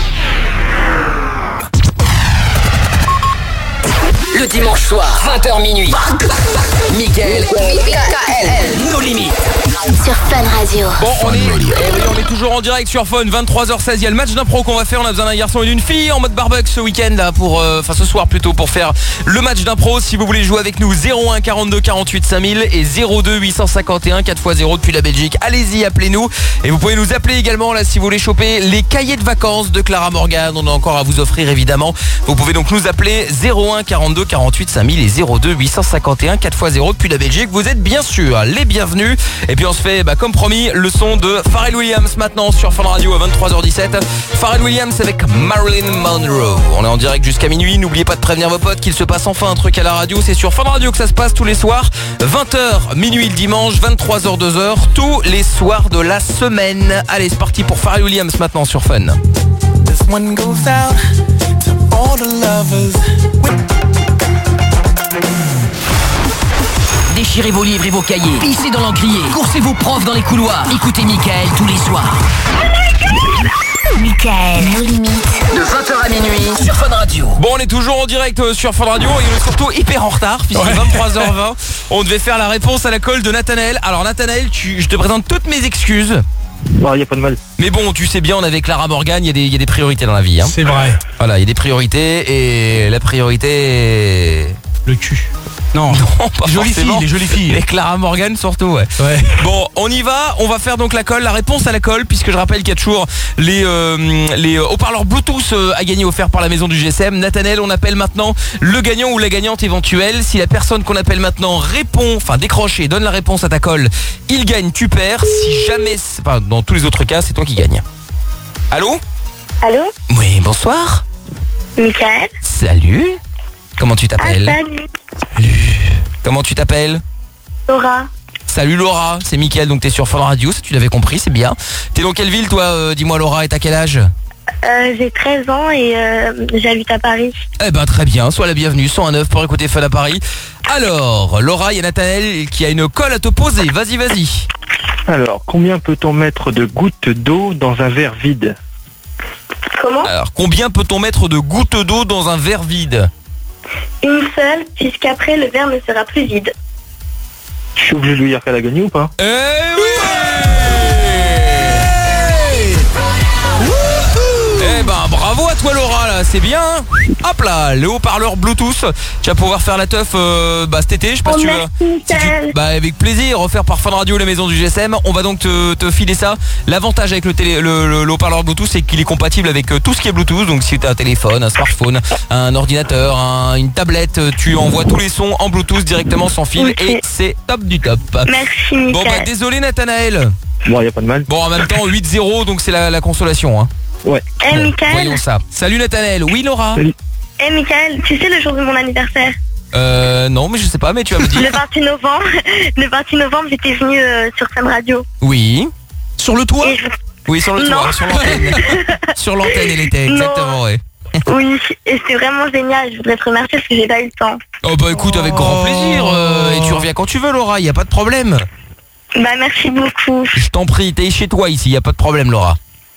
Le dimanche soir, vingt heures minuit. Mickaël, nos limites. Sur Fun Radio. Bon, on est, eh oui, on est toujours en direct sur Fun, vingt-trois heures seize. Il y a le match d'impro qu'on va faire. On a besoin d'un garçon et d'une fille en mode barbecue ce week-end là pour, enfin euh, ce soir plutôt pour faire le match d'impro. Si vous voulez jouer avec nous, zéro un quarante-deux quarante-huit cinq mille et zéro deux huit cent cinquante et un quatre fois zéro depuis la Belgique. Allez-y, appelez-nous et vous pouvez nous appeler également là si vous voulez choper les cahiers de vacances de Clara Morgan. On a encore à vous offrir évidemment. Vous pouvez donc nous appeler zéro un quarante-deux quarante-huit cinq mille et zéro deux huit cent cinquante et un quatre fois zéro depuis la Belgique. Vous êtes bien sûr les bienvenus. Et puis on se fait bah, comme promis le son de Pharrell Williams maintenant sur Fun Radio à vingt-trois heures dix-sept. Pharrell Williams avec Marilyn Monroe. On est en direct jusqu'à minuit. N'oubliez pas de prévenir vos potes qu'il se passe enfin un truc à la radio. C'est sur Fun Radio que ça se passe tous les soirs. vingt heures minuit le dimanche, vingt-trois heures deux heures tous les soirs de la semaine. Allez, c'est parti pour Pharrell Williams maintenant sur Fun. This one goes out to all the lovers. Déchirez vos livres et vos cahiers, pissez dans l'encrier, coursez vos profs dans les couloirs. Écoutez Mickaël tous les soirs. Mickaël, nos limites. De vingt heures à minuit sur Fun Radio. Bon, on est toujours en direct euh, sur Fun Radio et on est surtout hyper en retard puisqu'il est vingt-trois heures vingt. On devait faire la réponse à la colle de Nathanaël. Alors Nathanaël, tu, je te présente toutes mes excuses. Bon, y a pas de mal. Mais bon, tu sais bien, on est avec Clara Morgan, il y, a des- il y a des priorités dans la vie. Hein. C'est vrai. Voilà, il y a des priorités et la priorité... Le cul. Non, non pas les jolies forcément. filles, les jolies filles. Et Clara Morgan surtout, ouais. Ouais. Bon, on y va, on va faire donc la colle, la réponse à la colle, puisque je rappelle qu'il y a toujours les, euh, les euh, haut-parleurs Bluetooth euh, à gagner offerts par la maison du G S M. Nathanaël, on appelle maintenant le gagnant ou la gagnante éventuelle. Si la personne qu'on appelle maintenant répond, enfin décroche et donne la réponse à ta colle, il gagne, tu perds. Si jamais, c'est- enfin dans tous les autres cas, c'est toi qui gagne. Allô? Allô? Oui, bonsoir. Mickaël? Salut. Comment tu Ah, t'appelles? salut. Comment tu t'appelles? Laura. Salut Laura, c'est Mickaël, donc t'es sur Fun Radio, si tu l'avais compris, c'est bien. T'es dans quelle ville toi, euh, dis-moi Laura, et t'as quel âge? Euh, j'ai treize ans et euh, j'habite à Paris. Eh ben très bien, sois la bienvenue, cent neuf pour écouter Fun à Paris. Alors, Laura, il y a Nathanaël qui a une colle à te poser, vas-y, vas-y. Alors, combien peut-on mettre de gouttes d'eau dans un verre vide? Comment? Alors, combien peut-on mettre de gouttes d'eau dans un verre vide? Une seule, puisqu'après le verre ne sera plus vide. Je suis obligé de lui dire qu'elle a gagné ou pas? Eh Eh ben bravo à toi Laura là, c'est bien. Hop là, le haut-parleur Bluetooth. Tu vas pouvoir faire la teuf euh, bah, cet été, je sais pas Oh, si tu veux. merci, Si tu- Mickaël. Bah avec plaisir, offert par Fun Radio, la maison du G S M. On va donc te, te filer ça. L'avantage avec le, télé, le, le- le haut-parleur Bluetooth, c'est qu'il est compatible avec euh, tout ce qui est Bluetooth. Donc si tu as un téléphone, un smartphone, un ordinateur, un- une tablette, tu envoies tous les sons en Bluetooth directement sans fil. Ok. Et c'est top du top. Merci Bon bah Mickaël. désolé Nathanaël. Bon, y a pas de mal. Bon en même temps huit zéro, donc c'est la, la consolation hein. Ouais. Eh Bon, Mickaël, voyons ça. Salut Nathanaël. Oui Laura. Salut. eh Mickaël, tu sais le jour de mon anniversaire? Euh non mais je sais pas, mais tu vas me Le dire. vingt-huit novembre, le vingt-huit novembre, j'étais venue euh, sur Fun Radio. Oui. Sur le toit? Et je- Oui sur le Non. toit, sur l'antenne. Sur l'antenne elle était, Non. exactement ouais. Oui, et c'était vraiment génial. Je voudrais te remercier parce que j'ai pas eu le temps. Oh bah écoute avec grand plaisir euh, et tu reviens quand tu veux Laura, y a pas de problème. Bah merci beaucoup. Je t'en prie, t'es chez toi ici, y a pas de problème Laura.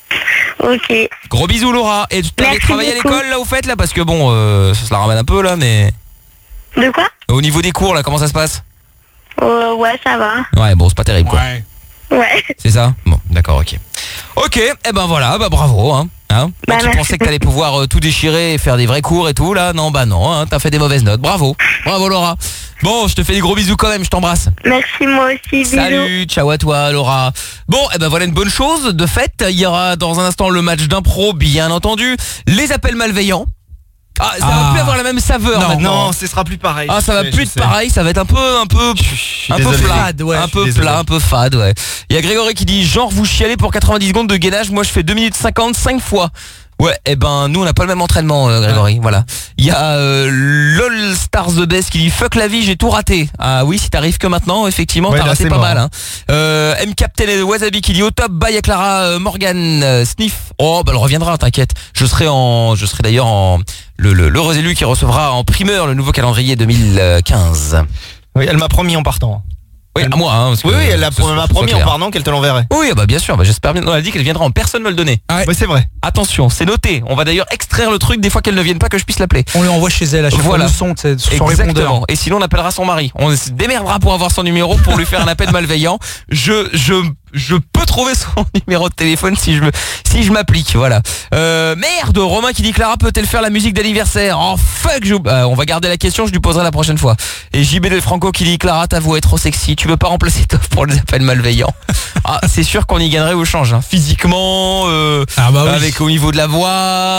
Ok. Gros bisous Laura. Et tu t'avais Merci travaillé à beaucoup. l'école là au fait là parce que bon euh, ça se la ramène un peu là mais De quoi? au niveau des cours là comment ça se passe? Euh, ouais, ça va. Ouais bon c'est pas terrible quoi. Ouais. Ouais. C'est ça? Bon, d'accord, ok. Ok, et eh ben voilà, bah bravo, hein. hein Bah, Moi qui merci pensais que t'allais pouvoir euh, tout déchirer et faire des vrais cours et tout, là, non, bah non, hein, t'as fait des mauvaises notes, bravo. Bravo Laura. Bon, je te fais des gros bisous quand même, je t'embrasse. Merci moi aussi. Bisous. Salut, ciao à toi Laura. Bon, et ben voilà une bonne chose, de fait, il y aura dans un instant le match d'impro, bien entendu, les appels malveillants. Ah, ça va Ah. plus avoir la même saveur Non, maintenant. Non, ce sera plus pareil. Ah, ça va Je sais, plus je être sais. pareil, ça va être un peu, un peu, un peu désolé. plat, Fade, ouais, un je suis peu désolé. plat, un peu fade, ouais. Il y a Grégory qui dit genre vous chialez pour quatre-vingt-dix secondes de gainage, moi je fais deux minutes cinquante cinq fois. Ouais, et ben nous on n'a pas le même entraînement, euh, Grégory. Voilà. Il y a euh, LOL Stars the Best qui dit fuck la vie, j'ai tout raté. Ah oui, si t'arrives que maintenant, effectivement, Ouais, t'as là, raté c'est pas mort, mal. hein. Hein. Euh, M Captain et Wasabi qui dit au top, bye à Clara euh, Morgan euh, Sniff. Oh bah elle reviendra, t'inquiète. Je serai en, je serai d'ailleurs en le le l'heureux élu qui recevra en primeur le nouveau calendrier deux mille quinze. Oui, elle m'a promis en partant. Oui, à moi. Hein, parce que Oui, oui, elle a- ce soit- m'a soit promis en clair. partant qu'elle te l'enverrait. Oui, bah bien sûr, bah, j'espère bien. Non, elle a dit qu'elle viendra en personne me le donner. Ouais. Oui, c'est vrai. Attention, c'est noté. On va d'ailleurs extraire le truc des fois qu'elle ne vienne pas que je puisse l'appeler. On lui envoie chez elle à chaque Voilà. fois le son, c'est sur son répondeur. Exactement. Et sinon on appellera son mari. On se démerdera pour avoir son numéro pour lui faire un appel malveillant. Je je je peux trouver son numéro de téléphone si je me si je m'applique. Voilà. Euh, merde. Romain qui dit Clara peut-elle faire la musique d'anniversaire? Oh fuck. Je, euh, on va garder la question. Je lui poserai la prochaine fois. Et J B de Franco qui dit Clara ta voix est trop sexy. Tu veux pas remplacer Toff pour les appels malveillants? Ah c'est sûr qu'on y gagnerait au change. Hein. Physiquement, euh, Ah bah oui. avec au niveau de la voix,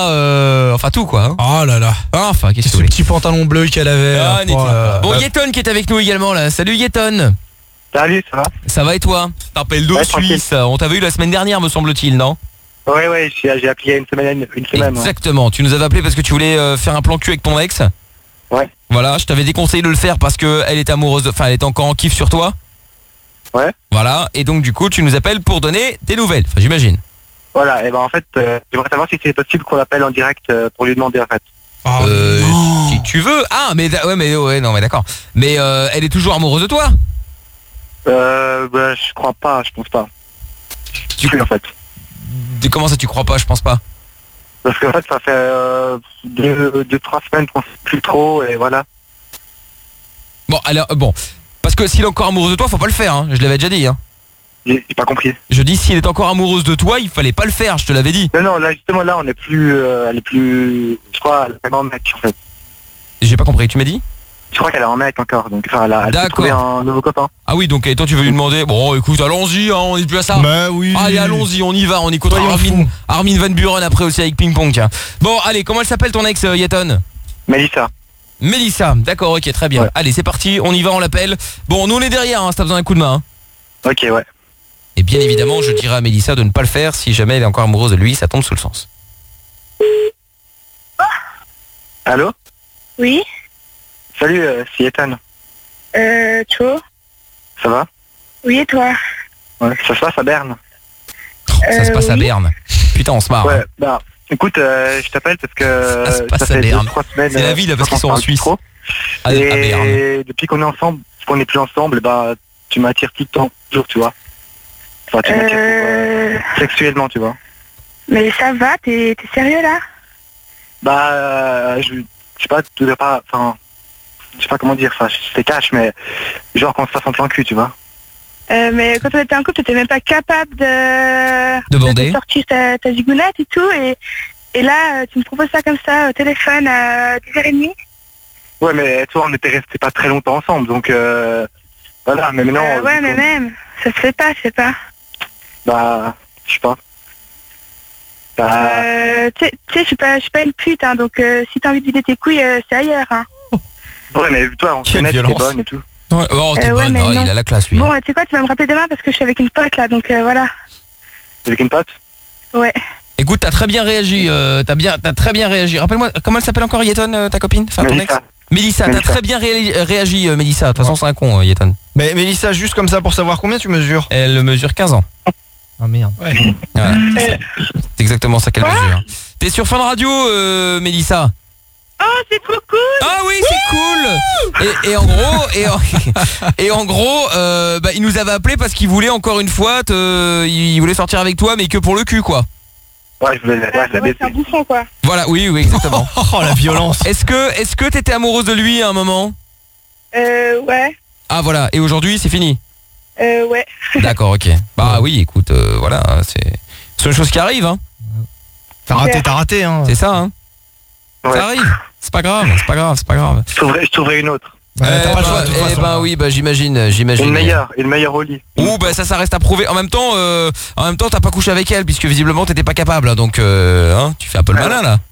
euh, enfin tout quoi. Hein. Oh là là. Enfin qu'est-ce que Ce vous voulez. petit pantalon bleu qu'elle avait. Ah, là, n'était oh là pas. là. Bon, Yeton qui est avec nous également là. Salut Yeton. Salut, ça va? Ça va et toi? T'appelles d'eau Ouais, tranquille. Suisse. On t'a vu la semaine dernière me semble-t-il, non? Ouais, ouais, j'ai j'ai appelé il y a une semaine. Une semaine ouais. Exactement. Tu nous avais appelé parce que tu voulais euh, faire un plan cul avec ton ex. Ouais. Voilà, je t'avais déconseillé de le faire parce que elle était amoureuse, de- enfin elle était encore en kiff sur toi. Ouais. Voilà, et donc du coup tu nous appelles pour donner des nouvelles, enfin j'imagine. Voilà, et ben en fait, euh, j'aimerais savoir si c'est possible qu'on l'appelle en direct euh, pour lui demander en fait. Oh, Euh, non. si tu veux. Ah mais da- ouais mais ouais non mais d'accord. Mais euh, elle est toujours amoureuse de toi? Euh, bah, je crois pas, je pense pas. Tu- Oui, en fait. comment ça tu crois pas? Je pense pas. Parce qu'en fait, ça fait euh, deux, deux, trois semaines qu'on sait plus trop, et voilà. Bon, alors, euh, bon. Parce que s'il est encore amoureux de toi, faut pas le faire, hein. Je l'avais déjà dit, hein. J'ai j'ai pas compris. Je dis, s'il est encore amoureuse de toi, il fallait pas le faire, je te l'avais dit. Non, non, là, justement, là, on est plus... euh, elle est plus... Je crois, elle est vraiment en mec, en fait. J'ai pas compris, tu m'as dit? Je crois qu'elle est en mec encore, donc enfin, elle a, elle a trouvé un nouveau copain. Ah oui, donc et toi tu veux lui demander, bon écoute, allons-y, hein, on est plus à ça. Bah oui. Allez, allons-y, on y va, on écoutera Armin, Armin Van Buren après aussi avec Ping Pong, tiens. Bon, allez, comment elle s'appelle ton ex, euh, Yeton? Mélissa. Mélissa, d'accord, ok, très bien. Ouais. Allez, c'est parti, on y va, on l'appelle. Bon, nous on est derrière, hein, si t'as besoin d'un coup de main. Hein. Ok, ouais. Et bien évidemment, je dirais à Mélissa de ne pas le faire si jamais elle est encore amoureuse de lui, ça tombe sous le sens. Allô? Oui. Salut, euh, c'est Ethan. Euh, tu vois? Ça va? Oui, et toi? Ouais, ça se passe à Berne. Ça Euh, se passe à oui. Berne. Putain, on se marre. Ouais, hein. bah, écoute, euh, je t'appelle parce que Ça se passe à fait deux, Berne. trois semaines. C'est la ville, euh, parce qu'ils sont qu'on en parle Suisse. trop. À- à Berne. Et depuis qu'on est ensemble, qu'on n'est plus ensemble, bah, tu m'attires tout le temps, toujours, tu vois. Enfin, tu m'attires Euh... pour, euh, sexuellement, tu vois. Mais ça va, t'es t'es sérieux là? Bah, euh, je, je sais pas, tout n'est pas, enfin, je sais pas comment dire, enfin, c'est cash, mais genre qu'on se fasse en plein cul, tu vois. Euh, mais quand on était en couple, t'étais même pas capable de, De bander. de sortir ta, ta gigounette et tout, et, et là, euh, tu me proposes ça comme ça au téléphone à dix heures trente. Ouais, mais toi, on était restés pas très longtemps ensemble, donc euh, voilà, mais maintenant... Euh, ouais, mais même, ça se fait pas, je sais pas. Bah, je sais pas. Bah, Euh, tu sais, tu sais, je suis pas, je suis pas une pute, hein, donc euh, si t'as envie de vider tes couilles, euh, c'est ailleurs, hein. ouais, mais toi, on se Quelle connaît, t'es violence. bonne et tout. Ouais, oh, t'es Euh, ouais, bonne, mais oh, non. il a la classe lui. Bon, tu sais quoi, tu vas me rappeler demain parce que je suis avec une pote là, donc euh, voilà. Avec une pote? Ouais. Écoute, t'as très bien réagi, euh, t'as bien, t'as très bien réagi. Rappelle-moi, comment elle s'appelle encore, Yeton, euh, ta copine, enfin ton ex? Mélissa. Mélissa, t'as très bien ré- réagi, euh, Mélissa. De toute façon, c'est un con, euh, Yeton. Mais Mélissa, juste comme ça pour savoir combien tu mesures? Elle mesure quinze ans. Ah merde. Ouais. Voilà. C'est c'est exactement ça qu'elle mesure. T'es sur Fun Radio, euh, Mélissa? Oh, c'est trop cool! Ah oui, c'est cool! Et, et en gros, et en, et en gros, euh, bah, il nous avait appelé parce qu'il voulait encore une fois, te, il voulait sortir avec toi, mais que pour le cul, quoi. Ouais, je voulais ouais, je la Ouais, c'est un bouffon, quoi. Voilà, oui, oui, exactement. Oh, la violence. Est-ce que, est-ce que t'étais amoureuse de lui à un moment? Euh, ouais. Ah voilà, et aujourd'hui, c'est fini. Euh, ouais. D'accord, ok. Bah oui, écoute, euh, voilà, c'est, c'est une chose qui arrive, hein. T'as raté, t'as raté, hein. C'est ça, hein. Ouais. Ça arrive. C'est pas grave, c'est pas grave, c'est pas grave. Je trouverai, je trouverai une autre. Eh t'as pas le choix, ben, de toute eh façon. ben oui, bah j'imagine, j'imagine. Une meilleure, une meilleure au lit. Ouh bah ça, ça reste à prouver. En même temps, euh, en même temps, t'as pas couché avec elle puisque visiblement t'étais pas capable. hein, Donc, euh, hein, tu fais un peu le malin là.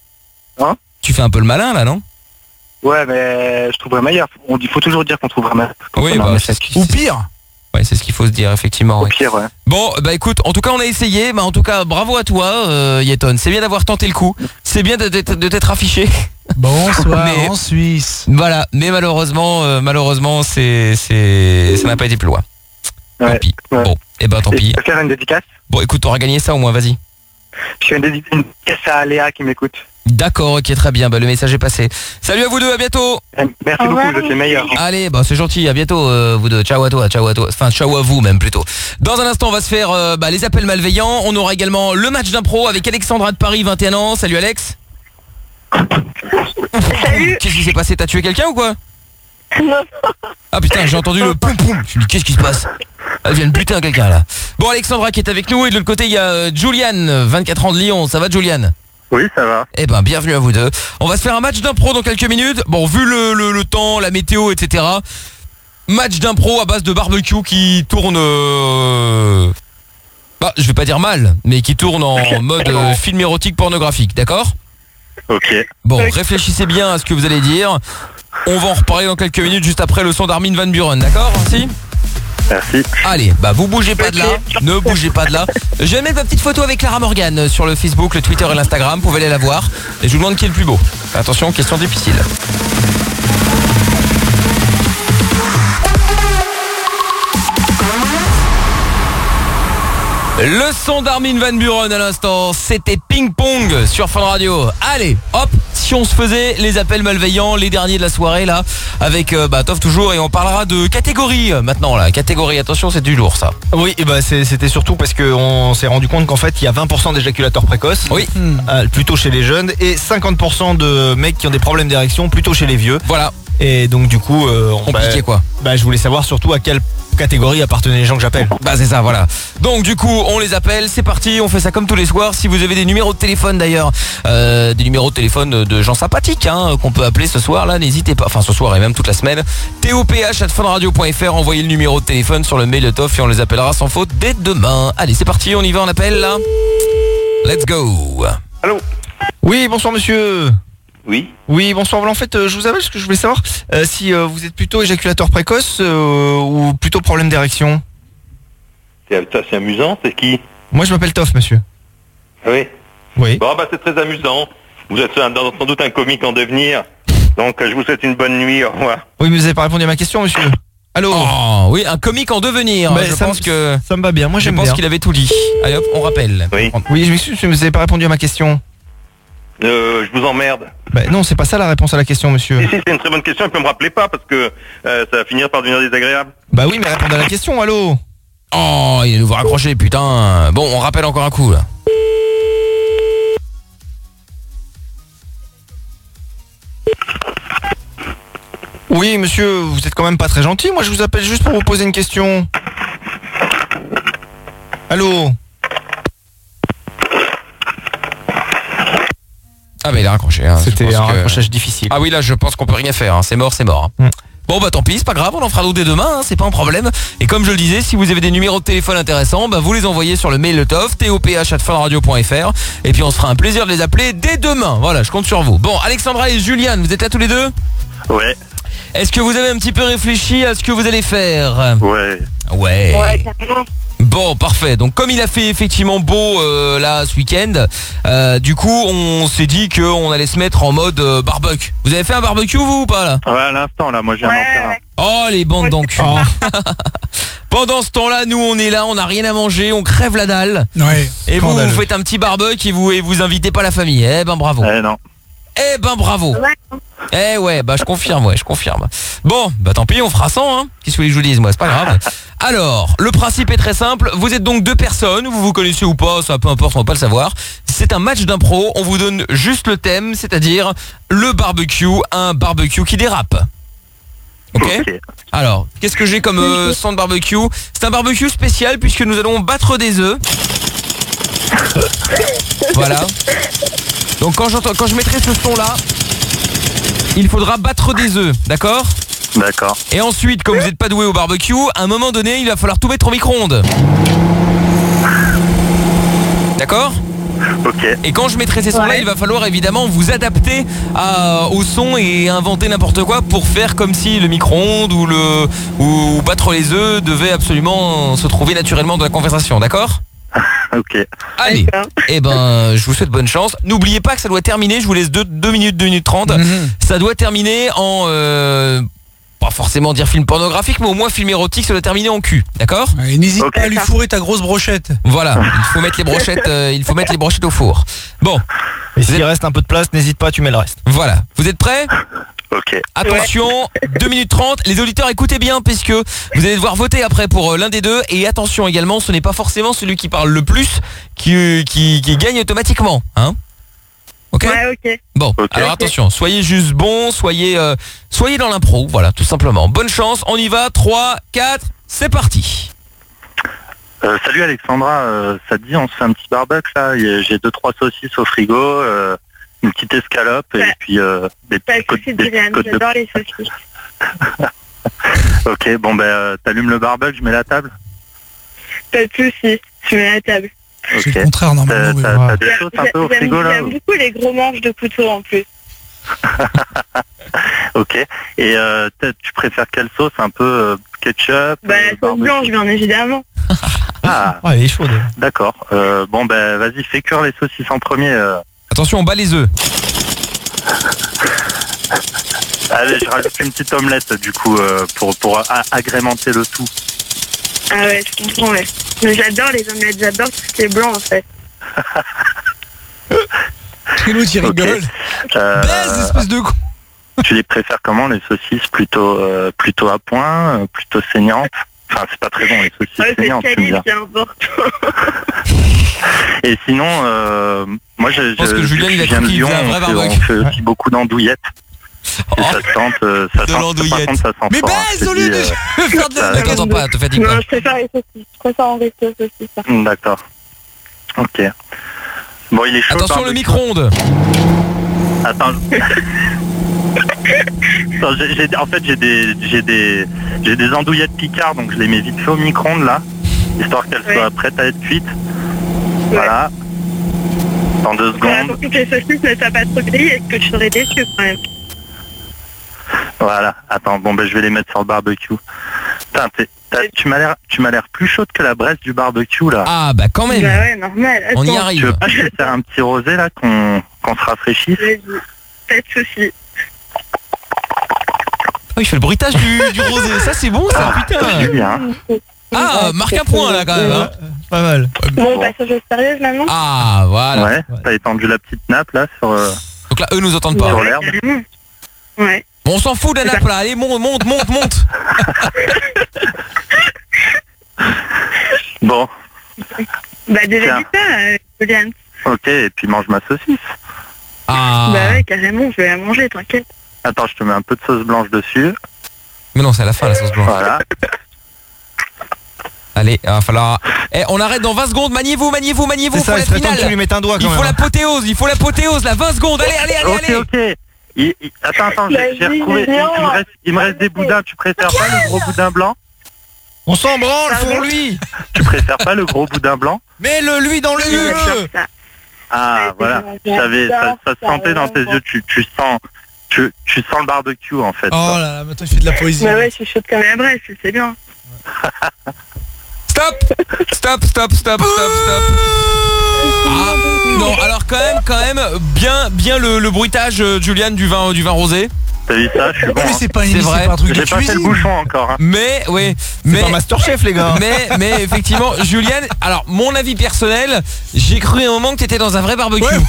Hein? Tu fais un peu le malin là, non? Ouais, mais je trouverais meilleure. On dit, faut toujours dire qu'on trouvera meilleure. quand Oui, on a un bah échec. c'est- Ou pire. Ouais, c'est ce qu'il faut se dire effectivement. Au ouais. pire, ouais. Bon, bah écoute, en tout cas on a essayé. Bah en tout cas, bravo à toi, euh, Yeton. C'est bien d'avoir tenté le coup. C'est bien de, de- de t'être affiché. Bonsoir Mais- en Suisse. Voilà, mais malheureusement, euh, malheureusement, c'est, c'est, ça n'a pas été plus loin. Tant Ouais. pis. Ouais. Bon, et ben tant Et pis. je peux faire une dédicace? Bon, écoute, t'auras gagné ça au moins. Vas-y. Je fais une dédi- une dédicace à Léa qui m'écoute. D'accord, ok, très bien. Bah, le message est passé. Salut à vous deux, à bientôt. Eh, Merci beaucoup, vous êtes les meilleurs. Allez, bah c'est gentil, à bientôt euh, vous deux. Ciao à toi, ciao à toi. Enfin, ciao à vous même plutôt. Dans un instant, on va se faire euh, bah, les appels malveillants. On aura également le match d'impro avec Alexandra de Paris, vingt et un ans. Salut Alex. Salut. Qu'est-ce qui s'est passé? T'as tué quelqu'un ou quoi? Non. Ah putain, j'ai entendu le poum poum. Je me dis qu'est-ce qui se passe? Elle vient de buter un quelqu'un là. Bon, Alexandra qui est avec nous et de l'autre côté il y a euh, Juliane, vingt-quatre ans de Lyon. Ça va Juliane? Oui, ça va. Eh ben, bienvenue à vous deux. On va se faire un match d'impro dans quelques minutes. Bon, vu le, le, le temps, la météo, et cetera. Match d'impro à base de barbecue qui tourne... euh, Bah, je vais pas dire mal, mais qui tourne en mode euh, film érotique pornographique, d'accord? Ok. Bon, réfléchissez bien à ce que vous allez dire. On va en reparler dans quelques minutes juste après le son d'Armin Van Buren, d'accord? Si? Merci. Allez, bah vous bougez pas de là, ne bougez pas de là. Je vais mettre ma petite photo avec Clara Morgan sur le Facebook, le Twitter et l'Instagram, vous pouvez aller la voir. Et je vous demande qui est le plus beau. Attention, question difficile. Le son d'Armin van Buren à l'instant, c'était Ping Pong sur Fun Radio. Allez, hop, si on se faisait les appels malveillants, les derniers de la soirée là, avec euh, bah, Toff toujours, et on parlera de catégorie euh, maintenant là. Catégorie, attention, c'est du lourd ça. Oui, et bah c'est- c'était surtout parce qu'on s'est rendu compte qu'en fait il y a vingt pour cent d'éjaculateurs précoces, oui, euh, plutôt chez les jeunes, et cinquante pour cent de mecs qui ont des problèmes d'érection, plutôt chez les vieux. Voilà. Et donc du coup, euh, on- Compliqué, bah, quoi. Bah je voulais savoir surtout à quelle catégorie appartenaient les gens que j'appelle. Bah c'est ça, voilà. Donc du coup, on les appelle, c'est parti, on fait ça comme tous les soirs. Si vous avez des numéros de téléphone d'ailleurs, euh, des numéros de téléphone de gens sympathiques hein, qu'on peut appeler ce soir là, n'hésitez pas, enfin ce soir et même toute la semaine. T O P H arobase funradio point F R, envoyez le numéro de téléphone sur le mail de Toff et on les appellera sans faute dès demain. Allez, c'est parti, on y va, on appelle là. Let's go. Allô. Oui, bonsoir monsieur. Oui. Oui, bonsoir. Voilà, en fait, euh, je vous appelle parce que je voulais savoir euh, si euh, vous êtes plutôt éjaculateur précoce euh, ou plutôt problème d'érection. C'est ça, c'est amusant, c'est qui? Moi, je m'appelle Toff, monsieur. Oui. Oui. Bon, bah c'est très amusant. Vous êtes un- sans doute un comique en devenir. Donc, euh, je vous souhaite une bonne nuit. Au revoir. Oui, mais vous n'avez pas répondu à ma question, monsieur. Allô. Oh, oui, un comique en devenir. Bah, je ça pense me- que ça me va bien. Moi, je j'aime pense bien. qu'il avait tout dit. Allez hop, on rappelle. Oui. Oui, je m'excuse, mais vous n'avez pas répondu à ma question. Euh, je vous emmerde. Bah, non, c'est pas ça la réponse à la question, monsieur. Si, si, c'est une très bonne question. Il peut me rappeler pas parce que euh, ça va finir par devenir désagréable. Bah oui, mais répondez à la question, allô. Oh, il va nous raccrocher, putain. Bon, on rappelle encore un coup là. Oui, monsieur, vous êtes quand même pas très gentil. Moi, je vous appelle juste pour vous poser une question. Allô. Ah bah il a raccroché. Hein. C'était Je pense un que- raccrochage difficile. Ah oui, là je pense qu'on peut rien faire. Hein. C'est mort, c'est mort. hein. Bon bah tant pis, c'est pas grave, on en fera d'autres dès demain, hein, c'est pas un problème. Et comme je le disais, si vous avez des numéros de téléphone intéressants, bah vous les envoyez sur le mail de Toff, T O P H arobase funradio point F R, et puis on se fera un plaisir de les appeler dès demain. Voilà, je compte sur vous. Bon, Alexandra et Juliane, vous êtes là tous les deux? Ouais. Est-ce que vous avez un petit peu réfléchi à ce que vous allez faire? Ouais. Ouais. Ouais, carrément. Bon, parfait. Donc comme il a fait effectivement beau euh, là ce week-end, euh, du coup on s'est dit qu'on allait se mettre en mode euh, barbecue. Vous avez fait un barbecue vous ou pas là? Ouais, à l'instant, là, moi, je viens d'en faire un. Oh les bandes d'enculés. Pendant ce temps-là, nous on est là, on n'a rien à manger, on crève la dalle. Ouais. Et vous, Scandaleux. vous faites un petit barbecue et vous et vous invitez pas la famille. Eh ben bravo. Eh non. Eh ben bravo. Eh ouais, bah je confirme, ouais, je confirme. Bon, bah tant pis, on fera cent, hein. Qu'est-ce que vous voulez que je vous dise, moi, c'est pas grave. Alors, le principe est très simple. Vous êtes donc deux personnes, vous vous connaissez ou pas, ça peu importe, on va pas le savoir. C'est un match d'impro, on vous donne juste le thème, c'est-à-dire le barbecue, un barbecue qui dérape. Ok, alors, qu'est-ce que j'ai comme euh, son de barbecue? C'est un barbecue spécial puisque nous allons battre des œufs. Voilà. Donc quand, j'entends, quand je mettrai ce son-là, il faudra battre des œufs, d'accord? D'accord. Et ensuite, comme vous n'êtes pas doué au barbecue, à un moment donné, il va falloir tout mettre au micro-ondes. D'accord? Ok. Et quand je mettrai ces sons-là, il va falloir évidemment vous adapter à- au son et inventer n'importe quoi pour faire comme si le micro-ondes ou le ou battre les œufs devait absolument se trouver naturellement dans la conversation, d'accord? Ok. Allez, eh ben, je vous souhaite bonne chance. N'oubliez pas que ça doit terminer, je vous laisse deux minutes, deux minutes trente. Ça doit terminer en... Euh, pas forcément dire film pornographique, mais au moins film érotique, ça doit terminer en cul, d'accord? Et n'hésite pas à lui fourrer ta grosse brochette. Voilà, il faut mettre les brochettes, euh, il faut mettre les brochettes au four. Bon. Et s'il reste un peu de place, n'hésite pas, tu mets le reste. Voilà, vous êtes prêts? Ok. Attention, deux minutes trente. Les auditeurs, écoutez bien, puisque vous allez devoir voter après pour euh, l'un des deux. Et attention également, ce n'est pas forcément celui qui parle le plus qui, euh, qui, qui gagne automatiquement. Hein? Ok? Ouais, ok. Bon, alors attention, soyez juste bon, soyez, euh, soyez dans l'impro, voilà, tout simplement. Bonne chance, on y va, trois, quatre, c'est parti. Euh, salut Alexandra, euh, ça te dit on se fait un petit barbecue là? Y a- J'ai deux trois saucisses au frigo, euh, une petite escalope et Ouais. puis euh, des Pas de petites côtes, soucis, des Juliane, petites côtes de- j'adore les saucisses. Ok, bon ben euh, t'allumes le barbecue, je mets la table. Pas de soucis, je mets la table. Ok. C'est le contraire normalement. T'as mais- t'as des choses un peu au J'aime frigo là? j'aime beaucoup les gros manches de couteau en plus. Ok. Et euh, t'as- tu préfères quelle sauce? Un peu euh, ketchup? Bah, euh, sauce barbecue? blanche, bien évidemment. Ah, elle est chaude. D'accord. Euh, bon ben vas-y, fais cuire les saucisses en premier. euh. Attention, on bat les œufs. Allez, je rajoute une petite omelette du coup euh, pour, pour a- agrémenter le tout. Ah ouais, je comprends, ouais. Mais j'adore les omelettes, j'adore tout ce qui est blanc, en fait. Et l'autre, il rigole. Euh, Baise, espèce de con. Tu les préfères comment, les saucisses? Plutôt euh, plutôt à point, euh, plutôt saignantes? Enfin, c'est pas très bon, les saucisses Ouais, c'est saignantes, tu me quali dis. qui est important. Et sinon, euh, moi, je, pense je, que Julien, je il a viens de compris, il Lyon, faisait un vrai on fait, barbecue. on fait aussi beaucoup d'andouillettes. Et ça se tente, euh, ça De sent, par l'andouillette. contre, ça sent Mais fort, hein, baise je te au lieu dis, de euh, faire de ça- la Ne t'entends pas, te fatigue Non, pas. je préfère les saucisses. Je préfère en resto saucisses. par contre. D'accord. Ok. Bon, il est chaud. Attention, le barbecue. micro-ondes. Attends. Attends, j'ai- j'ai- en fait, j'ai des, j'ai des, j'ai des andouillettes Picard, donc je les mets vite fait au micro-ondes là, histoire qu'elles Ouais. soient prêtes à être cuites. Voilà. Dans deux Voilà, secondes. pour que les saucisses ne soient pas trop grillées, est-ce que je serais déçue quand même? Voilà. Attends, bon ben je vais les mettre sur le barbecue. Putain, t'es- t'as- tu m'as l'air, tu m'as l'air plus chaude que la braise du barbecue là. Ah bah quand même. Bah ouais, normal. On y Attends. Tu arrive. veux pas que je te faire un petit rosé là, qu'on, qu'on se rafraîchisse? Vas-y. Pas de soucis. Oh, il fait le bruitage du, du rosé. Ça c'est bon ça, putain. C'est bien. Ah, marque un point là quand même. Hein. Pas mal. Bon, passage aux sérieuses maintenant? Ah voilà. Ouais. T'as étendu la petite nappe là sur. euh, Donc là, eux nous entendent pas. Sur Ouais, l'herbe. carrément. Ouais. Bon, on s'en fout de la nappe là. Allez, monte, monte, monte, monte. Bon. Bah déjà Tiens. dis ça, euh, Juliane. Ok. Et puis mange ma saucisse. Ah. Bah ouais, carrément, je vais la manger, t'inquiète. Attends, je te mets un peu de sauce blanche dessus. Mais non, c'est à la fin la sauce blanche. Voilà. Allez, il va falloir. Eh, on arrête dans vingt secondes. Maniez-vous, maniez-vous, maniez-vous C'est pour ça, la il serait temps que finale. tu lui mettes un doigt Il quand faut même. l'apothéose, il faut l'apothéose là. vingt secondes. Allez, allez, allez, Ok, allez. ok. Il- il- Attends, attends, j'ai j'ai Vas-y, retrouvé. Il, viens. il me reste, il me reste des boudins. Tu préfères pas le gros boudin blanc? On s'en branle Pardon pour lui. Tu préfères pas le gros boudin blanc? Mets-le lui dans le J'adore U. ça. Ah, Ouais, voilà. c'est Je savais, ça, j'adore ça se ça, sentait dans tes vraiment. yeux. Tu, tu sens, tu, tu sens le barbecue en fait. Oh là là, maintenant il fait de la poésie. Bah ouais, je suis chaude comme la braise, c'est bien. Stop, stop, stop, stop, stop, stop. Ah, non, alors quand même, quand même, bien, bien le, le bruitage, euh, Juliane, du vin, du vin rosé. T'as vu ça? Je suis bon. Ouais, mais hein. c'est pas, C'est une- vrai. c'est pas un truc de J'ai pas fait le cuisine. bouchon encore. Hein. Mais, oui, C'est mais, pas Masterchef les gars. mais, mais effectivement, Juliane, alors mon avis personnel, j'ai cru un moment que t'étais dans un vrai barbecue. Ouais.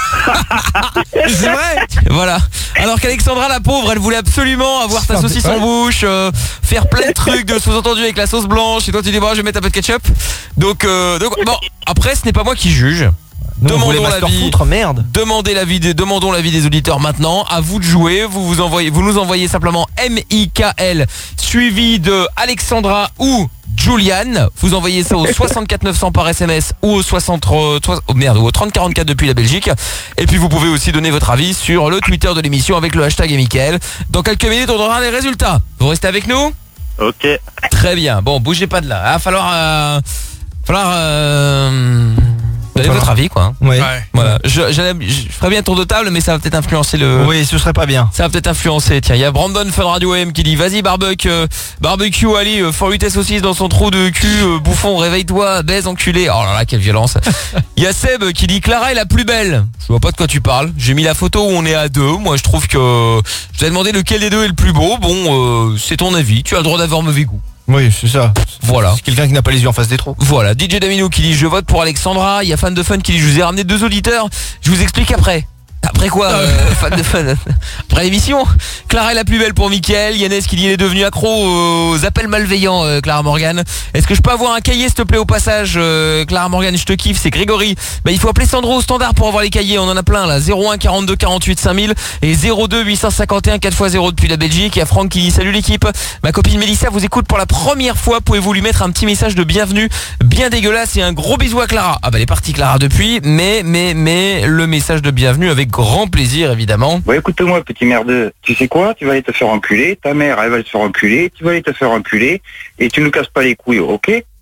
C'est vrai. Voilà. Alors qu'Alexandra, la pauvre, elle voulait absolument avoir sa Faire des- saucisse en ouais. bouche, euh, faire plein de trucs de sous-entendu avec la sauce blanche. Et toi, tu dis bon, je vais mettre un peu de ketchup. Donc, euh, donc bon, après, ce n'est pas moi qui juge. Nous, on voulait Demandons Master l'avis. Foutre, merde. Demandez l'avis des, demandons l'avis des auditeurs maintenant. À vous de jouer. Vous vous envoyez, vous nous envoyez simplement M I K L suivi de Alexandra ou Juliane. Vous envoyez ça au soixante-quatre neuf cents par S M S ou au soixante, euh, toi- oh merde, ou au trente quarante-quatre depuis la Belgique. Et puis vous pouvez aussi donner votre avis sur le Twitter de l'émission avec le hashtag M I K L. Dans quelques minutes, on aura les résultats. Vous restez avec nous? Ok. Très bien. Bon, bougez pas de là. Il va falloir, euh, falloir euh, donner votre avis, quoi. Ouais. Voilà. Je, j'allais- je ferais bien tour de table, mais ça va peut-être influencer le. Oui, ce serait pas bien. Ça va peut-être influencer. Tiens, il y a Brandon Fun Radio M qui dit vas-y barbecue, euh, barbecue Ali, euh, faut lui tes saucisses dans son trou de cul, euh, bouffon, réveille-toi, baise enculé. Oh là là, quelle violence. Il y a Seb qui dit Clara est la plus belle. Je vois pas de quoi tu parles. J'ai mis la photo où on est à deux. Moi, je trouve que je t'ai demandé lequel des deux est le plus beau. Bon, euh, c'est ton avis. Tu as le droit d'avoir mauvais goût. Oui, c'est ça. Voilà. C'est quelqu'un qui n'a pas les yeux en face des trous. Voilà, D J Damino qui dit je vote pour Alexandra. Il y a Fan de Fun qui dit je vous ai ramené deux auditeurs. Je vous explique après. Après quoi, euh, Fan de Fun? Après l'émission. Clara est la plus belle pour Mickaël. Yannès qui dit il est devenu accro aux appels malveillants, euh, Clara Morgan. Est-ce que je peux avoir un cahier s'il te plaît au passage, euh, Clara Morgan, je te kiffe, c'est Grégory. Bah il faut appeler Sandro au standard pour avoir les cahiers, on en a plein là. zéro un quarante-deux quarante-huit cinq mille et zéro deux huit cent cinquante et un quatre fois zéro depuis la Belgique. Il y a Franck qui dit salut l'équipe. Ma copine Mélissa vous écoute pour la première fois. Pouvez-vous lui mettre un petit message de bienvenue bien dégueulasse et un gros bisou à Clara. Ah bah elle est partie Clara depuis, mais mais mais le message de bienvenue avec grand plaisir évidemment. Bon, écoute-moi, petit merdeux. Tu sais quoi? Tu vas aller te faire enculer. Ta mère, elle va se faire enculer. Tu vas aller te faire enculer. Et tu nous casses pas les couilles, ok?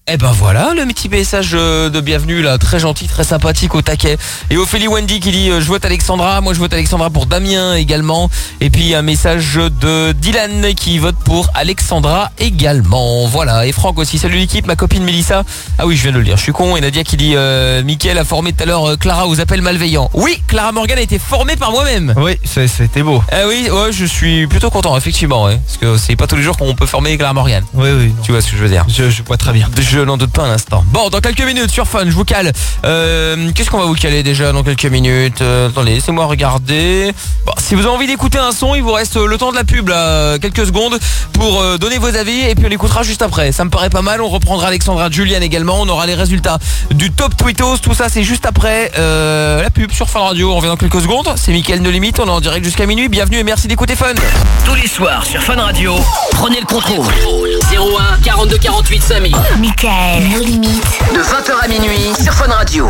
Eh ben voilà, le petit message euh, de bienvenue là, très gentil, très sympathique, au taquet. Et Ophélie Wendy qui dit euh, je vote Alexandra, moi je vote Alexandra pour Damien également. Et puis un message de Dylan qui vote pour Alexandra également. Voilà, et Franck aussi, salut l'équipe, ma copine Mélissa. Ah oui, je viens de le dire, je suis con. Et Nadia qui dit euh, Mickaël a formé tout à l'heure euh, Clara aux appels malveillants. Oui, Clara Morgan a été formée par moi-même. Oui, c'est- c'était beau. Ah oui, ouais, je suis plutôt content, effectivement, ouais. Parce que c'est pas tous les jours qu'on peut former Clara Morgan. Oui, oui. Tu vois ce que je veux dire. Je, je vois très bien. Je n'en doute pas un instant. Bon, dans quelques minutes sur Fun, je vous cale. Euh, Qu'est-ce qu'on va vous caler déjà dans quelques minutes euh, Attendez, laissez-moi regarder. Bon, si vous avez envie d'écouter un son, il vous reste le temps de la pub, là, quelques secondes, pour euh, donner vos avis, et puis on écoutera juste après. Ça me paraît pas mal. On reprendra Alexandra, Julian également. On aura les résultats du Top Tweetos. Tout ça, c'est juste après euh, la pub sur Fun Radio. On revient dans quelques secondes. C'est Mickaël No Limite. On est en direct jusqu'à minuit. Bienvenue et merci d'écouter Fun. Tous les soirs sur Fun Radio, prenez le contrôle. zéro un quarante-deux quarante-huit cinq mille. Mickaël, no limite. De vingt heures à minuit sur Fun Radio.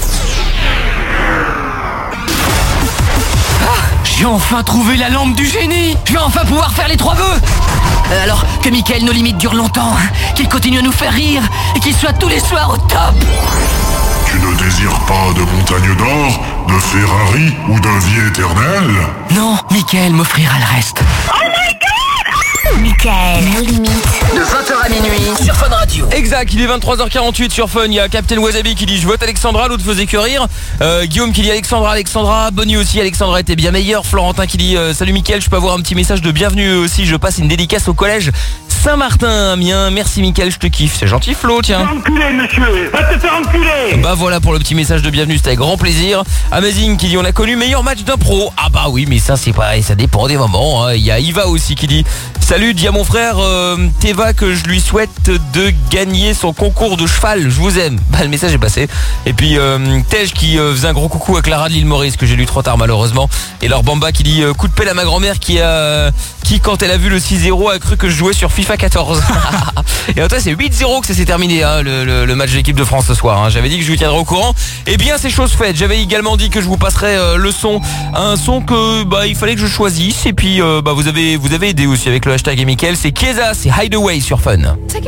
Ah, j'ai enfin trouvé la lampe du génie. Je vais enfin pouvoir faire les trois vœux. Euh, alors que Mickaël No Limite dure longtemps, qu'il continue à nous faire rire et qu'il soit tous les soirs au top. Tu ne désires pas de montagne d'or, de Ferrari ou de vie éternelle? Non, Mickaël m'offrira le reste. Mickaël, no limite. De vingt heures à minuit sur Fun Radio. Exact, il est vingt-trois heures quarante-huit sur Fun. Il y a Captain Wasabi qui dit je vote Alexandra, l'autre faisait que rire. euh, Guillaume qui dit Alexandra, Alexandra. Bonnie aussi, Alexandra était bien meilleure. Florentin qui dit euh, salut Mickaël, je peux avoir un petit message de bienvenue aussi. Je passe une dédicace au collège Saint-Martin, Amiens. Merci Mickaël, je te kiffe. C'est gentil Flo, tiens. Enculé, monsieur, va te faire enculer. Bah voilà pour le petit message de bienvenue, c'était avec grand plaisir. Amazing qui dit on a connu meilleur match d'impro. Ah bah oui, mais ça c'est pareil, ça dépend des moments, hein. Il y a Iva aussi qui dit salut, dis à mon frère euh, Teva que je lui souhaite de gagner son concours de cheval, je vous aime. Bah le message est passé. Et puis euh, Tej qui euh, faisait un gros coucou à Clara de l'île Maurice que j'ai lu trop tard malheureusement. Et leur Bamba qui dit euh, coup de pelle à ma grand-mère qui a qui quand elle a vu le six zéro a cru que je jouais sur FIFA quatorze. Et en tout cas c'est huit zéro que ça s'est terminé, hein, le, le, le match de l'équipe de France ce soir, hein. J'avais dit que je vous tiendrais au courant. Et bien c'est chose faite. J'avais également dit que je vous passerais euh, le son, un son que bah il fallait que je choisisse. Et puis euh, bah vous avez vous avez aidé aussi avec le hashtag et Mickaël. C'est Keza, c'est Hideaway sur Fun.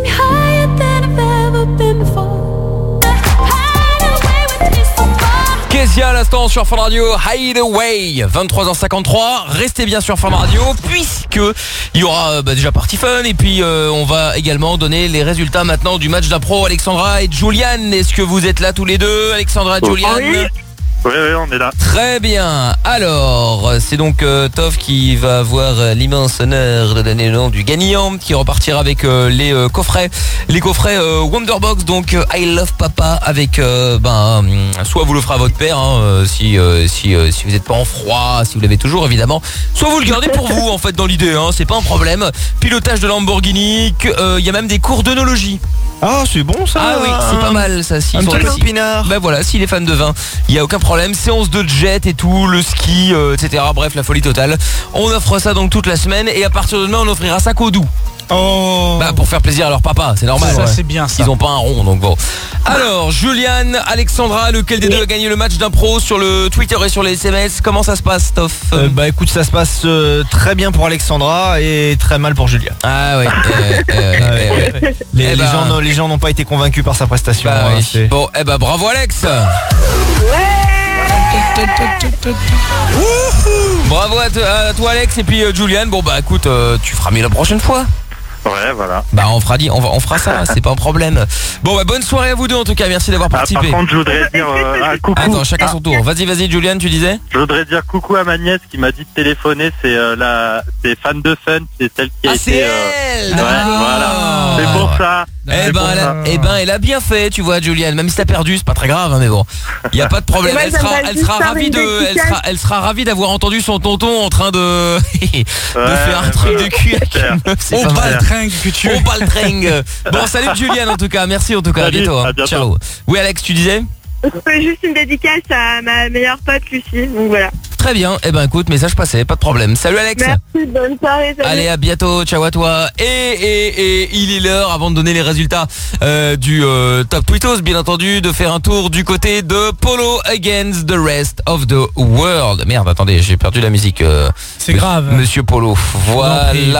Kezia à l'instant sur Fun Radio, Hideaway, vingt-trois heures cinquante-trois. Restez bien sur Fun Radio puisque il y aura bah, déjà partie Fun. Et puis euh, on va également donner les résultats maintenant du match d'impro. Alexandra et Julian, est-ce que vous êtes là tous les deux? Alexandra et Julian? Oui. Oui, oui, on est là. Très bien. Alors, c'est donc euh, Toff qui va avoir euh, l'immense honneur de donner le nom du gagnant, qui repartira avec euh, les euh, coffrets, les coffrets euh, Wonderbox. Donc euh, I Love Papa avec, euh, ben, euh, soit vous le ferez à votre père, hein, euh, si euh, si euh, si vous n'êtes pas en froid, si vous l'avez toujours évidemment. Soit vous le gardez pour vous en fait dans l'idée, hein, c'est pas un problème. Pilotage de Lamborghini, il euh, y a même des cours d'œnologie. Ah, c'est bon ça. Ah oui, c'est pas mal ça. Si Un petit si- pinard. Ben voilà, s'il est fan de vin, il y a aucun problème. Séance de jet et tout, le ski, euh, et cetera. Bref, la folie totale. On offre ça donc toute la semaine et à partir de demain, on offrira ça qu'au doux. Oh. Bah pour faire plaisir à leur papa, c'est normal. Ça, c'est bien, ça. Ils ont pas un rond, donc bon. Alors, Juliane, Alexandra, lequel des deux a gagné le match d'impro sur le Twitter et sur les S M S? Comment ça se passe, Toff? Euh, bah écoute, ça se passe euh, très bien pour Alexandra et très mal pour Julia. Ah ouais. euh, euh, euh, euh, Les, Eh les ben- gens, n'ont- les gens n'ont pas été convaincus par sa prestation. Bah hein, oui. c'est- Bon, eh bah bravo Alex. Bravo à, te- à toi Alex et puis euh, Juliane. Bon bah écoute, euh, tu feras mieux la prochaine fois. Ouais, voilà. Bah on fera dit, on, va, on fera ça, c'est pas un problème. Bon bah bonne soirée à vous deux en tout cas, merci d'avoir Ah, participé. par contre, je voudrais dire euh, un coucou. Attends, chacun son tour. Vas-y, vas-y Juliane, tu disais? Je voudrais dire coucou à ma nièce qui m'a dit de téléphoner. C'est euh, la, c'est fan de Fun, c'est celle qui a Ah, été. c'est euh, elle. Ouais, Ah. voilà. C'est pour ça. Eh C'est ben, pour elle a, ça. eh ben, elle a bien fait, tu vois, Juliane. Même si t'as perdu, c'est pas très grave, hein, mais bon, il y a pas de problème. Et moi, Elle sera, j'aimerais elle juste sera faire ravie une de, elle dédicace. sera, elle sera ravie d'avoir entendu son tonton en train de, de faire un truc de cul avec une meuf. C'est On pas vrai. baltringue que tu es. On baltringue. Bon, salut Juliane en tout cas. Merci en tout cas. À Salut, bientôt. hein. à bientôt. Ciao. Oui, Alex, tu disais? Je fais juste une dédicace à ma meilleure pote Lucie, donc voilà. Très bien. Eh ben, écoute, message passé, pas de problème. Salut Alex. Merci, bonne soirée, salut. Allez, à bientôt, ciao à toi. Et, et, et il est l'heure, avant de donner les résultats euh, du euh, Top Tweetos, bien entendu, de faire un tour du côté de Polo Against the Rest of the World. Merde, attendez, j'ai perdu la musique. euh, C'est monsieur- grave. Monsieur Polo, voilà.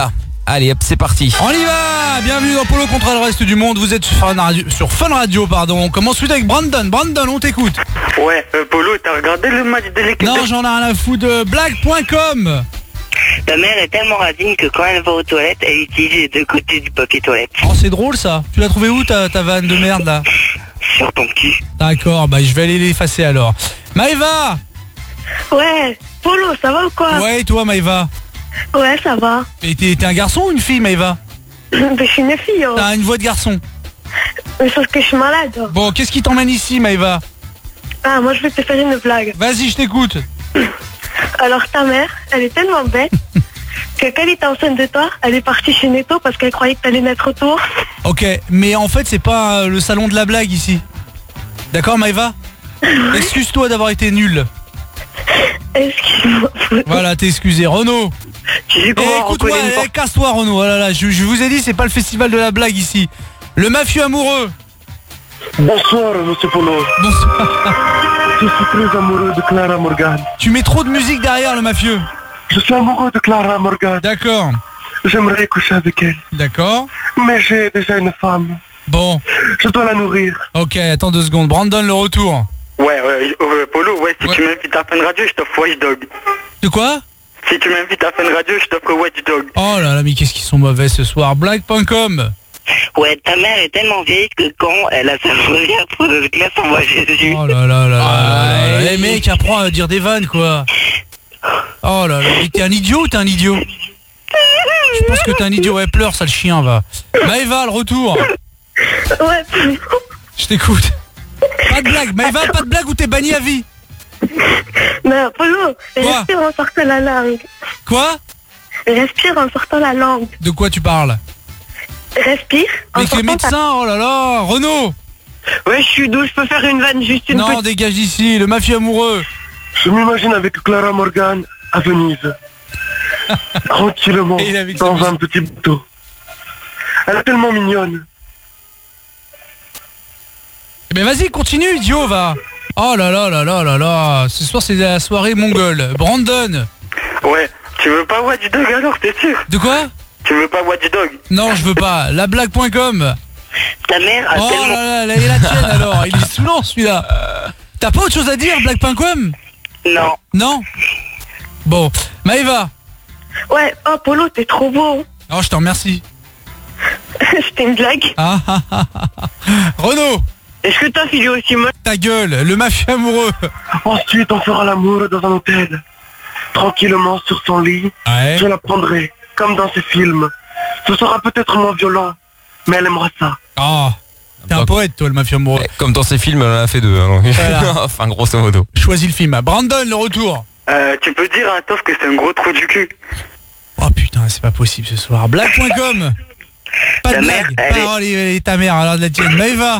Allez hop, c'est parti. On y va. Bienvenue dans Polo contre le reste du monde. Vous êtes sur Fun Radio, sur Fun Radio pardon. On commence tout avec Brandon. Brandon, on t'écoute. Ouais, euh, Polo, t'as regardé le match de l'équipe? Non, j'en ai rien à foutre de blague point com. Ta mère est tellement radine que quand elle va aux toilettes, elle utilise les deux côtés du papier toilette. Oh, c'est drôle ça. Tu l'as trouvé où ta, ta vanne de merde là? Sur ton cul. D'accord, bah je vais aller l'effacer alors. Maëva. Ouais, Polo, ça va ou quoi? Ouais, et toi Maëva? Ouais, ça va. Et t'es t'es un garçon ou une fille Maëva? Je suis une fille. Oh. T'as une voix de garçon. Mais sauf que je suis malade. Oh. Bon, qu'est-ce qui t'emmène ici Maëva? Ah, moi je vais te faire une blague. Vas-y, je t'écoute. Alors ta mère, elle est tellement bête que quand elle était enceinte de toi, elle est partie chez Netto parce qu'elle croyait que t'allais naître autour. Ok, mais en fait c'est pas euh, le salon de la blague ici. D'accord Maëva? Excuse-toi d'avoir été nul. Excuse-moi. Voilà, t'es excusé. Renaud. Eh, écoute-moi, eh, casse-toi Renaud. Oh là là, je, je vous ai dit, c'est pas le festival de la blague ici. Le mafieux amoureux. Bonsoir, monsieur Polo. Bonsoir. Je suis très amoureux de Clara Morgan. Tu mets trop de musique derrière le mafieux. Je suis amoureux de Clara Morgan. D'accord. J'aimerais coucher avec elle. D'accord. Mais j'ai déjà une femme. Bon. Je dois la nourrir. Ok, attends deux secondes. Brandon, le retour. Ouais, ouais, euh, Polo, ouais, si ouais. tu m'invites à Fun Radio, je t'offre Watch Dog. De quoi? Si tu m'invites à Fun Radio, je t'offre Watch Dog. Oh là là, mais qu'est-ce qu'ils sont mauvais ce soir. Blague point com. Ouais, ta mère est tellement vieille que quand elle a sa première pour de classe, on voit Jésus. Oh là là là là. Les mecs, apprends à dire des vannes, quoi. Oh là là, mais t'es un idiot ou t'es un idiot? Je pense que t'es un idiot. Ouais, pleure, ça le chien, va. Maëva, le retour. Ouais. Je t'écoute. Pas de blague, Maëva, pas de blague ou t'es banni à vie. Non, Polo, respire en sortant la langue. Quoi? Respire en sortant la langue. De quoi tu parles? Respire en Avec les médecins, ta... oh là là. Renaud. Ouais, je suis doux, je peux faire une vanne, juste une Non, petite... dégage d'ici, le mafieux amoureux. Je m'imagine avec Clara Morgan à Venise. Tranquillement, dans un petit bateau. Elle est tellement mignonne. Mais vas-y, continue, idiot, va. Oh là là là là là là. Ce soir, c'est la soirée mongole. Brandon. Ouais, tu veux pas Watch Dog alors, t'es sûr? De quoi? Tu veux pas Watch Dog? Non, je veux pas. La blague point com. Ta mère a oh tellement... là là, là, et la tienne alors. Il est saoulant celui-là. T'as pas autre chose à dire, blague point com? Non. Non? Bon, Maëva. Ouais, oh Polo, t'es trop beau. Oh, je te remercie. C'était une blague. Ah, ah, ah, ah. Renaud. Est-ce que ta fille est aussi moche? Ta gueule, le mafieux amoureux. Ensuite, on fera l'amour dans un hôtel. Tranquillement sur son lit. Ouais. Je la prendrai, comme dans ces films. Ce sera peut-être moins violent, mais elle aimera ça. Oh, t'es un poète toi, le mafieux amoureux. Comme dans ces films, on en a fait deux. Hein. Voilà. Enfin, grosso modo. Choisis le film. Brandon, le retour. Euh, tu peux dire à Toff que c'est un gros trou du cul. Oh putain, c'est pas possible ce soir. Blague point com. Pas de ta blague. Mère, elle Parole est... et ta mère, alors de la tienne. Maëva.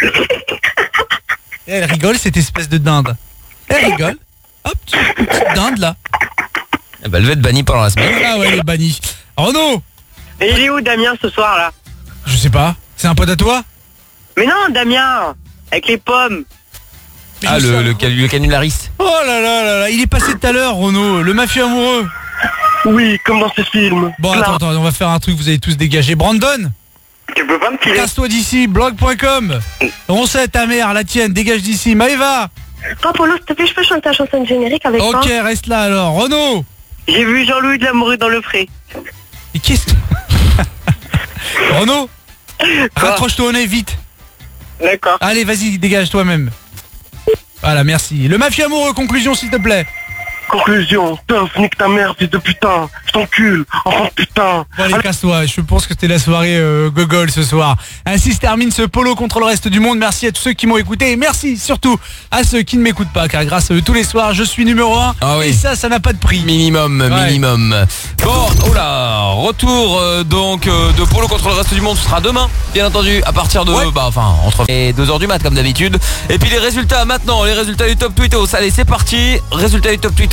Elle rigole, cette espèce de dinde. Elle rigole. Hop, petite dinde là. Eh ben, elle va être bannie pendant la semaine. Ah ouais, elle est bannie. Renaud. Et il est où Damien ce soir là? Je sais pas. C'est un pote à toi? Mais non, Damien. Avec les pommes. Ah, le, le, cal- le canulariste. Oh là là là là, il est passé tout à l'heure, Renaud, le mafieux amoureux. Oui, comme dans ces films. Bon, attends, attends, on va faire un truc, vous allez tous dégager. Brandon. Tu peux pas me tirer? Casse-toi d'ici, blog point com. On sait, ta mère, la tienne, dégage d'ici. Maëva. Oh Polo, s'il te plaît, je peux chanter la chanson de générique avec toi? Ok, reste là alors. Renaud. J'ai vu Jean-Louis de l'amoureux dans le frais. Et qu'est-ce que... Renaud. Raccroche-toi au nez, vite. D'accord. Allez, vas-y, dégage toi-même. Voilà, merci. Le mafieux amoureux, conclusion s'il te plaît. Conclusion, Toff, nique ta mère, fils de putain. Je t'encule, enfant de putain. Bon allez, casse-toi, je pense que c'était la soirée euh, gogol ce soir. Ainsi se termine ce Polo contre le reste du monde. Merci à tous ceux qui m'ont écouté et merci surtout à ceux qui ne m'écoutent pas, car grâce à eux tous les soirs je suis numéro un. Ah oui. Et ça, ça n'a pas de prix. Minimum, Ouais. minimum. Bon, oula, retour euh, donc euh, de Polo contre le reste du monde, ce sera demain, bien entendu, à partir de, bah enfin, entre et deux heures du mat comme d'habitude. Et puis les résultats maintenant, les résultats du Top Twittos. Allez, c'est parti. Résultats du Top Twittos.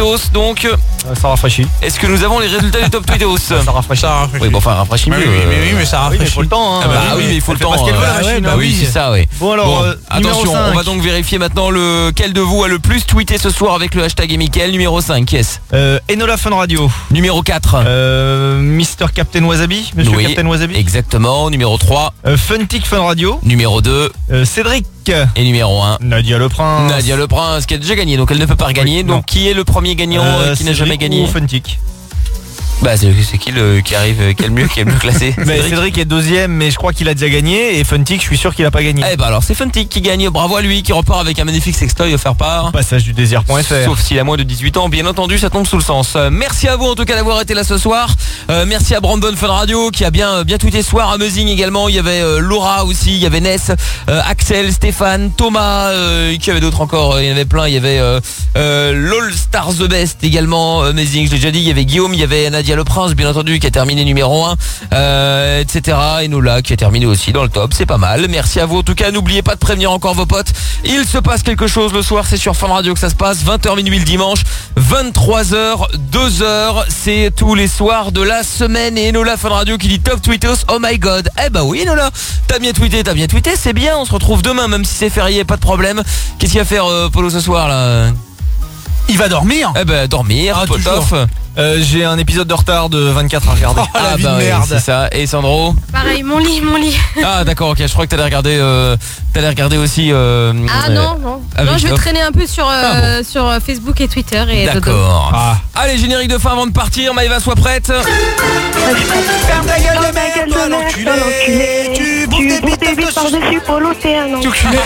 Tweetos donc. Euh, ça rafraîchit. Est-ce que nous avons les résultats du top Tweetos? Ça rafraîchit. Ça rafraîchit. Oui, bon, enfin, rafraîchit mieux. Oui, oui, mais oui, mais ça rafraîchit. Il faut le temps. Hein. Ah bah oui, mais il faut le temps. Parce qu'elle veut la machine. Bah oui, c'est ça, oui. Bon alors, Bon, euh, numéro attention, cinq. on va donc vérifier maintenant lequel de vous a le plus tweeté ce soir avec le hashtag et Mickaël. Numéro cinq, yes. Euh, Enola Fun Radio. Numéro quatre. Euh, Mister Captain Wasabi. Monsieur Oui, Captain Wasabi. Exactement. Numéro trois. Euh, Funtic Fun Radio. Numéro deux. Euh, Cédric. Et numéro un. Nadia Le Prince. Nadia Le Prince qui a déjà gagné, donc elle ne peut pas regagner. Oui, donc non. qui est le premier gagnant Euh, euh, qui n'a Cédric jamais gagné? ou Funtic. Bah c'est c'est qui le qui arrive, euh, qui est le mieux, qui est le mieux classé? Mais Cédric. Cédric est deuxième, mais je crois qu'il a déjà gagné. Et Funtic, je suis sûr qu'il a pas gagné. Eh bah alors c'est Funtic qui gagne, bravo à lui, qui repart avec un magnifique sextoy offert par Passage du désir point F R. Sauf s'il a moins de dix-huit ans, bien entendu, ça tombe sous le sens. Euh, merci à vous en tout cas d'avoir été là ce soir. Euh, merci à Brandon Fun Radio qui a bien bien tweeté ce soir. Amazing également. Il y avait euh, Laura aussi, il y avait Ness, euh, Axel, Stéphane, Thomas. Euh, qui avait d'autres encore? Il y en avait plein. Il y avait euh, euh, l'All Star The Best également. Amazing, je l'ai déjà dit. Il y avait Guillaume, il y avait Nadia Le Prince, bien entendu, qui a terminé numéro un, euh, et cetera. Et Noula qui a terminé aussi dans le top. C'est pas mal. Merci à vous en tout cas. N'oubliez pas de prévenir encore vos potes. Il se passe quelque chose le soir. C'est sur Fun Radio que ça se passe. vingt heures minuit le dimanche. vingt-trois heures, deux heures. C'est tous les soirs de la semaine. Et Enola Fun Radio qui dit top tweetos. Oh my god. Eh bah oui Enola. T'as bien tweeté, t'as bien tweeté. C'est bien. On se retrouve demain même si c'est férié. Pas de problème. Qu'est-ce qu'il va faire euh, Polo ce soir là? Il va dormir. Eh ben dormir, Ah, potof. Euh, J'ai un épisode de retard de vingt-quatre à regarder. Oh, la Ah vie bah de oui, merde. c'est ça. Et Sandro? Pareil, mon lit, mon lit. Ah d'accord, ok, je crois que t'allais regarder euh, t'allais regarder aussi euh, Ah euh, non, non. avec Non, je vais Top. traîner un peu sur, euh, sur euh, Facebook et Twitter. Et dodo. D'accord. Ah. Allez, générique de fin avant de partir. Maëva, sois prête. Ferme ta gueule de merde, toi l'enculé. Tu bouffes des bites par-dessus Polo, t'es un enculé.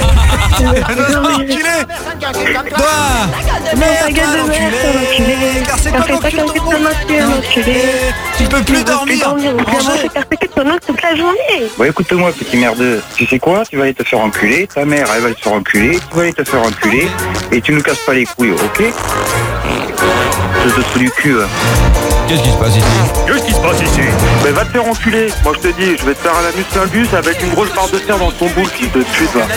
Toi, Ferme ta gueule de merde, toi l'enculé. car c'est T'as pas fait ton ta gueule de merde, t'es un enculé. tu peux plus Tu veux dormir. plus dormir, Manger. t'as fait ton oncle toute la journée. Bon, écoute-moi, petit merdeux. Tu sais quoi? Tu vas aller te faire enculer. Ta mère, elle va se faire enculer. Tu vas aller te faire enculer. Et tu nous casses pas les couilles, ok? Je te fous du cul. hein. Qu'est-ce qui se passe ici? Qu'est-ce qui se passe ici? Mais va te faire enculer. Moi je te dis, je vais te faire un anus lingus avec une grosse barre de terre dans ton boule, fils de pute, va.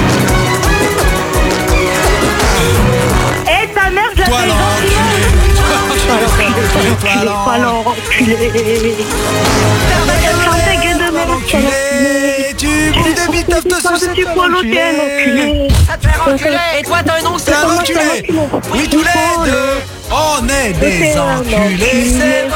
Eh ta mère, je la Toi fais l'enculé. enculer, toi l'enculé. Ferme ta gueule de merde, toi l'enculé. Tu bouffes des bites de Par-dessus Polo, t'es un enculé. Et toi t'as un oncle? T'es un enculé. Oui, tous les deux. On est des enculés, c'est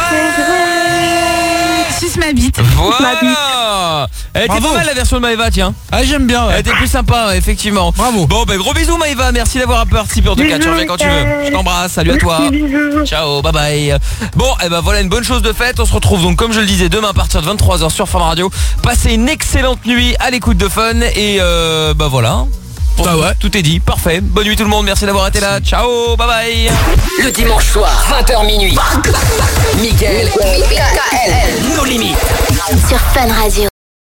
Suce ma bite. Voilà. Elle était Bravo. pas mal la version de Maëva, tiens. Ah, j'aime bien. Elle Ouais. était plus sympa, ouais, effectivement. Bravo. Bon, ben gros bisous Maëva, merci d'avoir participé en tout cas. Tu Bisous, reviens quand tu veux. Je t'embrasse, salut à toi. Bisous. Ciao, bye bye. Bon, et ben voilà une bonne chose de faite. On se retrouve donc comme je le disais demain à partir de vingt-trois heures sur Fun Radio. Passez une excellente nuit à l'écoute de Fun et euh, bah voilà. Pour Bah tout, ouais. tout est dit, parfait. Bonne nuit tout le monde, merci d'avoir été là. Ciao, bye bye. Le dimanche soir, vingt heures minuit. Mickaël, nos limites. Sur Fun Radio.